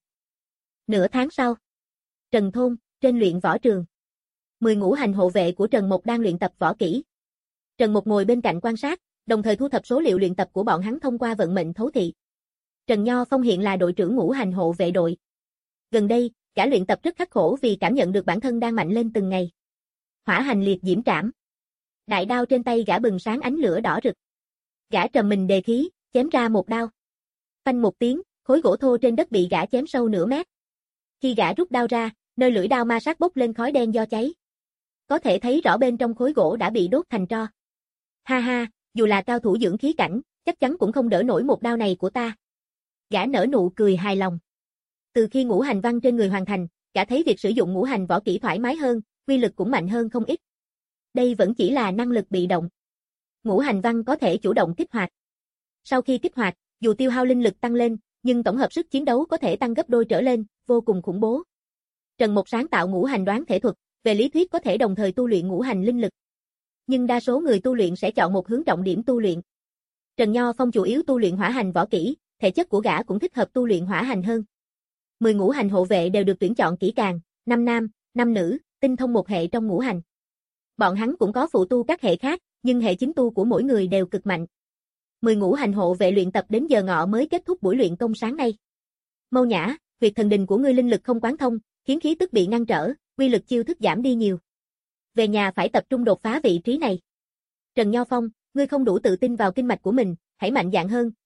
Nửa tháng sau, Trần Thôn, trên luyện võ trường. Mười ngũ hành hộ vệ của Trần Mục đang luyện tập võ kỹ. Trần Mục ngồi bên cạnh quan sát, đồng thời thu thập số liệu luyện tập của bọn hắn thông qua vận mệnh thấu thị. Trần Nho Phong hiện là đội trưởng ngũ hành hộ vệ đội. Gần đây, gã luyện tập rất khắc khổ vì cảm nhận được bản thân đang mạnh lên từng ngày. Hỏa hành liệt diễm trảm. Đại đao trên tay gã bừng sáng ánh lửa đỏ rực. Gã trầm mình đề khí, chém ra một đao. Phanh một tiếng, khối gỗ thô trên đất bị gã chém sâu nửa mét. Khi gã rút đao ra, nơi lưỡi đao ma sát bốc lên khói đen do cháy. Có thể thấy rõ bên trong khối gỗ đã bị đốt thành tro. Ha ha, dù là cao thủ dưỡng khí cảnh, chắc chắn cũng không đỡ nổi một đao này của ta. Gã nở nụ cười hài lòng. Từ khi ngũ hành văn trên người hoàn thành, gã thấy việc sử dụng ngũ hành võ kỹ thoải mái hơn, quy lực cũng mạnh hơn không ít. Đây vẫn chỉ là năng lực bị động. Ngũ hành văn có thể chủ động kích hoạt. Sau khi kích hoạt, dù tiêu hao linh lực tăng lên, nhưng tổng hợp sức chiến đấu có thể tăng gấp đôi trở lên, vô cùng khủng bố. Trần Mục sáng tạo ngũ hành đoán thể thuật, về lý thuyết có thể đồng thời tu luyện ngũ hành linh lực. Nhưng đa số người tu luyện sẽ chọn một hướng trọng điểm tu luyện. Trần Nho Phong chủ yếu tu luyện hỏa hành võ kỹ, thể chất của gã cũng thích hợp tu luyện hỏa hành hơn. Mười ngũ hành hộ vệ đều được tuyển chọn kỹ càng, năm nam, năm nữ, tinh thông một hệ trong ngũ hành. Bọn hắn cũng có phụ tu các hệ khác, nhưng hệ chính tu của mỗi người đều cực mạnh. Mười ngũ hành hộ vệ luyện tập đến giờ ngọ mới kết thúc buổi luyện công sáng nay. Mâu Nhã, huyệt thần đình của ngươi linh lực không quán thông, khiến khí tức bị ngăn trở, quy lực chiêu thức giảm đi nhiều. Về nhà phải tập trung đột phá vị trí này. Trần Nho Phong, ngươi không đủ tự tin vào kinh mạch của mình, hãy mạnh dạn hơn,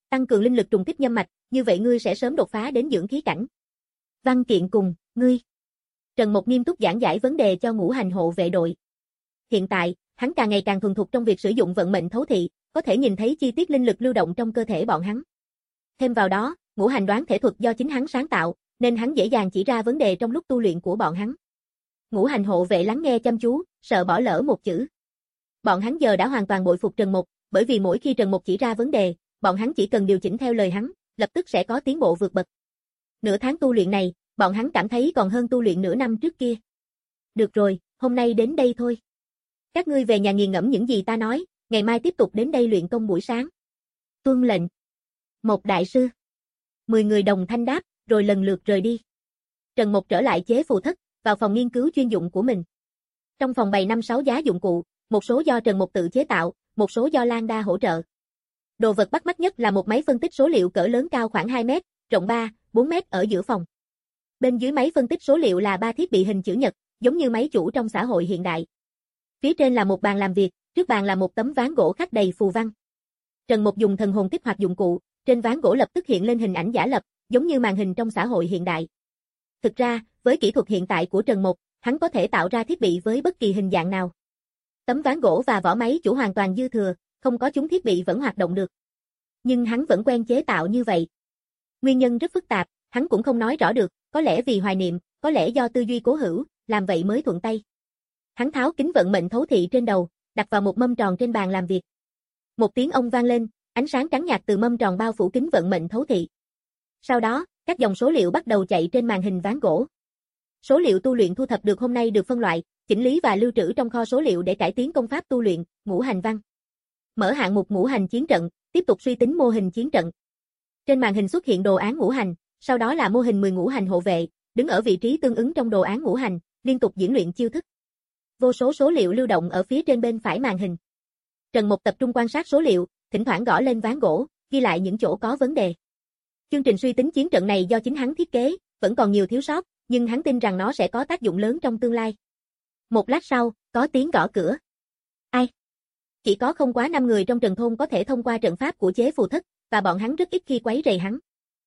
Tăng cường linh lực trùng kích nhâm mạch, như vậy ngươi sẽ sớm đột phá đến dưỡng khí cảnh. Văn kiện cùng, ngươi. Trần Mộc nghiêm túc giảng giải vấn đề cho ngũ hành hộ vệ đội. Hiện tại, hắn càng ngày càng thuần thục trong việc sử dụng vận mệnh thấu thị, có thể nhìn thấy chi tiết linh lực lưu động trong cơ thể bọn hắn. Thêm vào đó, ngũ hành đoán thể thuật do chính hắn sáng tạo, nên hắn dễ dàng chỉ ra vấn đề trong lúc tu luyện của bọn hắn. Ngũ hành hộ vệ lắng nghe chăm chú, sợ bỏ lỡ một chữ. Bọn hắn giờ đã hoàn toàn bội phục Trần Mộc, bởi vì mỗi khi Trần Mộc chỉ ra vấn đề, bọn hắn chỉ cần điều chỉnh theo lời hắn, lập tức sẽ có tiến bộ vượt bậc. Nửa tháng tu luyện này, bọn hắn cảm thấy còn hơn tu luyện nửa năm trước kia. Được rồi, hôm nay đến đây thôi. Các ngươi về nhà nghiền ngẫm những gì ta nói, ngày mai tiếp tục đến đây luyện công buổi sáng. Tuân lệnh. Một đại sư. Mười người đồng thanh đáp, rồi lần lượt rời đi. Trần Mộc trở lại chế phù thất, vào phòng nghiên cứu chuyên dụng của mình. Trong phòng bày năm sáu giá dụng cụ, một số do Trần Mộc tự chế tạo, một số do Lan Đa hỗ trợ. Đồ vật bắt mắt nhất là một máy phân tích số liệu cỡ lớn cao khoảng hai mét, rộng ba, bốn mét ở giữa phòng. Bên dưới máy phân tích số liệu là ba thiết bị hình chữ nhật, giống như máy chủ trong xã hội hiện đại. Phía trên là một bàn làm việc, trước bàn là một tấm ván gỗ khắc đầy phù văn. Trần Mộc dùng thần hồn kích hoạt dụng cụ, trên ván gỗ lập tức hiện lên hình ảnh giả lập, giống như màn hình trong xã hội hiện đại. Thực ra, với kỹ thuật hiện tại của Trần Mộc, hắn có thể tạo ra thiết bị với bất kỳ hình dạng nào. Tấm ván gỗ và vỏ máy chủ hoàn toàn dư thừa, không có chúng thiết bị vẫn hoạt động được. Nhưng hắn vẫn quen chế tạo như vậy. Nguyên nhân rất phức tạp, hắn cũng không nói rõ được, có lẽ vì hoài niệm, có lẽ do tư duy cố hữu, làm vậy mới thuận tay. Hắn tháo kính vận mệnh thấu thị trên đầu, đặt vào một mâm tròn trên bàn làm việc. Một tiếng ông vang lên, ánh sáng trắng nhạt từ mâm tròn bao phủ kính vận mệnh thấu thị. Sau đó, các dòng số liệu bắt đầu chạy trên màn hình ván gỗ. Số liệu tu luyện thu thập được hôm nay được phân loại, chỉnh lý và lưu trữ trong kho số liệu để cải tiến công pháp tu luyện, ngũ hành văn. Mở hạng mục ngũ hành chiến trận, tiếp tục suy tính mô hình chiến trận. Trên màn hình xuất hiện đồ án ngũ hành, sau đó là mô hình mười ngũ hành hộ vệ, đứng ở vị trí tương ứng trong đồ án ngũ hành, liên tục diễn luyện chiêu thức. Vô số số liệu lưu động ở phía trên bên phải màn hình. Trần Mộc tập trung quan sát số liệu, thỉnh thoảng gõ lên ván gỗ, ghi lại những chỗ có vấn đề. Chương trình suy tính chiến trận này do chính hắn thiết kế, vẫn còn nhiều thiếu sót, nhưng hắn tin rằng nó sẽ có tác dụng lớn trong tương lai. Một lát sau, có tiếng gõ cửa. Ai? Chỉ có không quá năm người trong Trần thôn có thể thông qua trận pháp của chế phù thất, và bọn hắn rất ít khi quấy rầy hắn.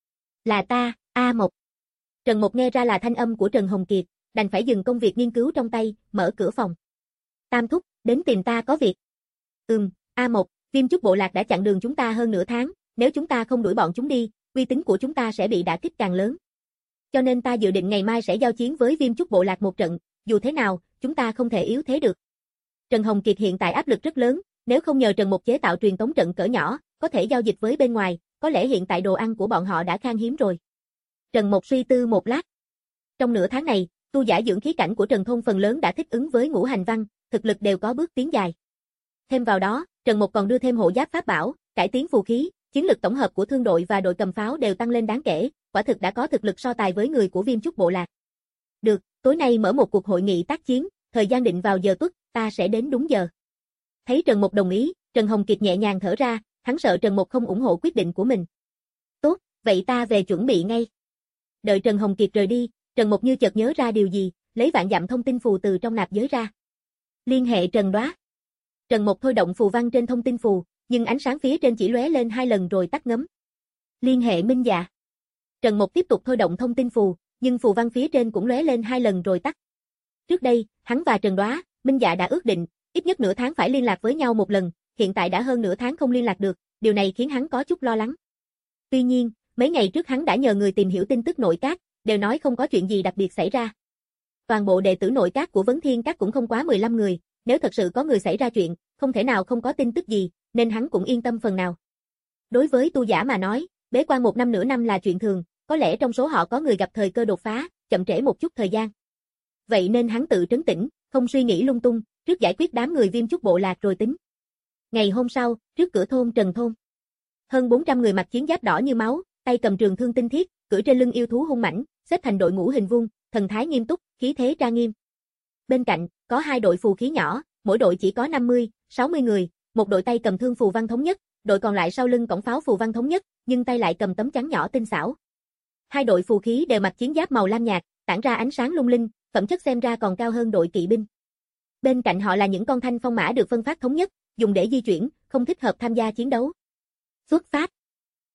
Là ta, A Mộc. Trần Mộc nghe ra là thanh âm của Trần Hồng Kiệt, đành phải dừng công việc nghiên cứu trong tay, mở cửa phòng. Tam thúc, đến tìm ta có việc. Ừm, A Mộc, Viêm Chúc bộ lạc đã chặn đường chúng ta hơn nửa tháng, nếu chúng ta không đuổi bọn chúng đi, uy tín của chúng ta sẽ bị đả kích càng lớn. Cho nên ta dự định ngày mai sẽ giao chiến với Viêm Chúc bộ lạc một trận, dù thế nào, chúng ta không thể yếu thế được. Trần Hồng Kiệt hiện tại áp lực rất lớn, nếu không nhờ Trần Mộc chế tạo truyền tống trận cỡ nhỏ, có thể giao dịch với bên ngoài, có lẽ hiện tại đồ ăn của bọn họ đã khan hiếm rồi. Trần Mộc suy tư một lát. Trong nửa tháng này, tu giả dưỡng khí cảnh của Trần thôn phần lớn đã thích ứng với ngũ hành văn, thực lực đều có bước tiến dài. Thêm vào đó, Trần Mộc còn đưa thêm hộ giáp pháp bảo, cải tiến phù khí, chiến lực tổng hợp của thương đội và đội cầm pháo đều tăng lên đáng kể, quả thực đã có thực lực so tài với người của Viêm Chúc bộ lạc. Được, tối nay mở một cuộc hội nghị tác chiến, thời gian định vào giờ tuất, ta sẽ đến đúng giờ. Thấy Trần Mộc đồng ý, Trần Hồng Kiệt nhẹ nhàng thở ra, hắn sợ Trần Mộc không ủng hộ quyết định của mình. Tốt, vậy ta về chuẩn bị ngay. Đợi Trần Hồng Kiệt rời đi, Trần Mộc như chợt nhớ ra điều gì, lấy vạn dặm thông tin phù từ trong nạp giới ra. Liên hệ Trần Đoá. Trần Mộc thôi động phù văn trên thông tin phù, nhưng ánh sáng phía trên chỉ lóe lên hai lần rồi tắt ngấm. Liên hệ Minh Dạ. Trần Mộc tiếp tục thôi động thông tin phù, nhưng phù văn phía trên cũng lóe lên hai lần rồi tắt. Trước đây, hắn và Trần Đoá, Minh Dạ đã ước định, ít nhất nửa tháng phải liên lạc với nhau một lần, hiện tại đã hơn nửa tháng không liên lạc được, điều này khiến hắn có chút lo lắng. Tuy nhiên, mấy ngày trước hắn đã nhờ người tìm hiểu tin tức nội các, đều nói không có chuyện gì đặc biệt xảy ra. Toàn bộ đệ tử nội các của Vấn Thiên Các cũng không quá mười lăm người, nếu thật sự có người xảy ra chuyện, không thể nào không có tin tức gì, nên hắn cũng yên tâm phần nào. Đối với tu giả mà nói, bế quan một năm nửa năm là chuyện thường, có lẽ trong số họ có người gặp thời cơ đột phá, chậm trễ một chút thời gian. Vậy nên hắn tự trấn tĩnh, không suy nghĩ lung tung, trước giải quyết đám người Viêm Chúc bộ lạc rồi tính. Ngày hôm sau, trước cửa thôn Trần thôn. Hơn bốn trăm người mặc chiến giáp đỏ như máu, tay cầm trường thương tinh thiết, cưỡi trên lưng yêu thú hung mãnh, xếp thành đội ngũ hình vuông, thần thái nghiêm túc, khí thế trang nghiêm. Bên cạnh, có hai đội phù khí nhỏ, mỗi đội chỉ có năm mươi, sáu mươi người, một đội tay cầm thương phù văn thống nhất, đội còn lại sau lưng cổng pháo phù văn thống nhất, nhưng tay lại cầm tấm chắn nhỏ tinh xảo. Hai đội phù khí đều mặc chiến giáp màu lam nhạt, tản ra ánh sáng lung linh, phẩm chất xem ra còn cao hơn đội kỵ binh. Bên cạnh họ là những con thanh phong mã được phân phát thống nhất, dùng để di chuyển, không thích hợp tham gia chiến đấu. Xuất phát.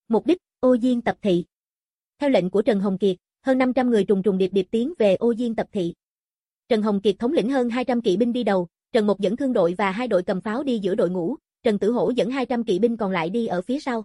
Mục đích, Ô Diên tập thị. Theo lệnh của Trần Hồng Kiệt, hơn năm trăm người trùng trùng điệp điệp tiến về Ô Diên tập thị. Trần Hồng Kiệt thống lĩnh hơn hai trăm kỵ binh đi đầu, Trần Mục dẫn thương đội và hai đội cầm pháo đi giữa đội ngũ, Trần Tử Hổ dẫn hai trăm kỵ binh còn lại đi ở phía sau.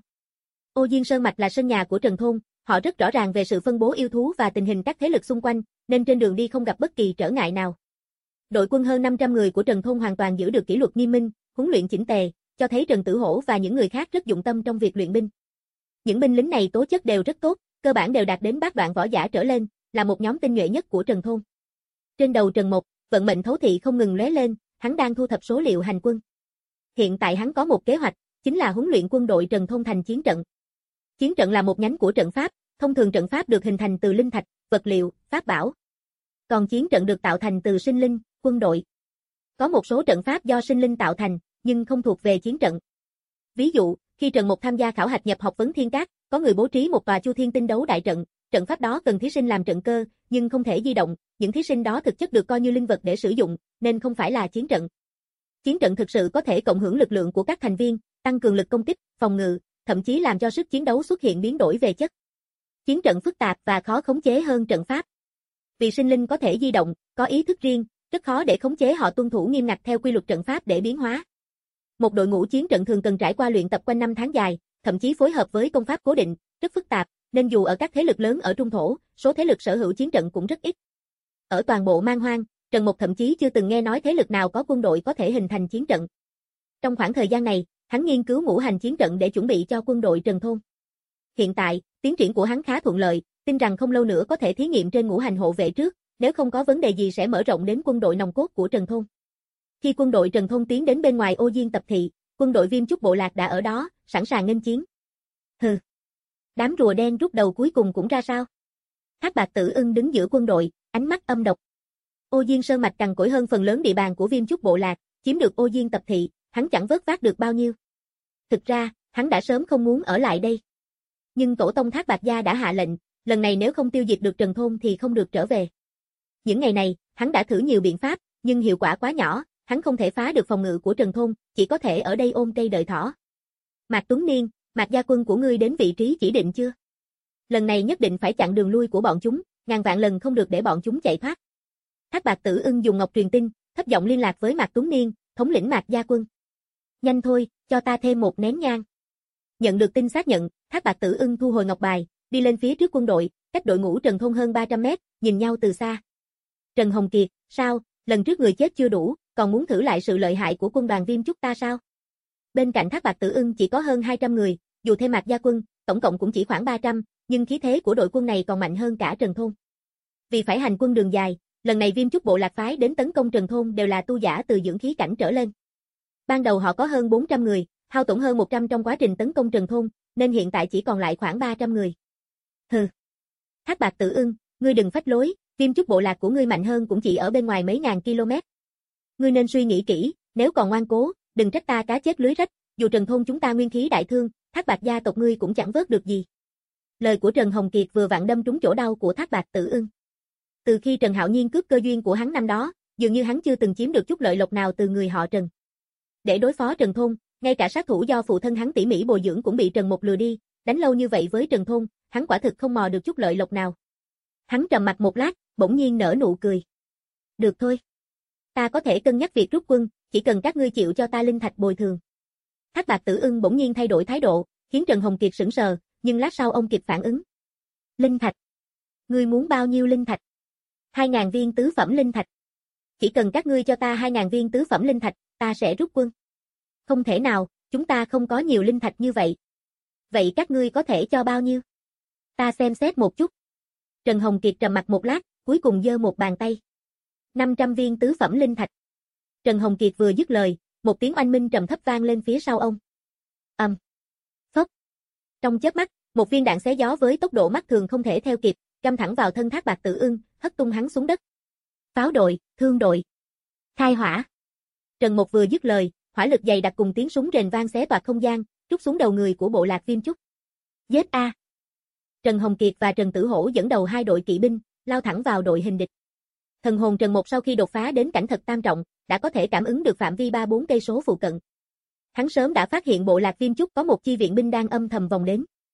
Ô Diên Sơn Mạch là sân nhà của Trần Thôn, họ rất rõ ràng về sự phân bố yêu thú và tình hình các thế lực xung quanh, nên trên đường đi không gặp bất kỳ trở ngại nào. Đội quân hơn năm trăm người của Trần Thôn hoàn toàn giữ được kỷ luật nghiêm minh, huấn luyện chỉnh tề, cho thấy Trần Tử Hổ và những người khác rất dụng tâm trong việc luyện binh. Những binh lính này tố chất đều rất tốt, cơ bản đều đạt đến bát đoạn võ giả trở lên, là một nhóm tinh nhuệ nhất của Trần Thôn. Trên đầu Trần Mộc, vận mệnh thấu thị không ngừng lóe lên, hắn đang thu thập số liệu hành quân. Hiện tại hắn có một kế hoạch, chính là huấn luyện quân đội Trần Thôn thành chiến trận. Chiến trận là một nhánh của trận pháp, thông thường trận pháp được hình thành từ linh thạch, vật liệu, pháp bảo. Còn chiến trận được tạo thành từ sinh linh, quân đội. Có một số trận pháp do sinh linh tạo thành, nhưng không thuộc về chiến trận. Ví dụ, khi Trần Mục tham gia khảo hạch nhập học vấn Thiên Cát, có người bố trí một tòa Chu Thiên Tinh đấu đại trận, trận pháp đó cần thí sinh làm trận cơ, nhưng không thể di động, những thí sinh đó thực chất được coi như linh vật để sử dụng, nên không phải là chiến trận. Chiến trận thực sự có thể cộng hưởng lực lượng của các thành viên, tăng cường lực công kích, phòng ngự, thậm chí làm cho sức chiến đấu xuất hiện biến đổi về chất. Chiến trận phức tạp và khó khống chế hơn trận pháp. Vì sinh linh có thể di động, có ý thức riêng, rất khó để khống chế họ tuân thủ nghiêm ngặt theo quy luật trận pháp để biến hóa. Một đội ngũ chiến trận thường cần trải qua luyện tập quanh năm tháng dài, thậm chí phối hợp với công pháp cố định, rất phức tạp, nên dù ở các thế lực lớn ở Trung Thổ, số thế lực sở hữu chiến trận cũng rất ít. Ở toàn bộ Man Hoang, Trần Mục thậm chí chưa từng nghe nói thế lực nào có quân đội có thể hình thành chiến trận. Trong khoảng thời gian này, hắn nghiên cứu ngũ hành chiến trận để chuẩn bị cho quân đội Trần Thôn. Hiện tại, tiến triển của hắn khá thuận lợi, tin rằng không lâu nữa có thể thí nghiệm trên ngũ hành hộ vệ trước, nếu không có vấn đề gì sẽ mở rộng đến quân đội nòng cốt của Trần Thôn. Khi quân đội Trần Thôn tiến đến bên ngoài Ô Diên tập thị, quân đội Viêm Chúc bộ lạc đã ở đó, sẵn sàng nghênh chiến. Hừ. Đám rùa đen rút đầu cuối cùng cũng ra sao? Thác Bạt Tử Ưng đứng giữa quân đội, ánh mắt âm độc. Ô Diên Sơn Mạch cằn cỗi hơn phần lớn địa bàn của Viêm Chúc bộ lạc, chiếm được Ô Diên tập thị, hắn chẳng vớt vát được bao nhiêu. Thực ra, hắn đã sớm không muốn ở lại đây. Nhưng tổ tông Thác Bạt gia đã hạ lệnh, lần này nếu không tiêu diệt được Trần Thôn thì không được trở về. Những ngày này, hắn đã thử nhiều biện pháp, nhưng hiệu quả quá nhỏ, hắn không thể phá được phòng ngự của Trần Thôn, chỉ có thể ở đây ôm cây đợi thỏ. Mạc Tuấn Niên, Mạc gia quân của ngươi đến vị trí chỉ định chưa? Lần này nhất định phải chặn đường lui của bọn chúng, ngàn vạn lần không được để bọn chúng chạy thoát. Thác Bạt Tử Ưng dùng ngọc truyền tin, thấp giọng liên lạc với Mạc Tuấn Niên, thống lĩnh Mạc gia quân. Nhanh thôi, cho ta thêm một nén nhang. Nhận được tin xác nhận, Thác Bạt Tử Ưng thu hồi ngọc bài, đi lên phía trước quân đội, cách đội ngũ Trần Thôn hơn ba trăm mét, nhìn nhau từ xa. Trần Hồng Kiệt, sao, lần trước người chết chưa đủ, còn muốn thử lại sự lợi hại của quân đoàn Viêm Chúc ta sao? Bên cạnh Thác Bạt Tử Ưng chỉ có hơn hai trăm người, dù thêm Mạc gia quân, tổng cộng cũng chỉ khoảng ba trăm, nhưng khí thế của đội quân này còn mạnh hơn cả Trần Thôn. Vì phải hành quân đường dài, lần này Viêm Chúc bộ lạc phái đến tấn công Trần Thôn đều là tu giả từ dưỡng khí cảnh trở lên. Ban đầu họ có hơn bốn trăm người, hao tổn hơn một trăm trong quá trình tấn công Trần Thôn, nên hiện tại chỉ còn lại khoảng ba trăm người. Hừ. Thác Bạt Tử Ưng, ngươi đừng phách lối, Viêm Chúc bộ lạc của ngươi mạnh hơn cũng chỉ ở bên ngoài mấy ngàn km. Ngươi nên suy nghĩ kỹ, nếu còn ngoan cố, đừng trách ta cá chết lưới rách, dù Trần Thôn chúng ta nguyên khí đại thương, Thác Bạt gia tộc ngươi cũng chẳng vớt được gì. Lời của Trần Hồng Kiệt vừa vặn đâm trúng chỗ đau của Thác Bạt Tử Ưng. Từ khi Trần Hạo Nhiên cướp cơ duyên của hắn năm đó, dường như hắn chưa từng chiếm được chút lợi lộc nào từ người họ Trần. Để đối phó Trần Thôn, ngay cả sát thủ do phụ thân hắn tỉ mỉ bồi dưỡng cũng bị Trần Mục lừa đi, đánh lâu như vậy với Trần Thôn, hắn quả thực không mò được chút lợi lộc nào. Hắn trầm mặt một lát, bỗng nhiên nở nụ cười. Được thôi. Ta có thể cân nhắc việc rút quân, chỉ cần các ngươi chịu cho ta linh thạch bồi thường. Thác Bạt Tử Ưng bỗng nhiên thay đổi thái độ, khiến Trần Hồng Kiệt sững sờ, nhưng lát sau ông kịp phản ứng. Linh thạch. Ngươi muốn bao nhiêu linh thạch? Hai ngàn viên tứ phẩm linh thạch. Chỉ cần các ngươi cho ta hai ngàn viên tứ phẩm linh thạch, ta sẽ rút quân. Không thể nào, chúng ta không có nhiều linh thạch như vậy. Vậy các ngươi có thể cho bao nhiêu? Ta xem xét một chút. Trần Hồng Kiệt trầm mặt một lát, cuối cùng giơ một bàn tay. năm trăm viên tứ phẩm linh thạch. Trần Hồng Kiệt vừa dứt lời, một tiếng oanh minh trầm thấp vang lên phía sau ông. Ầm. Um. Phốc. Trong chớp mắt, một viên đạn xé gió với tốc độ mắt thường không thể theo kịp, găm thẳng vào thân Thác Bạt Tử Ưng, hất tung hắn xuống đất. Pháo đội, thương đội. Khai hỏa. Trần Mục vừa dứt lời, hỏa lực dày đặc cùng tiếng súng rền vang xé toạc không gian, trút xuống đầu người của bộ lạc Viêm Chúc. Giết a! Trần Hồng Kiệt và Trần Tử Hổ dẫn đầu hai đội kỵ binh, lao thẳng vào đội hình địch. Thần hồn Trần Mục sau khi đột phá đến cảnh thật tam trọng, đã có thể cảm ứng được phạm vi ba bốn cây số phụ cận. Hắn sớm đã phát hiện bộ lạc Viêm Chúc có một chi viện binh đang âm thầm vòng đến.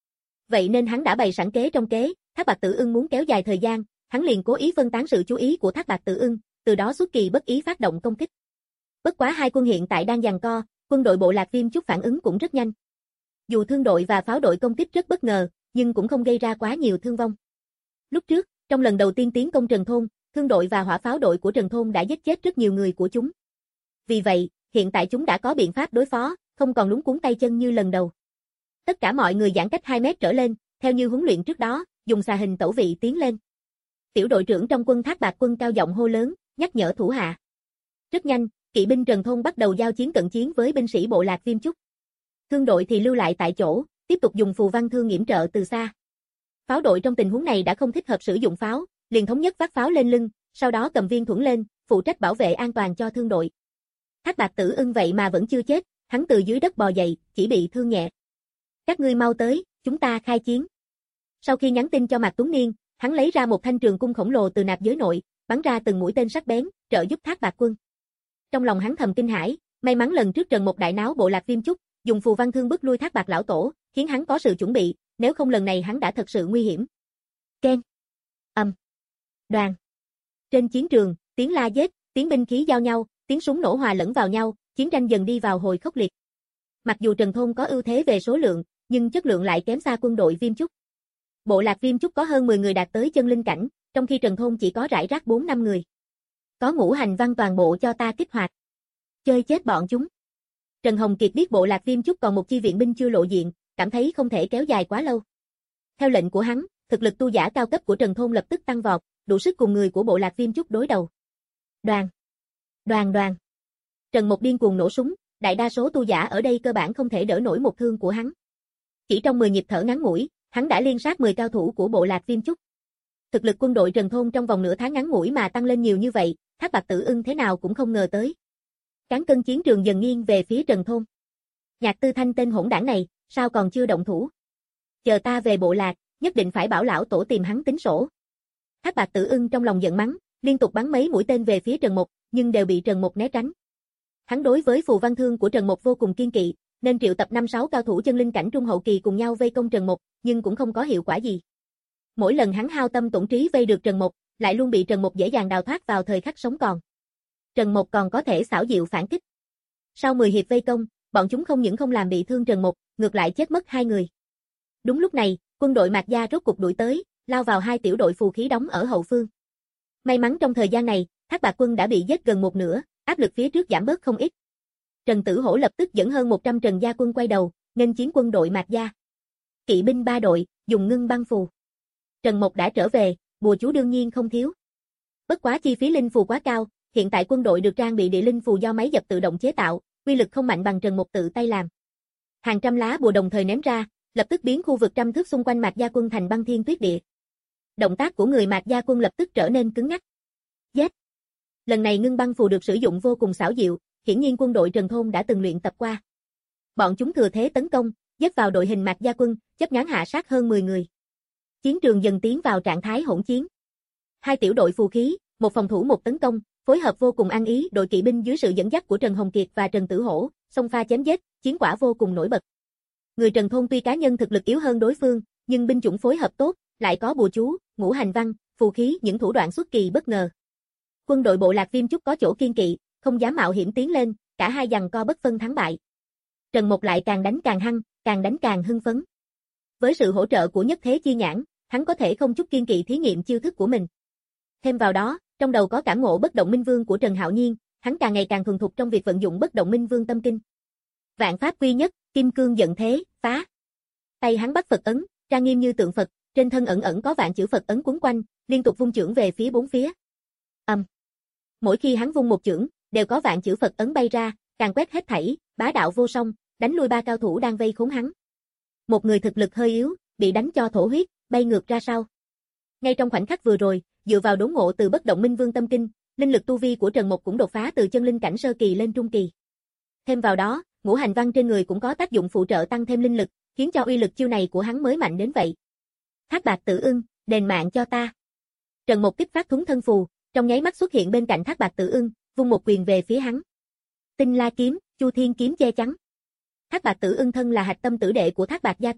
Vậy nên hắn đã bày sẵn kế trong kế, Thác Bạt Tử Ưng muốn kéo dài thời gian, hắn liền cố ý phân tán sự chú ý của Thác Bạt Tử Ưng, từ đó xuất kỳ bất ý phát động công kích. Bất quá hai quân hiện tại đang giằng co, quân đội bộ Lạc Viêm Chúc phản ứng cũng rất nhanh. Dù thương đội và pháo đội công kích rất bất ngờ, nhưng cũng không gây ra quá nhiều thương vong. Lúc trước, trong lần đầu tiên tiến công Trần Thôn, thương đội và hỏa pháo đội của Trần Thôn đã giết chết rất nhiều người của chúng. Vì vậy, hiện tại chúng đã có biện pháp đối phó, không còn luống cuống tay chân như lần đầu. Tất cả mọi người giãn cách hai mét trở lên, theo như huấn luyện trước đó, dùng xà hình tẩu vị tiến lên. Tiểu đội trưởng trong quân Thác Bạt Quân cao giọng hô lớn, nhắc nhở thủ hạ. Rất nhanh, kỵ binh Trần Thôn bắt đầu giao chiến cận chiến với binh sĩ bộ Lạc Viêm Chúc. Thương đội thì lưu lại tại chỗ, tiếp tục dùng phù văn thương yểm trợ từ xa. Pháo đội trong tình huống này đã không thích hợp sử dụng pháo, liền thống nhất vác pháo lên lưng, sau đó cầm viên thuẫn lên, phụ trách bảo vệ an toàn cho thương đội. Thác Bạt Tử Ưng vậy mà vẫn chưa chết, hắn từ dưới đất bò dậy, chỉ bị thương nhẹ. Các ngươi mau tới, chúng ta khai chiến. Sau khi nhắn tin cho Mạc Tuấn Niên, hắn lấy ra một thanh trường cung khổng lồ từ nạp giới nội, bắn ra từng mũi tên sắc bén, trợ giúp Thác Bạt Quân. Trong lòng hắn thầm kinh hãi, may mắn lần trước Trần Một đại náo bộ Lạc Viêm Chúc, dùng phù văn thương bức lui Thác Bạt lão tổ, khiến hắn có sự chuẩn bị, nếu không lần này hắn đã thật sự nguy hiểm. Keng, ầm, đoàn. Trên chiến trường, tiếng la giết, tiếng binh khí giao nhau, tiếng súng nổ hòa lẫn vào nhau, chiến tranh dần đi vào hồi khốc liệt. Mặc dù Trần Thôn có ưu thế về số lượng, nhưng chất lượng lại kém xa quân đội Viêm Chúc. Bộ Lạc Viêm Chúc có hơn mười người đạt tới chân linh cảnh, trong khi Trần Thôn chỉ có rải rác bốn năm người. Có ngũ hành văn toàn bộ cho ta kích hoạt. Chơi chết bọn chúng. Trần Hồng Kiệt biết bộ Lạc Viêm Chúc còn một chi viện binh chưa lộ diện, cảm thấy không thể kéo dài quá lâu. Theo lệnh của hắn, thực lực tu giả cao cấp của Trần Thôn lập tức tăng vọt, đủ sức cùng người của bộ Lạc Viêm Chúc đối đầu. Đoàn, đoàn đoàn. Trần Một điên cuồng nổ súng, đại đa số tu giả ở đây cơ bản không thể đỡ nổi một thương của hắn. Chỉ trong mười nhịp thở ngắn ngủi, hắn đã liên sát mười cao thủ của bộ Lạc Viêm Chúc. Thực lực quân đội Trần Thôn trong vòng nửa tháng ngắn ngủi mà tăng lên nhiều như vậy, Thác Bạt Tử Ưng thế nào cũng không ngờ tới. Cán cân chiến trường dần nghiêng về phía Trần Thôn. Nhạc Tư Thanh tên hỗn đảng này, sao còn chưa động thủ? Chờ ta về bộ lạc, nhất định phải bảo lão tổ tìm hắn tính sổ. Thác Bạt Tử Ưng trong lòng giận mắng, liên tục bắn mấy mũi tên về phía Trần Một, nhưng đều bị Trần Một né tránh. Hắn đối với phù văn thương của Trần Một vô cùng kiên kỵ, nên triệu tập năm sáu cao thủ chân linh cảnh trung hậu kỳ cùng nhau vây công Trần Một, nhưng cũng không có hiệu quả gì. Mỗi lần hắn hao tâm tổn trí vây được Trần Một, lại luôn bị Trần Một dễ dàng đào thoát vào thời khắc sống còn. Trần Một còn có thể xảo diệu phản kích. Sau mười hiệp vây công, bọn chúng không những không làm bị thương Trần Một, ngược lại chết mất hai người. Đúng lúc này, quân đội Mạc Gia rốt cục đuổi tới, lao vào hai tiểu đội phù khí đóng ở hậu phương. May mắn trong thời gian này, Thác Bạt Quân đã bị giết gần một nửa, áp lực phía trước giảm bớt không ít. Trần Tử Hổ lập tức dẫn hơn một trăm Trần Gia quân quay đầu, nghênh chiến quân đội Mạc Gia. Kỵ binh ba đội, dùng ngưng băng phù. Trần Một đã trở về, bùa chú đương nhiên không thiếu. Bất quá chi phí linh phù quá cao, hiện tại quân đội được trang bị địa linh phù do máy dập tự động chế tạo, uy lực không mạnh bằng Trần Một tự tay làm. Hàng trăm lá bùa đồng thời ném ra, lập tức biến khu vực trăm thước xung quanh Mạc Gia quân thành băng thiên tuyết địa. Động tác của người Mạc Gia quân lập tức trở nên cứng ngắc. Giết! Lần này ngưng băng phù được sử dụng vô cùng xảo diệu, hiển nhiên quân đội Trần Thôn đã từng luyện tập qua. Bọn chúng thừa thế tấn công, giết vào đội hình Mạc Gia quân, chớp nhoáng hạ sát hơn mười người. Chiến trường dần tiến vào trạng thái hỗn chiến. Hai tiểu đội phù khí, một phòng thủ một tấn công, phối hợp vô cùng ăn ý, đội kỵ binh dưới sự dẫn dắt của Trần Hồng Kiệt và Trần Tử Hổ, xông pha chém giết, chiến quả vô cùng nổi bật. Người Trần Thôn tuy cá nhân thực lực yếu hơn đối phương, nhưng binh chủng phối hợp tốt, lại có bùa chú, ngũ hành văn, phù khí, những thủ đoạn xuất kỳ bất ngờ. Quân đội bộ Lạc Viêm Chúc có chỗ kiên kỵ, không dám mạo hiểm tiến lên, cả hai giằng co bất phân thắng bại. Trần Một lại càng đánh càng hăng, càng đánh càng hưng phấn. Với sự hỗ trợ của Nhất Thế Chi Nhãn, hắn có thể không chút kiên kỵ thí nghiệm chiêu thức của mình. Thêm vào đó, trong đầu có cảm ngộ bất động minh vương của Trần Hạo Nhiên, hắn càng ngày càng thuần thục trong việc vận dụng bất động minh vương tâm kinh. Vạn pháp quy nhất, kim cương giận thế, phá. Tay hắn bắt Phật ấn, trang nghiêm như tượng Phật, trên thân ẩn ẩn có vạn chữ Phật ấn quấn quanh, liên tục vung chưởng về phía bốn phía. Âm. Um. Mỗi khi hắn vung một chưởng, đều có vạn chữ Phật ấn bay ra, càng quét hết thảy, bá đạo vô song, đánh lui ba cao thủ đang vây khốn hắn. Một người thực lực hơi yếu, bị đánh cho thổ huyết, bay ngược ra sau. Ngay trong khoảnh khắc vừa rồi, dựa vào đốn ngộ từ bất động minh vương tâm kinh, linh lực tu vi của Trần Một cũng đột phá từ chân linh cảnh sơ kỳ lên trung kỳ. Thêm vào đó, ngũ hành văn trên người cũng có tác dụng phụ trợ tăng thêm linh lực, khiến cho uy lực chiêu này của hắn mới mạnh đến vậy. Thác Bạt Tử Ưng, đền mạng cho ta. Trần Một kích phát thuấn thân phù, trong nháy mắt xuất hiện bên cạnh Thác Bạt Tử Ưng, vung một quyền về phía hắn. Tinh La kiếm, Chu Thiên kiếm che chắn. Thác Bạt Tử Ưng thân là hạch tâm tử đệ của Thác Bạt gia tộc,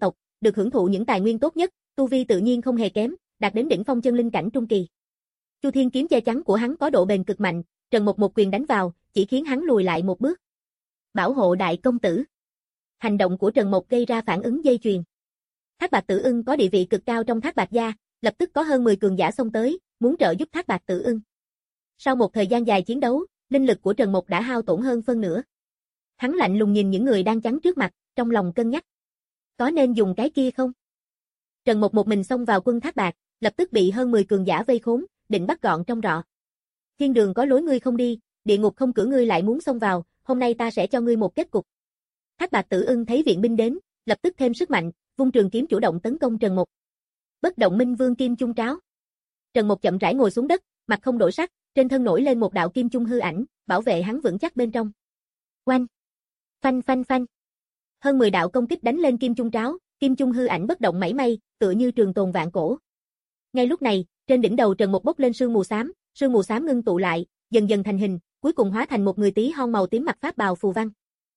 được hưởng thụ những tài nguyên tốt nhất, tu vi tự nhiên không hề kém, đạt đến đỉnh phong chân linh cảnh trung kỳ. Chu Thiên kiếm che chắn của hắn có độ bền cực mạnh, Trần Mục một quyền đánh vào, chỉ khiến hắn lùi lại một bước. Bảo hộ đại công tử. Hành động của Trần Mục gây ra phản ứng dây chuyền. Thác Bạt Tử Ưng có địa vị cực cao trong Thác Bạt gia, lập tức có hơn mười cường giả xông tới, muốn trợ giúp Thác Bạt Tử Ưng. Sau một thời gian dài chiến đấu, linh lực của Trần Mục đã hao tổn hơn phân nửa. Hắn lạnh lùng nhìn những người đang chắn trước mặt, trong lòng cân nhắc. Có nên dùng cái kia không? Trần Mục một mình xông vào quân Thác Bạt, lập tức bị hơn mười cường giả vây khốn, định bắt gọn trong rọ. Thiên đường có lối ngươi không đi, địa ngục không cửa ngươi lại muốn xông vào, hôm nay ta sẽ cho ngươi một kết cục. Thác Bạt Tử Ưng thấy viện binh đến, lập tức thêm sức mạnh, vung trường kiếm chủ động tấn công Trần Mục. Bất động minh vương kim chung tráo. Trần Mục chậm rãi ngồi xuống đất, mặt không đổi sắc, trên thân nổi lên một đạo kim chung hư ảnh, bảo vệ hắn vững chắc bên trong. Oanh! Phanh phanh phanh! Hơn mười đạo công kích đánh lên kim chung tráo, kim chung hư ảnh bất động mảy may, tựa như trường tồn vạn cổ. Ngay lúc này, trên đỉnh đầu Trần Mục bốc lên sương mù xám, sương mù xám ngưng tụ lại, dần dần thành hình, cuối cùng hóa thành một người tí hon màu tím mặc pháp bào phù văn.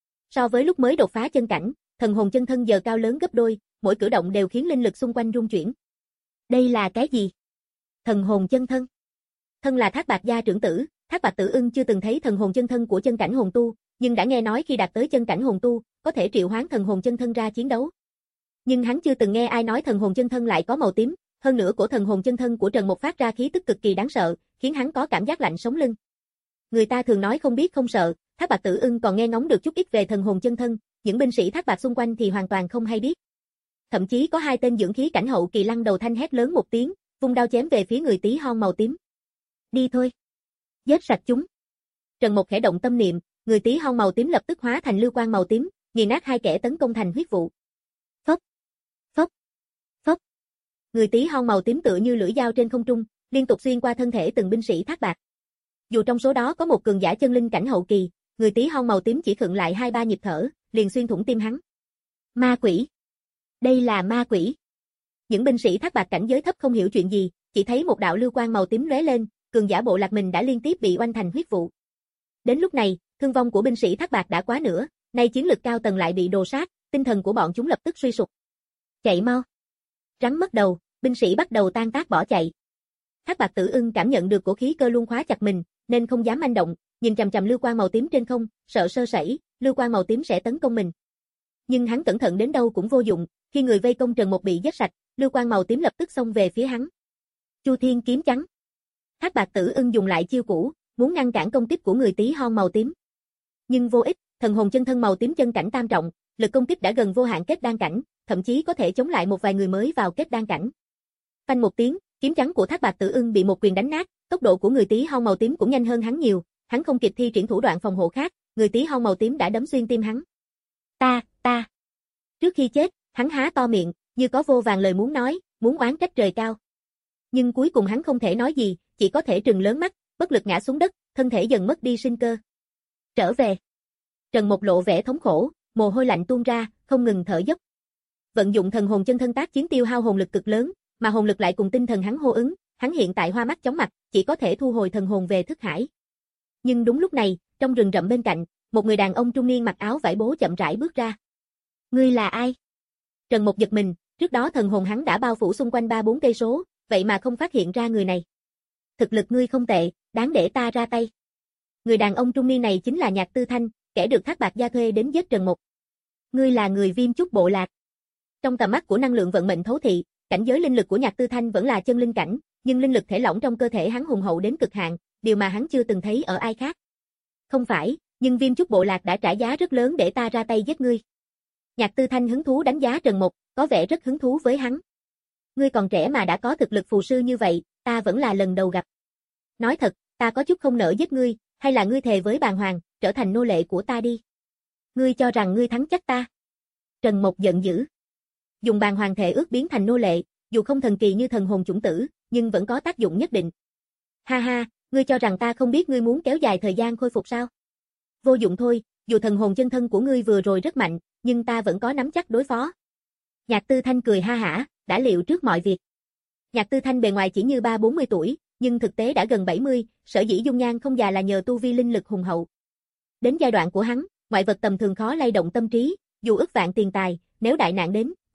So với lúc mới đột phá chân cảnh, thần hồn chân thân giờ cao lớn gấp đôi, mỗi cử động đều khiến linh lực xung quanh rung chuyển. Đây là cái gì? Thần hồn chân thân. Thân là Thác Bạt gia trưởng tử, Thác Bạt Tử Ưng chưa từng thấy thần hồn chân thân của chân cảnh hồn tu, nhưng đã nghe nói khi đạt tới chân cảnh hồn tu, có thể triệu hoán thần hồn chân thân ra chiến đấu. Nhưng hắn chưa từng nghe ai nói thần hồn chân thân lại có màu tím, hơn nữa của thần hồn chân thân của Trần Mục phát ra khí tức cực kỳ đáng sợ, khiến hắn có cảm giác lạnh sống lưng. Người ta thường nói không biết không sợ, Thác Bạt Tử Ưng còn nghe ngóng được chút ít về thần hồn chân thân, những binh sĩ Thác Bạt xung quanh thì hoàn toàn không hay biết. Thậm chí có hai tên dưỡng khí cảnh hậu kỳ Lăng Đầu Thanh hét lớn một tiếng, vung đao chém về phía người tí hon màu tím. Đi thôi, giết sạch chúng. Trần Mục khẽ động tâm niệm, người tí hon màu tím lập tức hóa thành lưu quang màu tím, nghiền nát hai kẻ tấn công thành huyết vụ. Phốc, phốc, phốc. Người tí hon màu tím tựa như lưỡi dao trên không trung, liên tục xuyên qua thân thể từng binh sĩ Thác Bạt. Dù trong số đó có một cường giả chân linh cảnh hậu kỳ, người tí hon màu tím chỉ khựng lại hai ba nhịp thở, liền xuyên thủng tim hắn. Ma quỷ. Đây là ma quỷ. Những binh sĩ Thác Bạt cảnh giới thấp không hiểu chuyện gì, chỉ thấy một đạo lưu quang màu tím lóe lên, cường giả bộ lạc mình đã liên tiếp bị oanh thành huyết vụ. Đến lúc này, thương vong của binh sĩ Thác Bạt đã quá nửa, nay chiến lực cao tầng lại bị đồ sát, tinh thần của bọn chúng lập tức suy sụp. Chạy mau. Rắn mất đầu, binh sĩ bắt đầu tan tác bỏ chạy. Thác Bạt Tử Ưng cảm nhận được cổ khí cơ luôn khóa chặt mình, nên không dám manh động, nhìn chằm chằm lưu quang màu tím trên không, sợ sơ sẩy, lưu quang màu tím sẽ tấn công mình. Nhưng hắn cẩn thận đến đâu cũng vô dụng, khi người vây công Trần Mục bị giết sạch, lưu quang màu tím lập tức xông về phía hắn. Chu Thiên kiếm trắng. Thác Bạt Tử Ưng dùng lại chiêu cũ, muốn ngăn cản công kích của người tí hon màu tím. Nhưng vô ích, thần hồn chân thân màu tím chân cảnh tam trọng, lực công kích đã gần vô hạn kết đan cảnh, thậm chí có thể chống lại một vài người mới vào kết đan cảnh. Phanh một tiếng, kiếm trắng của Thác Bạt Tử Ưng bị một quyền đánh nát, tốc độ của người tí hon màu tím cũng nhanh hơn hắn nhiều, hắn không kịp thi triển thủ đoạn phòng hộ khác, người tí hon màu tím đã đấm xuyên tim hắn. Ta, ta. Trước khi chết, hắn há to miệng, như có vô vàn lời muốn nói, muốn oán trách trời cao. Nhưng cuối cùng hắn không thể nói gì, chỉ có thể trừng lớn mắt, bất lực ngã xuống đất, thân thể dần mất đi sinh cơ. Trở về. Trần Mục lộ vẻ thống khổ, mồ hôi lạnh tuôn ra, không ngừng thở dốc. Vận dụng thần hồn chân thân tác chiến tiêu hao hồn lực cực lớn, mà hồn lực lại cùng tinh thần hắn hô ứng, hắn hiện tại hoa mắt chóng mặt, chỉ có thể thu hồi thần hồn về thức hải. Nhưng đúng lúc này, trong rừng rậm bên cạnh, một người đàn ông trung niên mặc áo vải bố chậm rãi bước ra. Ngươi là ai? Trần Mục giật mình, trước đó thần hồn hắn đã bao phủ xung quanh ba bốn cây số, vậy mà không phát hiện ra người này. Thực lực ngươi không tệ, đáng để ta ra tay. Người đàn ông trung niên này chính là Nhạc Tư Thanh, kẻ được Thác Bạt gia thuê đến giết Trần Mục. Ngươi là người Viêm Chúc bộ lạc. Trong tầm mắt của năng lượng vận mệnh thấu thị, cảnh giới linh lực của Nhạc Tư Thanh vẫn là chân linh cảnh, nhưng linh lực thể lỏng trong cơ thể hắn hùng hậu đến cực hạn, điều mà hắn chưa từng thấy ở ai khác. Không phải, nhưng Viêm Chúc bộ lạc đã trả giá rất lớn để ta ra tay giết ngươi. Nhạc Tư Thanh hứng thú đánh giá Trần Mục, có vẻ rất hứng thú với hắn. Ngươi còn trẻ mà đã có thực lực phù sư như vậy, ta vẫn là lần đầu gặp. Nói thật, ta có chút không nỡ giết ngươi, hay là ngươi thề với bàng hoàng, trở thành nô lệ của ta đi. Ngươi cho rằng ngươi thắng chắc ta. Trần Mục giận dữ. Dùng bàng hoàng thề ước biến thành nô lệ, dù không thần kỳ như thần hồn chủng tử, nhưng vẫn có tác dụng nhất định. Ha ha, ngươi cho rằng ta không biết ngươi muốn kéo dài thời gian khôi phục sao? Vô dụng thôi, dù thần hồn chân thân của ngươi vừa rồi rất mạnh, nhưng ta vẫn có nắm chắc đối phó. Nhạc Tư Thanh cười ha hả, đã liệu trước mọi việc. Nhạc Tư Thanh bề ngoài chỉ như ba bốn mươi tuổi, nhưng thực tế đã gần bảy mươi, sở dĩ dung nhan không già là nhờ tu vi linh lực hùng hậu. Đến giai đoạn của hắn, ngoại vật tầm thường khó lay động tâm trí, dù ức vạn tiền tài, nếu đại nạn đến,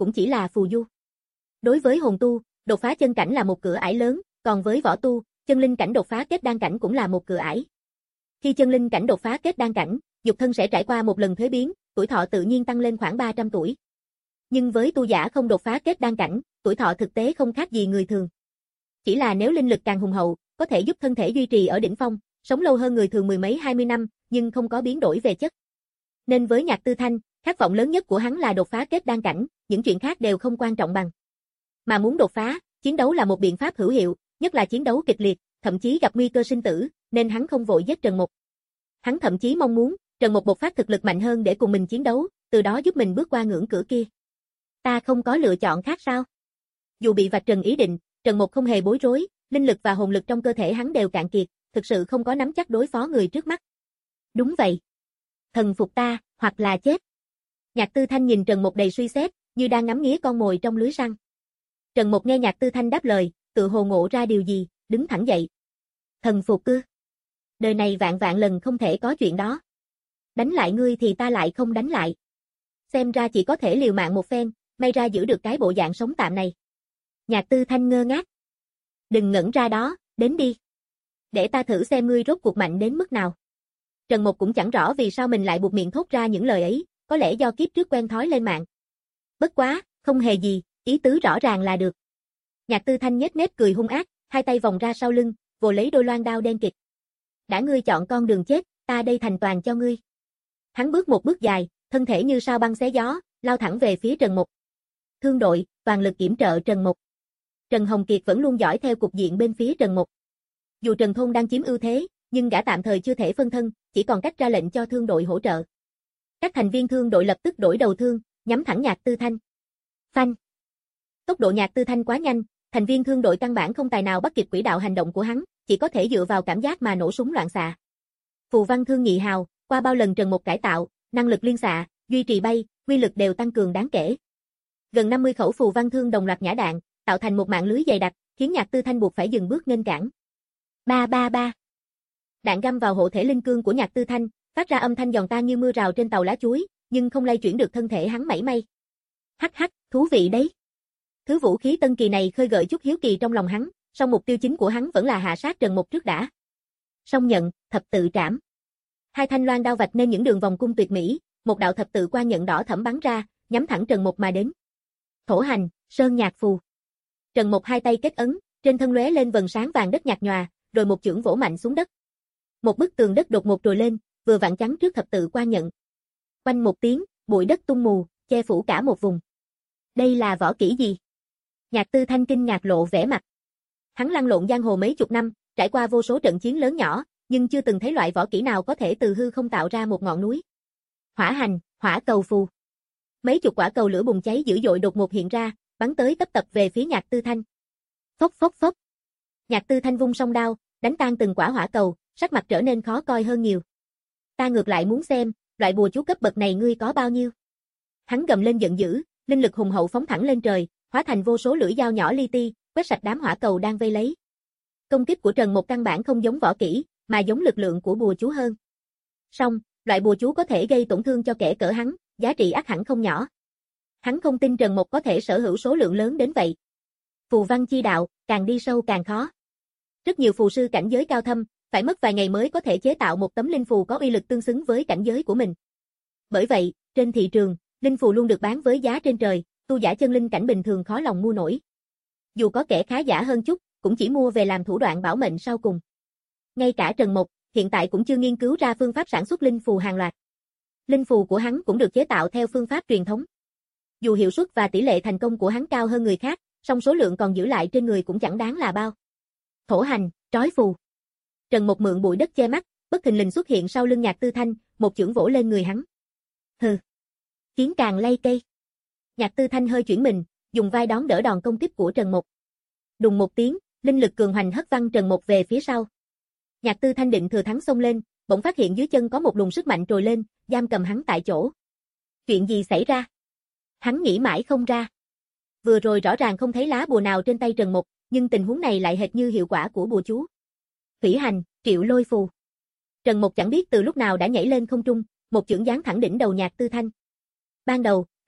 cũng chỉ là phù du. Đối với hồn tu, đột phá chân cảnh là một cửa ải lớn, còn với võ tu, chân linh cảnh đột phá kết đan cảnh cũng là một cửa ải. Khi chân linh cảnh đột phá kết đan cảnh, nhục thân sẽ trải qua một lần thuế biến, tuổi thọ tự nhiên tăng lên khoảng ba trăm tuổi. Nhưng với tu giả không đột phá kết đan cảnh, tuổi thọ thực tế không khác gì người thường. Chỉ là nếu linh lực càng hùng hậu, có thể giúp thân thể duy trì ở đỉnh phong, sống lâu hơn người thường mười mấy hai mươi năm, nhưng không có biến đổi về chất. Nên với Nhạc Tư Thanh, khát vọng lớn nhất của hắn là đột phá kết đan cảnh, những chuyện khác đều không quan trọng bằng. Mà muốn đột phá, chiến đấu là một biện pháp hữu hiệu, nhất là chiến đấu kịch liệt, thậm chí gặp nguy cơ sinh tử, nên hắn không vội giết Trần Mục. Hắn thậm chí mong muốn Trần Mục bộc phát thực lực mạnh hơn để cùng mình chiến đấu, từ đó giúp mình bước qua ngưỡng cửa kia. Ta không có lựa chọn khác sao? Dù bị vạch trần ý định, Trần Mục không hề bối rối, linh lực và hồn lực trong cơ thể hắn đều cạn kiệt, thực sự không có nắm chắc đối phó người trước mắt. Đúng vậy. Thần phục ta, hoặc là chết. Nhạc Tư Thanh nhìn Trần Mục đầy suy xét, như đang ngắm nghía con mồi trong lưới săn. Trần Mục nghe Nhạc Tư Thanh đáp lời, tự hồ ngộ ra điều gì, đứng thẳng dậy. Thần phục ư? Đời này vạn vạn lần không thể có chuyện đó. Đánh lại ngươi thì ta lại không đánh lại. Xem ra chỉ có thể liều mạng một phen, may ra giữ được cái bộ dạng sống tạm này. Nhạc Tư Thanh ngơ ngác. Đừng ngẩn ra đó, đến đi. Để ta thử xem ngươi rốt cuộc mạnh đến mức nào. Trần Mục cũng chẳng rõ vì sao mình lại buộc miệng thốt ra những lời ấy, có lẽ do kiếp trước quen thói lên mạng. Bất quá, không hề gì, ý tứ rõ ràng là được. Nhạc Tư Thanh nhếch mép cười hung ác, hai tay vòng ra sau lưng, vồ lấy đôi loan đao đen kịt. Đã ngươi chọn con đường chết, ta đây thành toàn cho ngươi. Hắn bước một bước dài, thân thể như sao băng xé gió, lao thẳng về phía Trần Mục. Thương đội, toàn lực yểm trợ Trần Mục. Trần Hồng Kiệt vẫn luôn dõi theo cục diện bên phía Trần Mục. Dù Trần Thôn đang chiếm ưu thế, nhưng gã tạm thời chưa thể phân thân, chỉ còn cách ra lệnh cho thương đội hỗ trợ. Các thành viên thương đội lập tức đổi đầu thương, nhắm thẳng Nhạc Tư Thanh. Phanh. Tốc độ Nhạc Tư Thanh quá nhanh, thành viên thương đội căn bản không tài nào bắt kịp quỹ đạo hành động của hắn, chỉ có thể dựa vào cảm giác mà nổ súng loạn xạ. Phù văn thương nhị hào, qua bao lần Trần Mục cải tạo, năng lực liên xạ, duy trì bay, uy lực đều tăng cường đáng kể. Gần năm mươi khẩu phù văn thương đồng loạt nhả đạn, tạo thành một mạng lưới dày đặc, khiến Nhạc Tư Thanh buộc phải dừng bước nghênh cản. Ba ba ba. Đạn găm vào hộ thể linh cương của Nhạc Tư Thanh, phát ra âm thanh giòn tan như mưa rào trên tàu lá chuối, nhưng không lay chuyển được thân thể hắn mảy may. Hắc hắc, thú vị đấy. Thứ vũ khí tân kỳ này khơi gợi chút hiếu kỳ trong lòng hắn, song mục tiêu chính của hắn vẫn là hạ sát Trần Mục trước đã. Song nhận, thập tự trảm. Hai thanh loan đao vạch nên những đường vòng cung tuyệt mỹ, một đạo thập tự quan nhận đỏ thẫm bắn ra, nhắm thẳng Trần Mục mà đến. Thổ hành, sơn nhạc phù. Trần Mục hai tay kết ấn, trên thân lóe lên vầng sáng vàng đất nhạt nhòa, rồi một chưởng vỗ mạnh xuống đất. Một bức tường đất đột ngột trồi lên, vừa vặn chắn trước thập tự quan nhận. Quanh một tiếng, bụi đất tung mù, che phủ cả một vùng. Đây là võ kỹ gì? Nhạc Tư Thanh kinh ngạc lộ vẻ mặt. Hắn lăn lộn giang hồ mấy chục năm, trải qua vô số trận chiến lớn nhỏ, nhưng chưa từng thấy loại võ kỹ nào có thể từ hư không tạo ra một ngọn núi. Hỏa hành, hỏa cầu phù. Mấy chục quả cầu lửa bùng cháy dữ dội đột ngột hiện ra, bắn tới tấp tập về phía Nhạc Tư Thanh. Phốc phốc phốc. Nhạc Tư Thanh vung song đao, đánh tan từng quả hỏa cầu, sắc mặt trở nên khó coi hơn nhiều. Ta ngược lại muốn xem, loại bùa chú cấp bậc này ngươi có bao nhiêu? Hắn gầm lên giận dữ, linh lực hùng hậu phóng thẳng lên trời, hóa thành vô số lưỡi dao nhỏ li ti, quét sạch đám hỏa cầu đang vây lấy. Công kích của Trần Mục căn bản không giống võ kỹ, mà giống lực lượng của bùa chú hơn. Song, loại bùa chú có thể gây tổn thương cho kẻ cỡ hắn, giá trị ắt hẳn không nhỏ. Hắn không tin Trần Mục có thể sở hữu số lượng lớn đến vậy. Phù văn chi đạo, càng đi sâu càng khó. Rất nhiều phù sư cảnh giới cao thâm, phải mất vài ngày mới có thể chế tạo một tấm linh phù có uy lực tương xứng với cảnh giới của mình. Bởi vậy, trên thị trường, linh phù luôn được bán với giá trên trời, tu giả chân linh cảnh bình thường khó lòng mua nổi. Dù có kẻ khá giả hơn chút, cũng chỉ mua về làm thủ đoạn bảo mệnh sau cùng. Ngay cả Trần Mục, hiện tại cũng chưa nghiên cứu ra phương pháp sản xuất linh phù hàng loạt. Linh phù của hắn cũng được chế tạo theo phương pháp truyền thống. Dù hiệu suất và tỷ lệ thành công của hắn cao hơn người khác, song số lượng còn giữ lại trên người cũng chẳng đáng là bao. Thổ hành, trói phù. Trần Mục mượn bụi đất che mắt, bất thình lình xuất hiện sau lưng Nhạc Tư Thanh, một chưởng vỗ lên người hắn. Hừ. Kiến càng lay cây. Nhạc Tư Thanh hơi chuyển mình, dùng vai đón đỡ đòn công kích của Trần Mục. Đùng một tiếng, linh lực cường hoành hất văng Trần Mục về phía sau. Nhạc Tư Thanh định thừa thắng xông lên, bỗng phát hiện dưới chân có một luồng sức mạnh trồi lên, giam cầm hắn tại chỗ. Chuyện gì xảy ra? Hắn nghĩ mãi không ra. Vừa rồi rõ ràng không thấy lá bùa nào trên tay Trần Mục, nhưng tình huống này lại hệt như hiệu quả của bùa chú. Thủy hành, triệu lôi phù. Trần Mục chẳng biết từ lúc nào đã nhảy lên không trung, một chưởng giáng thẳng đỉnh đầu Nhạc Tư Thanh. Ban đầu,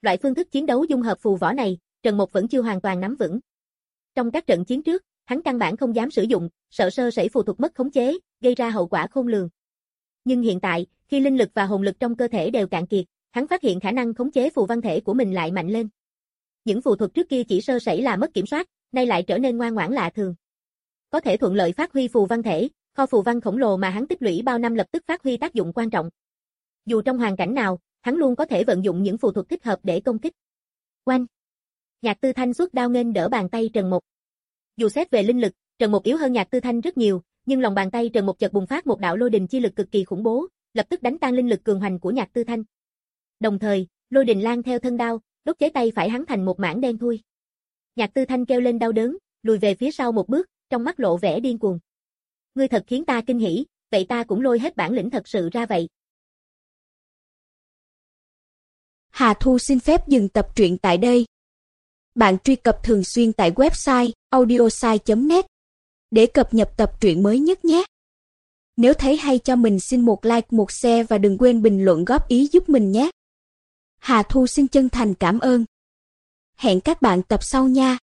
Loại phương thức chiến đấu dung hợp phù võ này, Trần Mộc vẫn chưa hoàn toàn nắm vững. Trong các trận chiến trước, hắn căn bản không dám sử dụng, sợ sơ sẩy phù thuật mất khống chế, gây ra hậu quả khôn lường. Nhưng hiện tại, khi linh lực và hồn lực trong cơ thể đều cạn kiệt, hắn phát hiện khả năng khống chế phù văn thể của mình lại mạnh lên. Những phù thuật trước kia chỉ sơ sẩy là mất kiểm soát, nay lại trở nên ngoan ngoãn lạ thường. Có thể thuận lợi phát huy phù văn thể, kho phù văn khổng lồ mà hắn tích lũy bao năm lập tức phát huy tác dụng quan trọng. Dù trong hoàn cảnh nào, hắn luôn có thể vận dụng những phù thuật thích hợp để công kích. Oanh! Nhạc Tư Thanh xuất đao nghênh đỡ bàn tay Trần Mộc. Dù xét về linh lực, Trần Mộc yếu hơn Nhạc Tư Thanh rất nhiều, nhưng lòng bàn tay Trần Mộc chợt bùng phát một đạo lôi đình chi lực cực kỳ khủng bố, lập tức đánh tan linh lực cường hoành của Nhạc Tư Thanh. Đồng thời, lôi đình lan theo thân đao, đốt cháy tay phải hắn thành một mảng đen thui. Nhạc Tư Thanh kêu lên đau đớn, lùi về phía sau một bước, trong mắt lộ vẻ điên cuồng. Ngươi thật khiến ta kinh hỉ, vậy ta cũng lôi hết bản lĩnh thật sự ra vậy. Hà Thu xin phép dừng tập truyện tại đây. Bạn truy cập thường xuyên tại website audiosai chấm net để cập nhật tập truyện mới nhất nhé. Nếu thấy hay cho mình xin một like, một share và đừng quên bình luận góp ý giúp mình nhé. Hà Thu xin chân thành cảm ơn. Hẹn các bạn tập sau nha.